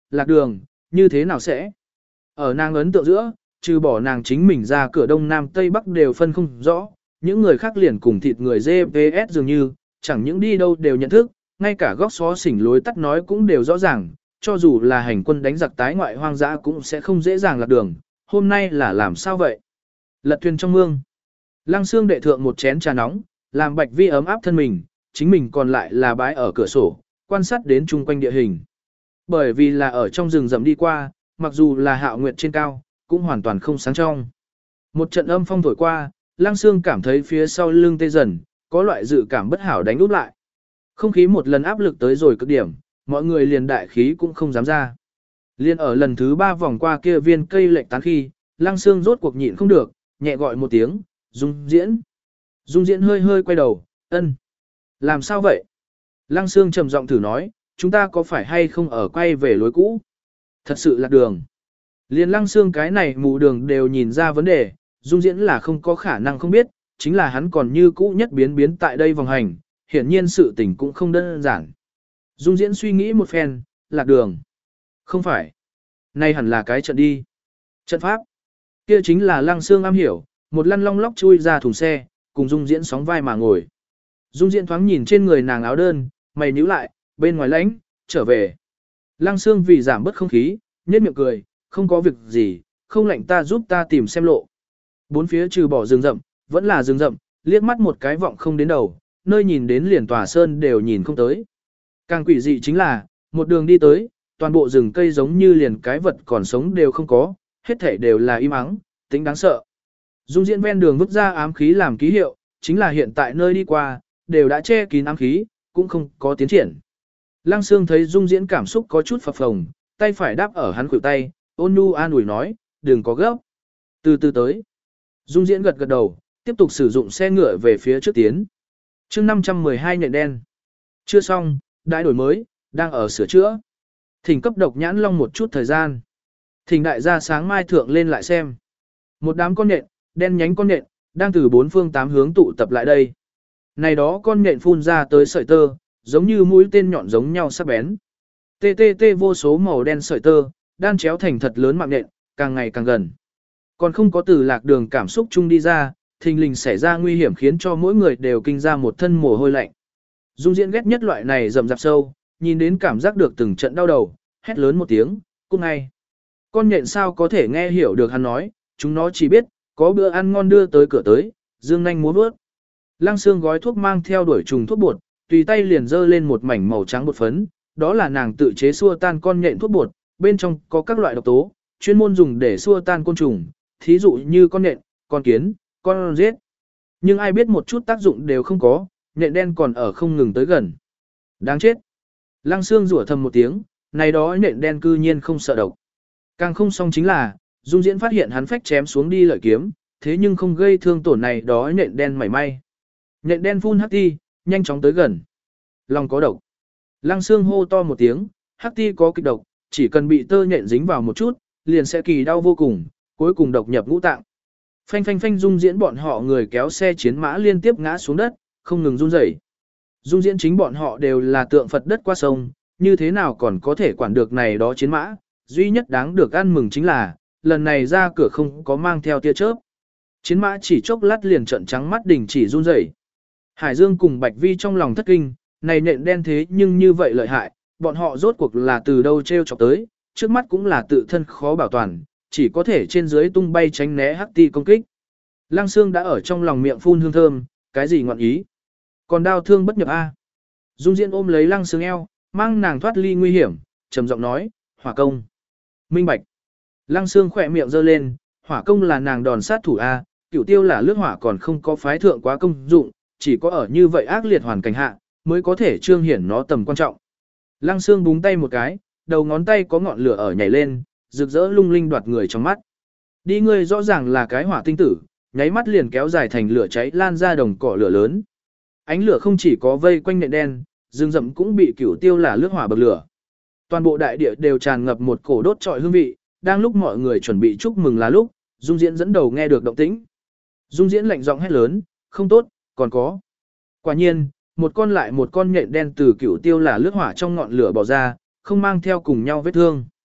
lạc đường, như thế nào sẽ? Ở nàng ấn tượng giữa, trừ bỏ nàng chính mình ra cửa đông nam tây bắc đều phân không rõ, những người khác liền cùng thịt người giê pê ét dường như, chẳng những đi đâu đều nhận thức, ngay cả góc xó xỉnh lối tắt nói cũng đều rõ ràng, cho dù là hành quân đánh giặc tái ngoại hoang dã cũng sẽ không dễ dàng lạc đường, hôm nay là làm sao vậy? Lật thuyền trong mương. Lăng Xương đệ thượng một chén trà nóng, làm Bạch Vi ấm áp thân mình, chính mình còn lại là bái ở cửa sổ, quan sát đến chung quanh địa hình. Bởi vì là ở trong rừng rậm đi qua, mặc dù là hạo nguyệt trên cao, cũng hoàn toàn không sáng trong. Một trận âm phong thổi qua, Lăng Xương cảm thấy phía sau lưng tê dần, có loại dự cảm bất hảo đánh úp lại. Không khí một lần áp lực tới rồi cực điểm, mọi người liền đại khí cũng không dám ra. Liên ở lần thứ ba vòng qua kia viên cây lệch tán khi, Lăng Xương rốt cuộc nhịn không được, nhẹ gọi một tiếng, Dung Diễn. Dung Diễn hơi hơi quay đầu, ân. Làm sao vậy? Lăng Xương trầm giọng thử nói, chúng ta có phải hay không ở quay về lối cũ? Thật sự là đường. Liên Lăng Xương cái này mù đường đều nhìn ra vấn đề, Dung Diễn là không có khả năng không biết, chính là hắn còn như cũ nhất biến biến tại đây vòng hành, hiển nhiên sự tình cũng không đơn giản. Dung Diễn suy nghĩ một phen, lạc đường. Không phải. Này hẳn là cái trận đi. Trận pháp. Kia chính là Lăng Xương am hiểu, một lăn long lóc chui ra thùng xe, cùng Dung Diễn sóng vai mà ngồi. Dung Diễn thoáng nhìn trên người nàng áo đơn, mày nhíu lại, bên ngoài lãnh, trở về. Lăng Xương vì giảm bớt không khí, nhếch miệng cười, không có việc gì, không lạnh ta giúp ta tìm xem lộ. Bốn phía trừ bỏ rừng rậm, vẫn là rừng rậm, liếc mắt một cái vọng không đến đầu, nơi nhìn đến liền tòa sơn đều nhìn không tới. Càng quỷ dị chính là, một đường đi tới, toàn bộ rừng cây giống như liền cái vật còn sống đều không có, hết thảy đều là im ắng, tính đáng sợ. Dung Diễn ven đường vứt ra ám khí làm ký hiệu, chính là hiện tại nơi đi qua, đều đã che kín ám khí, cũng không có tiến triển. Lăng Xương thấy Dung Diễn cảm xúc có chút phập phồng, tay phải đáp ở hắn khuỷu tay, ôn nhu an ủi nói, đừng có gấp. Từ từ tới. Dung Diễn gật gật đầu, tiếp tục sử dụng xe ngựa về phía trước tiến. chương năm trăm mười hai nhện đen. Chưa xong, đại đổi mới, đang ở sửa chữa. Thỉnh cấp độc nhãn long một chút thời gian. Thỉnh đại gia sáng mai thượng lên lại xem. Một đám con nhện, đen nhánh con nhện, đang từ bốn phương tám hướng tụ tập lại đây. Này đó con nhện phun ra tới sợi tơ, giống như mũi tên nhọn giống nhau sắc bén. Tê tê tê vô số màu đen sợi tơ, đan chéo thành thật lớn mạng nhện, càng ngày càng gần. Còn không có từ lạc đường cảm xúc chung đi ra, thình lình xảy ra nguy hiểm khiến cho mỗi người đều kinh ra một thân mồ hôi lạnh. Dung Diễn ghét nhất loại này rầm rạp sâu, nhìn đến cảm giác được từng trận đau đầu, hét lớn một tiếng, cút ngay. Con nhện sao có thể nghe hiểu được hắn nói, chúng nó chỉ biết, có bữa ăn ngon đưa tới cửa tới, dương nanh múa vớt. Lăng Xương gói thuốc mang theo đuổi trùng thuốc bột, tùy tay liền dơ lên một mảnh màu trắng bột phấn, đó là nàng tự chế xua tan con nhện thuốc bột, bên trong có các loại độc tố, chuyên môn dùng để xua tan côn trùng, thí dụ như con nhện, con kiến, con giết. Nhưng ai biết một chút tác dụng đều không có, nhện đen còn ở không ngừng tới gần. Đáng chết. Lăng Xương rủa thầm một tiếng, này đó nhện đen cư nhiên không sợ độc. Càng không xong chính là, Dung Diễn phát hiện hắn phách chém xuống đi lợi kiếm, thế nhưng không gây thương tổn này đó nhện đen mảy may. Nhện đen phun hắc ti, nhanh chóng tới gần. Lòng có độc. Lăng Xương hô to một tiếng, hắc ti có kịch độc, chỉ cần bị tơ nhện dính vào một chút, liền sẽ kỳ đau vô cùng, cuối cùng độc nhập ngũ tạng. Phanh phanh phanh Dung Diễn bọn họ người kéo xe chiến mã liên tiếp ngã xuống đất, không ngừng run rẩy. Dung Diễn chính bọn họ đều là tượng Phật đất qua sông, như thế nào còn có thể quản được này đó chiến mã, duy nhất đáng được ăn mừng chính là, lần này ra cửa không có mang theo tia chớp. Chiến mã chỉ chốc lát liền trợn trắng mắt đình chỉ run rẩy. Hải Dương cùng Bạch Vi trong lòng thất kinh, này nhện đen thế nhưng như vậy lợi hại, bọn họ rốt cuộc là từ đâu treo chọc tới, trước mắt cũng là tự thân khó bảo toàn, chỉ có thể trên dưới tung bay tránh né hắc ti công kích. Lăng Xương đã ở trong lòng miệng phun hương thơm, cái gì ngọn ý. Còn đau thương bất nhập a. Dung Diễn ôm lấy Lăng Xương eo, mang nàng thoát ly nguy hiểm, trầm giọng nói, hỏa công. Minh bạch. Lăng Xương khỏe miệng giơ lên, hỏa công là nàng đòn sát thủ a, cửu tiêu là lướt hỏa còn không có phái thượng quá công dụng, chỉ có ở như vậy ác liệt hoàn cảnh hạ, mới có thể trương hiển nó tầm quan trọng. Lăng Xương búng tay một cái, đầu ngón tay có ngọn lửa ở nhảy lên, rực rỡ lung linh đoạt người trong mắt. Đi ngươi rõ ràng là cái hỏa tinh tử, nháy mắt liền kéo dài thành lửa cháy lan ra đồng cỏ lửa lớn. Ánh lửa không chỉ có vây quanh nện đen, rừng rậm cũng bị cửu tiêu là lướt hỏa bậc lửa. Toàn bộ đại địa đều tràn ngập một cổ đốt trọi hương vị, đang lúc mọi người chuẩn bị chúc mừng là lúc, Dung Diễn dẫn đầu nghe được động tĩnh. Dung Diễn lạnh giọng hét lớn, không tốt, còn có. Quả nhiên, một con lại một con nhện đen từ cửu tiêu là lướt hỏa trong ngọn lửa bỏ ra, không mang theo cùng nhau vết thương.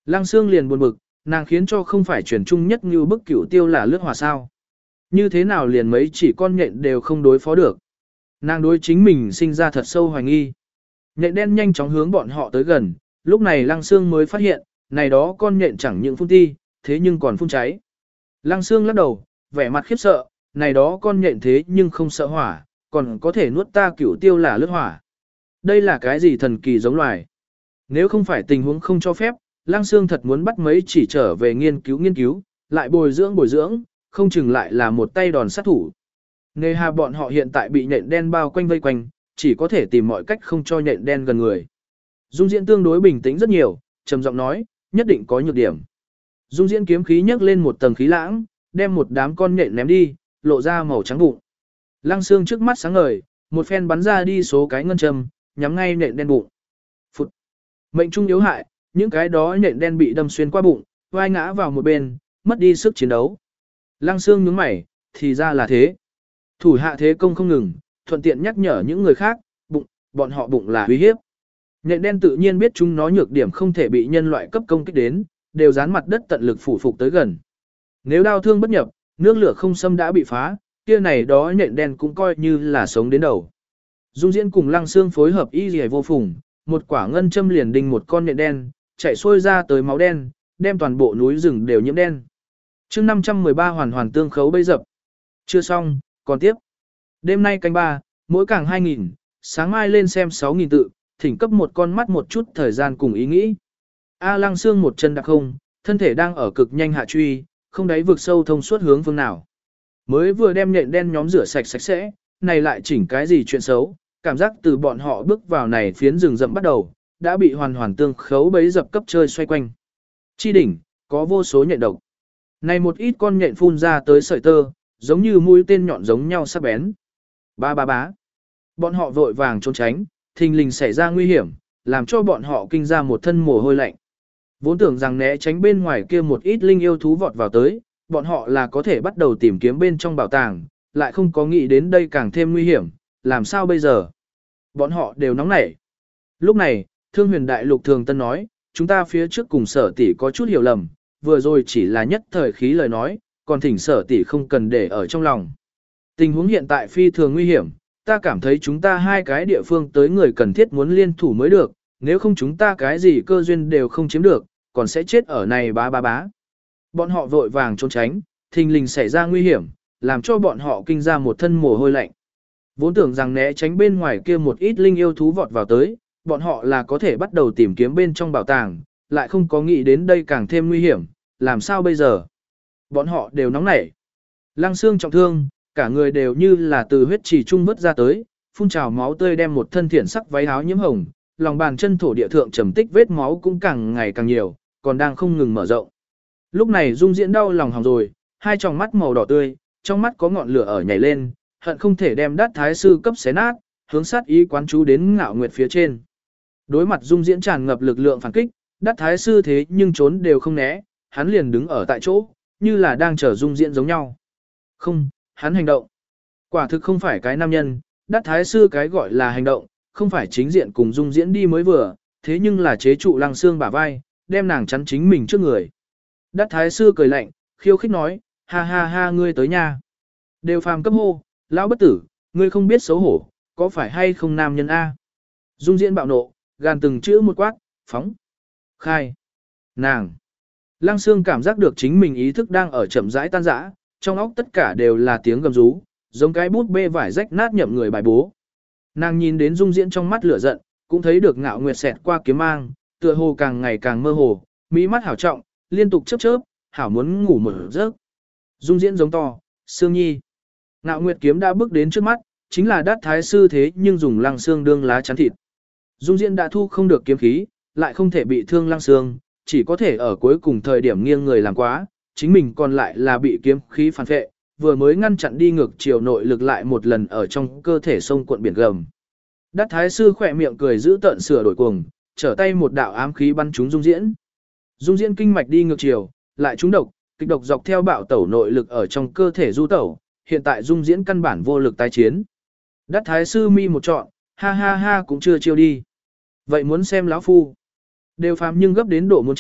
Lăng Sương liền buồn bực, nàng khiến cho không phải truyền trung nhất như bức cửu tiêu là lướt hỏa sao. Như thế nào liền mấy chỉ con nhện đều không đối phó được. Nàng đối chính mình sinh ra thật sâu hoài nghi. Nhện đen nhanh chóng hướng bọn họ tới gần, lúc này Lăng Sương mới phát hiện, này đó con nhện chẳng những phun ti, thế nhưng còn phun cháy. Lăng Sương lắc đầu, vẻ mặt khiếp sợ, này đó con nhện thế nhưng không sợ hỏa, còn có thể nuốt ta cửu tiêu là lướt hỏa. Đây là cái gì thần kỳ giống loài? Nếu không phải tình huống không cho phép, Lăng Sương thật muốn bắt mấy chỉ trở về nghiên cứu nghiên cứu, lại bồi dưỡng bồi dưỡng, không chừng lại là một tay đòn sát thủ. Nề hà bọn họ hiện tại bị nhện đen bao quanh vây quanh, chỉ có thể tìm mọi cách không cho nhện đen gần người. Dung Diễn tương đối bình tĩnh rất nhiều, trầm giọng nói, nhất định có nhược điểm. Dung Diễn kiếm khí nhấc lên một tầng khí lãng, đem một đám con nhện ném đi, lộ ra màu trắng bụng. Lăng Sương trước mắt sáng ngời, một phen bắn ra đi số cái ngân châm, nhắm ngay nhện đen bụng. Phụt. Mệnh trung yếu hại, những cái đó nhện đen bị đâm xuyên qua bụng, vai ngã vào một bên, mất đi sức chiến đấu. Lăng Sương nhướng mày, thì ra là thế. Thủ hạ thế công không ngừng, thuận tiện nhắc nhở những người khác, bụng, bọn họ bụng là uy hiếp. Nhện đen tự nhiên biết chúng nó nhược điểm không thể bị nhân loại cấp công kích đến, đều dán mặt đất tận lực phủ phục tới gần. Nếu đau thương bất nhập, nước lửa không xâm đã bị phá, kia này đó nhện đen cũng coi như là sống đến đầu. Dung Diễn cùng Lăng Sương phối hợp y liễu vô phùng, một quả ngân châm liền đinh một con nhện đen, chạy xuôi ra tới máu đen, đem toàn bộ núi rừng đều nhiễm đen. Chương năm trăm mười ba hoàn hoàn tương khấu bấy dập. Chưa xong, còn tiếp. Đêm nay canh ba, mỗi càng hai nghìn, sáng mai lên xem sáu nghìn tự, thỉnh cấp một con mắt một chút thời gian cùng ý nghĩ. A Lăng Sương một chân đạp không, thân thể đang ở cực nhanh hạ truy, không đáy vực sâu thông suốt hướng phương nào. Mới vừa đem nhện đen nhóm rửa sạch sạch sẽ, này lại chỉnh cái gì chuyện xấu, cảm giác từ bọn họ bước vào này phiến rừng rậm bắt đầu, đã bị hoàn hoàn tương khấu bấy dập cấp chơi xoay quanh. Chi đỉnh, có vô số nhện độc. Này một ít con nhện phun ra tới sợi tơ, giống như mũi tên nhọn giống nhau sắc bén. Ba ba bá. Bọn họ vội vàng trốn tránh, thình lình xảy ra nguy hiểm, làm cho bọn họ kinh ra một thân mồ hôi lạnh. Vốn tưởng rằng né tránh bên ngoài kia một ít linh yêu thú vọt vào tới, bọn họ là có thể bắt đầu tìm kiếm bên trong bảo tàng, lại không có nghĩ đến đây càng thêm nguy hiểm, làm sao bây giờ? Bọn họ đều nóng nảy. Lúc này, Thương Huyền Đại Lục Thường Tân nói, chúng ta phía trước cùng Sở tỷ có chút hiểu lầm, vừa rồi chỉ là nhất thời khí lời nói, còn thỉnh Sở tỷ không cần để ở trong lòng. Tình huống hiện tại phi thường nguy hiểm, ta cảm thấy chúng ta hai cái địa phương tới người cần thiết muốn liên thủ mới được, nếu không chúng ta cái gì cơ duyên đều không chiếm được, còn sẽ chết ở này bá bá bá. Bọn họ vội vàng trốn tránh, thình lình xảy ra nguy hiểm, làm cho bọn họ kinh ra một thân mồ hôi lạnh. Vốn tưởng rằng né tránh bên ngoài kia một ít linh yêu thú vọt vào tới, bọn họ là có thể bắt đầu tìm kiếm bên trong bảo tàng, lại không có nghĩ đến đây càng thêm nguy hiểm, làm sao bây giờ? Bọn họ đều nóng nảy. Lăng Sương trọng thương, cả người đều như là từ huyết trì trung vớt ra tới, phun trào máu tươi đem một thân thiển sắc váy áo nhiễm hồng, lòng bàn chân thổ địa thượng trầm tích vết máu cũng càng ngày càng nhiều, còn đang không ngừng mở rộng. Lúc này Dung Diễn đau lòng hỏng rồi, hai tròng mắt màu đỏ tươi, trong mắt có ngọn lửa ở nhảy lên, hận không thể đem Đát Thái sư cấp xé nát, hướng sát ý quán chú đến Ngạo Nguyệt phía trên. Đối mặt Dung Diễn tràn ngập lực lượng phản kích, Đát Thái sư thế nhưng trốn đều không né, hắn liền đứng ở tại chỗ, như là đang chờ Dung Diễn giống nhau. Không, hắn hành động. Quả thực không phải cái nam nhân, Đát Thái sư cái gọi là hành động, không phải chính diện cùng Dung Diễn đi mới vừa, thế nhưng là chế trụ Lăng Sương bả vai, đem nàng chắn chính mình trước người. Đát Thái sư cười lạnh, khiêu khích nói, ha ha ha ngươi tới nha. Đều phàm cấp hô, lão bất tử, ngươi không biết xấu hổ, có phải hay không nam nhân A. Dung Diễn bạo nộ, gàn từng chữ một quát, phóng, khai, nàng. Lăng Sương cảm giác được chính mình ý thức đang ở chậm rãi tan rã, trong óc tất cả đều là tiếng gầm rú, giống cái bút bê vải rách nát nhậm người bài bố. Nàng nhìn đến Dung Diễn trong mắt lửa giận, cũng thấy được Ngạo Nguyệt xẹt qua kiếm mang, tựa hồ càng ngày càng mơ hồ, mỹ mắt hảo trọng, liên tục chớp chớp, hảo muốn ngủ một giấc. Dung Diễn giống to, Sương Nhi. Ngạo Nguyệt kiếm đã bước đến trước mắt, chính là Đát Thái sư thế nhưng dùng Lăng Sương đương lá chắn thịt. Dung Diễn đã thu không được kiếm khí, lại không thể bị thương Lăng Sương, chỉ có thể ở cuối cùng thời điểm nghiêng người làm quá, chính mình còn lại là bị kiếm khí phản phệ, vừa mới ngăn chặn đi ngược chiều nội lực lại một lần ở trong cơ thể sông cuộn biển gầm. Đát Thái sư khỏe miệng cười giữ tợn sửa đổi cuồng, trở tay một đạo ám khí bắn trúng Dung Diễn. Dung Diễn kinh mạch đi ngược chiều, lại trúng độc, kịch độc dọc theo bạo tẩu nội lực ở trong cơ thể du tẩu, hiện tại Dung Diễn căn bản vô lực tái chiến. Đát Thái sư mi một trọn, ha ha ha cũng chưa chiêu đi. Vậy muốn xem lão phu. Đều phàm nhưng gấp đến độ muốn chết,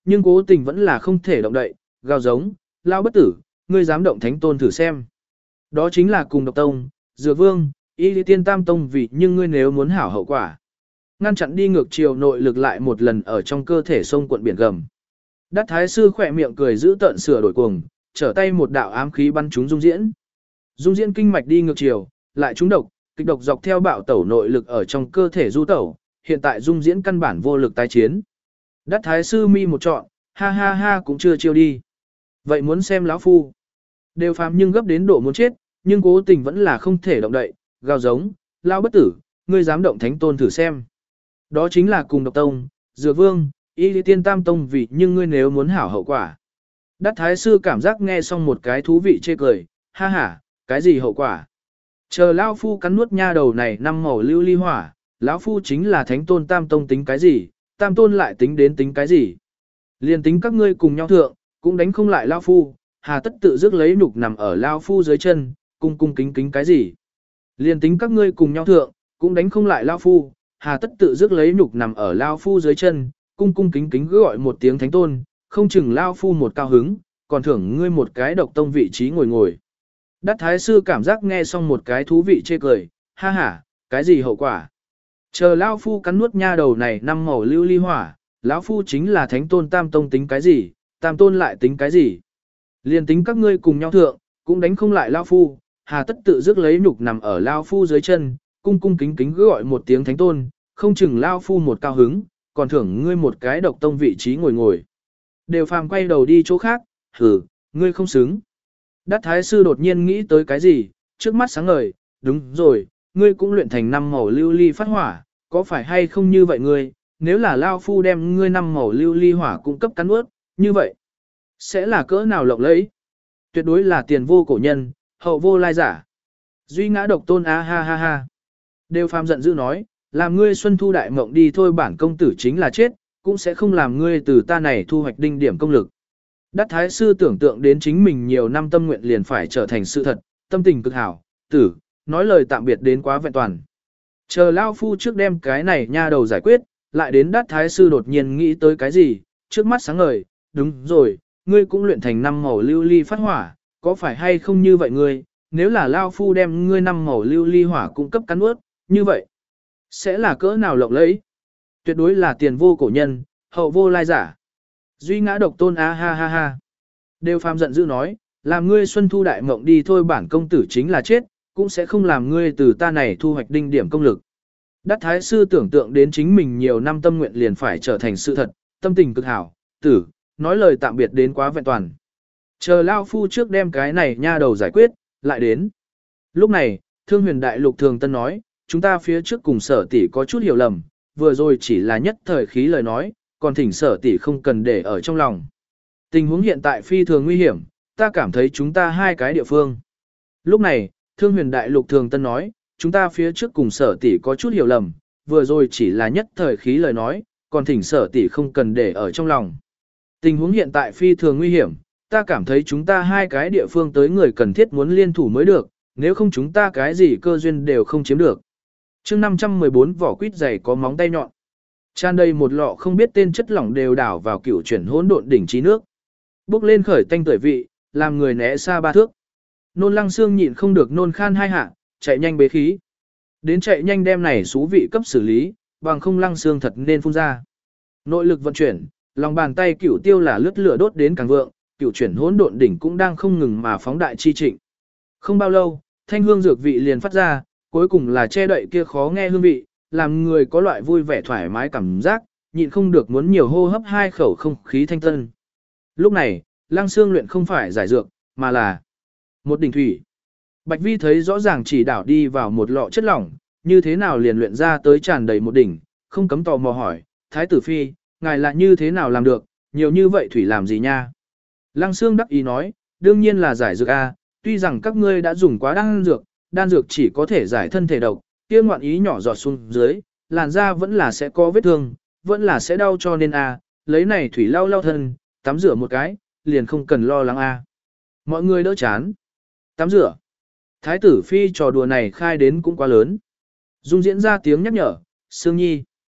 nhưng cố tình vẫn là không thể động đậy, gào giống, lao bất tử, ngươi dám động thánh tôn thử xem. Đó chính là cùng độc tông, dược vương, y lý tiên tam tông vị, nhưng ngươi nếu muốn hảo hậu quả. Ngăn chặn đi ngược chiều nội lực lại một lần ở trong cơ thể sông cuộn biển gầm. Đát thái sư khỏe miệng cười giữ tợn sửa đổi cuồng, trở tay một đạo ám khí bắn trúng dung diễn. Dung diễn kinh mạch đi ngược chiều, lại trúng độc, kịch độc dọc theo bạo tẩu nội lực ở trong cơ thể du tẩu, hiện tại dung diễn căn bản vô lực tái chiến. Đát thái sư mi một trọn, ha ha ha cũng chưa chiêu đi. Vậy muốn xem lão phu. Đều phàm nhưng gấp đến độ muốn chết, nhưng cố tình vẫn là không thể động đậy, gào giống, lao bất tử, ngươi dám động thánh tôn thử xem. Đó chính là cùng độc tông, dược vương, y lý tiên tam tông vị, nhưng ngươi nếu muốn hảo hậu quả. Đát thái sư cảm giác nghe xong một cái thú vị chê cười, ha ha, cái gì hậu quả? Chờ lão phu cắn nuốt nha đầu này năm màu lưu ly hỏa, lão phu chính là thánh tôn tam tông tính cái gì, tam tôn lại tính đến tính cái gì. Liên tính các ngươi cùng nhau thượng, cũng đánh không lại lão phu, hà tất tự dứt lấy nhục nằm ở lão phu dưới chân, cung cung kính kính cái gì. Liên tính các ngươi cùng nhau thượng, cũng đánh không lại lão phu, hà tất tự dứt lấy nhục nằm ở lão phu dưới chân, cung cung kính kính gọi một tiếng thánh tôn, không chừng lão phu một cao hứng, còn thưởng ngươi một cái độc tông vị trí ngồi ngồi. Đát thái sư cảm giác nghe xong một cái thú vị chê cười, ha ha, cái gì hậu quả? Chờ lão phu cắn nuốt nha đầu này năm màu lưu ly hỏa, lão phu chính là thánh tôn tam tông tính cái gì, tam tôn lại tính cái gì? Liên tính các ngươi cùng nhau thượng, cũng đánh không lại lão phu, hà tất tự dứt lấy nhục nằm ở lão phu dưới chân, cung cung kính kính gọi một tiếng thánh tôn, không chừng lão phu một cao hứng, còn thưởng ngươi một cái độc tông vị trí ngồi ngồi. Đều phàm quay đầu đi chỗ khác, hử, ngươi không xứng. Đát thái sư đột nhiên nghĩ tới cái gì, trước mắt sáng ngời, đúng rồi, ngươi cũng luyện thành năm màu lưu ly phát hỏa, có phải hay không như vậy ngươi, nếu là lao phu đem ngươi năm màu lưu ly hỏa cung cấp cắn ướt, như vậy, sẽ là cỡ nào lộng lẫy? Tuyệt đối là tiền vô cổ nhân, hậu vô lai giả. Duy ngã độc tôn a ha ha ha. Đều phàm giận dữ nói, làm ngươi xuân thu đại mộng đi thôi, bản công tử chính là chết, cũng sẽ không làm ngươi từ ta này thu hoạch đinh điểm công lực. Đát thái sư tưởng tượng đến chính mình nhiều năm tâm nguyện liền phải trở thành sự thật, tâm tình cực hảo, tử, nói lời tạm biệt đến quá vẹn toàn. Chờ lao phu trước đem cái này nha đầu giải quyết, lại đến đát thái sư đột nhiên nghĩ tới cái gì, trước mắt sáng ngời, đúng rồi, ngươi cũng luyện thành năm màu lưu ly phát hỏa, có phải hay không như vậy ngươi, nếu là lao phu đem ngươi năm màu lưu ly hỏa cung cấp cắn ướt, như vậy, sẽ là cỡ nào lộng lẫy? Tuyệt đối là tiền vô cổ nhân, hậu vô lai giả. Duy ngã độc tôn a ha ha ha. Đều phàm giận dữ nói, làm ngươi xuân thu đại mộng đi thôi, bản công tử chính là chết, cũng sẽ không làm ngươi từ ta này thu hoạch đinh điểm công lực. Đát thái sư tưởng tượng đến chính mình nhiều năm tâm nguyện liền phải trở thành sự thật, tâm tình cực hảo, tử, nói lời tạm biệt đến quá vẹn toàn. Chờ lao phu trước đem cái này nha đầu giải quyết, lại đến. Lúc này, thương huyền đại lục thường tân nói, chúng ta phía trước cùng sở tỷ có chút hiểu lầm, vừa rồi chỉ là nhất thời khí lời nói, còn thỉnh sở tỷ không cần để ở trong lòng. Tình huống hiện tại phi thường nguy hiểm, ta cảm thấy chúng ta hai cái địa phương. Lúc này, thương huyền đại lục thường tân nói, chúng ta phía trước cùng sở tỷ có chút hiểu lầm, vừa rồi chỉ là nhất thời khí lời nói, còn thỉnh sở tỷ không cần để ở trong lòng. Tình huống hiện tại phi thường nguy hiểm, ta cảm thấy chúng ta hai cái địa phương tới người cần thiết muốn liên thủ mới được, nếu không chúng ta cái gì cơ duyên đều không chiếm được. Chương năm trăm mười bốn vỏ quýt dày có móng tay nhọn. Tràn đầy một lọ không biết tên chất lỏng đều đảo vào cựu chuyển hỗn độn đỉnh trí nước. Bốc lên khởi tanh tưởi vị, làm người né xa ba thước. Nôn Lăng Xương nhịn không được nôn khan hai hạ, chạy nhanh bế khí. Đến chạy nhanh đem này xú vị cấp xử lý, bằng không Lăng Xương thật nên phun ra. Nội lực vận chuyển, lòng bàn tay cựu tiêu là lướt lửa đốt đến càng vượng, cựu chuyển hỗn độn đỉnh cũng đang không ngừng mà phóng đại chi trịnh. Không bao lâu, thanh hương dược vị liền phát ra, cuối cùng là che đậy kia khó nghe hương vị, làm người có loại vui vẻ thoải mái cảm giác, nhịn không được muốn nhiều hô hấp hai khẩu không khí thanh tân. Lúc này, Lăng Xương luyện không phải giải dược, mà là một đỉnh thủy. Bạch Vi thấy rõ ràng chỉ đảo đi vào một lọ chất lỏng, như thế nào liền luyện ra tới tràn đầy một đỉnh, không cấm tò mò hỏi, Thái tử Phi, ngài là như thế nào làm được, nhiều như vậy thủy làm gì nha? Lăng Xương đắc ý nói, đương nhiên là giải dược A, tuy rằng các ngươi đã dùng quá đan dược, đan dược chỉ có thể giải thân thể độc, kia ngoạn ý nhỏ giọt xuống dưới, làn da vẫn là sẽ có vết thương, vẫn là sẽ đau cho nên A, lấy này thủy lau lau thân, tắm rửa một cái, liền không cần lo lắng A. Mọi người đỡ chán. Tắm rửa. Thái tử Phi trò đùa này khai đến cũng quá lớn. Dung diễn ra tiếng nhắc nhở, Sương Nhi.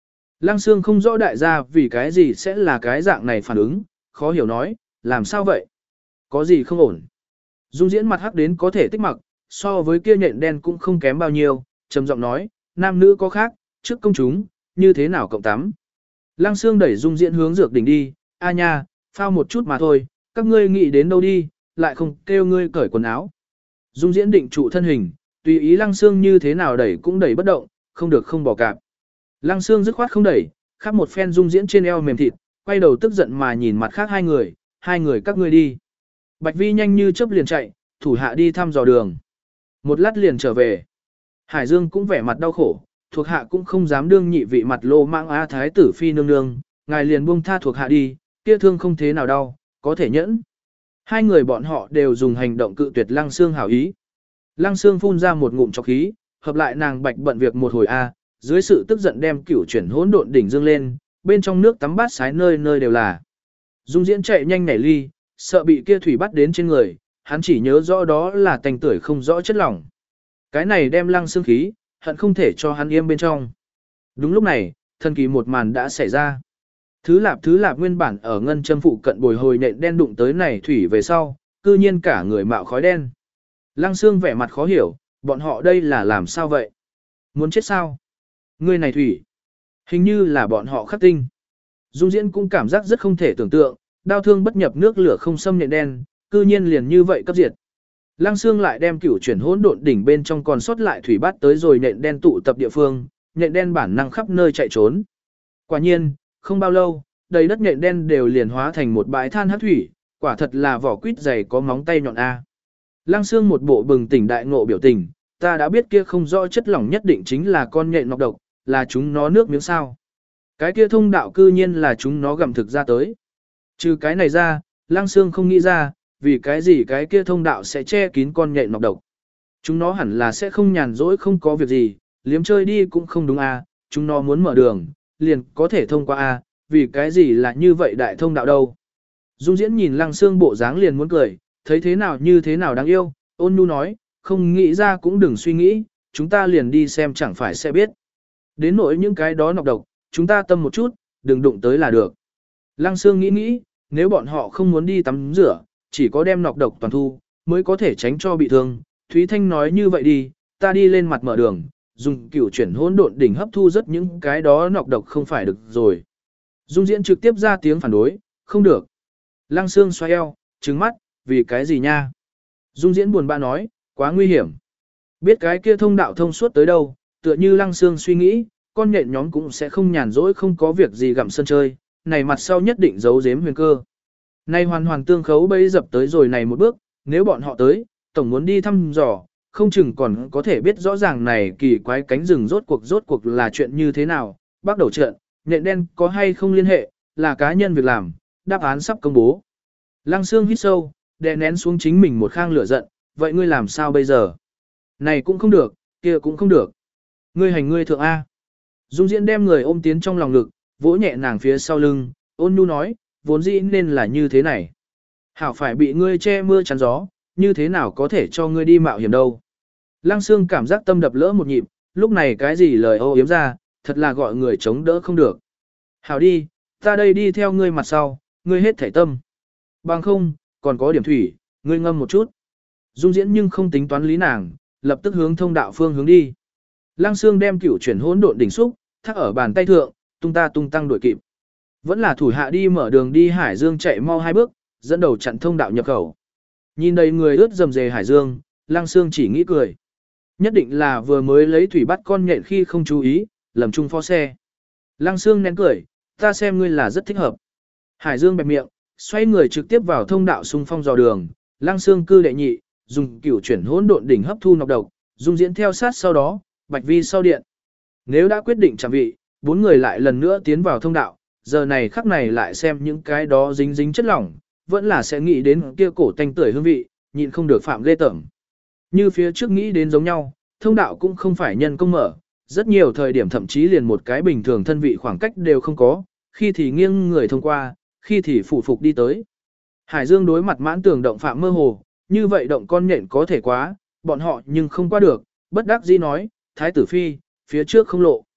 Lăng Sương không rõ đại gia vì cái gì sẽ là cái dạng này phản ứng, khó hiểu nói, làm sao vậy? Có gì không ổn? Dung Diễn mặt hắc đến có thể tích mặc, so với kia nhện đen cũng không kém bao nhiêu, trầm giọng nói, nam nữ có khác, trước công chúng, như thế nào cộng tắm? Lăng Sương đẩy Dung Diễn hướng dược đỉnh đi, a nha, phao một chút mà thôi, các ngươi nghĩ đến đâu đi, lại không kêu ngươi cởi quần áo. Dung Diễn định trụ thân hình, tùy ý Lăng Sương như thế nào đẩy cũng đẩy bất động, không được không bỏ cạp. Lăng Sương dứt khoát không đẩy, khắp một phen Dung Diễn trên eo mềm thịt, quay đầu tức giận mà nhìn mặt khác hai người, hai người các ngươi đi. Bạch Vi nhanh như chớp liền chạy, thủ hạ đi thăm dò đường. Một lát liền trở về. Hải Dương cũng vẻ mặt đau khổ, thuộc hạ cũng không dám đương nhị vị mặt lô mạng á thái tử phi nương nương, ngài liền buông tha thuộc hạ đi, kia thương không thế nào đau, có thể nhẫn. Hai người bọn họ đều dùng hành động cự tuyệt Lăng Sương hảo ý. Lăng Sương phun ra một ngụm trọc khí, hợp lại nàng bạch bận việc một hồi a, dưới sự tức giận đem cửu chuyển hỗn độn đỉnh dương lên, bên trong nước tắm bát sái nơi nơi đều là. Dung Diễn chạy nhanh nảy ly, sợ bị kia thủy bắt đến trên người, hắn chỉ nhớ rõ đó là tành tuổi không rõ chất lỏng. Cái này đem Lăng Sương khí, hận không thể cho hắn yêm bên trong. Đúng lúc này, thần kỳ một màn đã xảy ra. Thứ lạp thứ lạp nguyên bản ở ngân châm phụ cận bồi hồi nện đen đụng tới này thủy về sau, cư nhiên cả người mạo khói đen. Lăng Sương vẻ mặt khó hiểu, bọn họ đây là làm sao vậy? Muốn chết sao? Người này thủy. Hình như là bọn họ khắc tinh. Dung Diễn cũng cảm giác rất không thể tưởng tượng, đau thương bất nhập nước lửa không xâm nện đen, cư nhiên liền như vậy cấp diệt. Lăng Sương lại đem cửu chuyển hỗn độn đỉnh bên trong còn sót lại thủy bát tới rồi nện đen tụ tập địa phương, nện đen bản năng khắp nơi chạy trốn. Quả nhiên, không bao lâu, đầy đất nện đen đều liền hóa thành một bãi than hắc thủy, quả thật là vỏ quýt dày có móng tay nhọn a. Lăng Sương một bộ bừng tỉnh đại ngộ biểu tình, ta đã biết kia không rõ chất lỏng nhất định chính là con nhện nọc độc, là chúng nó nước miếng sao. Cái kia thông đạo cư nhiên là chúng nó gặm thực ra tới. Trừ cái này ra, Lăng Sương không nghĩ ra, vì cái gì cái kia thông đạo sẽ che kín con nhện nọc độc. Chúng nó hẳn là sẽ không nhàn rỗi không có việc gì, liếm chơi đi cũng không đúng a, chúng nó muốn mở đường, liền có thể thông qua a, vì cái gì là như vậy đại thông đạo đâu. Dung Diễn nhìn Lăng Sương bộ dáng liền muốn cười, thấy thế nào như thế nào đáng yêu, ôn nhu nói, không nghĩ ra cũng đừng suy nghĩ, chúng ta liền đi xem chẳng phải sẽ biết. Đến nỗi những cái đó nọc độc, chúng ta tâm một chút, đừng đụng tới là được. Lăng Sương nghĩ nghĩ, nếu bọn họ không muốn đi tắm rửa, chỉ có đem nọc độc toàn thu, mới có thể tránh cho bị thương. Thúy Thanh nói như vậy đi, ta đi lên mặt mở đường, dùng cửu chuyển hỗn độn đỉnh hấp thu rất những cái đó nọc độc không phải được rồi. Dung Diễn trực tiếp ra tiếng phản đối, không được. Lăng Sương xoay eo, trừng mắt, vì cái gì nha? Dung Diễn buồn bã nói, quá nguy hiểm. Biết cái kia thông đạo thông suốt tới đâu, tựa như Lăng Sương suy nghĩ, con nhện nhóm cũng sẽ không nhàn rỗi không có việc gì gặm sân chơi, này mặt sau nhất định giấu giếm huyền cơ. Này hoàn hoàn tương khấu bấy dập tới rồi này một bước, nếu bọn họ tới, tổng muốn đi thăm dò, không chừng còn có thể biết rõ ràng này kỳ quái cánh rừng rốt cuộc rốt cuộc là chuyện như thế nào, bắt đầu trận, nhện đen có hay không liên hệ, là cá nhân việc làm, đáp án sắp công bố. Lăng Sương hít sâu, đè nén xuống chính mình một khang lửa giận, vậy ngươi làm sao bây giờ? Này cũng không được, kia cũng không được. Ngươi hành ngươi thượng A. Dung Diễn đem người ôm tiến trong lòng ngực, vỗ nhẹ nàng phía sau lưng, ôn nhu nói, vốn dĩ nên là như thế này. Hảo phải bị ngươi che mưa chắn gió, như thế nào có thể cho ngươi đi mạo hiểm đâu. Lăng Sương cảm giác tâm đập lỡ một nhịp, lúc này cái gì lời ô yếm ra, thật là gọi người chống đỡ không được. Hảo đi, ta đây đi theo ngươi mặt sau, ngươi hết thể tâm. Bằng không, còn có điểm thủy, ngươi ngâm một chút. Dung Diễn nhưng không tính toán lý nàng, lập tức hướng thông đạo phương hướng đi. Lăng Sương đem cửu chuyển hỗn độn đỉnh xúc, thắt ở bàn tay thượng, tung ta tung tăng đuổi kịp. Vẫn là thủ hạ đi mở đường đi Hải Dương chạy mau hai bước, dẫn đầu chặn thông đạo nhập khẩu. Nhìn đầy người ướt dầm dề Hải Dương, Lăng Sương chỉ nghĩ cười. Nhất định là vừa mới lấy thủy bắt con nhện khi không chú ý, lầm chung phó xe. Lăng Sương nén cười, ta xem ngươi là rất thích hợp. Hải Dương bẹp miệng, xoay người trực tiếp vào thông đạo xung phong dò đường, Lăng Sương cư đệ nhị, dùng cửu chuyển hỗn độn đỉnh hấp thu nọc độc, Dung Diễn theo sát sau đó, Bạch Vi sau điện. Nếu đã quyết định chạm vị, bốn người lại lần nữa tiến vào thông đạo, giờ này khắc này lại xem những cái đó dính dính chất lỏng, vẫn là sẽ nghĩ đến kia cổ tanh tưởi hương vị, nhịn không được phạm ghê tởm. Như phía trước nghĩ đến giống nhau, thông đạo cũng không phải nhân công mở, rất nhiều thời điểm thậm chí liền một cái bình thường thân vị khoảng cách đều không có, khi thì nghiêng người thông qua, khi thì phủ phục đi tới. Hải Dương đối mặt mãn tường động phạm mơ hồ, như vậy động con nhện có thể quá, bọn họ nhưng không qua được, bất đắc dĩ nói, Thái tử Phi, phía trước không lộ.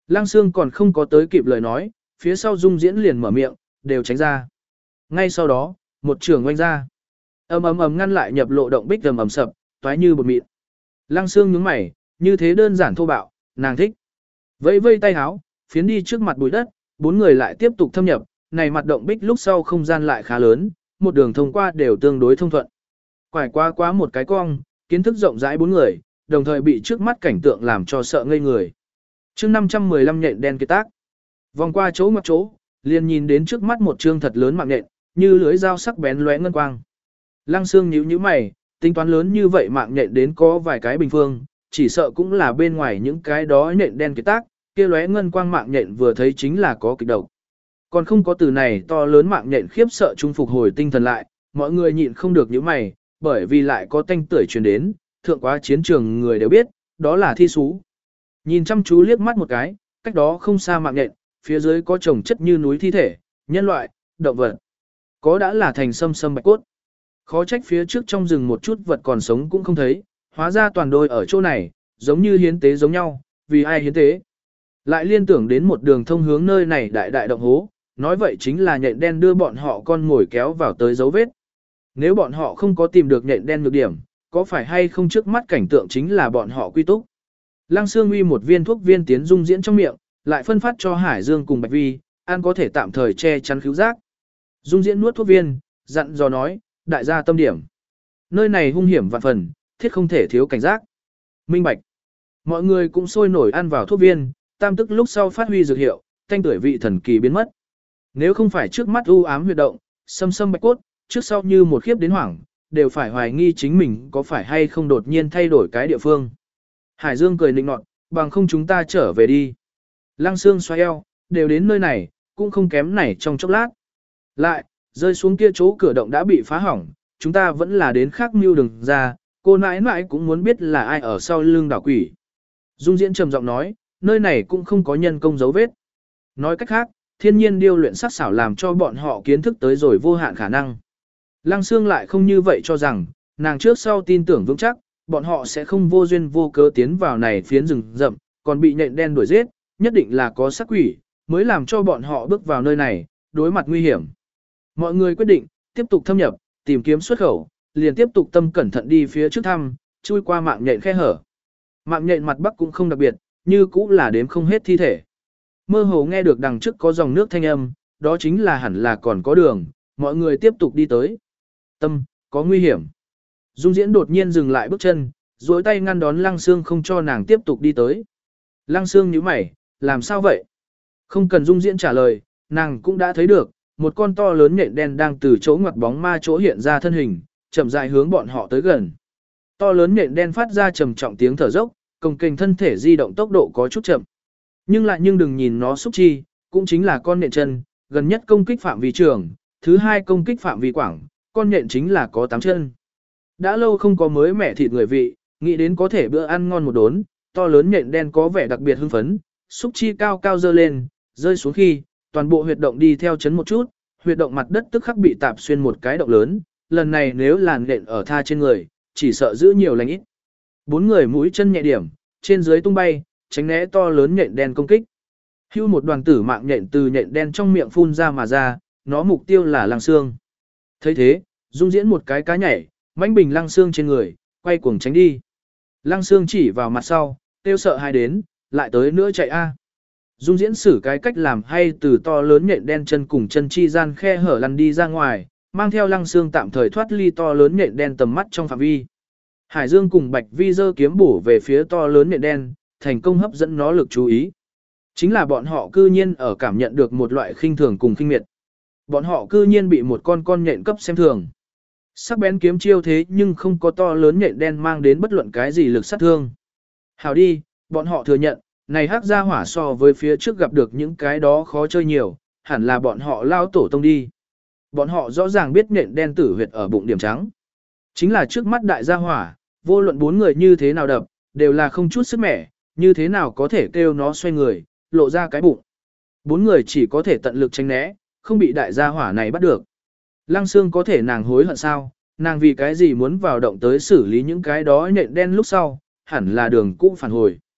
Lăng Sương còn không có tới kịp lời nói, phía sau Dung Diễn liền mở miệng, đều tránh ra. Ngay sau đó, một trường oanh ra. Ầm ầm ầm ngăn lại nhập lộ động bích ầm ầm sập, toái như bột mịn. Lăng Sương nhướng mày, như thế đơn giản thô bạo, nàng thích. Vẫy vây tay háo, phiến đi trước mặt bụi đất, bốn người lại tiếp tục thâm nhập, này mặt động bích lúc sau không gian lại khá lớn, một đường thông qua đều tương đối thông thuận. Quải qua quá một cái cong, kiến thức rộng rãi bốn người, đồng thời bị trước mắt cảnh tượng làm cho sợ ngây người. Chương năm trăm mười lăm nhện đen kết tác. Vòng qua chỗ ngoặc chỗ, liền nhìn đến trước mắt một trương thật lớn mạng nhện, như lưới dao sắc bén lóe ngân quang. Lăng Sương nhíu nhíu mày, tính toán lớn như vậy mạng nhện đến có vài cái bình phương, chỉ sợ cũng là bên ngoài những cái đó nhện đen kết tác, kia lóe ngân quang mạng nhện vừa thấy chính là có kịch độc. Còn không có từ này to lớn mạng nhện khiếp sợ trung phục hồi tinh thần lại, mọi người nhịn không được nhíu mày, bởi vì lại có tanh tưởi truyền đến, thượng quá chiến trường người đều biết, đó là thi sú. Nhìn chăm chú liếc mắt một cái, cách đó không xa mạng nhện, phía dưới có chồng chất như núi thi thể, nhân loại, động vật. Có đã là thành sâm sâm bạch cốt. Khó trách phía trước trong rừng một chút vật còn sống cũng không thấy, hóa ra toàn đôi ở chỗ này, giống như hiến tế giống nhau, vì ai hiến tế. Lại liên tưởng đến một đường thông hướng nơi này đại đại động hố, nói vậy chính là nhện đen đưa bọn họ con ngồi kéo vào tới dấu vết. Nếu bọn họ không có tìm được nhện đen nhược điểm, có phải hay không trước mắt cảnh tượng chính là bọn họ quy túc. Lăng Sương uy một viên thuốc viên tiến Dung Diễn trong miệng, lại phân phát cho Hải Dương cùng Bạch Vi, ăn có thể tạm thời che chắn khứu giác. Dung Diễn nuốt thuốc viên, dặn dò nói, đại gia tâm điểm. Nơi này hung hiểm vạn phần, thiết không thể thiếu cảnh giác. Minh bạch. Mọi người cũng sôi nổi ăn vào thuốc viên, tam tức lúc sau phát huy dược hiệu, thanh tuổi vị thần kỳ biến mất. Nếu không phải trước mắt u ám huyệt động, sâm sâm bạch cốt, trước sau như một khiếp đến hoảng, đều phải hoài nghi chính mình có phải hay không đột nhiên thay đổi cái địa phương. Hải Dương cười nịnh nọt, bằng không chúng ta trở về đi. Lăng Sương xoay eo, đều đến nơi này, cũng không kém này trong chốc lát. Lại, rơi xuống kia chỗ cửa động đã bị phá hỏng, chúng ta vẫn là đến khác mưu đừng ra, cô nãi nãi cũng muốn biết là ai ở sau lưng đảo quỷ. Dung Diễn trầm giọng nói, nơi này cũng không có nhân công dấu vết. Nói cách khác, thiên nhiên điêu luyện sắc xảo làm cho bọn họ kiến thức tới rồi vô hạn khả năng. Lăng Sương lại không như vậy cho rằng, nàng trước sau tin tưởng vững chắc, bọn họ sẽ không vô duyên vô cớ tiến vào này phiến rừng rậm, còn bị nhện đen đuổi giết, nhất định là có sắc quỷ, mới làm cho bọn họ bước vào nơi này, đối mặt nguy hiểm. Mọi người quyết định, tiếp tục thâm nhập, tìm kiếm xuất khẩu, liền tiếp tục tâm cẩn thận đi phía trước thăm, chui qua mạng nhện khe hở. Mạng nhện mặt bắc cũng không đặc biệt, như cũ là đếm không hết thi thể. Mơ hồ nghe được đằng trước có dòng nước thanh âm, đó chính là hẳn là còn có đường, mọi người tiếp tục đi tới. Tâm, có nguy hiểm. Dung Diễn đột nhiên dừng lại bước chân, duỗi tay ngăn đón Lăng Sương không cho nàng tiếp tục đi tới. Lăng Sương nhíu mày, làm sao vậy? Không cần Dung Diễn trả lời, nàng cũng đã thấy được, một con to lớn nhện đen đang từ chỗ ngoặt bóng ma chỗ hiện ra thân hình, chậm rãi hướng bọn họ tới gần. To lớn nhện đen phát ra trầm trọng tiếng thở dốc, cồng kềnh thân thể di động tốc độ có chút chậm. Nhưng lại nhưng đừng nhìn nó xúc chi, cũng chính là con nhện chân, gần nhất công kích phạm vi trường, thứ hai công kích phạm vi quảng, con nhện chính là có tám chân. Đã lâu không có mới mẻ thịt người vị, nghĩ đến có thể bữa ăn ngon một đốn, to lớn nhện đen có vẻ đặc biệt hưng phấn, xúc chi cao cao dơ lên, rơi xuống khi, toàn bộ huyệt động đi theo chấn một chút, huyệt động mặt đất tức khắc bị tạp xuyên một cái động lớn, lần này nếu làn nện ở tha trên người, chỉ sợ giữ nhiều lành ít. Bốn người mũi chân nhẹ điểm, trên dưới tung bay, tránh né to lớn nhện đen công kích. Hưu một đoàn tử mạng nhện từ nhện đen trong miệng phun ra mà ra, nó mục tiêu là Lăng Sương. Thấy thế, Dung Diễn một cái cá nhảy, mãnh bình Lăng Sương trên người, quay cuồng tránh đi. Lăng Sương chỉ vào mặt sau, tiêu sợ hai đến, lại tới nữa chạy a. Dung Diễn xử cái cách làm hay từ to lớn nhện đen chân cùng chân chi gian khe hở lăn đi ra ngoài, mang theo Lăng Sương tạm thời thoát ly to lớn nhện đen tầm mắt trong phạm vi. Hải Dương cùng Bạch Vi giơ kiếm bổ về phía to lớn nhện đen, thành công hấp dẫn nó lực chú ý. Chính là bọn họ cư nhiên ở cảm nhận được một loại khinh thường cùng khinh miệt. Bọn họ cư nhiên bị một con con nhện cấp xem thường. Sắc bén kiếm chiêu thế nhưng không có to lớn nhện đen mang đến bất luận cái gì lực sát thương. Hảo đi, bọn họ thừa nhận, này hắc gia hỏa so với phía trước gặp được những cái đó khó chơi nhiều, hẳn là bọn họ lao tổ tông đi. Bọn họ rõ ràng biết nhện đen tử huyệt ở bụng điểm trắng. Chính là trước mắt đại gia hỏa, vô luận bốn người như thế nào đập, đều là không chút sức mẻ, như thế nào có thể kêu nó xoay người, lộ ra cái bụng. Bốn người chỉ có thể tận lực tránh né, không bị đại gia hỏa này bắt được. Lăng Sương có thể nàng hối hận sao, nàng vì cái gì muốn vào động tới xử lý những cái đó nhện đen lúc sau, hẳn là đường cũ phản hồi.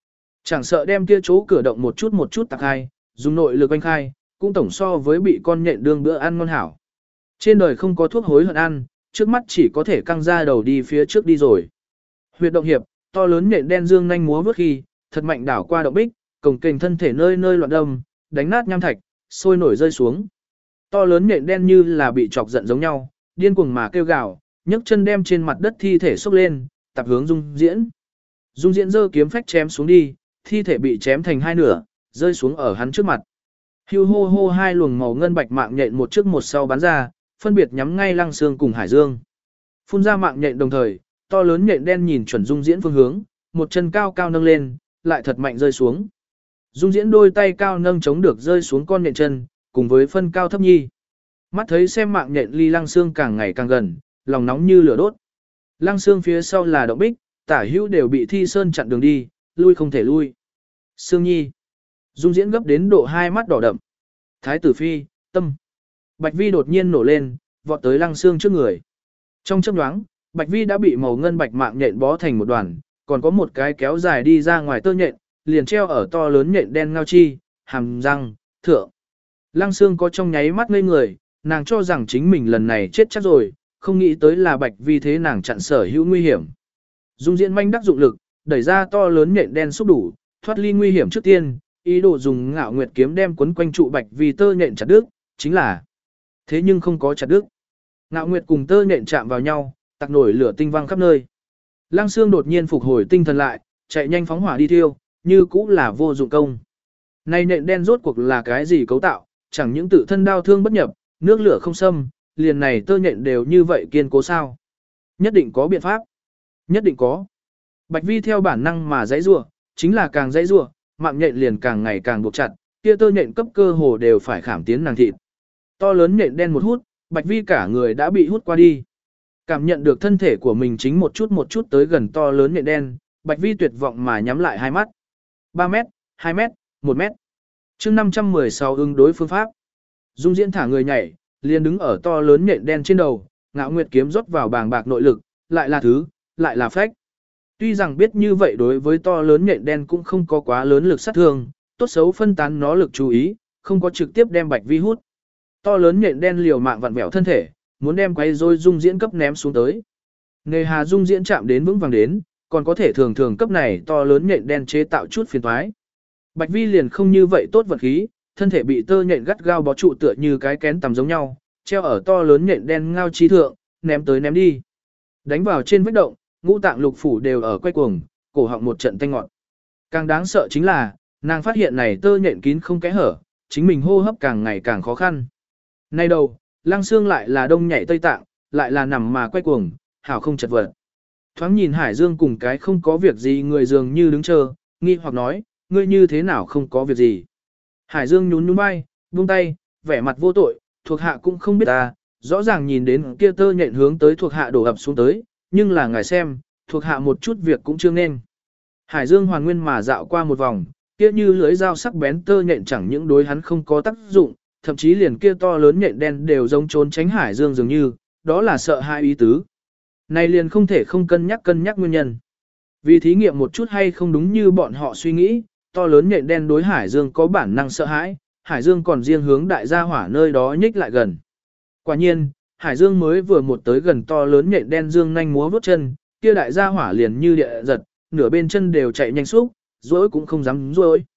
Chẳng sợ đem kia chỗ cửa động một chút một chút tạc hai, dùng nội lực oanh khai, cũng tổng so với bị con nhện đương bữa ăn ngon hảo. Trên đời không có thuốc hối hận ăn, trước mắt chỉ có thể căng ra đầu đi phía trước đi rồi. Huyệt động hiệp, to lớn nhện đen dương nhanh múa vút khi, thật mạnh đảo qua động bích, cồng kềnh thân thể nơi nơi loạn đâm, đánh nát nham thạch, sôi nổi rơi xuống. To lớn nhện đen như là bị chọc giận giống nhau, điên cuồng mà kêu gào, nhấc chân đem trên mặt đất thi thể xốc lên, tập hướng Dung Diễn. Dung Diễn giơ kiếm phách chém xuống đi, thi thể bị chém thành hai nửa, rơi xuống ở hắn trước mặt. Hưu hô hô hai luồng màu ngân bạch mạng nhện một trước một sau bắn ra, phân biệt nhắm ngay Lăng Xương cùng Hải Dương. Phun ra mạng nhện đồng thời, to lớn nhện đen nhìn chuẩn Dung Diễn phương hướng, một chân cao cao nâng lên, lại thật mạnh rơi xuống. Dung Diễn đôi tay cao nâng chống được rơi xuống con nhện chân, cùng với phân cao thấp nhi. Mắt thấy xem mạng nhện ly Lăng Xương càng ngày càng gần, lòng nóng như lửa đốt. Lăng Xương phía sau là động bích, tả hữu đều bị Thi Sơn chặn đường đi, lui không thể lui. Sương Nhi. Dung Diễn gấp đến độ hai mắt đỏ đậm. Thái tử phi, tâm. Bạch Vi đột nhiên nổ lên, vọt tới Lăng Xương trước người. Trong chớp nhoáng, Bạch Vi đã bị màu ngân bạch mạng nhện bó thành một đoàn, còn có một cái kéo dài đi ra ngoài tơ nhện, liền treo ở to lớn nhện đen ngao chi, hàm răng, thượng. Lăng Xương có trong nháy mắt ngây người, nàng cho rằng chính mình lần này chết chắc rồi, không nghĩ tới là Bạch Vi thế nàng chặn sở hữu nguy hiểm. Dung Diễn manh đắc dụng lực, đẩy ra to lớn nhện đen xúc đủ, thoát ly nguy hiểm trước tiên, ý đồ dùng Ngạo Nguyệt kiếm đem quấn quanh trụ Bạch Vi tơ nhện chặt đứt, chính là thế nhưng không có chặt đứt. Ngạo Nguyệt cùng tơ nhện chạm vào nhau, tạc nổi lửa tinh văng khắp nơi. Lăng Xương đột nhiên phục hồi tinh thần lại, chạy nhanh phóng hỏa đi thiêu, như cũ là vô dụng công. Này nhện đen rốt cuộc là cái gì cấu tạo, chẳng những tự thân đau thương bất nhập, nước lửa không xâm, liền này tơ nhện đều như vậy kiên cố sao? Nhất định có biện pháp. Nhất định có. Bạch Vi theo bản năng mà dãy rủa, chính là càng dãy rủa, mạng nhện liền càng ngày càng buộc chặt, kia tơ nhện cấp cơ hồ đều phải khảm tiến nàng thịt. To lớn nhện đen một hút, Bạch Vi cả người đã bị hút qua đi. Cảm nhận được thân thể của mình chính một chút một chút tới gần to lớn nhện đen, Bạch Vi tuyệt vọng mà nhắm lại hai mắt. ba mét, hai mét, một mét. Chương năm trăm mười sáu ứng đối phương pháp. Dung Diễn thả người nhảy, liền đứng ở to lớn nhện đen trên đầu, Ngạo Nguyệt kiếm rót vào bàng bạc nội lực, lại là thứ, lại là phách. Tuy rằng biết như vậy đối với to lớn nhện đen cũng không có quá lớn lực sát thương, tốt xấu phân tán nó lực chú ý, không có trực tiếp đem Bạch Vi hút. To lớn nhện đen liều mạng vặn vẹo thân thể, muốn đem quay rối Dung Diễn cấp ném xuống tới. Nghề hà Dung Diễn chạm đến vững vàng đến, còn có thể thường thường cấp này to lớn nhện đen chế tạo chút phiền toái. Bạch Vi liền không như vậy tốt vật khí, thân thể bị tơ nhện gắt gao bó trụ tựa như cái kén tầm giống nhau, treo ở to lớn nhện đen ngao chi thượng, ném tới ném đi. Đánh vào trên vết động, ngũ tạng lục phủ đều ở quay cuồng, cổ họng một trận tanh ngọt. Càng đáng sợ chính là, nàng phát hiện này tơ nhện kín không kẽ hở, chính mình hô hấp càng ngày càng khó khăn. Nay đầu, Lăng Xương lại là đông nhảy tây tạng, lại là nằm mà quay cuồng, hảo không chật vật. Thoáng nhìn Hải Dương cùng cái không có việc gì người dường như đứng chờ, nghi hoặc nói, ngươi như thế nào không có việc gì. Hải Dương nhún nhún vai, buông tay, vẻ mặt vô tội, thuộc hạ cũng không biết ta, rõ ràng nhìn đến kia tơ nhện hướng tới thuộc hạ đổ ập xuống tới, nhưng là ngài xem, thuộc hạ một chút việc cũng chưa nên. Hải Dương hoàn nguyên mà dạo qua một vòng, kia như lưới dao sắc bén tơ nhện chẳng những đối hắn không có tác dụng, thậm chí liền kia to lớn nhện đen đều giống trốn tránh Hải Dương dường như, đó là sợ hai ý tứ. Này liền không thể không cân nhắc cân nhắc nguyên nhân. Vì thí nghiệm một chút hay không đúng như bọn họ suy nghĩ, to lớn nhện đen đối Hải Dương có bản năng sợ hãi, Hải Dương còn riêng hướng đại gia hỏa nơi đó nhích lại gần. Quả nhiên, Hải Dương mới vừa một tới gần to lớn nhện đen dương nhanh múa vút chân, kia đại gia hỏa liền như địa giật, nửa bên chân đều chạy nhanh xúc, rỗi cũng không dám rỗi.